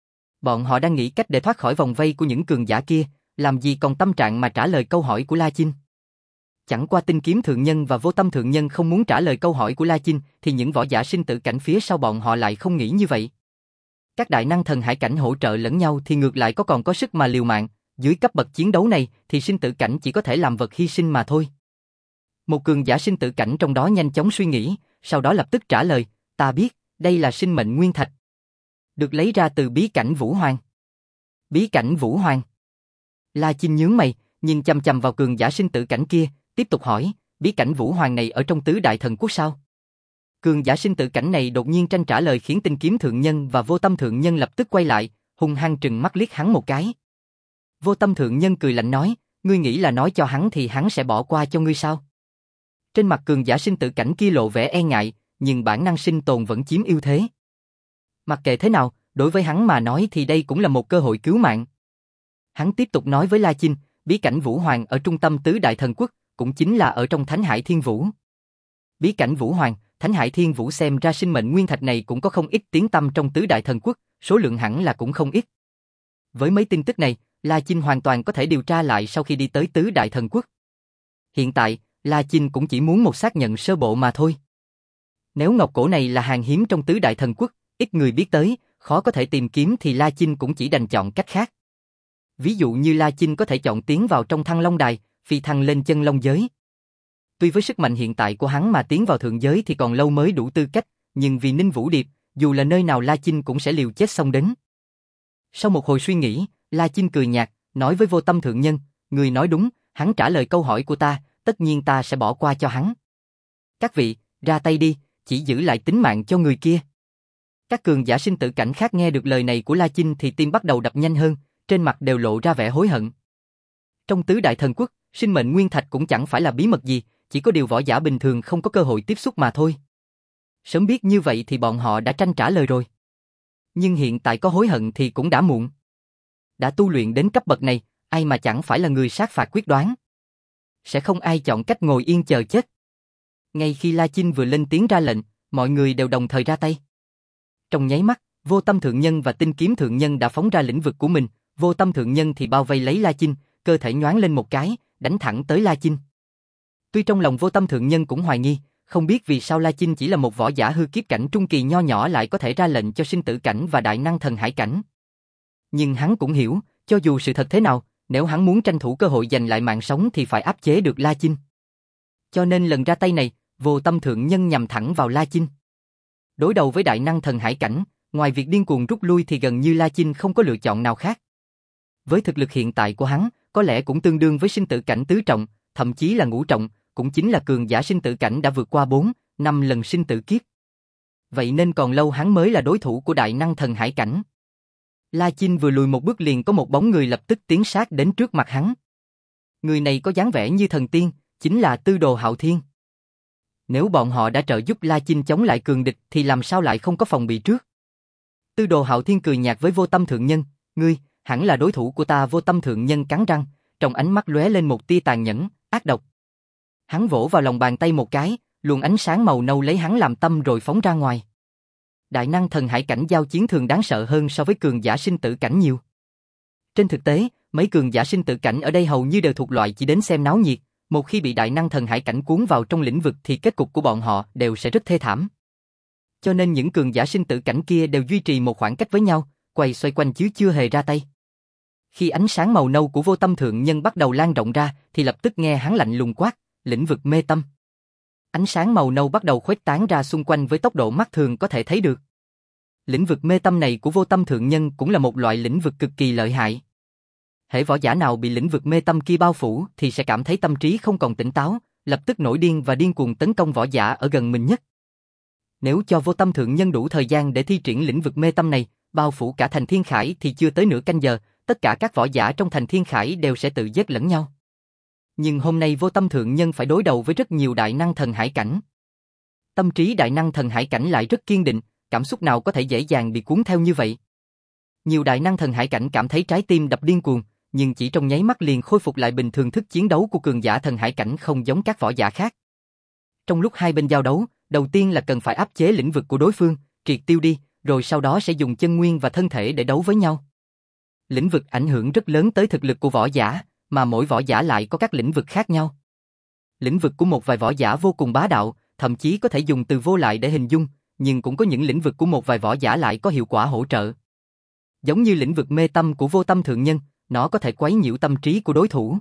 Bọn họ đang nghĩ cách để thoát khỏi vòng vây của những cường giả kia, làm gì còn tâm trạng mà trả lời câu hỏi của La Chinh. Chẳng qua Tinh Kiếm Thượng Nhân và Vô Tâm Thượng Nhân không muốn trả lời câu hỏi của La Chinh, thì những võ giả sinh tử cảnh phía sau bọn họ lại không nghĩ như vậy. Các đại năng thần hải cảnh hỗ trợ lẫn nhau thì ngược lại có còn có sức mà liều mạng, dưới cấp bậc chiến đấu này thì sinh tử cảnh chỉ có thể làm vật hy sinh mà thôi. Một cường giả sinh tử cảnh trong đó nhanh chóng suy nghĩ, sau đó lập tức trả lời, ta biết, đây là sinh mệnh nguyên thạch. Được lấy ra từ bí cảnh Vũ Hoàng. Bí cảnh Vũ Hoàng. La Chinh nhướng mày, nhìn chằm chằm vào cường giả sinh tử cảnh kia, tiếp tục hỏi, bí cảnh Vũ Hoàng này ở trong tứ đại thần quốc sao? Cường giả sinh tử cảnh này đột nhiên tranh trả lời khiến Tinh Kiếm Thượng Nhân và Vô Tâm Thượng Nhân lập tức quay lại, hung hăng trừng mắt liếc hắn một cái. Vô Tâm Thượng Nhân cười lạnh nói, ngươi nghĩ là nói cho hắn thì hắn sẽ bỏ qua cho ngươi sao? Trên mặt cường giả sinh tử cảnh kia lộ vẻ e ngại, nhưng bản năng sinh tồn vẫn chiếm ưu thế. Mặc kệ thế nào, đối với hắn mà nói thì đây cũng là một cơ hội cứu mạng. Hắn tiếp tục nói với La Chinh, bí cảnh Vũ Hoàng ở trung tâm tứ đại thần quốc, cũng chính là ở trong Thánh Hải Thiên Vũ. Bí cảnh Vũ Hoàng, Thánh Hải Thiên Vũ xem ra sinh mệnh nguyên thạch này cũng có không ít tiếng tăm trong tứ đại thần quốc, số lượng hẳn là cũng không ít. Với mấy tin tức này, La Chinh hoàn toàn có thể điều tra lại sau khi đi tới Tứ Đại Thần Quốc. Hiện tại, La Chinh cũng chỉ muốn một xác nhận sơ bộ mà thôi. Nếu ngọc cổ này là hàng hiếm trong Tứ Đại Thần Quốc, ít người biết tới, khó có thể tìm kiếm thì La Chinh cũng chỉ đành chọn cách khác. Ví dụ như La Chinh có thể chọn tiến vào trong Thăng Long Đài, phi thăng lên chân long giới. Tuy với sức mạnh hiện tại của hắn mà tiến vào thượng giới thì còn lâu mới đủ tư cách, nhưng vì Ninh Vũ Điệp, dù là nơi nào La Chinh cũng sẽ liều chết xông đến. Sau một hồi suy nghĩ, La Chinh cười nhạt, nói với Vô Tâm thượng nhân, người nói đúng, hắn trả lời câu hỏi của ta, tất nhiên ta sẽ bỏ qua cho hắn. Các vị, ra tay đi, chỉ giữ lại tính mạng cho người kia. Các cường giả sinh tử cảnh khác nghe được lời này của La Chinh thì tim bắt đầu đập nhanh hơn, trên mặt đều lộ ra vẻ hối hận. Trong Tứ Đại Thần Quốc, sinh mệnh nguyên thạch cũng chẳng phải là bí mật gì, chỉ có điều võ giả bình thường không có cơ hội tiếp xúc mà thôi. Sớm biết như vậy thì bọn họ đã tranh trả lời rồi. Nhưng hiện tại có hối hận thì cũng đã muộn. Đã tu luyện đến cấp bậc này, ai mà chẳng phải là người sát phạt quyết đoán. Sẽ không ai chọn cách ngồi yên chờ chết. Ngay khi La Chinh vừa lên tiếng ra lệnh, mọi người đều đồng thời ra tay. Trong nháy mắt, Vô Tâm thượng nhân và Tinh Kiếm thượng nhân đã phóng ra lĩnh vực của mình, Vô Tâm thượng nhân thì bao vây lấy La Chinh, cơ thể nhoáng lên một cái, đánh thẳng tới La Chinh. Tuy trong lòng Vô Tâm thượng nhân cũng hoài nghi, không biết vì sao La Chinh chỉ là một võ giả hư kiếp cảnh trung kỳ nho nhỏ lại có thể ra lệnh cho sinh tử cảnh và đại năng thần hải cảnh. Nhưng hắn cũng hiểu, cho dù sự thật thế nào, nếu hắn muốn tranh thủ cơ hội giành lại mạng sống thì phải áp chế được La Chinh. Cho nên lần ra tay này, Vô Tâm thượng nhân nhằm thẳng vào La Chinh. Đối đầu với đại năng thần hải cảnh, ngoài việc điên cuồng rút lui thì gần như La Chinh không có lựa chọn nào khác. Với thực lực hiện tại của hắn, có lẽ cũng tương đương với sinh tử cảnh tứ trọng, thậm chí là ngũ trọng, cũng chính là cường giả sinh tử cảnh đã vượt qua bốn, năm lần sinh tử kiếp. Vậy nên còn lâu hắn mới là đối thủ của đại năng thần hải cảnh. La Chinh vừa lùi một bước liền có một bóng người lập tức tiến sát đến trước mặt hắn. Người này có dáng vẻ như thần tiên, chính là Tư Đồ Hạo Thiên. Nếu bọn họ đã trợ giúp La Chinh chống lại cường địch thì làm sao lại không có phòng bị trước? Tư Đồ Hạo Thiên cười nhạt với Vô Tâm thượng nhân, ngươi, hẳn là đối thủ của ta. Vô Tâm thượng nhân cắn răng, trong ánh mắt lóe lên một tia tàn nhẫn, ác độc. Hắn vỗ vào lòng bàn tay một cái, luồng ánh sáng màu nâu lấy hắn làm tâm rồi phóng ra ngoài. Đại năng thần hải cảnh giao chiến thường đáng sợ hơn so với cường giả sinh tử cảnh nhiều. Trên thực tế, mấy cường giả sinh tử cảnh ở đây hầu như đều thuộc loại chỉ đến xem náo nhiệt, một khi bị đại năng thần hải cảnh cuốn vào trong lĩnh vực thì kết cục của bọn họ đều sẽ rất thê thảm. Cho nên những cường giả sinh tử cảnh kia đều duy trì một khoảng cách với nhau, quay xoay quanh chứ chưa hề ra tay. Khi ánh sáng màu nâu của Vô Tâm thượng nhân bắt đầu lan rộng ra thì lập tức nghe hắn lạnh lùng quát, lĩnh vực mê tâm. Ánh sáng màu nâu bắt đầu khuếch tán ra xung quanh với tốc độ mắt thường có thể thấy được. Lĩnh vực mê tâm này của Vô Tâm thượng nhân cũng là một loại lĩnh vực cực kỳ lợi hại. Hễ võ giả nào bị lĩnh vực mê tâm kia bao phủ thì sẽ cảm thấy tâm trí không còn tỉnh táo, lập tức nổi điên và điên cuồng tấn công võ giả ở gần mình nhất. Nếu cho Vô Tâm thượng nhân đủ thời gian để thi triển lĩnh vực mê tâm này, bao phủ cả thành Thiên Khải thì chưa tới nửa canh giờ, tất cả các võ giả trong thành Thiên Khải đều sẽ tự giết lẫn nhau. Nhưng hôm nay Vô Tâm thượng nhân phải đối đầu với rất nhiều đại năng thần hải cảnh. Tâm trí đại năng thần hải cảnh lại rất kiên định, cảm xúc nào có thể dễ dàng bị cuốn theo như vậy. Nhiều đại năng thần hải cảnh cảm thấy trái tim đập điên cuồng, nhưng chỉ trong nháy mắt liền khôi phục lại bình thường. Thức chiến đấu của cường giả thần hải cảnh không giống các võ giả khác. Trong lúc hai bên giao đấu, đầu tiên là cần phải áp chế lĩnh vực của đối phương, triệt tiêu đi, rồi sau đó sẽ dùng chân nguyên và thân thể để đấu với nhau. Lĩnh vực ảnh hưởng rất lớn tới thực lực của võ giả, mà mỗi võ giả lại có các lĩnh vực khác nhau. Lĩnh vực của một vài võ giả vô cùng bá đạo, thậm chí có thể dùng từ vô lại để hình dung, nhưng cũng có những lĩnh vực của một vài võ giả lại có hiệu quả hỗ trợ. Giống như lĩnh vực mê tâm của Vô Tâm thượng nhân, nó có thể quấy nhiễu tâm trí của đối thủ.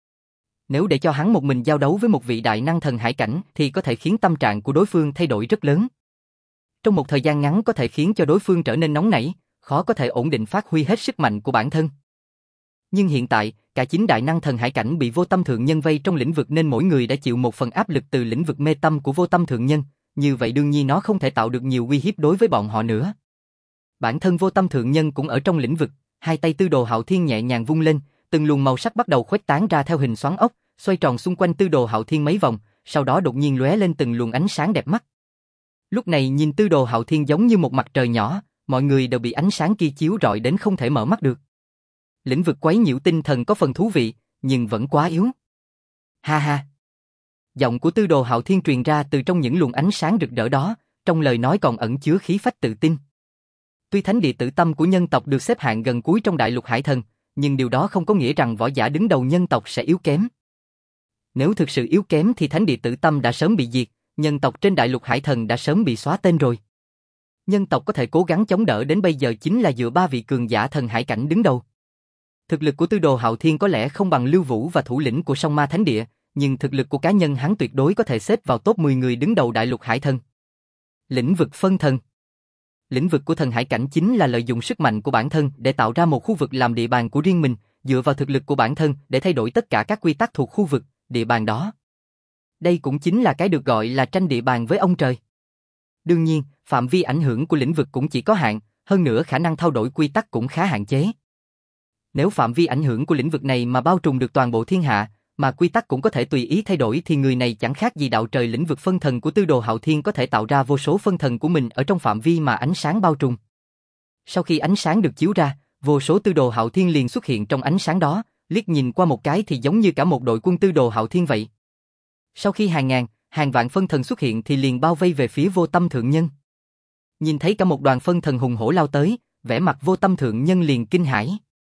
Nếu để cho hắn một mình giao đấu với một vị đại năng thần hải cảnh thì có thể khiến tâm trạng của đối phương thay đổi rất lớn. Trong một thời gian ngắn có thể khiến cho đối phương trở nên nóng nảy, khó có thể ổn định phát huy hết sức mạnh của bản thân. Nhưng hiện tại, cả chín đại năng thần hải cảnh bị Vô Tâm thượng nhân vây trong lĩnh vực nên mỗi người đã chịu một phần áp lực từ lĩnh vực mê tâm của Vô Tâm thượng nhân, như vậy đương nhiên nó không thể tạo được nhiều uy hiếp đối với bọn họ nữa. Bản thân Vô Tâm thượng nhân cũng ở trong lĩnh vực, hai tay Tư Đồ Hạo Thiên nhẹ nhàng vung lên, từng luồng màu sắc bắt đầu khuếch tán ra theo hình xoắn ốc, xoay tròn xung quanh Tư Đồ Hạo Thiên mấy vòng, sau đó đột nhiên lóe lên từng luồng ánh sáng đẹp mắt. Lúc này nhìn Tư Đồ Hạo Thiên giống như một mặt trời nhỏ, mọi người đều bị ánh sáng kia chiếu rọi đến không thể mở mắt được. Lĩnh vực quấy nhiễu tinh thần có phần thú vị, nhưng vẫn quá yếu. Ha ha. Giọng của Tư Đồ Hạo Thiên truyền ra từ trong những luồng ánh sáng rực rỡ đó, trong lời nói còn ẩn chứa khí phách tự tin. Tuy thánh địa Tử Tâm của nhân tộc được xếp hạng gần cuối trong đại lục hải thần, nhưng điều đó không có nghĩa rằng võ giả đứng đầu nhân tộc sẽ yếu kém. Nếu thực sự yếu kém thì thánh địa Tử Tâm đã sớm bị diệt, nhân tộc trên đại lục hải thần đã sớm bị xóa tên rồi. Nhân tộc có thể cố gắng chống đỡ đến bây giờ chính là dựa ba vị cường giả thần hải cảnh đứng đầu. Thực lực của Tư Đồ Hạo Thiên có lẽ không bằng Lưu Vũ và thủ lĩnh của Song Ma Thánh Địa, nhưng thực lực của cá nhân hắn tuyệt đối có thể xếp vào top mười người đứng đầu đại lục hải thần. Lĩnh vực phân thần. Lĩnh vực của thần hải cảnh chính là lợi dụng sức mạnh của bản thân để tạo ra một khu vực làm địa bàn của riêng mình, dựa vào thực lực của bản thân để thay đổi tất cả các quy tắc thuộc khu vực, địa bàn đó. Đây cũng chính là cái được gọi là tranh địa bàn với ông trời. Đương nhiên, phạm vi ảnh hưởng của lĩnh vực cũng chỉ có hạn, hơn nữa khả năng thay đổi quy tắc cũng khá hạn chế. Nếu phạm vi ảnh hưởng của lĩnh vực này mà bao trùm được toàn bộ thiên hạ, mà quy tắc cũng có thể tùy ý thay đổi thì người này chẳng khác gì đạo trời. Lĩnh vực phân thần của Tư Đồ Hạo Thiên có thể tạo ra vô số phân thần của mình ở trong phạm vi mà ánh sáng bao trùm. Sau khi ánh sáng được chiếu ra, vô số Tư Đồ Hạo Thiên liền xuất hiện trong ánh sáng đó, liếc nhìn qua một cái thì giống như cả một đội quân Tư Đồ Hạo Thiên vậy. Sau khi hàng ngàn, hàng vạn phân thần xuất hiện thì liền bao vây về phía Vô Tâm Thượng Nhân. Nhìn thấy cả một đoàn phân thần hùng hổ lao tới, vẻ mặt Vô Tâm Thượng Nhân liền kinh hãi.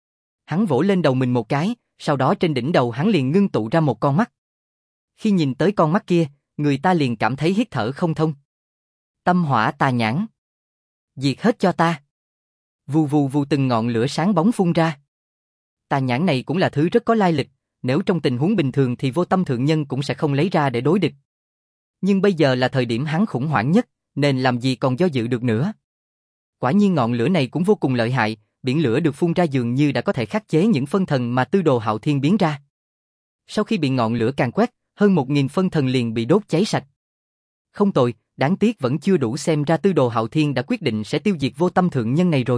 Hắn vỗ lên đầu mình một cái, sau đó trên đỉnh đầu hắn liền ngưng tụ ra một con mắt. Khi nhìn tới con mắt kia, người ta liền cảm thấy hít thở không thông. Tâm hỏa tà nhãn. Diệt hết cho ta. Vù vù vù từng ngọn lửa sáng bóng phun ra. Tà nhãn này cũng là thứ rất có lai lịch, nếu trong tình huống bình thường thì Vô Tâm Thượng Nhân cũng sẽ không lấy ra để đối địch. Nhưng bây giờ là thời điểm hắn khủng hoảng nhất, nên làm gì còn do dự được nữa. Quả nhiên ngọn lửa này cũng vô cùng lợi hại, biển lửa được phun ra dường như đã có thể khắc chế những phân thần mà Tư Đồ Hạo Thiên biến ra. Sau khi bị ngọn lửa càn quét, hơn một nghìn phân thần liền bị đốt cháy sạch. Không tồi, đáng tiếc vẫn chưa đủ, xem ra Tư Đồ Hạo Thiên đã quyết định sẽ tiêu diệt Vô Tâm Thượng Nhân này rồi.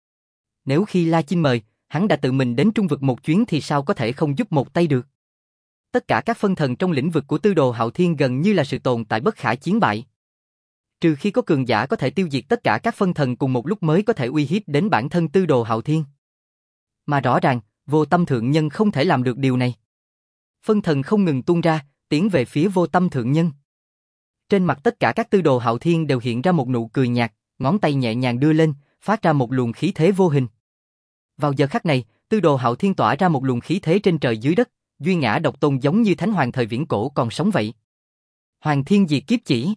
Nếu khi La Chinh mời, hắn đã tự mình đến Trung vực một chuyến thì sao có thể không giúp một tay được. Tất cả các phân thần trong lĩnh vực của Tư Đồ Hạo Thiên gần như là sự tồn tại bất khả chiến bại. Trừ khi có cường giả có thể tiêu diệt tất cả các phân thần cùng một lúc mới có thể uy hiếp đến bản thân Tư Đồ Hạo Thiên. Mà rõ ràng, Vô Tâm Thượng Nhân không thể làm được điều này. Phân thần không ngừng tuôn ra, tiến về phía Vô Tâm Thượng Nhân. Trên mặt tất cả các Tư Đồ Hạo Thiên đều hiện ra một nụ cười nhạt, ngón tay nhẹ nhàng đưa lên, phát ra một luồng khí thế vô hình. Vào giờ khắc này, Tư Đồ Hạo Thiên tỏa ra một luồng khí thế trên trời dưới đất, duy ngã độc tôn giống như thánh hoàng thời viễn cổ còn sống vậy. Hoàng Thiên Diệt Kiếp Chỉ.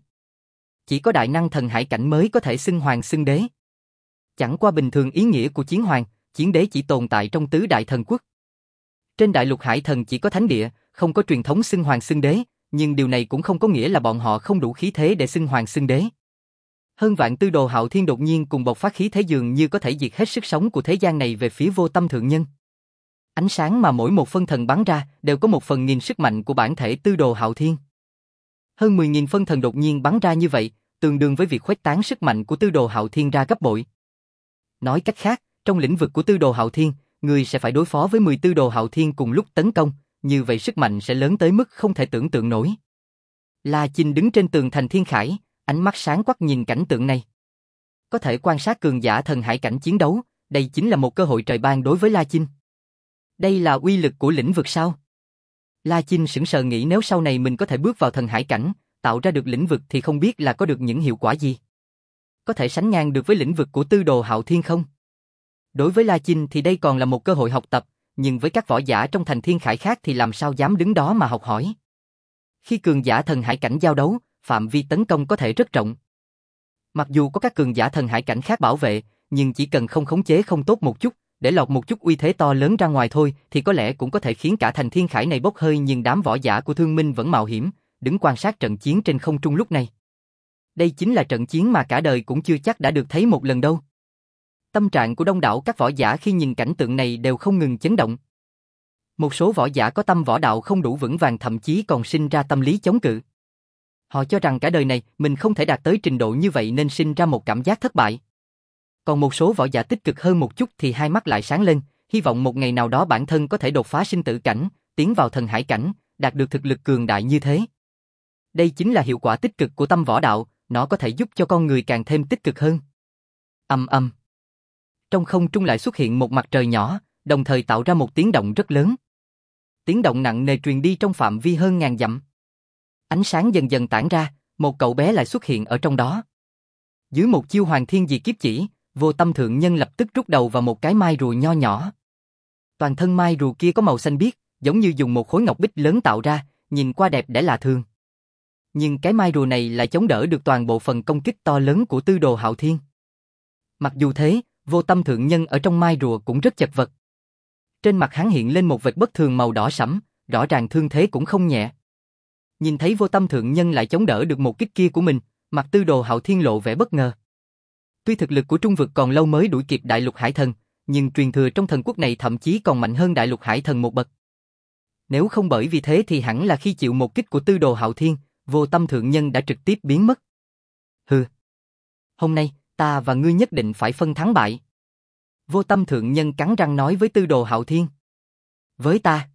Chỉ có đại năng thần hải cảnh mới có thể xưng hoàng xưng đế. Chẳng qua bình thường ý nghĩa của chiến hoàng, chiến đế chỉ tồn tại trong tứ đại thần quốc. Trên đại lục hải thần chỉ có thánh địa, không có truyền thống xưng hoàng xưng đế, nhưng điều này cũng không có nghĩa là bọn họ không đủ khí thế để xưng hoàng xưng đế. Hơn vạn Tư Đồ Hạo Thiên đột nhiên cùng bộc phát khí thế dường như có thể diệt hết sức sống của thế gian này về phía Vô Tâm Thượng Nhân. Ánh sáng mà mỗi một phân thần bắn ra đều có một phần nghìn sức mạnh của bản thể Tư Đồ Hạo Thiên. Hơn mười nghìn phân thần đột nhiên bắn ra như vậy, tương đương với việc khuếch tán sức mạnh của Tư Đồ Hạo Thiên ra gấp bội. Nói cách khác, trong lĩnh vực của Tư Đồ Hạo Thiên, người sẽ phải đối phó với mười Tư Đồ Hạo Thiên cùng lúc tấn công, như vậy sức mạnh sẽ lớn tới mức không thể tưởng tượng nổi. La Chinh đứng trên tường thành Thiên Khải, ánh mắt sáng quắc nhìn cảnh tượng này. Có thể quan sát cường giả thần hải cảnh chiến đấu, đây chính là một cơ hội trời ban đối với La Chinh. Đây là uy lực của lĩnh vực sao? La Chinh sững sờ nghĩ nếu sau này mình có thể bước vào thần hải cảnh, tạo ra được lĩnh vực thì không biết là có được những hiệu quả gì. Có thể sánh ngang được với lĩnh vực của Tư Đồ Hạo Thiên không? Đối với La Chinh thì đây còn là một cơ hội học tập, nhưng với các võ giả trong thành Thiên Khải khác thì làm sao dám đứng đó mà học hỏi. Khi cường giả thần hải cảnh giao đấu, phạm vi tấn công có thể rất rộng. Mặc dù có các cường giả thần hải cảnh khác bảo vệ, nhưng chỉ cần không khống chế không tốt một chút, để lọt một chút uy thế to lớn ra ngoài thôi thì có lẽ cũng có thể khiến cả thành Thiên Khải này bốc hơi, nhưng đám võ giả của Thương Minh vẫn mạo hiểm, đứng quan sát trận chiến trên không trung lúc này. Đây chính là trận chiến mà cả đời cũng chưa chắc đã được thấy một lần đâu. Tâm trạng của đông đảo các võ giả khi nhìn cảnh tượng này đều không ngừng chấn động. Một số võ giả có tâm võ đạo không đủ vững vàng thậm chí còn sinh ra tâm lý chống cự. Họ cho rằng cả đời này mình không thể đạt tới trình độ như vậy nên sinh ra một cảm giác thất bại. Còn một số võ giả tích cực hơn một chút thì hai mắt lại sáng lên, hy vọng một ngày nào đó bản thân có thể đột phá sinh tử cảnh, tiến vào thần hải cảnh, đạt được thực lực cường đại như thế. Đây chính là hiệu quả tích cực của tâm võ đạo, nó có thể giúp cho con người càng thêm tích cực hơn. Ầm ầm. Trong không trung lại xuất hiện một mặt trời nhỏ, đồng thời tạo ra một tiếng động rất lớn. Tiếng động nặng nề truyền đi trong phạm vi hơn ngàn dặm. Ánh sáng dần dần tản ra, một cậu bé lại xuất hiện ở trong đó. Dưới một chiêu Hoàng Thiên Diệt Kiếp Chỉ, Vô Tâm Thượng Nhân lập tức rút đầu vào một cái mai rùa nho nhỏ. Toàn thân mai rùa kia có màu xanh biếc, giống như dùng một khối ngọc bích lớn tạo ra, nhìn qua đẹp để lạ thường. Nhưng cái mai rùa này lại chống đỡ được toàn bộ phần công kích to lớn của Tư Đồ Hạo Thiên. Mặc dù thế, Vô Tâm Thượng Nhân ở trong mai rùa cũng rất chật vật. Trên mặt hắn hiện lên một vệt bất thường màu đỏ sẫm, rõ ràng thương thế cũng không nhẹ. Nhìn thấy Vô Tâm Thượng Nhân lại chống đỡ được một kích kia của mình, mặt Tư Đồ Hạo Thiên lộ vẻ bất ngờ. Tuy thực lực của Trung vực còn lâu mới đuổi kịp Đại Lục Hải Thần, nhưng truyền thừa trong thần quốc này thậm chí còn mạnh hơn Đại Lục Hải Thần một bậc. Nếu không bởi vì thế thì hẳn là khi chịu một kích của Tư Đồ Hạo Thiên, Vô Tâm Thượng Nhân đã trực tiếp biến mất. Hừ. Hôm nay, ta và ngươi nhất định phải phân thắng bại. Vô Tâm Thượng Nhân cắn răng nói với Tư Đồ Hạo Thiên. Với ta.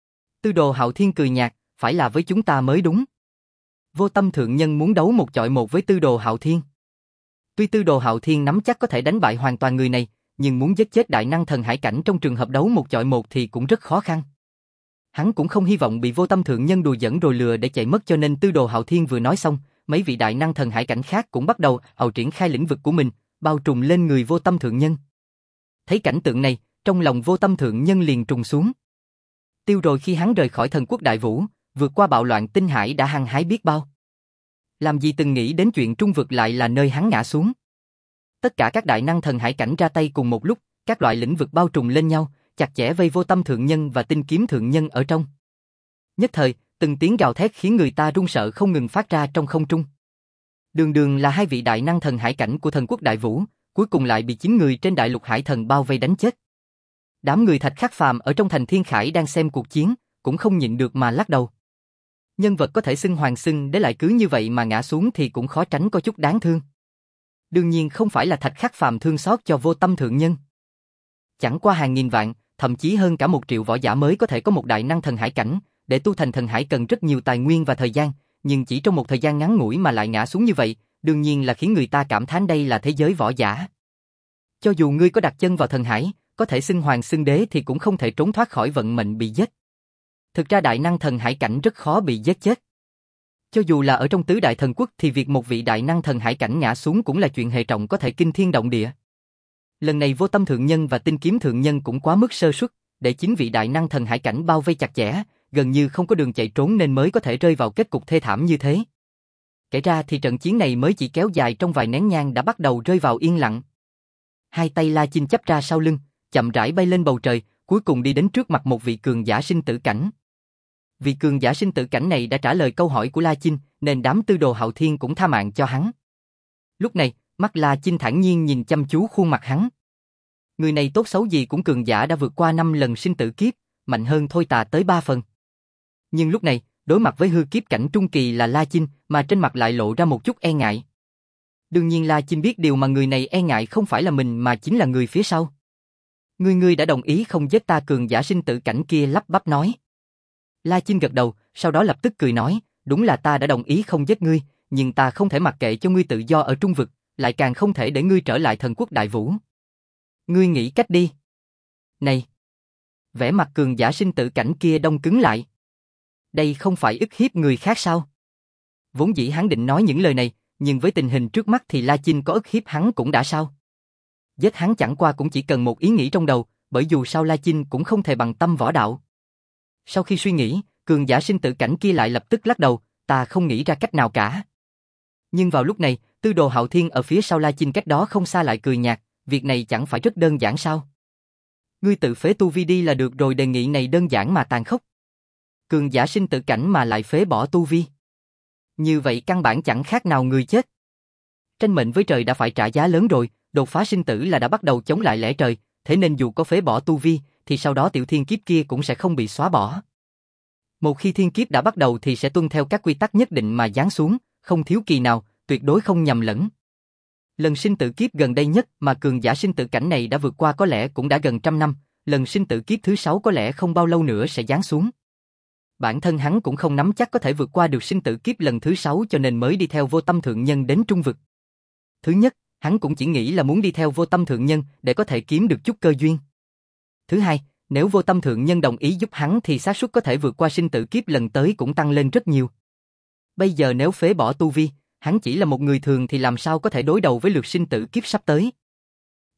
Tư Đồ Hạo Thiên cười nhạt, phải là với chúng ta mới đúng. Vô Tâm Thượng Nhân muốn đấu một chọi một với Tư Đồ Hạo Thiên. Tuy Tư Đồ Hạo Thiên nắm chắc có thể đánh bại hoàn toàn người này, nhưng muốn giết chết đại năng thần hải cảnh trong trường hợp đấu một chọi một thì cũng rất khó khăn. Hắn cũng không hy vọng bị Vô Tâm Thượng Nhân đùa dẫn rồi lừa để chạy mất, cho nên Tư Đồ Hạo Thiên vừa nói xong, mấy vị đại năng thần hải cảnh khác cũng bắt đầu ào triển khai lĩnh vực của mình, bao trùm lên người Vô Tâm Thượng Nhân. Thấy cảnh tượng này, trong lòng Vô Tâm Thượng Nhân liền trùng xuống. Tiêu rồi khi hắn rời khỏi thần quốc Đại Vũ, vượt qua bạo loạn tinh hải đã hăng hái biết bao. Làm gì từng nghĩ đến chuyện Trung vực lại là nơi hắn ngã xuống. Tất cả các đại năng thần hải cảnh ra tay cùng một lúc, các loại lĩnh vực bao trùm lên nhau, chặt chẽ vây Vô Tâm Thượng Nhân và Tinh Kiếm Thượng Nhân ở trong. Nhất thời, từng tiếng gào thét khiến người ta run sợ không ngừng phát ra trong không trung. Đường đường là hai vị đại năng thần hải cảnh của thần quốc Đại Vũ, cuối cùng lại bị chín người trên Đại Lục Hải Thần bao vây đánh chết. Đám người Thạch Khắc Phàm ở trong thành Thiên Khải đang xem cuộc chiến, cũng không nhịn được mà lắc đầu. Nhân vật có thể xưng hoàng xưng để lại cứ như vậy mà ngã xuống thì cũng khó tránh có chút đáng thương. Đương nhiên không phải là Thạch Khắc Phàm thương xót cho Vô Tâm Thượng Nhân. Chẳng qua hàng nghìn vạn, thậm chí hơn cả một triệu võ giả mới có thể có một đại năng thần hải cảnh, để tu thành thần hải cần rất nhiều tài nguyên và thời gian, nhưng chỉ trong một thời gian ngắn ngủi mà lại ngã xuống như vậy, đương nhiên là khiến người ta cảm thán đây là thế giới võ giả. Cho dù ngươi có đặt chân vào thần hải, có thể xưng hoàng xưng đế thì cũng không thể trốn thoát khỏi vận mệnh bị giết. Thực ra đại năng thần hải cảnh rất khó bị giết chết. Cho dù là ở trong tứ đại thần quốc thì việc một vị đại năng thần hải cảnh ngã xuống cũng là chuyện hệ trọng có thể kinh thiên động địa. Lần này Vô Tâm Thượng Nhân và Tinh Kiếm Thượng Nhân cũng quá mức sơ suất, để chính vị đại năng thần hải cảnh bao vây chặt chẽ, gần như không có đường chạy trốn nên mới có thể rơi vào kết cục thê thảm như thế. Kể ra thì trận chiến này mới chỉ kéo dài trong vài nén nhang đã bắt đầu rơi vào yên lặng. Hai tay La Chinh chắp ra sau lưng, chậm rãi bay lên bầu trời, cuối cùng đi đến trước mặt một vị cường giả sinh tử cảnh. Vị cường giả sinh tử cảnh này đã trả lời câu hỏi của La Chinh, nên đám Tư Đồ Hạo Thiên cũng tha mạng cho hắn. Lúc này, mắt La Chinh thản nhiên nhìn chăm chú khuôn mặt hắn. Người này tốt xấu gì cũng cường giả đã vượt qua năm lần sinh tử kiếp, mạnh hơn Thôi Tà tới ba phần. Nhưng lúc này, đối mặt với hư kiếp cảnh trung kỳ là La Chinh, mà trên mặt lại lộ ra một chút e ngại. Đương nhiên La Chinh biết điều mà người này e ngại không phải là mình mà chính là người phía sau. Ngươi ngươi đã đồng ý không giết ta, cường giả sinh tử cảnh kia lắp bắp nói. La Chinh gật đầu, sau đó lập tức cười nói, đúng là ta đã đồng ý không giết ngươi, nhưng ta không thể mặc kệ cho ngươi tự do ở Trung vực, lại càng không thể để ngươi trở lại thần quốc Đại Vũ. Ngươi nghĩ cách đi. Này! Vẻ mặt cường giả sinh tử cảnh kia đông cứng lại. Đây không phải ức hiếp người khác sao? Vốn dĩ hắn định nói những lời này, nhưng với tình hình trước mắt thì La Chinh có ức hiếp hắn cũng đã sao? Giết hắn chẳng qua cũng chỉ cần một ý nghĩ trong đầu, bởi dù sao La Chinh cũng không thể bằng tâm võ đạo. Sau khi suy nghĩ, cường giả sinh tử cảnh kia lại lập tức lắc đầu, ta không nghĩ ra cách nào cả. Nhưng vào lúc này, Tư Đồ Hạo Thiên ở phía sau La Chinh cách đó không xa lại cười nhạt, việc này chẳng phải rất đơn giản sao? Ngươi tự phế tu vi đi là được rồi, đề nghị này đơn giản mà tàn khốc. Cường giả sinh tử cảnh mà lại phế bỏ tu vi. Như vậy căn bản chẳng khác nào người chết. Tranh mệnh với trời đã phải trả giá lớn rồi, đột phá sinh tử là đã bắt đầu chống lại lẽ trời, thế nên dù có phế bỏ tu vi, thì sau đó tiểu thiên kiếp kia cũng sẽ không bị xóa bỏ. Một khi thiên kiếp đã bắt đầu thì sẽ tuân theo các quy tắc nhất định mà giáng xuống, không thiếu kỳ nào, tuyệt đối không nhầm lẫn. Lần sinh tử kiếp gần đây nhất mà cường giả sinh tử cảnh này đã vượt qua có lẽ cũng đã gần trăm năm, lần sinh tử kiếp thứ sáu có lẽ không bao lâu nữa sẽ giáng xuống. Bản thân hắn cũng không nắm chắc có thể vượt qua được sinh tử kiếp lần thứ sáu cho nên mới đi theo Vô Tâm Thượng Nhân đến Trung vực. Thứ nhất, hắn cũng chỉ nghĩ là muốn đi theo Vô Tâm Thượng Nhân để có thể kiếm được chút cơ duyên. Thứ hai, nếu Vô Tâm Thượng Nhân đồng ý giúp hắn thì xác suất có thể vượt qua sinh tử kiếp lần tới cũng tăng lên rất nhiều. Bây giờ nếu phế bỏ tu vi, hắn chỉ là một người thường thì làm sao có thể đối đầu với lượt sinh tử kiếp sắp tới.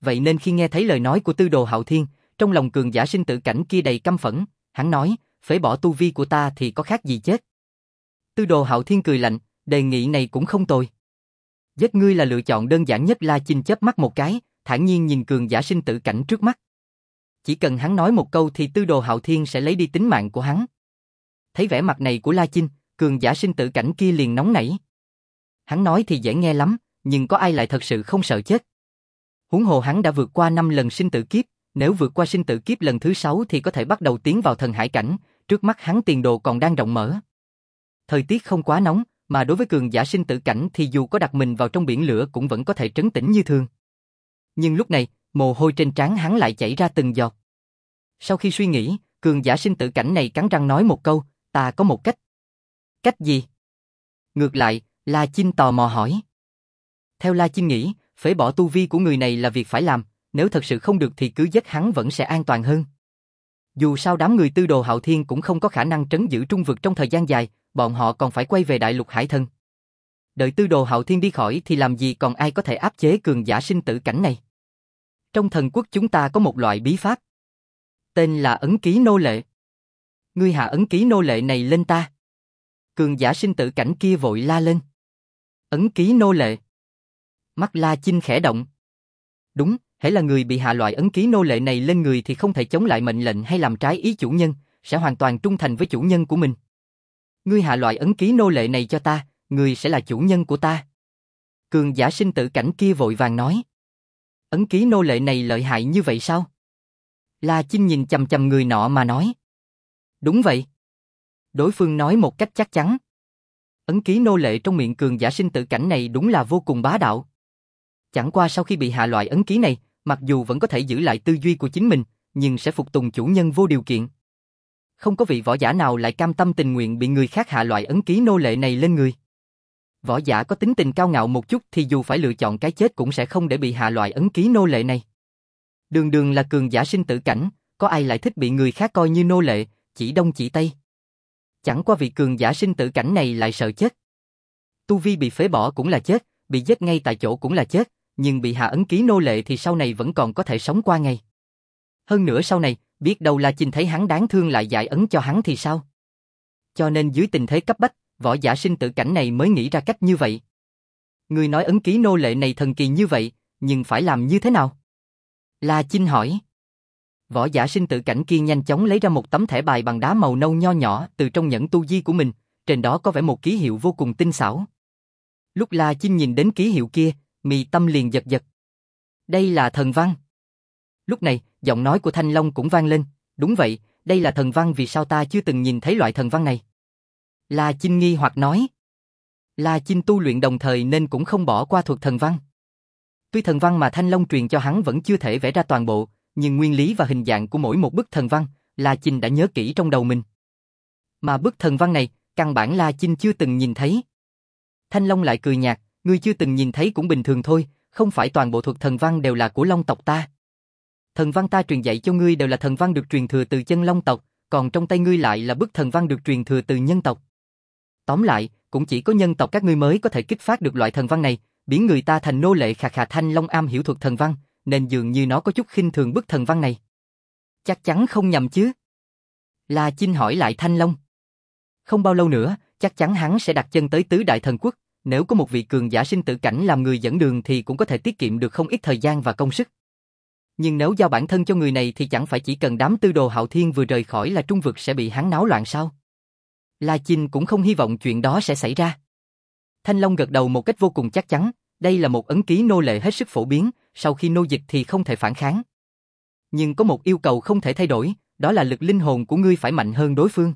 vậy nên khi nghe thấy lời nói của Tư Đồ Hạo Thiên, trong lòng cường giả sinh tử cảnh kia đầy căm phẫn, hắn nói, phế bỏ tu vi của ta thì có khác gì chết. Tư Đồ Hạo Thiên cười lạnh, đề nghị này cũng không tồi. Giết ngươi là lựa chọn đơn giản nhất. La Chinh chớp mắt một cái, thản nhiên nhìn cường giả sinh tử cảnh trước mắt. Chỉ cần hắn nói một câu thì Tư Đồ Hạo Thiên sẽ lấy đi tính mạng của hắn. Thấy vẻ mặt này của La Chinh, cường giả sinh tử cảnh kia liền nóng nảy. Hắn nói thì dễ nghe lắm, nhưng có ai lại thật sự không sợ chết. Huống hồ hắn đã vượt qua năm lần sinh tử kiếp, nếu vượt qua sinh tử kiếp lần thứ sáu thì có thể bắt đầu tiến vào thần hải cảnh, trước mắt hắn tiền đồ còn đang rộng mở. Thời tiết không quá nóng, mà đối với cường giả sinh tử cảnh thì dù có đặt mình vào trong biển lửa cũng vẫn có thể trấn tĩnh như thường. Nhưng lúc này, mồ hôi trên trán hắn lại chảy ra từng giọt. Sau khi suy nghĩ, cường giả sinh tử cảnh này cắn răng nói một câu, ta có một cách. Cách gì? Ngược lại, La Chinh tò mò hỏi. Theo La Chinh nghĩ, phế bỏ tu vi của người này là việc phải làm, nếu thật sự không được thì cứ giết hắn vẫn sẽ an toàn hơn. Dù sao đám người Tư Đồ Hạo Thiên cũng không có khả năng trấn giữ trung vực trong thời gian dài, bọn họ còn phải quay về Đại Lục Hải Thần. Đợi Tư Đồ Hạo Thiên đi khỏi thì làm gì còn ai có thể áp chế cường giả sinh tử cảnh này. Trong thần quốc chúng ta có một loại bí pháp, tên là ấn ký nô lệ. Ngươi hạ ấn ký nô lệ này lên ta. Cường giả sinh tử cảnh kia vội la lên. Ấn ký nô lệ. Mắt La Chinh khẽ động. Đúng, hễ là người bị hạ loại ấn ký nô lệ này lên người thì không thể chống lại mệnh lệnh hay làm trái ý chủ nhân, sẽ hoàn toàn trung thành với chủ nhân của mình. Ngươi hạ loại ấn ký nô lệ này cho ta, ngươi sẽ là chủ nhân của ta. Cường giả sinh tử cảnh kia vội vàng nói. Ấn ký nô lệ này lợi hại như vậy sao? La Chinh nhìn chằm chằm người nọ mà nói. Đúng vậy. Đối phương nói một cách chắc chắn. Ấn ký nô lệ trong miệng cường giả sinh tử cảnh này đúng là vô cùng bá đạo. Chẳng qua sau khi bị hạ loại ấn ký này, mặc dù vẫn có thể giữ lại tư duy của chính mình, nhưng sẽ phục tùng chủ nhân vô điều kiện. Không có vị võ giả nào lại cam tâm tình nguyện bị người khác hạ loại ấn ký nô lệ này lên người. Võ giả có tính tình cao ngạo một chút thì dù phải lựa chọn cái chết cũng sẽ không để bị hạ loại ấn ký nô lệ này. Đường đường là cường giả sinh tử cảnh, có ai lại thích bị người khác coi như nô lệ, chỉ đông chỉ tây. Chẳng qua vị cường giả sinh tử cảnh này lại sợ chết. Tu vi bị phế bỏ cũng là chết, bị giết ngay tại chỗ cũng là chết, nhưng bị hạ ấn ký nô lệ thì sau này vẫn còn có thể sống qua ngày. Hơn nữa sau này, biết đâu La Chinh thấy hắn đáng thương lại giải ấn cho hắn thì sao? Cho nên dưới tình thế cấp bách, võ giả sinh tử cảnh này mới nghĩ ra cách như vậy. Người nói ấn ký nô lệ này thần kỳ như vậy, nhưng phải làm như thế nào? La Chinh hỏi. Võ giả sinh tử cảnh kia nhanh chóng lấy ra một tấm thẻ bài bằng đá màu nâu nho nhỏ từ trong nhẫn tu di của mình, trên đó có vẽ một ký hiệu vô cùng tinh xảo. Lúc La Chinh nhìn đến ký hiệu kia, mi tâm liền giật giật. Đây là thần văn. Lúc này, giọng nói của Thanh Long cũng vang lên, đúng vậy, đây là thần văn, vì sao ta chưa từng nhìn thấy loại thần văn này? La Chinh nghi hoặc nói. La Chinh tu luyện đồng thời nên cũng không bỏ qua thuật thần văn. Tuy thần văn mà Thanh Long truyền cho hắn vẫn chưa thể vẽ ra toàn bộ, nhưng nguyên lý và hình dạng của mỗi một bức thần văn, La Chinh đã nhớ kỹ trong đầu mình. Mà bức thần văn này, căn bản La Chinh chưa từng nhìn thấy. Thanh Long lại cười nhạt, ngươi chưa từng nhìn thấy cũng bình thường thôi, không phải toàn bộ thuật thần văn đều là của Long tộc ta. Thần văn ta truyền dạy cho ngươi đều là thần văn được truyền thừa từ chân Long tộc, còn trong tay ngươi lại là bức thần văn được truyền thừa từ nhân tộc. Tóm lại, cũng chỉ có nhân tộc các ngươi mới có thể kích phát được loại thần văn này, biến người ta thành nô lệ. Khà khà. Thanh Long am hiểu thuật thần văn, nên dường như nó có chút khinh thường bức thần văn này. Chắc chắn không nhầm chứ? La Chinh hỏi lại Thanh Long. Không bao lâu nữa, chắc chắn hắn sẽ đặt chân tới tứ đại thần quốc, nếu có một vị cường giả sinh tử cảnh làm người dẫn đường thì cũng có thể tiết kiệm được không ít thời gian và công sức. Nhưng nếu giao bản thân cho người này thì chẳng phải chỉ cần đám Tư Đồ Hạo Thiên vừa rời khỏi là trung vực sẽ bị hắn náo loạn sao? La Chinh cũng không hy vọng chuyện đó sẽ xảy ra. Thanh Long gật đầu một cách vô cùng chắc chắn, đây là một ấn ký nô lệ hết sức phổ biến, sau khi nô dịch thì không thể phản kháng. Nhưng có một yêu cầu không thể thay đổi, đó là lực linh hồn của ngươi phải mạnh hơn đối phương.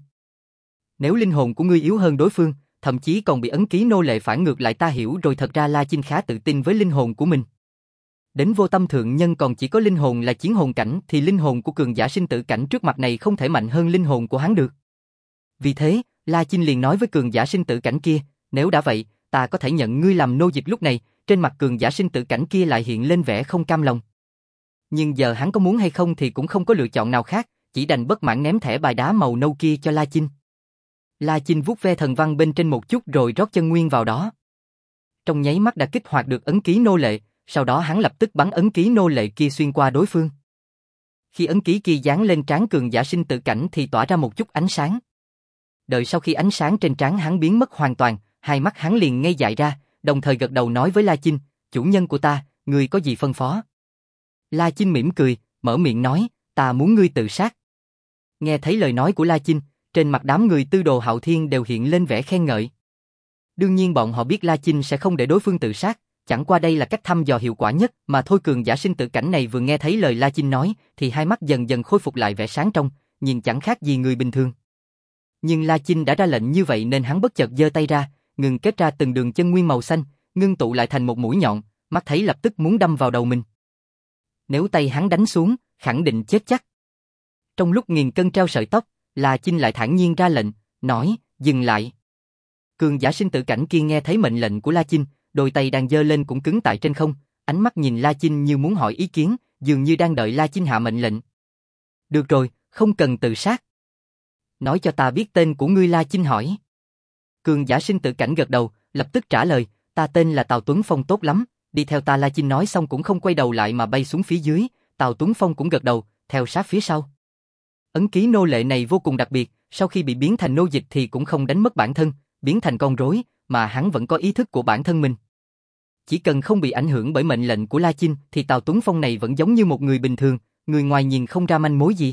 Nếu linh hồn của ngươi yếu hơn đối phương, thậm chí còn bị ấn ký nô lệ phản ngược lại. Ta hiểu rồi. Thật ra La Chinh khá tự tin với linh hồn của mình. Đến vô tâm thượng nhân còn chỉ có linh hồn là chiến hồn cảnh thì linh hồn của cường giả sinh tử cảnh trước mặt này không thể mạnh hơn linh hồn của hắn được. Vì thế, La Chinh liền nói với cường giả sinh tử cảnh kia, nếu đã vậy, ta có thể nhận ngươi làm nô dịch. Lúc này, trên mặt cường giả sinh tử cảnh kia lại hiện lên vẻ không cam lòng. Nhưng giờ hắn có muốn hay không thì cũng không có lựa chọn nào khác, chỉ đành bất mãn ném thẻ bài đá màu nâu kia cho La Chinh. La Chinh vuốt ve thần văn bên trên một chút rồi rót chân nguyên vào đó. Trong nháy mắt đã kích hoạt được ấn ký nô lệ, sau đó hắn lập tức bắn ấn ký nô lệ kia xuyên qua đối phương. Khi ấn ký kia dán lên trán cường giả sinh tử cảnh thì tỏa ra một chút ánh sáng. Đợi sau khi ánh sáng trên trán hắn biến mất hoàn toàn, hai mắt hắn liền ngây dại ra, đồng thời gật đầu nói với La Chinh, chủ nhân của ta, ngươi có gì phân phó? La Chinh mỉm cười, mở miệng nói, ta muốn ngươi tự sát. Nghe thấy lời nói của La Chinh, trên mặt đám người Tư Đồ Hạo Thiên đều hiện lên vẻ khen ngợi. Đương nhiên bọn họ biết La Chinh sẽ không để đối phương tự sát, chẳng qua đây là cách thăm dò hiệu quả nhất mà thôi. Cường giả sinh tử cảnh này vừa nghe thấy lời La Chinh nói thì hai mắt dần dần khôi phục lại vẻ sáng trong, nhìn chẳng khác gì người bình thường. Nhưng La Chinh đã ra lệnh như vậy nên hắn bất chợt giơ tay ra, ngừng kết ra từng đường chân nguyên màu xanh, ngưng tụ lại thành một mũi nhọn, mắt thấy lập tức muốn đâm vào đầu mình. Nếu tay hắn đánh xuống, khẳng định chết chắc. Trong lúc nghìn cân treo sợi tóc, La Chinh lại thản nhiên ra lệnh, nói, dừng lại. Cường giả sinh tử cảnh kia nghe thấy mệnh lệnh của La Chinh, đôi tay đang giơ lên cũng cứng tại trên không, ánh mắt nhìn La Chinh như muốn hỏi ý kiến, dường như đang đợi La Chinh hạ mệnh lệnh. Được rồi, không cần tự sát. Nói cho ta biết tên của ngươi. La Chinh hỏi. Cường giả sinh tử cảnh gật đầu, lập tức trả lời, ta tên là Tào Tuấn Phong. Tốt lắm, đi theo ta. La Chinh nói xong cũng không quay đầu lại mà bay xuống phía dưới, Tào Tuấn Phong cũng gật đầu, theo sát phía sau. Ấn ký nô lệ này vô cùng đặc biệt, sau khi bị biến thành nô dịch thì cũng không đánh mất bản thân, biến thành con rối, mà hắn vẫn có ý thức của bản thân mình. Chỉ cần không bị ảnh hưởng bởi mệnh lệnh của La Chinh thì Tào Tuấn Phong này vẫn giống như một người bình thường, người ngoài nhìn không ra manh mối gì.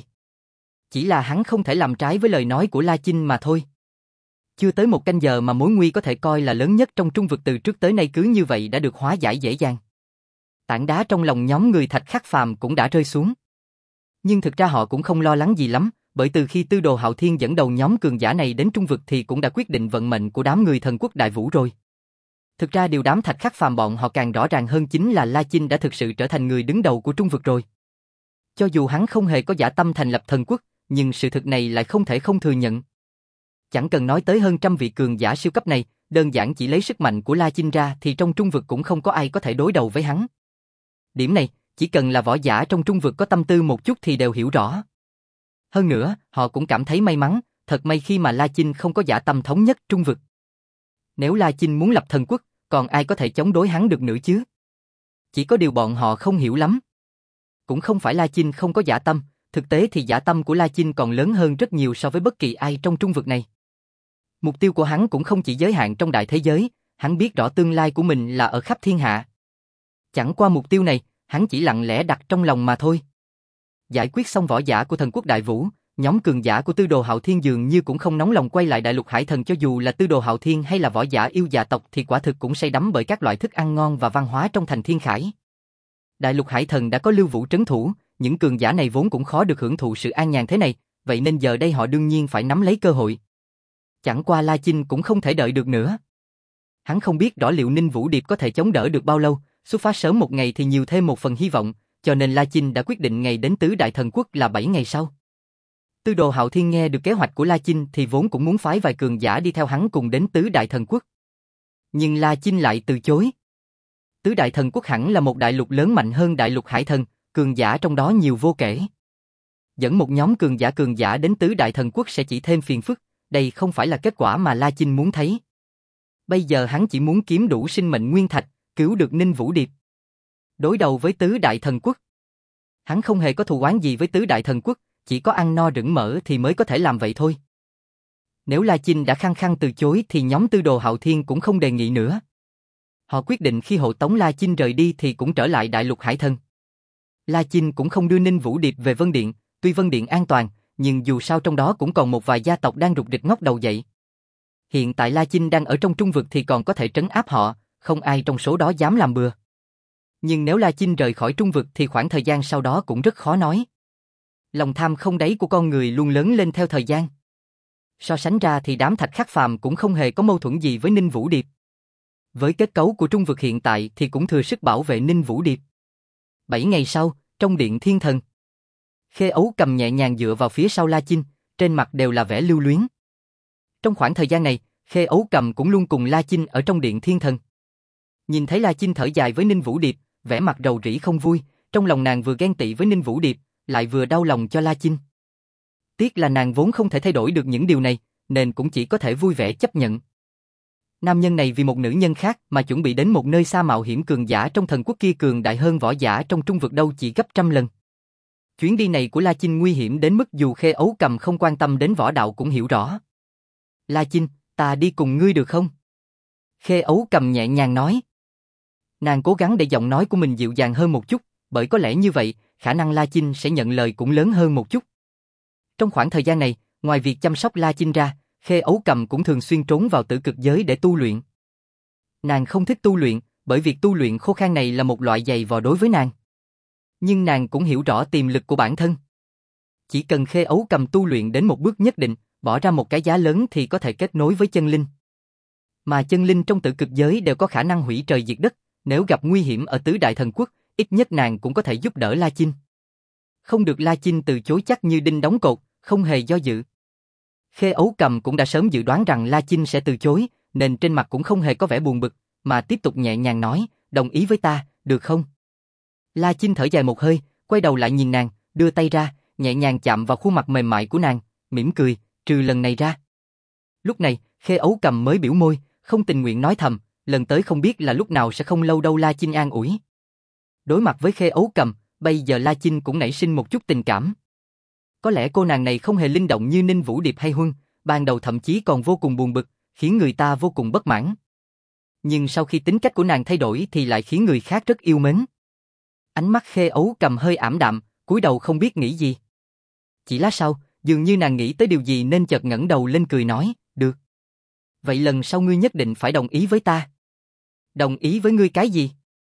Chỉ là hắn không thể làm trái với lời nói của La Chinh mà thôi. Chưa tới một canh giờ mà mối nguy có thể coi là lớn nhất trong trung vực từ trước tới nay cứ như vậy đã được hóa giải dễ dàng. Tảng đá trong lòng nhóm người Thạch Khắc Phàm cũng đã rơi xuống. Nhưng thực ra họ cũng không lo lắng gì lắm, bởi từ khi Tư Đồ Hạo Thiên dẫn đầu nhóm cường giả này đến trung vực thì cũng đã quyết định vận mệnh của đám người Thần Quốc Đại Vũ rồi. Thực ra điều đám Thạch Khắc Phàm bọn họ càng rõ ràng hơn chính là La Chinh đã thực sự trở thành người đứng đầu của trung vực rồi. Cho dù hắn không hề có dã tâm thành lập thần quốc, nhưng sự thực này lại không thể không thừa nhận. Chẳng cần nói tới hơn trăm vị cường giả siêu cấp này, đơn giản chỉ lấy sức mạnh của La Chinh ra thì trong trung vực cũng không có ai có thể đối đầu với hắn. Điểm này, chỉ cần là võ giả trong trung vực có tâm tư một chút thì đều hiểu rõ. Hơn nữa, họ cũng cảm thấy may mắn, thật may khi mà La Chinh không có dã tâm thống nhất trung vực. Nếu La Chinh muốn lập thần quốc, còn ai có thể chống đối hắn được nữa chứ? Chỉ có điều bọn họ không hiểu lắm. Cũng không phải La Chinh không có dã tâm, thực tế thì dã tâm của La Chinh còn lớn hơn rất nhiều so với bất kỳ ai trong trung vực này. Mục tiêu của hắn cũng không chỉ giới hạn trong đại thế giới, hắn biết rõ tương lai của mình là ở khắp thiên hạ. Chẳng qua mục tiêu này, hắn chỉ lặng lẽ đặt trong lòng mà thôi. Giải quyết xong võ giả của Thần Quốc Đại Vũ, nhóm cường giả của Tư Đồ Hạo Thiên dường như cũng không nóng lòng quay lại Đại Lục Hải Thần. Cho dù là Tư Đồ Hạo Thiên hay là võ giả yêu dạ tộc thì quả thực cũng say đắm bởi các loại thức ăn ngon và văn hóa trong thành Thiên Khải. Đại Lục Hải Thần đã có Lưu Vũ trấn thủ, những cường giả này vốn cũng khó được hưởng thụ sự an nhàn thế này, vậy nên giờ đây họ đương nhiên phải nắm lấy cơ hội. Chẳng qua La Chinh cũng không thể đợi được nữa. Hắn không biết rõ liệu Ninh Vũ Điệp có thể chống đỡ được bao lâu, xuất phát sớm một ngày thì nhiều thêm một phần hy vọng, cho nên La Chinh đã quyết định ngày đến Tứ Đại Thần Quốc là bảy ngày sau. Tư Đồ Hạo Thiên nghe được kế hoạch của La Chinh thì vốn cũng muốn phái vài cường giả đi theo hắn cùng đến Tứ Đại Thần Quốc. Nhưng La Chinh lại từ chối. Tứ Đại Thần Quốc hẳn là một đại lục lớn mạnh hơn Đại Lục Hải Thần, cường giả trong đó nhiều vô kể. Dẫn một nhóm cường giả cường giả đến Tứ Đại Thần Quốc sẽ chỉ thêm phiền phức, đây không phải là kết quả mà La Chinh muốn thấy. Bây giờ hắn chỉ muốn kiếm đủ sinh mệnh nguyên thạch, cứu được Ninh Vũ Điệp. Đối đầu với Tứ Đại Thần Quốc, hắn không hề có thù oán gì với Tứ Đại Thần Quốc, chỉ có ăn no rửng mỡ thì mới có thể làm vậy thôi. Nếu La Chinh đã khăng khăng từ chối thì nhóm Tư Đồ Hạo Thiên cũng không đề nghị nữa. Họ quyết định khi hộ tống La Chinh rời đi thì cũng trở lại Đại Lục Hải Thần. La Chinh cũng không đưa Ninh Vũ Điệp về Vân Điện, tuy Vân Điện an toàn, nhưng dù sao trong đó cũng còn một vài gia tộc đang rục rịch ngóc đầu dậy. Hiện tại La Chinh đang ở trong trung vực thì còn có thể trấn áp họ, không ai trong số đó dám làm bừa. Nhưng nếu La Chinh rời khỏi trung vực thì khoảng thời gian sau đó cũng rất khó nói. Lòng tham không đáy của con người luôn lớn lên theo thời gian. So sánh ra thì đám Thạch Khắc Phàm cũng không hề có mâu thuẫn gì với Ninh Vũ Điệp. Với kết cấu của trung vực hiện tại thì cũng thừa sức bảo vệ Ninh Vũ Điệp. Bảy ngày sau, trong Điện Thiên Thần, Khê Ấu Cầm nhẹ nhàng dựa vào phía sau La Chinh, trên mặt đều là vẻ lưu luyến. Trong khoảng thời gian này, Khê Ấu Cầm cũng luôn cùng La Chinh ở trong Điện Thiên Thần. Nhìn thấy La Chinh thở dài với Ninh Vũ Điệp, vẻ mặt rầu rĩ không vui, trong lòng nàng vừa ghen tị với Ninh Vũ Điệp, lại vừa đau lòng cho La Chinh. Tiếc là nàng vốn không thể thay đổi được những điều này, nên cũng chỉ có thể vui vẻ chấp nhận. Nam nhân này vì một nữ nhân khác mà chuẩn bị đến một nơi xa mạo hiểm, cường giả trong thần quốc kia cường đại hơn võ giả trong trung vực đâu chỉ gấp trăm lần. Chuyến đi này của La Chinh nguy hiểm đến mức dù Khê Ấu Cầm không quan tâm đến võ đạo cũng hiểu rõ. La Chinh, ta đi cùng ngươi được không? Khê Ấu Cầm nhẹ nhàng nói. Nàng cố gắng để giọng nói của mình dịu dàng hơn một chút, bởi có lẽ như vậy, khả năng La Chinh sẽ nhận lời cũng lớn hơn một chút. Trong khoảng thời gian này, ngoài việc chăm sóc La Chinh ra, Khê Ấu Cầm cũng thường xuyên trốn vào tử cực giới để tu luyện. Nàng không thích tu luyện, bởi việc tu luyện khô khan này là một loại giày vò đối với nàng. Nhưng nàng cũng hiểu rõ tiềm lực của bản thân. Chỉ cần Khê Ấu Cầm tu luyện đến một bước nhất định, bỏ ra một cái giá lớn thì có thể kết nối với chân linh. Mà chân linh trong tử cực giới đều có khả năng hủy trời diệt đất, nếu gặp nguy hiểm ở tứ đại thần quốc, ít nhất nàng cũng có thể giúp đỡ La Chinh. Không được La Chinh từ chối chắc như đinh đóng cột, không hề do dự. Khê Ấu Cầm cũng đã sớm dự đoán rằng La Chinh sẽ từ chối, nên trên mặt cũng không hề có vẻ buồn bực, mà tiếp tục nhẹ nhàng nói, đồng ý với ta, được không? La Chinh thở dài một hơi, quay đầu lại nhìn nàng, đưa tay ra, nhẹ nhàng chạm vào khuôn mặt mềm mại của nàng, mỉm cười, trừ lần này ra. Lúc này, Khê Ấu Cầm mới biểu môi, không tình nguyện nói thầm, lần tới không biết là lúc nào sẽ không lâu đâu. La Chinh an ủi. Đối mặt với Khê Ấu Cầm, bây giờ La Chinh cũng nảy sinh một chút tình cảm. Có lẽ cô nàng này không hề linh động như Ninh Vũ Điệp hay Huân, ban đầu thậm chí còn vô cùng buồn bực, khiến người ta vô cùng bất mãn. Nhưng sau khi tính cách của nàng thay đổi thì lại khiến người khác rất yêu mến. Ánh mắt Khê Ấu Cầm hơi ảm đạm, cúi đầu không biết nghĩ gì. Chỉ lát sau, dường như nàng nghĩ tới điều gì nên chợt ngẩng đầu lên cười nói, được. Vậy lần sau ngươi nhất định phải đồng ý với ta. Đồng ý với ngươi cái gì?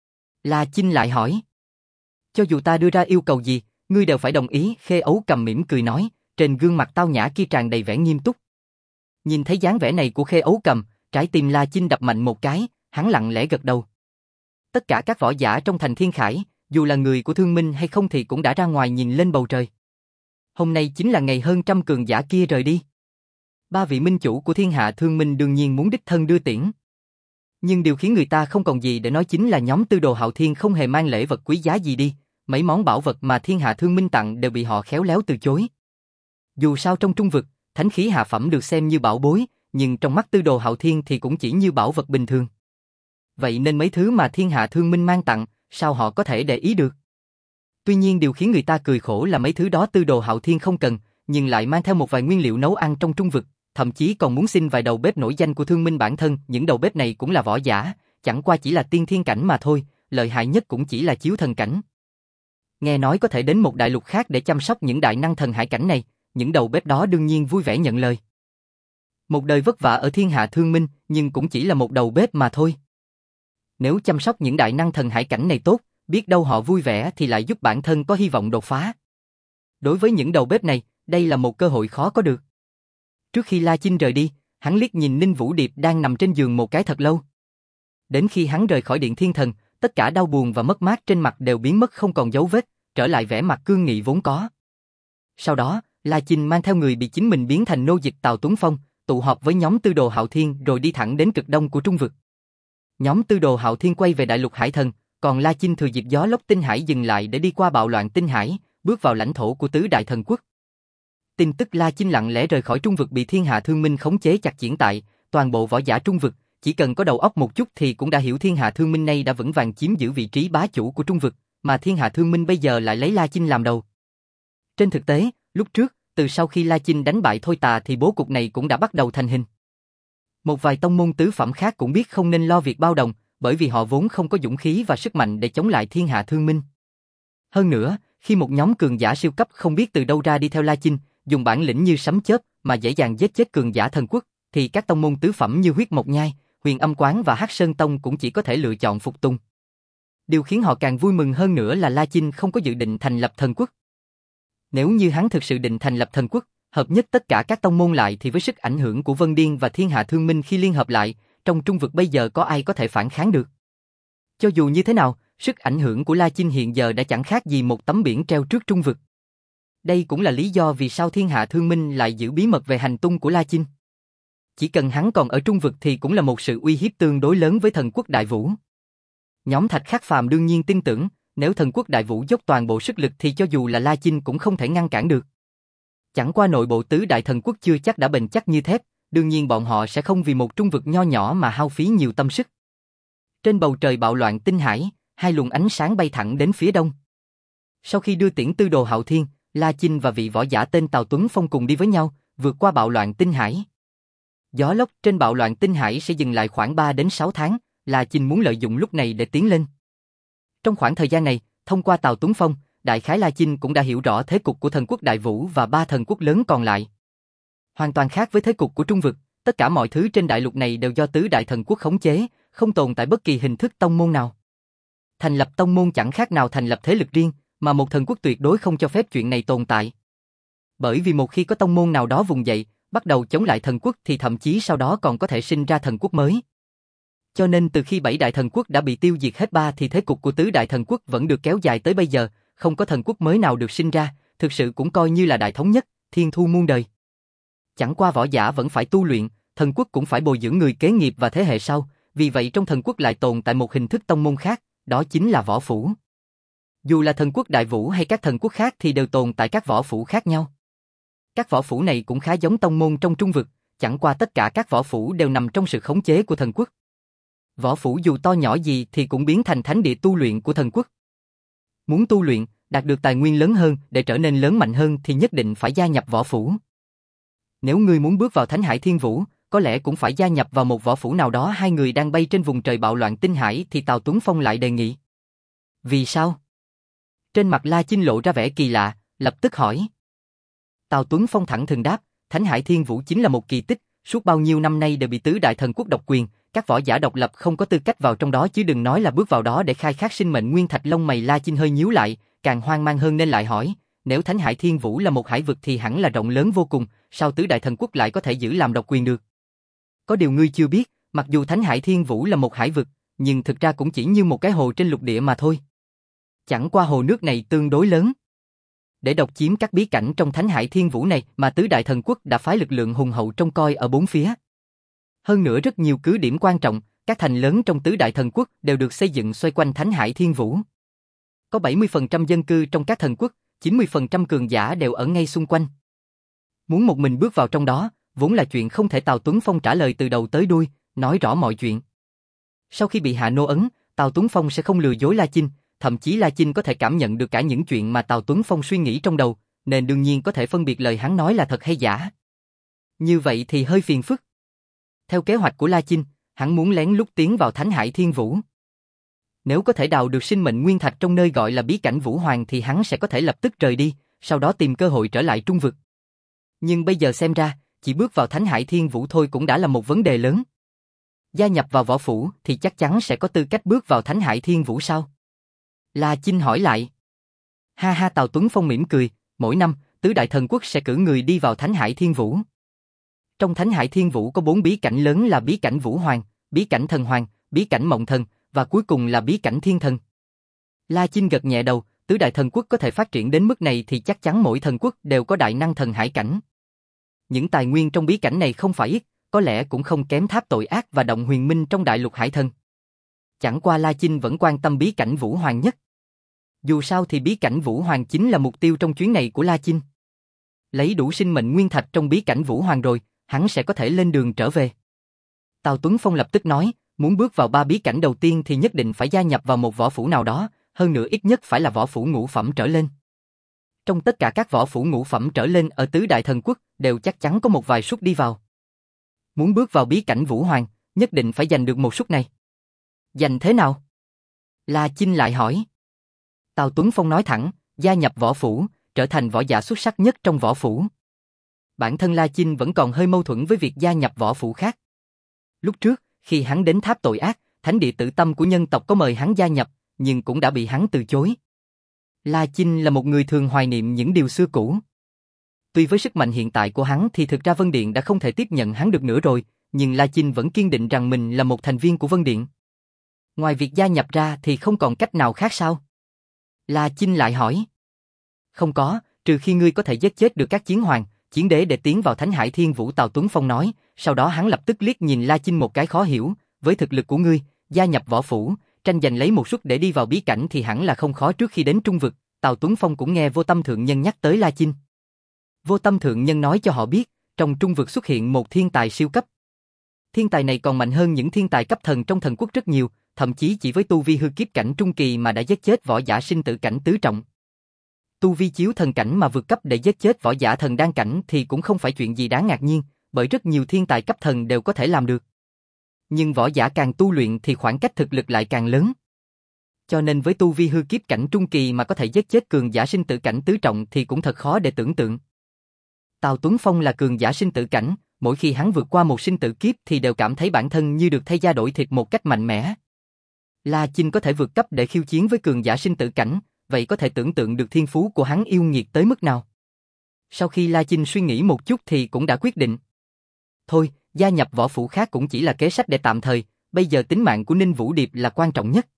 La Chinh lại hỏi. Cho dù ta đưa ra yêu cầu gì, ngươi đều phải đồng ý. Khê Ấu Cầm mỉm cười nói, trên gương mặt tao nhã kia tràn đầy vẻ nghiêm túc. Nhìn thấy dáng vẻ này của Khê Ấu Cầm, trái tim La Chinh đập mạnh một cái, hắn lặng lẽ gật đầu. Tất cả các võ giả trong thành Thiên Khải, dù là người của Thương Minh hay không thì cũng đã ra ngoài nhìn lên bầu trời. Hôm nay chính là ngày hơn trăm cường giả kia rời đi. Ba vị minh chủ của thiên hạ Thương Minh đương nhiên muốn đích thân đưa tiễn. Nhưng điều khiến người ta không còn gì để nói chính là nhóm Tư Đồ Hạo Thiên không hề mang lễ vật quý giá gì đi, mấy món bảo vật mà thiên hạ Thương Minh tặng đều bị họ khéo léo từ chối. Dù sao trong trung vực, thánh khí hạ phẩm được xem như bảo bối, nhưng trong mắt Tư Đồ Hạo Thiên thì cũng chỉ như bảo vật bình thường. Vậy nên mấy thứ mà thiên hạ Thương Minh mang tặng, sao họ có thể để ý được? Tuy nhiên điều khiến người ta cười khổ là mấy thứ đó Tư Đồ Hạo Thiên không cần, nhưng lại mang theo một vài nguyên liệu nấu ăn trong trung vực, thậm chí còn muốn xin vài đầu bếp nổi danh của Thương Minh bản thân. Những đầu bếp này cũng là võ giả, chẳng qua chỉ là tiên thiên cảnh mà thôi, lợi hại nhất cũng chỉ là chiếu thần cảnh. Nghe nói có thể đến một đại lục khác để chăm sóc những đại năng thần hải cảnh này, những đầu bếp đó đương nhiên vui vẻ nhận lời. Một đời vất vả ở thiên hạ Thương Minh, nhưng cũng chỉ là một đầu bếp mà thôi. Nếu chăm sóc những đại năng thần hải cảnh này tốt, biết đâu họ vui vẻ thì lại giúp bản thân có hy vọng đột phá. Đối với những đầu bếp này, đây là một cơ hội khó có được. Trước khi La Chinh rời đi, hắn liếc nhìn Ninh Vũ Điệp đang nằm trên giường một cái thật lâu. Đến khi hắn rời khỏi Điện Thiên Thần, tất cả đau buồn và mất mát trên mặt đều biến mất không còn dấu vết, trở lại vẻ mặt cương nghị vốn có. Sau đó, La Chinh mang theo người bị chính mình biến thành nô dịch Tào Tuấn Phong, tụ họp với nhóm Tư Đồ Hạo Thiên rồi đi thẳng đến cực đông của trung vực. Nhóm Tư Đồ Hạo Thiên quay về đại lục Hải Thần, còn La Chinh thừa dịp gió lốc Tinh Hải dừng lại để đi qua bạo loạn Tinh Hải, bước vào lãnh thổ của tứ đại thần quốc. Tin tức La Chinh lặng lẽ rời khỏi trung vực bị thiên hạ Thương Minh khống chế chặt chẽn tại, toàn bộ võ giả trung vực, chỉ cần có đầu óc một chút thì cũng đã hiểu thiên hạ Thương Minh này đã vững vàng chiếm giữ vị trí bá chủ của trung vực, mà thiên hạ Thương Minh bây giờ lại lấy La Chinh làm đầu. Trên thực tế, lúc trước, từ sau khi La Chinh đánh bại Thôi Tà thì bố cục này cũng đã bắt đầu thành hình. Một vài tông môn tứ phẩm khác cũng biết không nên lo việc bao đồng, bởi vì họ vốn không có dũng khí và sức mạnh để chống lại thiên hạ Thương Minh. Hơn nữa, khi một nhóm cường giả siêu cấp không biết từ đâu ra đi theo La Chinh, dùng bản lĩnh như sấm chớp mà dễ dàng giết chết cường giả thần quốc, thì các tông môn tứ phẩm như Huyết Mộc Nhai, Huyền Âm Quán và Hắc Sơn Tông cũng chỉ có thể lựa chọn phục tùng. Điều khiến họ càng vui mừng hơn nữa là La Chinh không có dự định thành lập thần quốc. Nếu như hắn thực sự định thành lập thần quốc, hợp nhất tất cả các tông môn lại thì với sức ảnh hưởng của Vân Điên và thiên hạ Thương Minh khi liên hợp lại, trong trung vực bây giờ có ai có thể phản kháng được. Cho dù như thế nào, sức ảnh hưởng của La Chinh hiện giờ đã chẳng khác gì một tấm biển treo trước trung vực. Đây cũng là lý do vì sao thiên hạ Thương Minh lại giữ bí mật về hành tung của La Chinh. Chỉ cần hắn còn ở trung vực thì cũng là một sự uy hiếp tương đối lớn với thần quốc Đại Vũ. Nhóm Thạch Khắc Phàm đương nhiên tin tưởng, nếu thần quốc Đại Vũ dốc toàn bộ sức lực thì cho dù là La Chinh cũng không thể ngăn cản được. Chẳng qua nội bộ tứ đại thần quốc chưa chắc đã bền chắc như thép, đương nhiên bọn họ sẽ không vì một trung vực nho nhỏ mà hao phí nhiều tâm sức. Trên bầu trời bạo loạn tinh hải, hai luồng ánh sáng bay thẳng đến phía đông. Sau khi đưa tiễn tư đồ Hạo Thiên, La Chinh và vị võ giả tên Tào Tuấn Phong cùng đi với nhau, vượt qua bạo loạn tinh hải. Gió lốc trên bạo loạn tinh hải sẽ dừng lại khoảng ba đến sáu tháng, La Chinh muốn lợi dụng lúc này để tiến lên. Trong khoảng thời gian này, thông qua Tào Tuấn Phong, đại khái La Chinh cũng đã hiểu rõ thế cục của thần quốc Đại Vũ và ba thần quốc lớn còn lại. Hoàn toàn khác với thế cục của Trung vực, tất cả mọi thứ trên đại lục này đều do tứ đại thần quốc khống chế, không tồn tại bất kỳ hình thức tông môn nào. Thành lập tông môn chẳng khác nào thành lập thế lực riêng, mà một thần quốc tuyệt đối không cho phép chuyện này tồn tại. Bởi vì một khi có tông môn nào đó vùng dậy, bắt đầu chống lại thần quốc thì thậm chí sau đó còn có thể sinh ra thần quốc mới. Cho nên từ khi bảy đại thần quốc đã bị tiêu diệt hết ba thì thế cục của tứ đại thần quốc vẫn được kéo dài tới bây giờ, không có thần quốc mới nào được sinh ra, thực sự cũng coi như là đại thống nhất, thiên thu muôn đời. Chẳng qua võ giả vẫn phải tu luyện, thần quốc cũng phải bồi dưỡng người kế nghiệp và thế hệ sau, vì vậy trong thần quốc lại tồn tại một hình thức tông môn khác, đó chính là võ phủ. Dù là thần quốc Đại Vũ hay các thần quốc khác thì đều tồn tại các võ phủ khác nhau. Các võ phủ này cũng khá giống tông môn trong Trung vực, chẳng qua tất cả các võ phủ đều nằm trong sự khống chế của thần quốc. Võ phủ dù to nhỏ gì thì cũng biến thành thánh địa tu luyện của thần quốc. Muốn tu luyện, đạt được tài nguyên lớn hơn để trở nên lớn mạnh hơn thì nhất định phải gia nhập võ phủ. Nếu ngươi muốn bước vào Thánh Hải Thiên Vũ, có lẽ cũng phải gia nhập vào một võ phủ nào đó. Hai người đang bay trên vùng trời bạo loạn tinh hải thì Tào Tuấn Phong lại đề nghị. Vì sao? Trên mặt La Chinh lộ ra vẻ kỳ lạ, lập tức hỏi. Tào Tuấn Phong thẳng thừng đáp, Thánh Hải Thiên Vũ chính là một kỳ tích, suốt bao nhiêu năm nay đều bị tứ đại thần quốc độc quyền, các võ giả độc lập không có tư cách vào trong đó chứ đừng nói là bước vào đó để khai thác sinh mệnh nguyên thạch. Lông mày La Chinh hơi nhíu lại, càng hoang mang hơn nên lại hỏi, nếu Thánh Hải Thiên Vũ là một hải vực thì hẳn là rộng lớn vô cùng, sao tứ đại thần quốc lại có thể giữ làm độc quyền được? Có điều ngươi chưa biết, mặc dù Thánh Hải Thiên Vũ là một hải vực, nhưng thực ra cũng chỉ như một cái hồ trên lục địa mà thôi. Chẳng qua hồ nước này tương đối lớn. Để độc chiếm các bí cảnh trong Thánh Hải Thiên Vũ này mà tứ đại thần quốc đã phái lực lượng hùng hậu trông coi ở bốn phía. Hơn nữa rất nhiều cứ điểm quan trọng, các thành lớn trong tứ đại thần quốc đều được xây dựng xoay quanh Thánh Hải Thiên Vũ. Có bảy mươi phần trăm dân cư trong các thần quốc, chín mươi phần trăm cường giả đều ở ngay xung quanh. Muốn một mình bước vào trong đó, vốn là chuyện không thể. Tào Tuấn Phong trả lời từ đầu tới đuôi, nói rõ mọi chuyện. Sau khi bị hạ nô ấn, Tào Tuấn Phong sẽ không lừa dối La Chinh, thậm chí La Chinh có thể cảm nhận được cả những chuyện mà Tào Tuấn Phong suy nghĩ trong đầu, nên đương nhiên có thể phân biệt lời hắn nói là thật hay giả. Như vậy thì hơi phiền phức. Theo kế hoạch của La Chinh, hắn muốn lén lút tiến vào Thánh Hải Thiên Vũ. Nếu có thể đào được sinh mệnh nguyên thạch trong nơi gọi là bí cảnh Vũ Hoàng thì hắn sẽ có thể lập tức rời đi, sau đó tìm cơ hội trở lại Trung vực. Nhưng bây giờ xem ra, chỉ bước vào Thánh Hải Thiên Vũ thôi cũng đã là một vấn đề lớn. Gia nhập vào võ phủ thì chắc chắn sẽ có tư cách bước vào Thánh Hải Thiên Vũ sao? La Chinh hỏi lại. Ha ha, Tào Tuấn Phong mỉm cười, mỗi năm, tứ đại thần quốc sẽ cử người đi vào Thánh Hải Thiên Vũ. Trong Thánh Hải Thiên Vũ có bốn bí cảnh lớn là bí cảnh Vũ Hoàng, bí cảnh Thần Hoàng, bí cảnh Mộng Thần, và cuối cùng là bí cảnh Thiên Thần. La Chinh gật nhẹ đầu, tứ đại thần quốc có thể phát triển đến mức này thì chắc chắn mỗi thần quốc đều có đại năng thần hải cảnh. Những tài nguyên trong bí cảnh này không phải ít, có lẽ cũng không kém Tháp Tội Ác và Động Huyền Minh trong đại lục hải thần. Chẳng qua La Chinh vẫn quan tâm bí cảnh Vũ Hoàng nhất. Dù sao thì bí cảnh Vũ Hoàng chính là mục tiêu trong chuyến này của La Chinh. Lấy đủ sinh mệnh nguyên thạch trong bí cảnh Vũ Hoàng rồi, hắn sẽ có thể lên đường trở về. Tào Tuấn Phong lập tức nói, muốn bước vào ba bí cảnh đầu tiên thì nhất định phải gia nhập vào một võ phủ nào đó, hơn nữa ít nhất phải là võ phủ ngũ phẩm trở lên. Trong tất cả các võ phủ ngũ phẩm trở lên ở tứ đại thần quốc đều chắc chắn có một vài suất đi vào. Muốn bước vào bí cảnh Vũ Hoàng, nhất định phải giành được một suất này. Giành thế nào? La Chinh lại hỏi. Tào Tuấn Phong nói thẳng, gia nhập võ phủ, trở thành võ giả xuất sắc nhất trong võ phủ. Bản thân La Chinh vẫn còn hơi mâu thuẫn với việc gia nhập võ phủ khác. Lúc trước, khi hắn đến Tháp Tội Ác, thánh địa Tử Tâm của nhân tộc có mời hắn gia nhập, nhưng cũng đã bị hắn từ chối. La Chinh là một người thường hoài niệm những điều xưa cũ. Tuy với sức mạnh hiện tại của hắn thì thực ra Vân Điện đã không thể tiếp nhận hắn được nữa rồi, nhưng La Chinh vẫn kiên định rằng mình là một thành viên của Vân Điện. Ngoài việc gia nhập ra thì không còn cách nào khác sao? La Chinh lại hỏi. Không có, trừ khi ngươi có thể giết chết được các chiến hoàng, chiến đế để tiến vào Thánh Hải Thiên Vũ. Tào Tuấn Phong nói, sau đó hắn lập tức liếc nhìn La Chinh một cái khó hiểu, với thực lực của ngươi, gia nhập võ phủ, tranh giành lấy một suất để đi vào bí cảnh thì hẳn là không khó. Trước khi đến Trung vực, Tào Tuấn Phong cũng nghe Vô Tâm Thượng Nhân nhắc tới La Chinh. Vô Tâm Thượng Nhân nói cho họ biết, trong trung vực xuất hiện một thiên tài siêu cấp. Thiên tài này còn mạnh hơn những thiên tài cấp thần trong thần quốc rất nhiều, thậm chí chỉ với tu vi hư kiếp cảnh trung kỳ mà đã giết chết võ giả sinh tử cảnh tứ trọng. Tu vi chiếu thần cảnh mà vượt cấp để giết chết võ giả thần đan cảnh thì cũng không phải chuyện gì đáng ngạc nhiên, bởi rất nhiều thiên tài cấp thần đều có thể làm được. Nhưng võ giả càng tu luyện thì khoảng cách thực lực lại càng lớn. Cho nên với tu vi hư kiếp cảnh trung kỳ mà có thể giết chết cường giả sinh tử cảnh tứ trọng thì cũng thật khó để tưởng tượng. Tào Tuấn Phong là cường giả sinh tử cảnh, mỗi khi hắn vượt qua một sinh tử kiếp thì đều cảm thấy bản thân như được thay da đổi thịt một cách mạnh mẽ. La Chinh có thể vượt cấp để khiêu chiến với cường giả sinh tử cảnh, vậy có thể tưởng tượng được thiên phú của hắn yêu nghiệt tới mức nào. Sau khi La Chinh suy nghĩ một chút thì cũng đã quyết định. Thôi, gia nhập võ phủ khác cũng chỉ là kế sách để tạm thời, bây giờ tính mạng của Ninh Vũ Điệp là quan trọng nhất.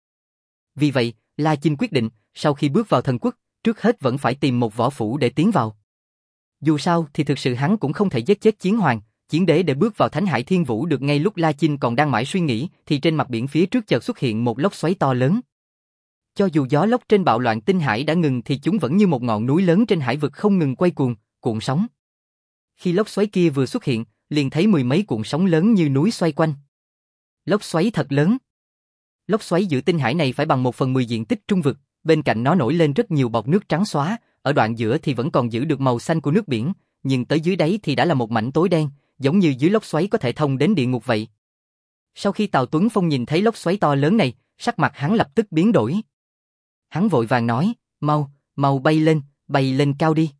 Vì vậy, La Chinh quyết định, sau khi bước vào thần quốc, trước hết vẫn phải tìm một võ phủ để tiến vào. Dù sao thì thực sự hắn cũng không thể giết chết Chiến Hoàng, Chiến Đế để bước vào Thánh Hải Thiên Vũ được. Ngay lúc La Chinh còn đang mãi suy nghĩ thì trên mặt biển phía trước chợt xuất hiện một lốc xoáy to lớn. Cho dù gió lốc trên bạo loạn tinh hải đã ngừng thì chúng vẫn như một ngọn núi lớn trên hải vực không ngừng quay cuồng, cuộn sóng. Khi lốc xoáy kia vừa xuất hiện, liền thấy mười mấy cuộn sóng lớn như núi xoay quanh. Lốc xoáy thật lớn. Lốc xoáy giữa tinh hải này phải bằng một phần mười diện tích trung vực, bên cạnh nó nổi lên rất nhiều bọt nước trắng xóa, ở đoạn giữa thì vẫn còn giữ được màu xanh của nước biển, nhưng tới dưới đáy thì đã là một mảnh tối đen, giống như dưới lốc xoáy có thể thông đến địa ngục vậy. Sau khi Tào Tuấn Phong nhìn thấy lốc xoáy to lớn này, sắc mặt hắn lập tức biến đổi. Hắn vội vàng nói, mau, mau bay lên, bay lên cao đi.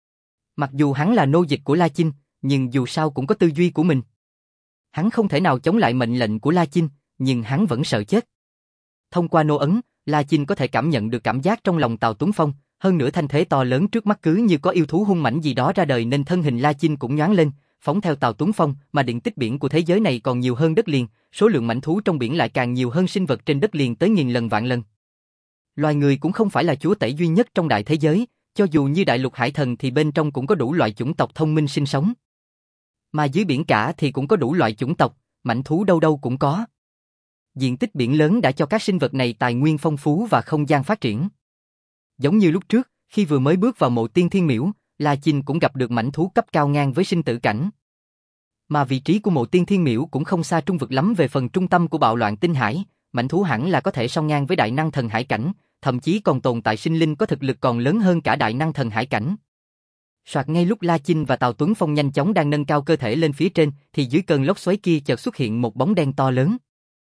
Mặc dù hắn là nô dịch của La Chinh, nhưng dù sao cũng có tư duy của mình. Hắn không thể nào chống lại mệnh lệnh của La Chinh, nhưng hắn vẫn sợ chết. Thông qua nô ấn, La Chinh có thể cảm nhận được cảm giác trong lòng Tào Tuấn Phong, hơn nữa thanh thế to lớn trước mắt cứ như có yêu thú hung mãnh gì đó ra đời nên thân hình La Chinh cũng nhoáng lên, phóng theo Tào Tuấn Phong, mà điện tích biển của thế giới này còn nhiều hơn đất liền, số lượng mãnh thú trong biển lại càng nhiều hơn sinh vật trên đất liền tới nghìn lần vạn lần. Loài người cũng không phải là chúa tể duy nhất trong đại thế giới, cho dù như đại lục hải thần thì bên trong cũng có đủ loại chủng tộc thông minh sinh sống. Mà dưới biển cả thì cũng có đủ loại chủng tộc, mãnh thú đâu đâu cũng có. Diện tích biển lớn đã cho các sinh vật này tài nguyên phong phú và không gian phát triển. Giống như lúc trước, khi vừa mới bước vào mộ tiên thiên miễu, La Chinh cũng gặp được mãnh thú cấp cao ngang với sinh tử cảnh. Mà vị trí của mộ tiên thiên miễu cũng không xa trung vực lắm, về phần trung tâm của bạo loạn tinh hải, mãnh thú hẳn là có thể song ngang với đại năng thần hải cảnh, thậm chí còn tồn tại sinh linh có thực lực còn lớn hơn cả đại năng thần hải cảnh. Soạt, ngay lúc La Chinh và Tào Tuấn Phong nhanh chóng đang nâng cao cơ thể lên phía trên, thì dưới cơn lốc xoáy kia chợt xuất hiện một bóng đen to lớn.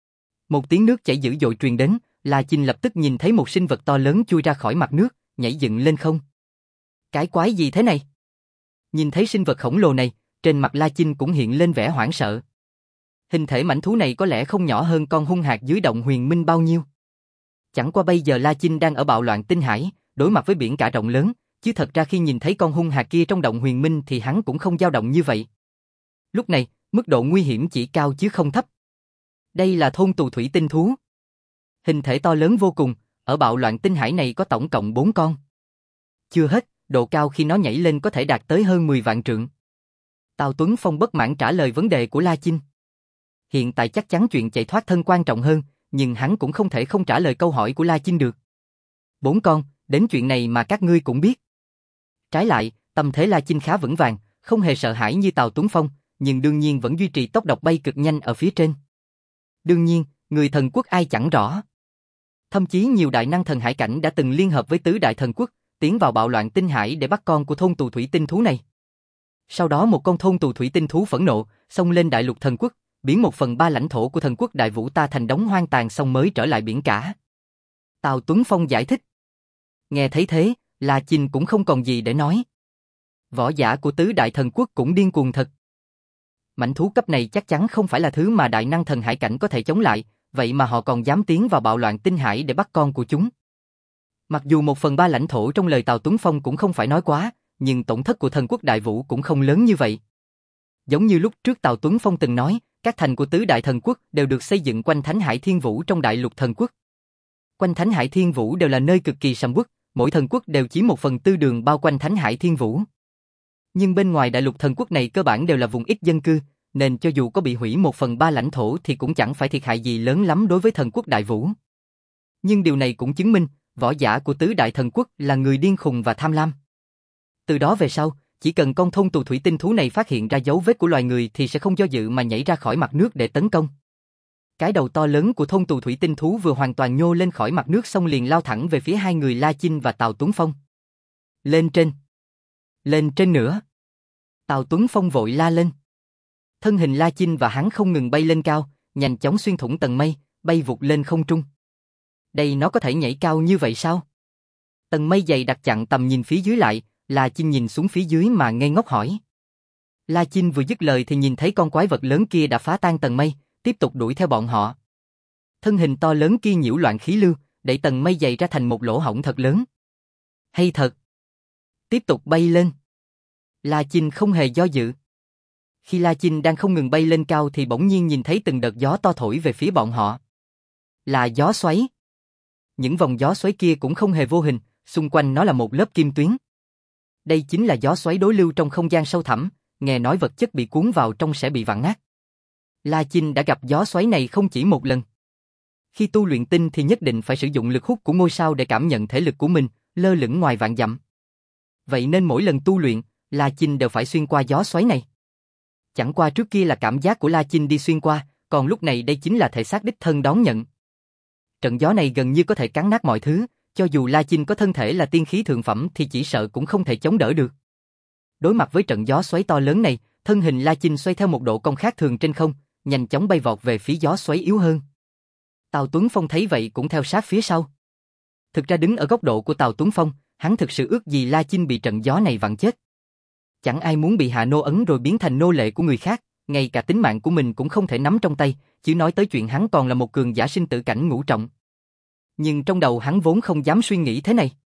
Một tiếng nước chảy dữ dội truyền đến, La Chinh lập tức nhìn thấy một sinh vật to lớn chui ra khỏi mặt nước, nhảy dựng lên không. Cái quái gì thế này? Nhìn thấy sinh vật khổng lồ này, trên mặt La Chinh cũng hiện lên vẻ hoảng sợ. Hình thể mãnh thú này có lẽ không nhỏ hơn con hung hạc dưới động huyền minh bao nhiêu. Chẳng qua bây giờ La Chinh đang ở bạo loạn tinh hải, đối mặt với biển cả rộng lớn, chứ thật ra khi nhìn thấy con hung hạc kia trong động huyền minh thì hắn cũng không dao động như vậy. Lúc này, mức độ nguy hiểm chỉ cao chứ không thấp. Đây là thôn tù thủy tinh thú. Hình thể to lớn vô cùng, ở bạo loạn tinh hải này có tổng cộng bốn con. Chưa hết, độ cao khi nó nhảy lên có thể đạt tới hơn mười vạn trượng. Tào Tuấn Phong bất mãn trả lời vấn đề của La Chinh. Hiện tại chắc chắn chuyện chạy thoát thân quan trọng hơn, nhưng hắn cũng không thể không trả lời câu hỏi của La Chinh được. Bốn con, đến chuyện này mà các ngươi cũng biết. Trái lại, tâm thế La Chinh khá vững vàng, không hề sợ hãi như Tào Tuấn Phong, nhưng đương nhiên vẫn duy trì tốc độ bay cực nhanh ở phía trên. Đương nhiên, người thần quốc ai chẳng rõ. Thậm chí nhiều đại năng thần hải cảnh đã từng liên hợp với tứ đại thần quốc, tiến vào bạo loạn tinh hải để bắt con của thôn tù thủy tinh thú này. Sau đó một con thôn tù thủy tinh thú phẫn nộ, xông lên đại lục thần quốc, biến một phần ba lãnh thổ của thần quốc Đại Vũ ta thành đống hoang tàn, xong mới trở lại biển cả. Tào Tuấn Phong giải thích. Nghe thấy thế, La Chinh cũng không còn gì để nói. Võ giả của tứ đại thần quốc cũng điên cuồng thật. Mãnh thú cấp này chắc chắn không phải là thứ mà đại năng thần hải cảnh có thể chống lại, vậy mà họ còn dám tiến vào bạo loạn tinh hải để bắt con của chúng. Mặc dù một phần ba lãnh thổ trong lời Tào Tuấn Phong cũng không phải nói quá, nhưng tổn thất của thần quốc Đại Vũ cũng không lớn như vậy. Giống như lúc trước Tào Tuấn Phong từng nói, các thành của tứ đại thần quốc đều được xây dựng quanh Thánh Hải Thiên Vũ trong đại lục thần quốc. Quanh Thánh Hải Thiên Vũ đều là nơi cực kỳ sầm uất, mỗi thần quốc đều chiếm một phần tư đường bao quanh Thánh Hải Thiên Vũ. Nhưng bên ngoài đại lục thần quốc này cơ bản đều là vùng ít dân cư, nên cho dù có bị hủy một phần ba lãnh thổ thì cũng chẳng phải thiệt hại gì lớn lắm đối với thần quốc Đại Vũ. Nhưng điều này cũng chứng minh, võ giả của tứ đại thần quốc là người điên khùng và tham lam. Từ đó về sau, chỉ cần con thôn tù thủy tinh thú này phát hiện ra dấu vết của loài người thì sẽ không do dự mà nhảy ra khỏi mặt nước để tấn công. Cái đầu to lớn của thôn tù thủy tinh thú vừa hoàn toàn nhô lên khỏi mặt nước xong liền lao thẳng về phía hai người La Chinh và Tào Tuấn Phong. Lên trên! Lên trên nữa! Tào Tuấn Phong vội la lên. Thân hình La Chinh và hắn không ngừng bay lên cao, nhanh chóng xuyên thủng tầng mây, bay vụt lên không trung. Đây nó có thể nhảy cao như vậy sao? Tầng mây dày đặc chặn tầm nhìn phía dưới lại, La Chinh nhìn xuống phía dưới mà ngây ngốc hỏi. La Chinh vừa dứt lời thì nhìn thấy con quái vật lớn kia đã phá tan tầng mây, tiếp tục đuổi theo bọn họ. Thân hình to lớn kia nhiễu loạn khí lưu, đẩy tầng mây dày ra thành một lỗ hổng thật lớn. Hay thật! Tiếp tục bay lên. La Chinh không hề do dự. Khi La Chinh đang không ngừng bay lên cao thì bỗng nhiên nhìn thấy từng đợt gió to thổi về phía bọn họ. Là gió xoáy. Những vòng gió xoáy kia cũng không hề vô hình, xung quanh nó là một lớp kim tuyến. Đây chính là gió xoáy đối lưu trong không gian sâu thẳm, nghe nói vật chất bị cuốn vào trong sẽ bị vặn nát. La Chinh đã gặp gió xoáy này không chỉ một lần. Khi tu luyện tinh thì nhất định phải sử dụng lực hút của ngôi sao để cảm nhận thể lực của mình, lơ lửng ngoài vạn dặm. Vậy nên mỗi lần tu luyện, La Chinh đều phải xuyên qua gió xoáy này. Chẳng qua trước kia là cảm giác của La Chinh đi xuyên qua, còn lúc này đây chính là thể xác đích thân đón nhận. Trận gió này gần như có thể cắn nát mọi thứ, cho dù La Chinh có thân thể là tiên khí thượng phẩm thì chỉ sợ cũng không thể chống đỡ được. Đối mặt với trận gió xoáy to lớn này, thân hình La Chinh xoay theo một độ cong khác thường trên không, nhanh chóng bay vọt về phía gió xoáy yếu hơn. Tào Tuấn Phong thấy vậy cũng theo sát phía sau. Thực ra đứng ở góc độ của Tào Tuấn Phong, hắn thực sự ước gì La Chinh bị trận gió này vặn chết. Chẳng ai muốn bị hạ nô ấn rồi biến thành nô lệ của người khác, ngay cả tính mạng của mình cũng không thể nắm trong tay, chỉ nói tới chuyện hắn còn là một cường giả sinh tử cảnh ngũ trọng. Nhưng trong đầu hắn vốn không dám suy nghĩ thế này.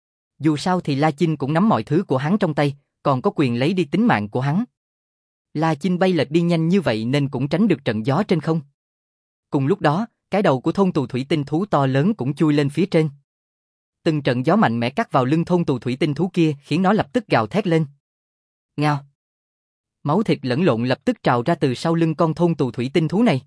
Dù sao thì La Chinh cũng nắm mọi thứ của hắn trong tay, còn có quyền lấy đi tính mạng của hắn. La Chinh bay lệch đi nhanh như vậy nên cũng tránh được trận gió trên không. Cùng lúc đó, cái đầu của thôn tù thủy tinh thú to lớn cũng chui lên phía trên. Từng trận gió mạnh mẽ cắt vào lưng thôn tù thủy tinh thú kia khiến nó lập tức gào thét lên. Ngao! Máu thịt lẫn lộn lập tức trào ra từ sau lưng con thôn tù thủy tinh thú này.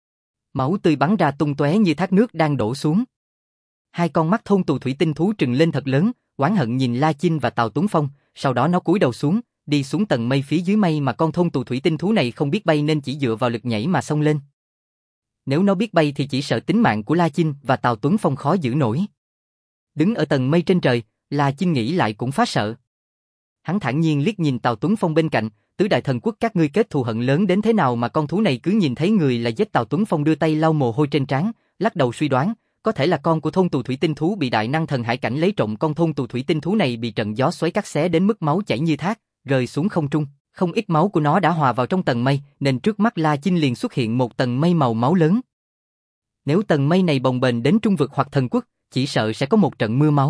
Máu tươi bắn ra tung tóe như thác nước đang đổ xuống. Hai con mắt thôn tù thủy tinh thú trừng lên thật lớn, oán hận nhìn La Chinh và Tào Tuấn Phong, sau đó nó cúi đầu xuống, đi xuống tầng mây phía dưới mây mà con thôn tù thủy tinh thú này không biết bay nên chỉ dựa vào lực nhảy mà xông lên. Nếu nó biết bay thì chỉ sợ tính mạng của La Chinh và Tào Tuấn Phong khó giữ nổi. Đứng ở tầng mây trên trời, La Chinh nghĩ lại cũng phát sợ. Hắn thản nhiên liếc nhìn Tào Tuấn Phong bên cạnh, tứ đại thần quốc các ngươi kết thù hận lớn đến thế nào mà con thú này cứ nhìn thấy người là giết. Tào Tuấn Phong đưa tay lau mồ hôi trên trán, lắc đầu suy đoán, có thể là con của thôn tù thủy tinh thú bị đại năng thần hải cảnh lấy trộm. Con thôn tù thủy tinh thú này bị trận gió xoáy cắt xé đến mức máu chảy như thác, rơi xuống không trung, không ít máu của nó đã hòa vào trong tầng mây, nên trước mắt La Chinh liền xuất hiện một tầng mây màu máu lớn. Nếu tầng mây này bồng bềnh đến trung vực hoặc thần quốc, chỉ sợ sẽ có một trận mưa máu.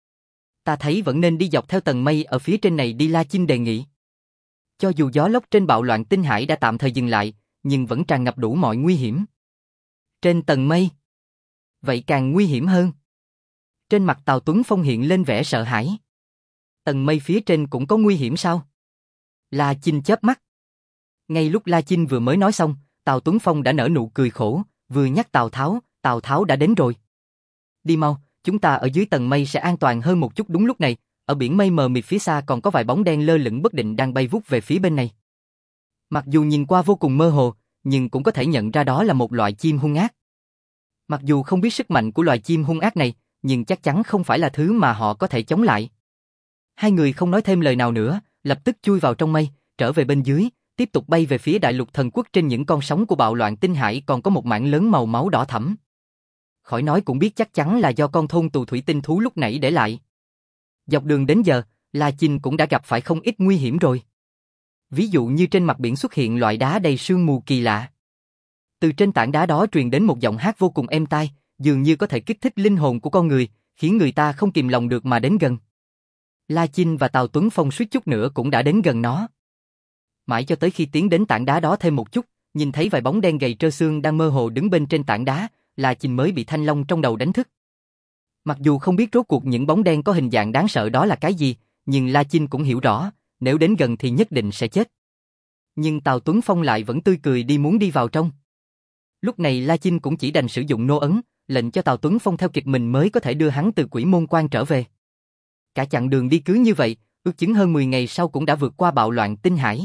Ta thấy vẫn nên đi dọc theo tầng mây ở phía trên này đi, La Chinh đề nghị. Cho dù gió lốc trên bạo loạn tinh hải đã tạm thời dừng lại, nhưng vẫn tràn ngập đủ mọi nguy hiểm. Trên tầng mây, vậy càng nguy hiểm hơn. Trên mặt Tào Tuấn Phong hiện lên vẻ sợ hãi. Tầng mây phía trên cũng có nguy hiểm sao? La Chinh chớp mắt. Ngay lúc La Chinh vừa mới nói xong, Tào Tuấn Phong đã nở nụ cười khổ, vừa nhắc Tào Tháo, Tào Tháo đã đến rồi. Đi mau, chúng ta ở dưới tầng mây sẽ an toàn hơn một chút. Đúng lúc này, ở biển mây mờ mịt phía xa còn có vài bóng đen lơ lửng bất định đang bay vút về phía bên này. Mặc dù nhìn qua vô cùng mơ hồ, nhưng cũng có thể nhận ra đó là một loại chim hung ác. Mặc dù không biết sức mạnh của loài chim hung ác này, nhưng chắc chắn không phải là thứ mà họ có thể chống lại. Hai người không nói thêm lời nào nữa, lập tức chui vào trong mây, trở về bên dưới, tiếp tục bay về phía đại lục thần quốc. Trên những con sóng của bạo loạn tinh hải còn có một mảng lớn màu máu đỏ thẫm. Khỏi nói cũng biết chắc chắn là do con thôn tù thủy tinh thú lúc nãy để lại. Dọc đường đến giờ, La Chinh cũng đã gặp phải không ít nguy hiểm rồi. Ví dụ như trên mặt biển xuất hiện loại đá đầy sương mù kỳ lạ. Từ trên tảng đá đó truyền đến một giọng hát vô cùng êm tai, dường như có thể kích thích linh hồn của con người, khiến người ta không kìm lòng được mà đến gần. La Chinh và Tào Tuấn Phong suýt chút nữa cũng đã đến gần nó. Mãi cho tới khi tiến đến tảng đá đó thêm một chút, nhìn thấy vài bóng đen gầy trơ xương đang mơ hồ đứng bên trên tảng đá, La Chinh mới bị thanh long trong đầu đánh thức. Mặc dù không biết rốt cuộc những bóng đen có hình dạng đáng sợ đó là cái gì, nhưng La Chinh cũng hiểu rõ, nếu đến gần thì nhất định sẽ chết. Nhưng Tào Tuấn Phong lại vẫn tươi cười đi muốn đi vào trong. Lúc này La Chinh cũng chỉ đành sử dụng nô ấn, lệnh cho Tào Tuấn Phong theo kịp mình mới có thể đưa hắn từ Quỷ Môn Quan trở về. Cả chặng đường đi cứ như vậy, ước chừng hơn mười ngày sau cũng đã vượt qua bạo loạn tinh hải.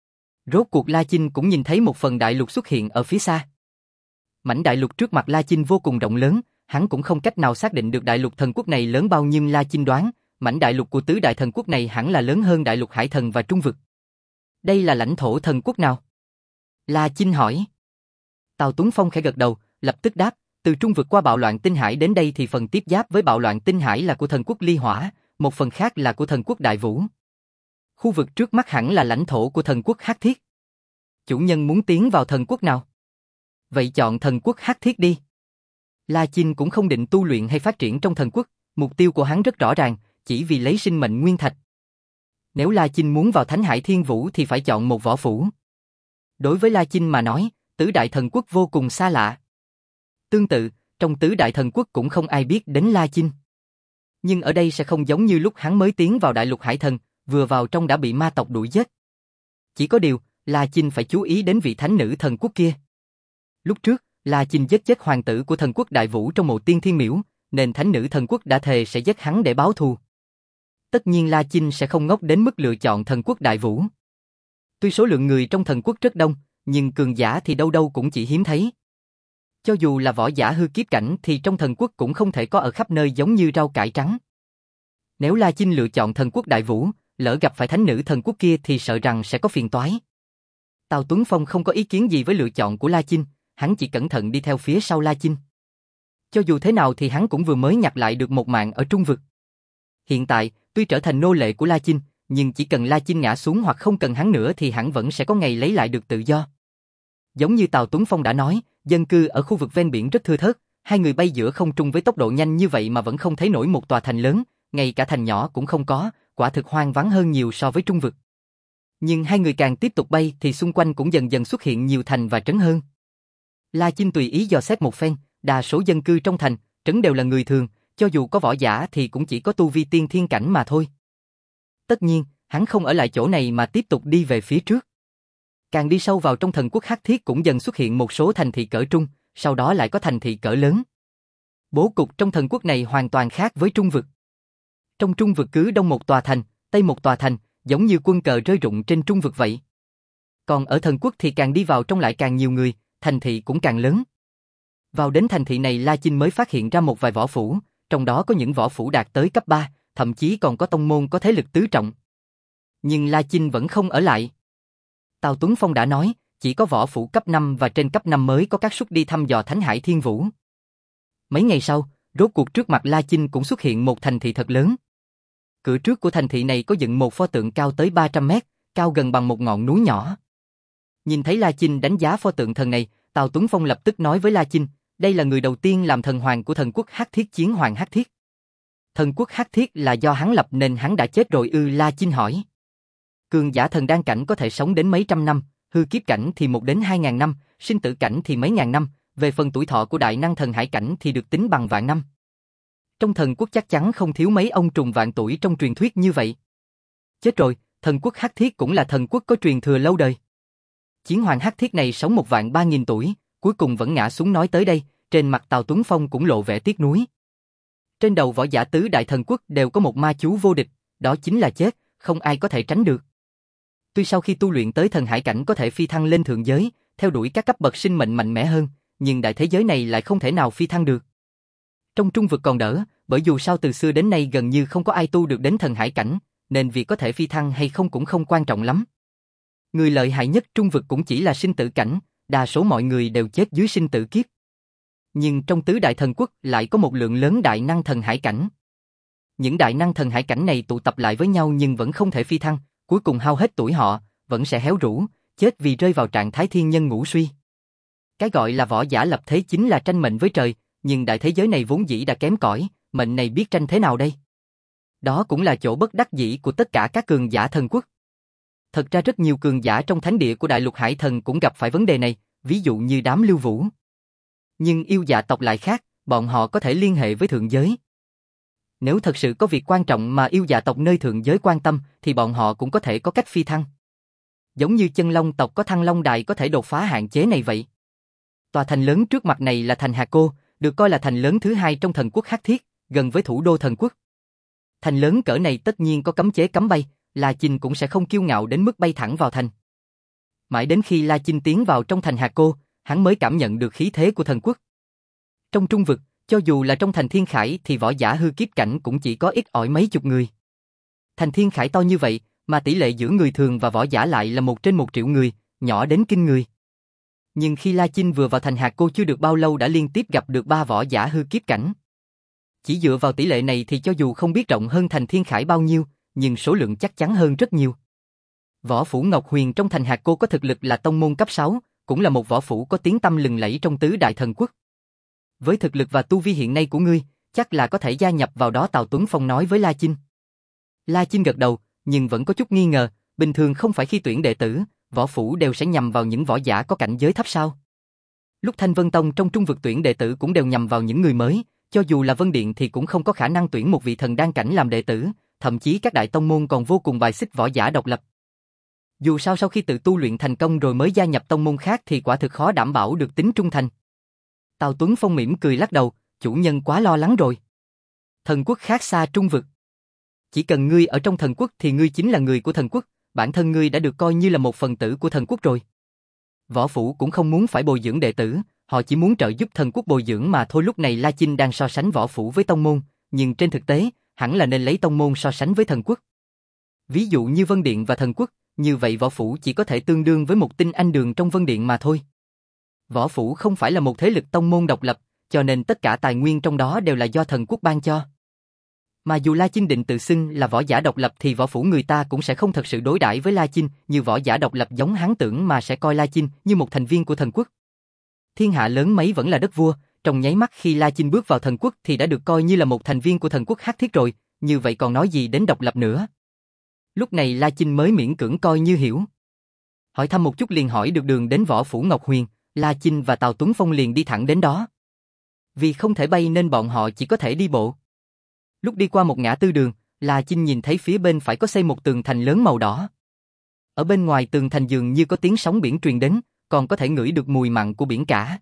Rốt cuộc La Chinh cũng nhìn thấy một phần đại lục xuất hiện ở phía xa. Mảnh đại lục trước mặt La Chinh vô cùng rộng lớn, hắn cũng không cách nào xác định được đại lục thần quốc này lớn bao nhiêu. La Chinh đoán, mảnh đại lục của tứ đại thần quốc này hẳn là lớn hơn đại lục hải thần và trung vực. Đây là lãnh thổ thần quốc nào? La Chinh hỏi. Tào Tuấn Phong khẽ gật đầu, lập tức đáp, từ trung vực qua bạo loạn tinh hải đến đây thì phần tiếp giáp với bạo loạn tinh hải là của thần quốc Ly Hỏa, một phần khác là của thần quốc Đại Vũ. Khu vực trước mắt hẳn là lãnh thổ của thần quốc Hắc Thiết. Chủ nhân muốn tiến vào thần quốc nào? Vậy chọn thần quốc Hắc Thiết đi. La Chinh cũng không định tu luyện hay phát triển trong thần quốc, mục tiêu của hắn rất rõ ràng, chỉ vì lấy sinh mệnh nguyên thạch. Nếu La Chinh muốn vào Thánh Hải Thiên Vũ thì phải chọn một võ phủ. Đối với La Chinh mà nói, tứ đại thần quốc vô cùng xa lạ. Tương tự, trong tứ đại thần quốc cũng không ai biết đến La Chinh. Nhưng ở đây sẽ không giống như lúc hắn mới tiến vào đại lục hải thần, vừa vào trong đã bị ma tộc đuổi giết. Chỉ có điều, La Chinh phải chú ý đến vị thánh nữ thần quốc kia. Lúc trước, La Chinh giết chết hoàng tử của thần quốc Đại Vũ trong mộ tiên thiên miễu, nên thánh nữ thần quốc đã thề sẽ giết hắn để báo thù. Tất nhiên La Chinh sẽ không ngốc đến mức lựa chọn thần quốc Đại Vũ. Tuy số lượng người trong thần quốc rất đông, nhưng cường giả thì đâu đâu cũng chỉ hiếm thấy. Cho dù là võ giả hư kiếp cảnh thì trong thần quốc cũng không thể có ở khắp nơi giống như rau cải trắng. Nếu La Chinh lựa chọn thần quốc Đại Vũ, lỡ gặp phải thánh nữ thần quốc kia thì sợ rằng sẽ có phiền toái. Tào Tuấn Phong không có ý kiến gì với lựa chọn của La Chinh, hắn chỉ cẩn thận đi theo phía sau La Chinh. Cho dù thế nào thì hắn cũng vừa mới nhặt lại được một mạng ở trung vực. Hiện tại, tuy trở thành nô lệ của La Chinh, nhưng chỉ cần La Chinh ngã xuống hoặc không cần hắn nữa thì hắn vẫn sẽ có ngày lấy lại được tự do. Giống như Tào Tuấn Phong đã nói, dân cư ở khu vực ven biển rất thưa thớt, hai người bay giữa không trung với tốc độ nhanh như vậy mà vẫn không thấy nổi một tòa thành lớn, ngay cả thành nhỏ cũng không có, quả thực hoang vắng hơn nhiều so với trung vực. Nhưng hai người càng tiếp tục bay thì xung quanh cũng dần dần xuất hiện nhiều thành và trấn hơn. La Chinh tùy ý dò xét một phen, đa số dân cư trong thành, trấn đều là người thường, cho dù có võ giả thì cũng chỉ có tu vi tiên thiên cảnh mà thôi. Tất nhiên, hắn không ở lại chỗ này mà tiếp tục đi về phía trước. Càng đi sâu vào trong thần quốc Hắc Thiết cũng dần xuất hiện một số thành thị cỡ trung, sau đó lại có thành thị cỡ lớn. Bố cục trong thần quốc này hoàn toàn khác với trung vực. Trong trung vực cứ đông một tòa thành, tây một tòa thành, giống như quân cờ rơi rụng trên trung vực vậy. Còn ở thần quốc thì càng đi vào trong lại càng nhiều người, thành thị cũng càng lớn. Vào đến thành thị này La Chinh mới phát hiện ra một vài võ phủ, trong đó có những võ phủ đạt tới cấp ba, thậm chí còn có tông môn có thế lực tứ trọng. Nhưng La Chinh vẫn không ở lại. Tào Tuấn Phong đã nói, chỉ có võ phủ cấp năm và trên cấp năm mới có các suất đi thăm dò Thánh Hải Thiên Vũ. Mấy ngày sau, rốt cuộc trước mặt La Chinh cũng xuất hiện một thành thị thật lớn. Cửa trước của thành thị này có dựng một pho tượng cao tới ba trăm mét, cao gần bằng một ngọn núi nhỏ. Nhìn thấy La Chinh đánh giá pho tượng thần này, Tào Tuấn Phong lập tức nói với La Chinh, đây là người đầu tiên làm thần hoàng của thần quốc Hắc Thiết Chiến Hoàng Hắc Thiết. Thần quốc Hắc Thiết là do hắn lập nên hắn đã chết rồi ư? La Chinh hỏi. Cường giả thần đan cảnh có thể sống đến mấy trăm năm, hư kiếp cảnh thì một đến hai ngàn năm, sinh tử cảnh thì mấy ngàn năm, về phần tuổi thọ của đại năng thần hải cảnh thì được tính bằng vạn năm. Trong thần quốc chắc chắn không thiếu mấy ông trùng vạn tuổi trong truyền thuyết như vậy. Chết rồi, thần quốc Hắc Thiết cũng là thần quốc có truyền thừa lâu đời. Chiến Hoàng Hắc Thiết này sống một vạn ba nghìn tuổi, cuối cùng vẫn ngã xuống. Nói tới đây, trên mặt Tào Tuấn Phong cũng lộ vẻ tiếc nuối. Trên đầu võ giả tứ đại thần quốc đều có một ma chú vô địch, đó chính là chết, không ai có thể tránh được. Tuy sau khi tu luyện tới thần hải cảnh có thể phi thăng lên thượng giới, theo đuổi các cấp bậc sinh mệnh mạnh mẽ hơn, nhưng đại thế giới này lại không thể nào phi thăng được. Trong trung vực còn đỡ, bởi dù sao từ xưa đến nay gần như không có ai tu được đến thần hải cảnh, nên việc có thể phi thăng hay không cũng không quan trọng lắm. Người lợi hại nhất trung vực cũng chỉ là sinh tử cảnh, đa số mọi người đều chết dưới sinh tử kiếp. Nhưng trong tứ đại thần quốc lại có một lượng lớn đại năng thần hải cảnh. Những đại năng thần hải cảnh này tụ tập lại với nhau nhưng vẫn không thể phi thăng, cuối cùng hao hết tuổi họ, vẫn sẽ héo rũ, chết vì rơi vào trạng thái thiên nhân ngũ suy. Cái gọi là võ giả lập thế chính là tranh mệnh với trời, nhưng đại thế giới này vốn dĩ đã kém cỏi, mệnh này biết tranh thế nào đây? Đó cũng là chỗ bất đắc dĩ của tất cả các cường giả thần quốc. Thật ra rất nhiều cường giả trong thánh địa của đại lục hải thần cũng gặp phải vấn đề này, ví dụ như đám Lưu Vũ. Nhưng yêu dạ tộc lại khác, bọn họ có thể liên hệ với thượng giới. Nếu thật sự có việc quan trọng mà yêu dạ tộc nơi thượng giới quan tâm thì bọn họ cũng có thể có cách phi thăng. Giống như chân long tộc có Thăng Long Đài có thể đột phá hạn chế này vậy. Tòa thành lớn trước mặt này là thành Hà Cô, được coi là thành lớn thứ hai trong thần quốc Hắc Thiết, gần với thủ đô thần quốc. Thành lớn cỡ này tất nhiên có cấm chế cấm bay, La Chinh cũng sẽ không kiêu ngạo đến mức bay thẳng vào thành. Mãi đến khi La Chinh tiến vào trong thành Hạt Cô, hắn mới cảm nhận được khí thế của thần quốc. Trong trung vực, cho dù là trong thành Thiên Khải thì võ giả hư kiếp cảnh cũng chỉ có ít ỏi mấy chục người. Thành Thiên Khải to như vậy, mà tỷ lệ giữa người thường và võ giả lại là một trên một triệu người, nhỏ đến kinh người. Nhưng khi La Chinh vừa vào thành Hạt Cô chưa được bao lâu đã liên tiếp gặp được ba võ giả hư kiếp cảnh. Chỉ dựa vào tỷ lệ này thì cho dù không biết rộng hơn thành Thiên Khải bao nhiêu, nhưng số lượng chắc chắn hơn rất nhiều. Võ phủ Ngọc Huyền trong thành Hạt Cô có thực lực là tông môn cấp sáu, cũng là một võ phủ có tiếng tăm lừng lẫy trong tứ đại thần quốc. Với thực lực và tu vi hiện nay của ngươi, chắc là có thể gia nhập vào đó, Tào Tuấn Phong nói với La Chinh. La Chinh gật đầu, nhưng vẫn có chút nghi ngờ, bình thường không phải khi tuyển đệ tử, võ phủ đều sẽ nhằm vào những võ giả có cảnh giới thấp sao? Lúc Thanh Vân Tông trong trung vực tuyển đệ tử cũng đều nhằm vào những người mới, cho dù là Vân Điện thì cũng không có khả năng tuyển một vị thần đan cảnh làm đệ tử, thậm chí các đại tông môn còn vô cùng bài xích võ giả độc lập. Dù sao sau khi tự tu luyện thành công rồi mới gia nhập tông môn khác thì quả thực khó đảm bảo được tính trung thành. Tào Tuấn Phong mỉm cười lắc đầu, chủ nhân quá lo lắng rồi. Thần quốc khác xa trung vực. Chỉ cần ngươi ở trong thần quốc thì ngươi chính là người của thần quốc, bản thân ngươi đã được coi như là một phần tử của thần quốc rồi. Võ phủ cũng không muốn phải bồi dưỡng đệ tử, họ chỉ muốn trợ giúp thần quốc bồi dưỡng mà thôi. Lúc này La Chinh đang so sánh võ phủ với tông môn, nhưng trên thực tế, hẳn là nên lấy tông môn so sánh với thần quốc. Ví dụ như Vân Điện và thần quốc, như vậy võ phủ chỉ có thể tương đương với một tinh anh đường trong Vân Điện mà thôi. Võ phủ không phải là một thế lực tông môn độc lập, cho nên tất cả tài nguyên trong đó đều là do thần quốc ban cho. Mà dù La Chinh định tự xưng là võ giả độc lập thì võ phủ người ta cũng sẽ không thật sự đối đãi với La Chinh như võ giả độc lập giống hắn tưởng, mà sẽ coi La Chinh như một thành viên của thần quốc. Thiên hạ lớn mấy vẫn là đất vua, trong nháy mắt khi La Chinh bước vào thần quốc thì đã được coi như là một thành viên của thần quốc Hắc Thiết rồi, như vậy còn nói gì đến độc lập nữa. Lúc này La Chinh mới miễn cưỡng coi như hiểu. Hỏi thăm một chút liền hỏi được đường đến võ phủ Ngọc Huyền, La Chinh và Tào Tuấn Phong liền đi thẳng đến đó. Vì không thể bay nên bọn họ chỉ có thể đi bộ. Lúc đi qua một ngã tư đường, La Chinh nhìn thấy phía bên phải có xây một tường thành lớn màu đỏ. Ở bên ngoài tường thành dường như có tiếng sóng biển truyền đến, còn có thể ngửi được mùi mặn của biển cả.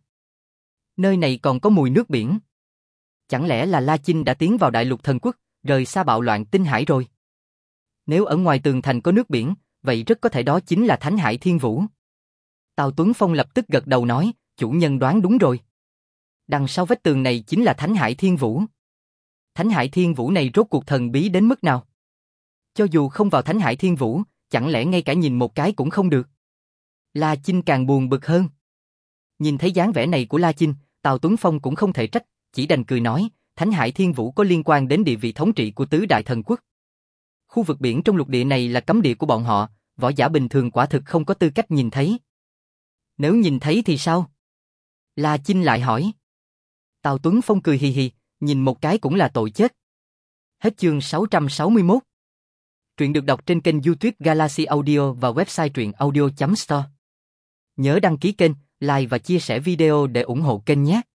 Nơi này còn có mùi nước biển. Chẳng lẽ là La Chinh đã tiến vào đại lục thần quốc, rời xa bạo loạn tinh hải rồi? Nếu ở ngoài tường thành có nước biển, vậy rất có thể đó chính là Thánh Hải Thiên Vũ. Tào Tuấn Phong lập tức gật đầu nói, chủ nhân đoán đúng rồi. Đằng sau vách tường này chính là Thánh Hải Thiên Vũ. Thánh Hải Thiên Vũ này rốt cuộc thần bí đến mức nào? Cho dù không vào Thánh Hải Thiên Vũ, chẳng lẽ ngay cả nhìn một cái cũng không được? La Chinh càng buồn bực hơn. Nhìn thấy dáng vẻ này của La Chinh, Tào Tuấn Phong cũng không thể trách, chỉ đành cười nói, Thánh Hải Thiên Vũ có liên quan đến địa vị thống trị của tứ đại thần quốc. Khu vực biển trong lục địa này là cấm địa của bọn họ, võ giả bình thường quả thực không có tư cách nhìn thấy. Nếu nhìn thấy thì sao? La Chinh lại hỏi. Tào Tuấn Phong cười hì hì, nhìn một cái cũng là tội chết. Hết chương sáu trăm sáu mươi mốt. Truyện được đọc trên kênh YouTube Galaxy Audio và website truyện audio chấm store. Nhớ đăng ký kênh, like và chia sẻ video để ủng hộ kênh nhé.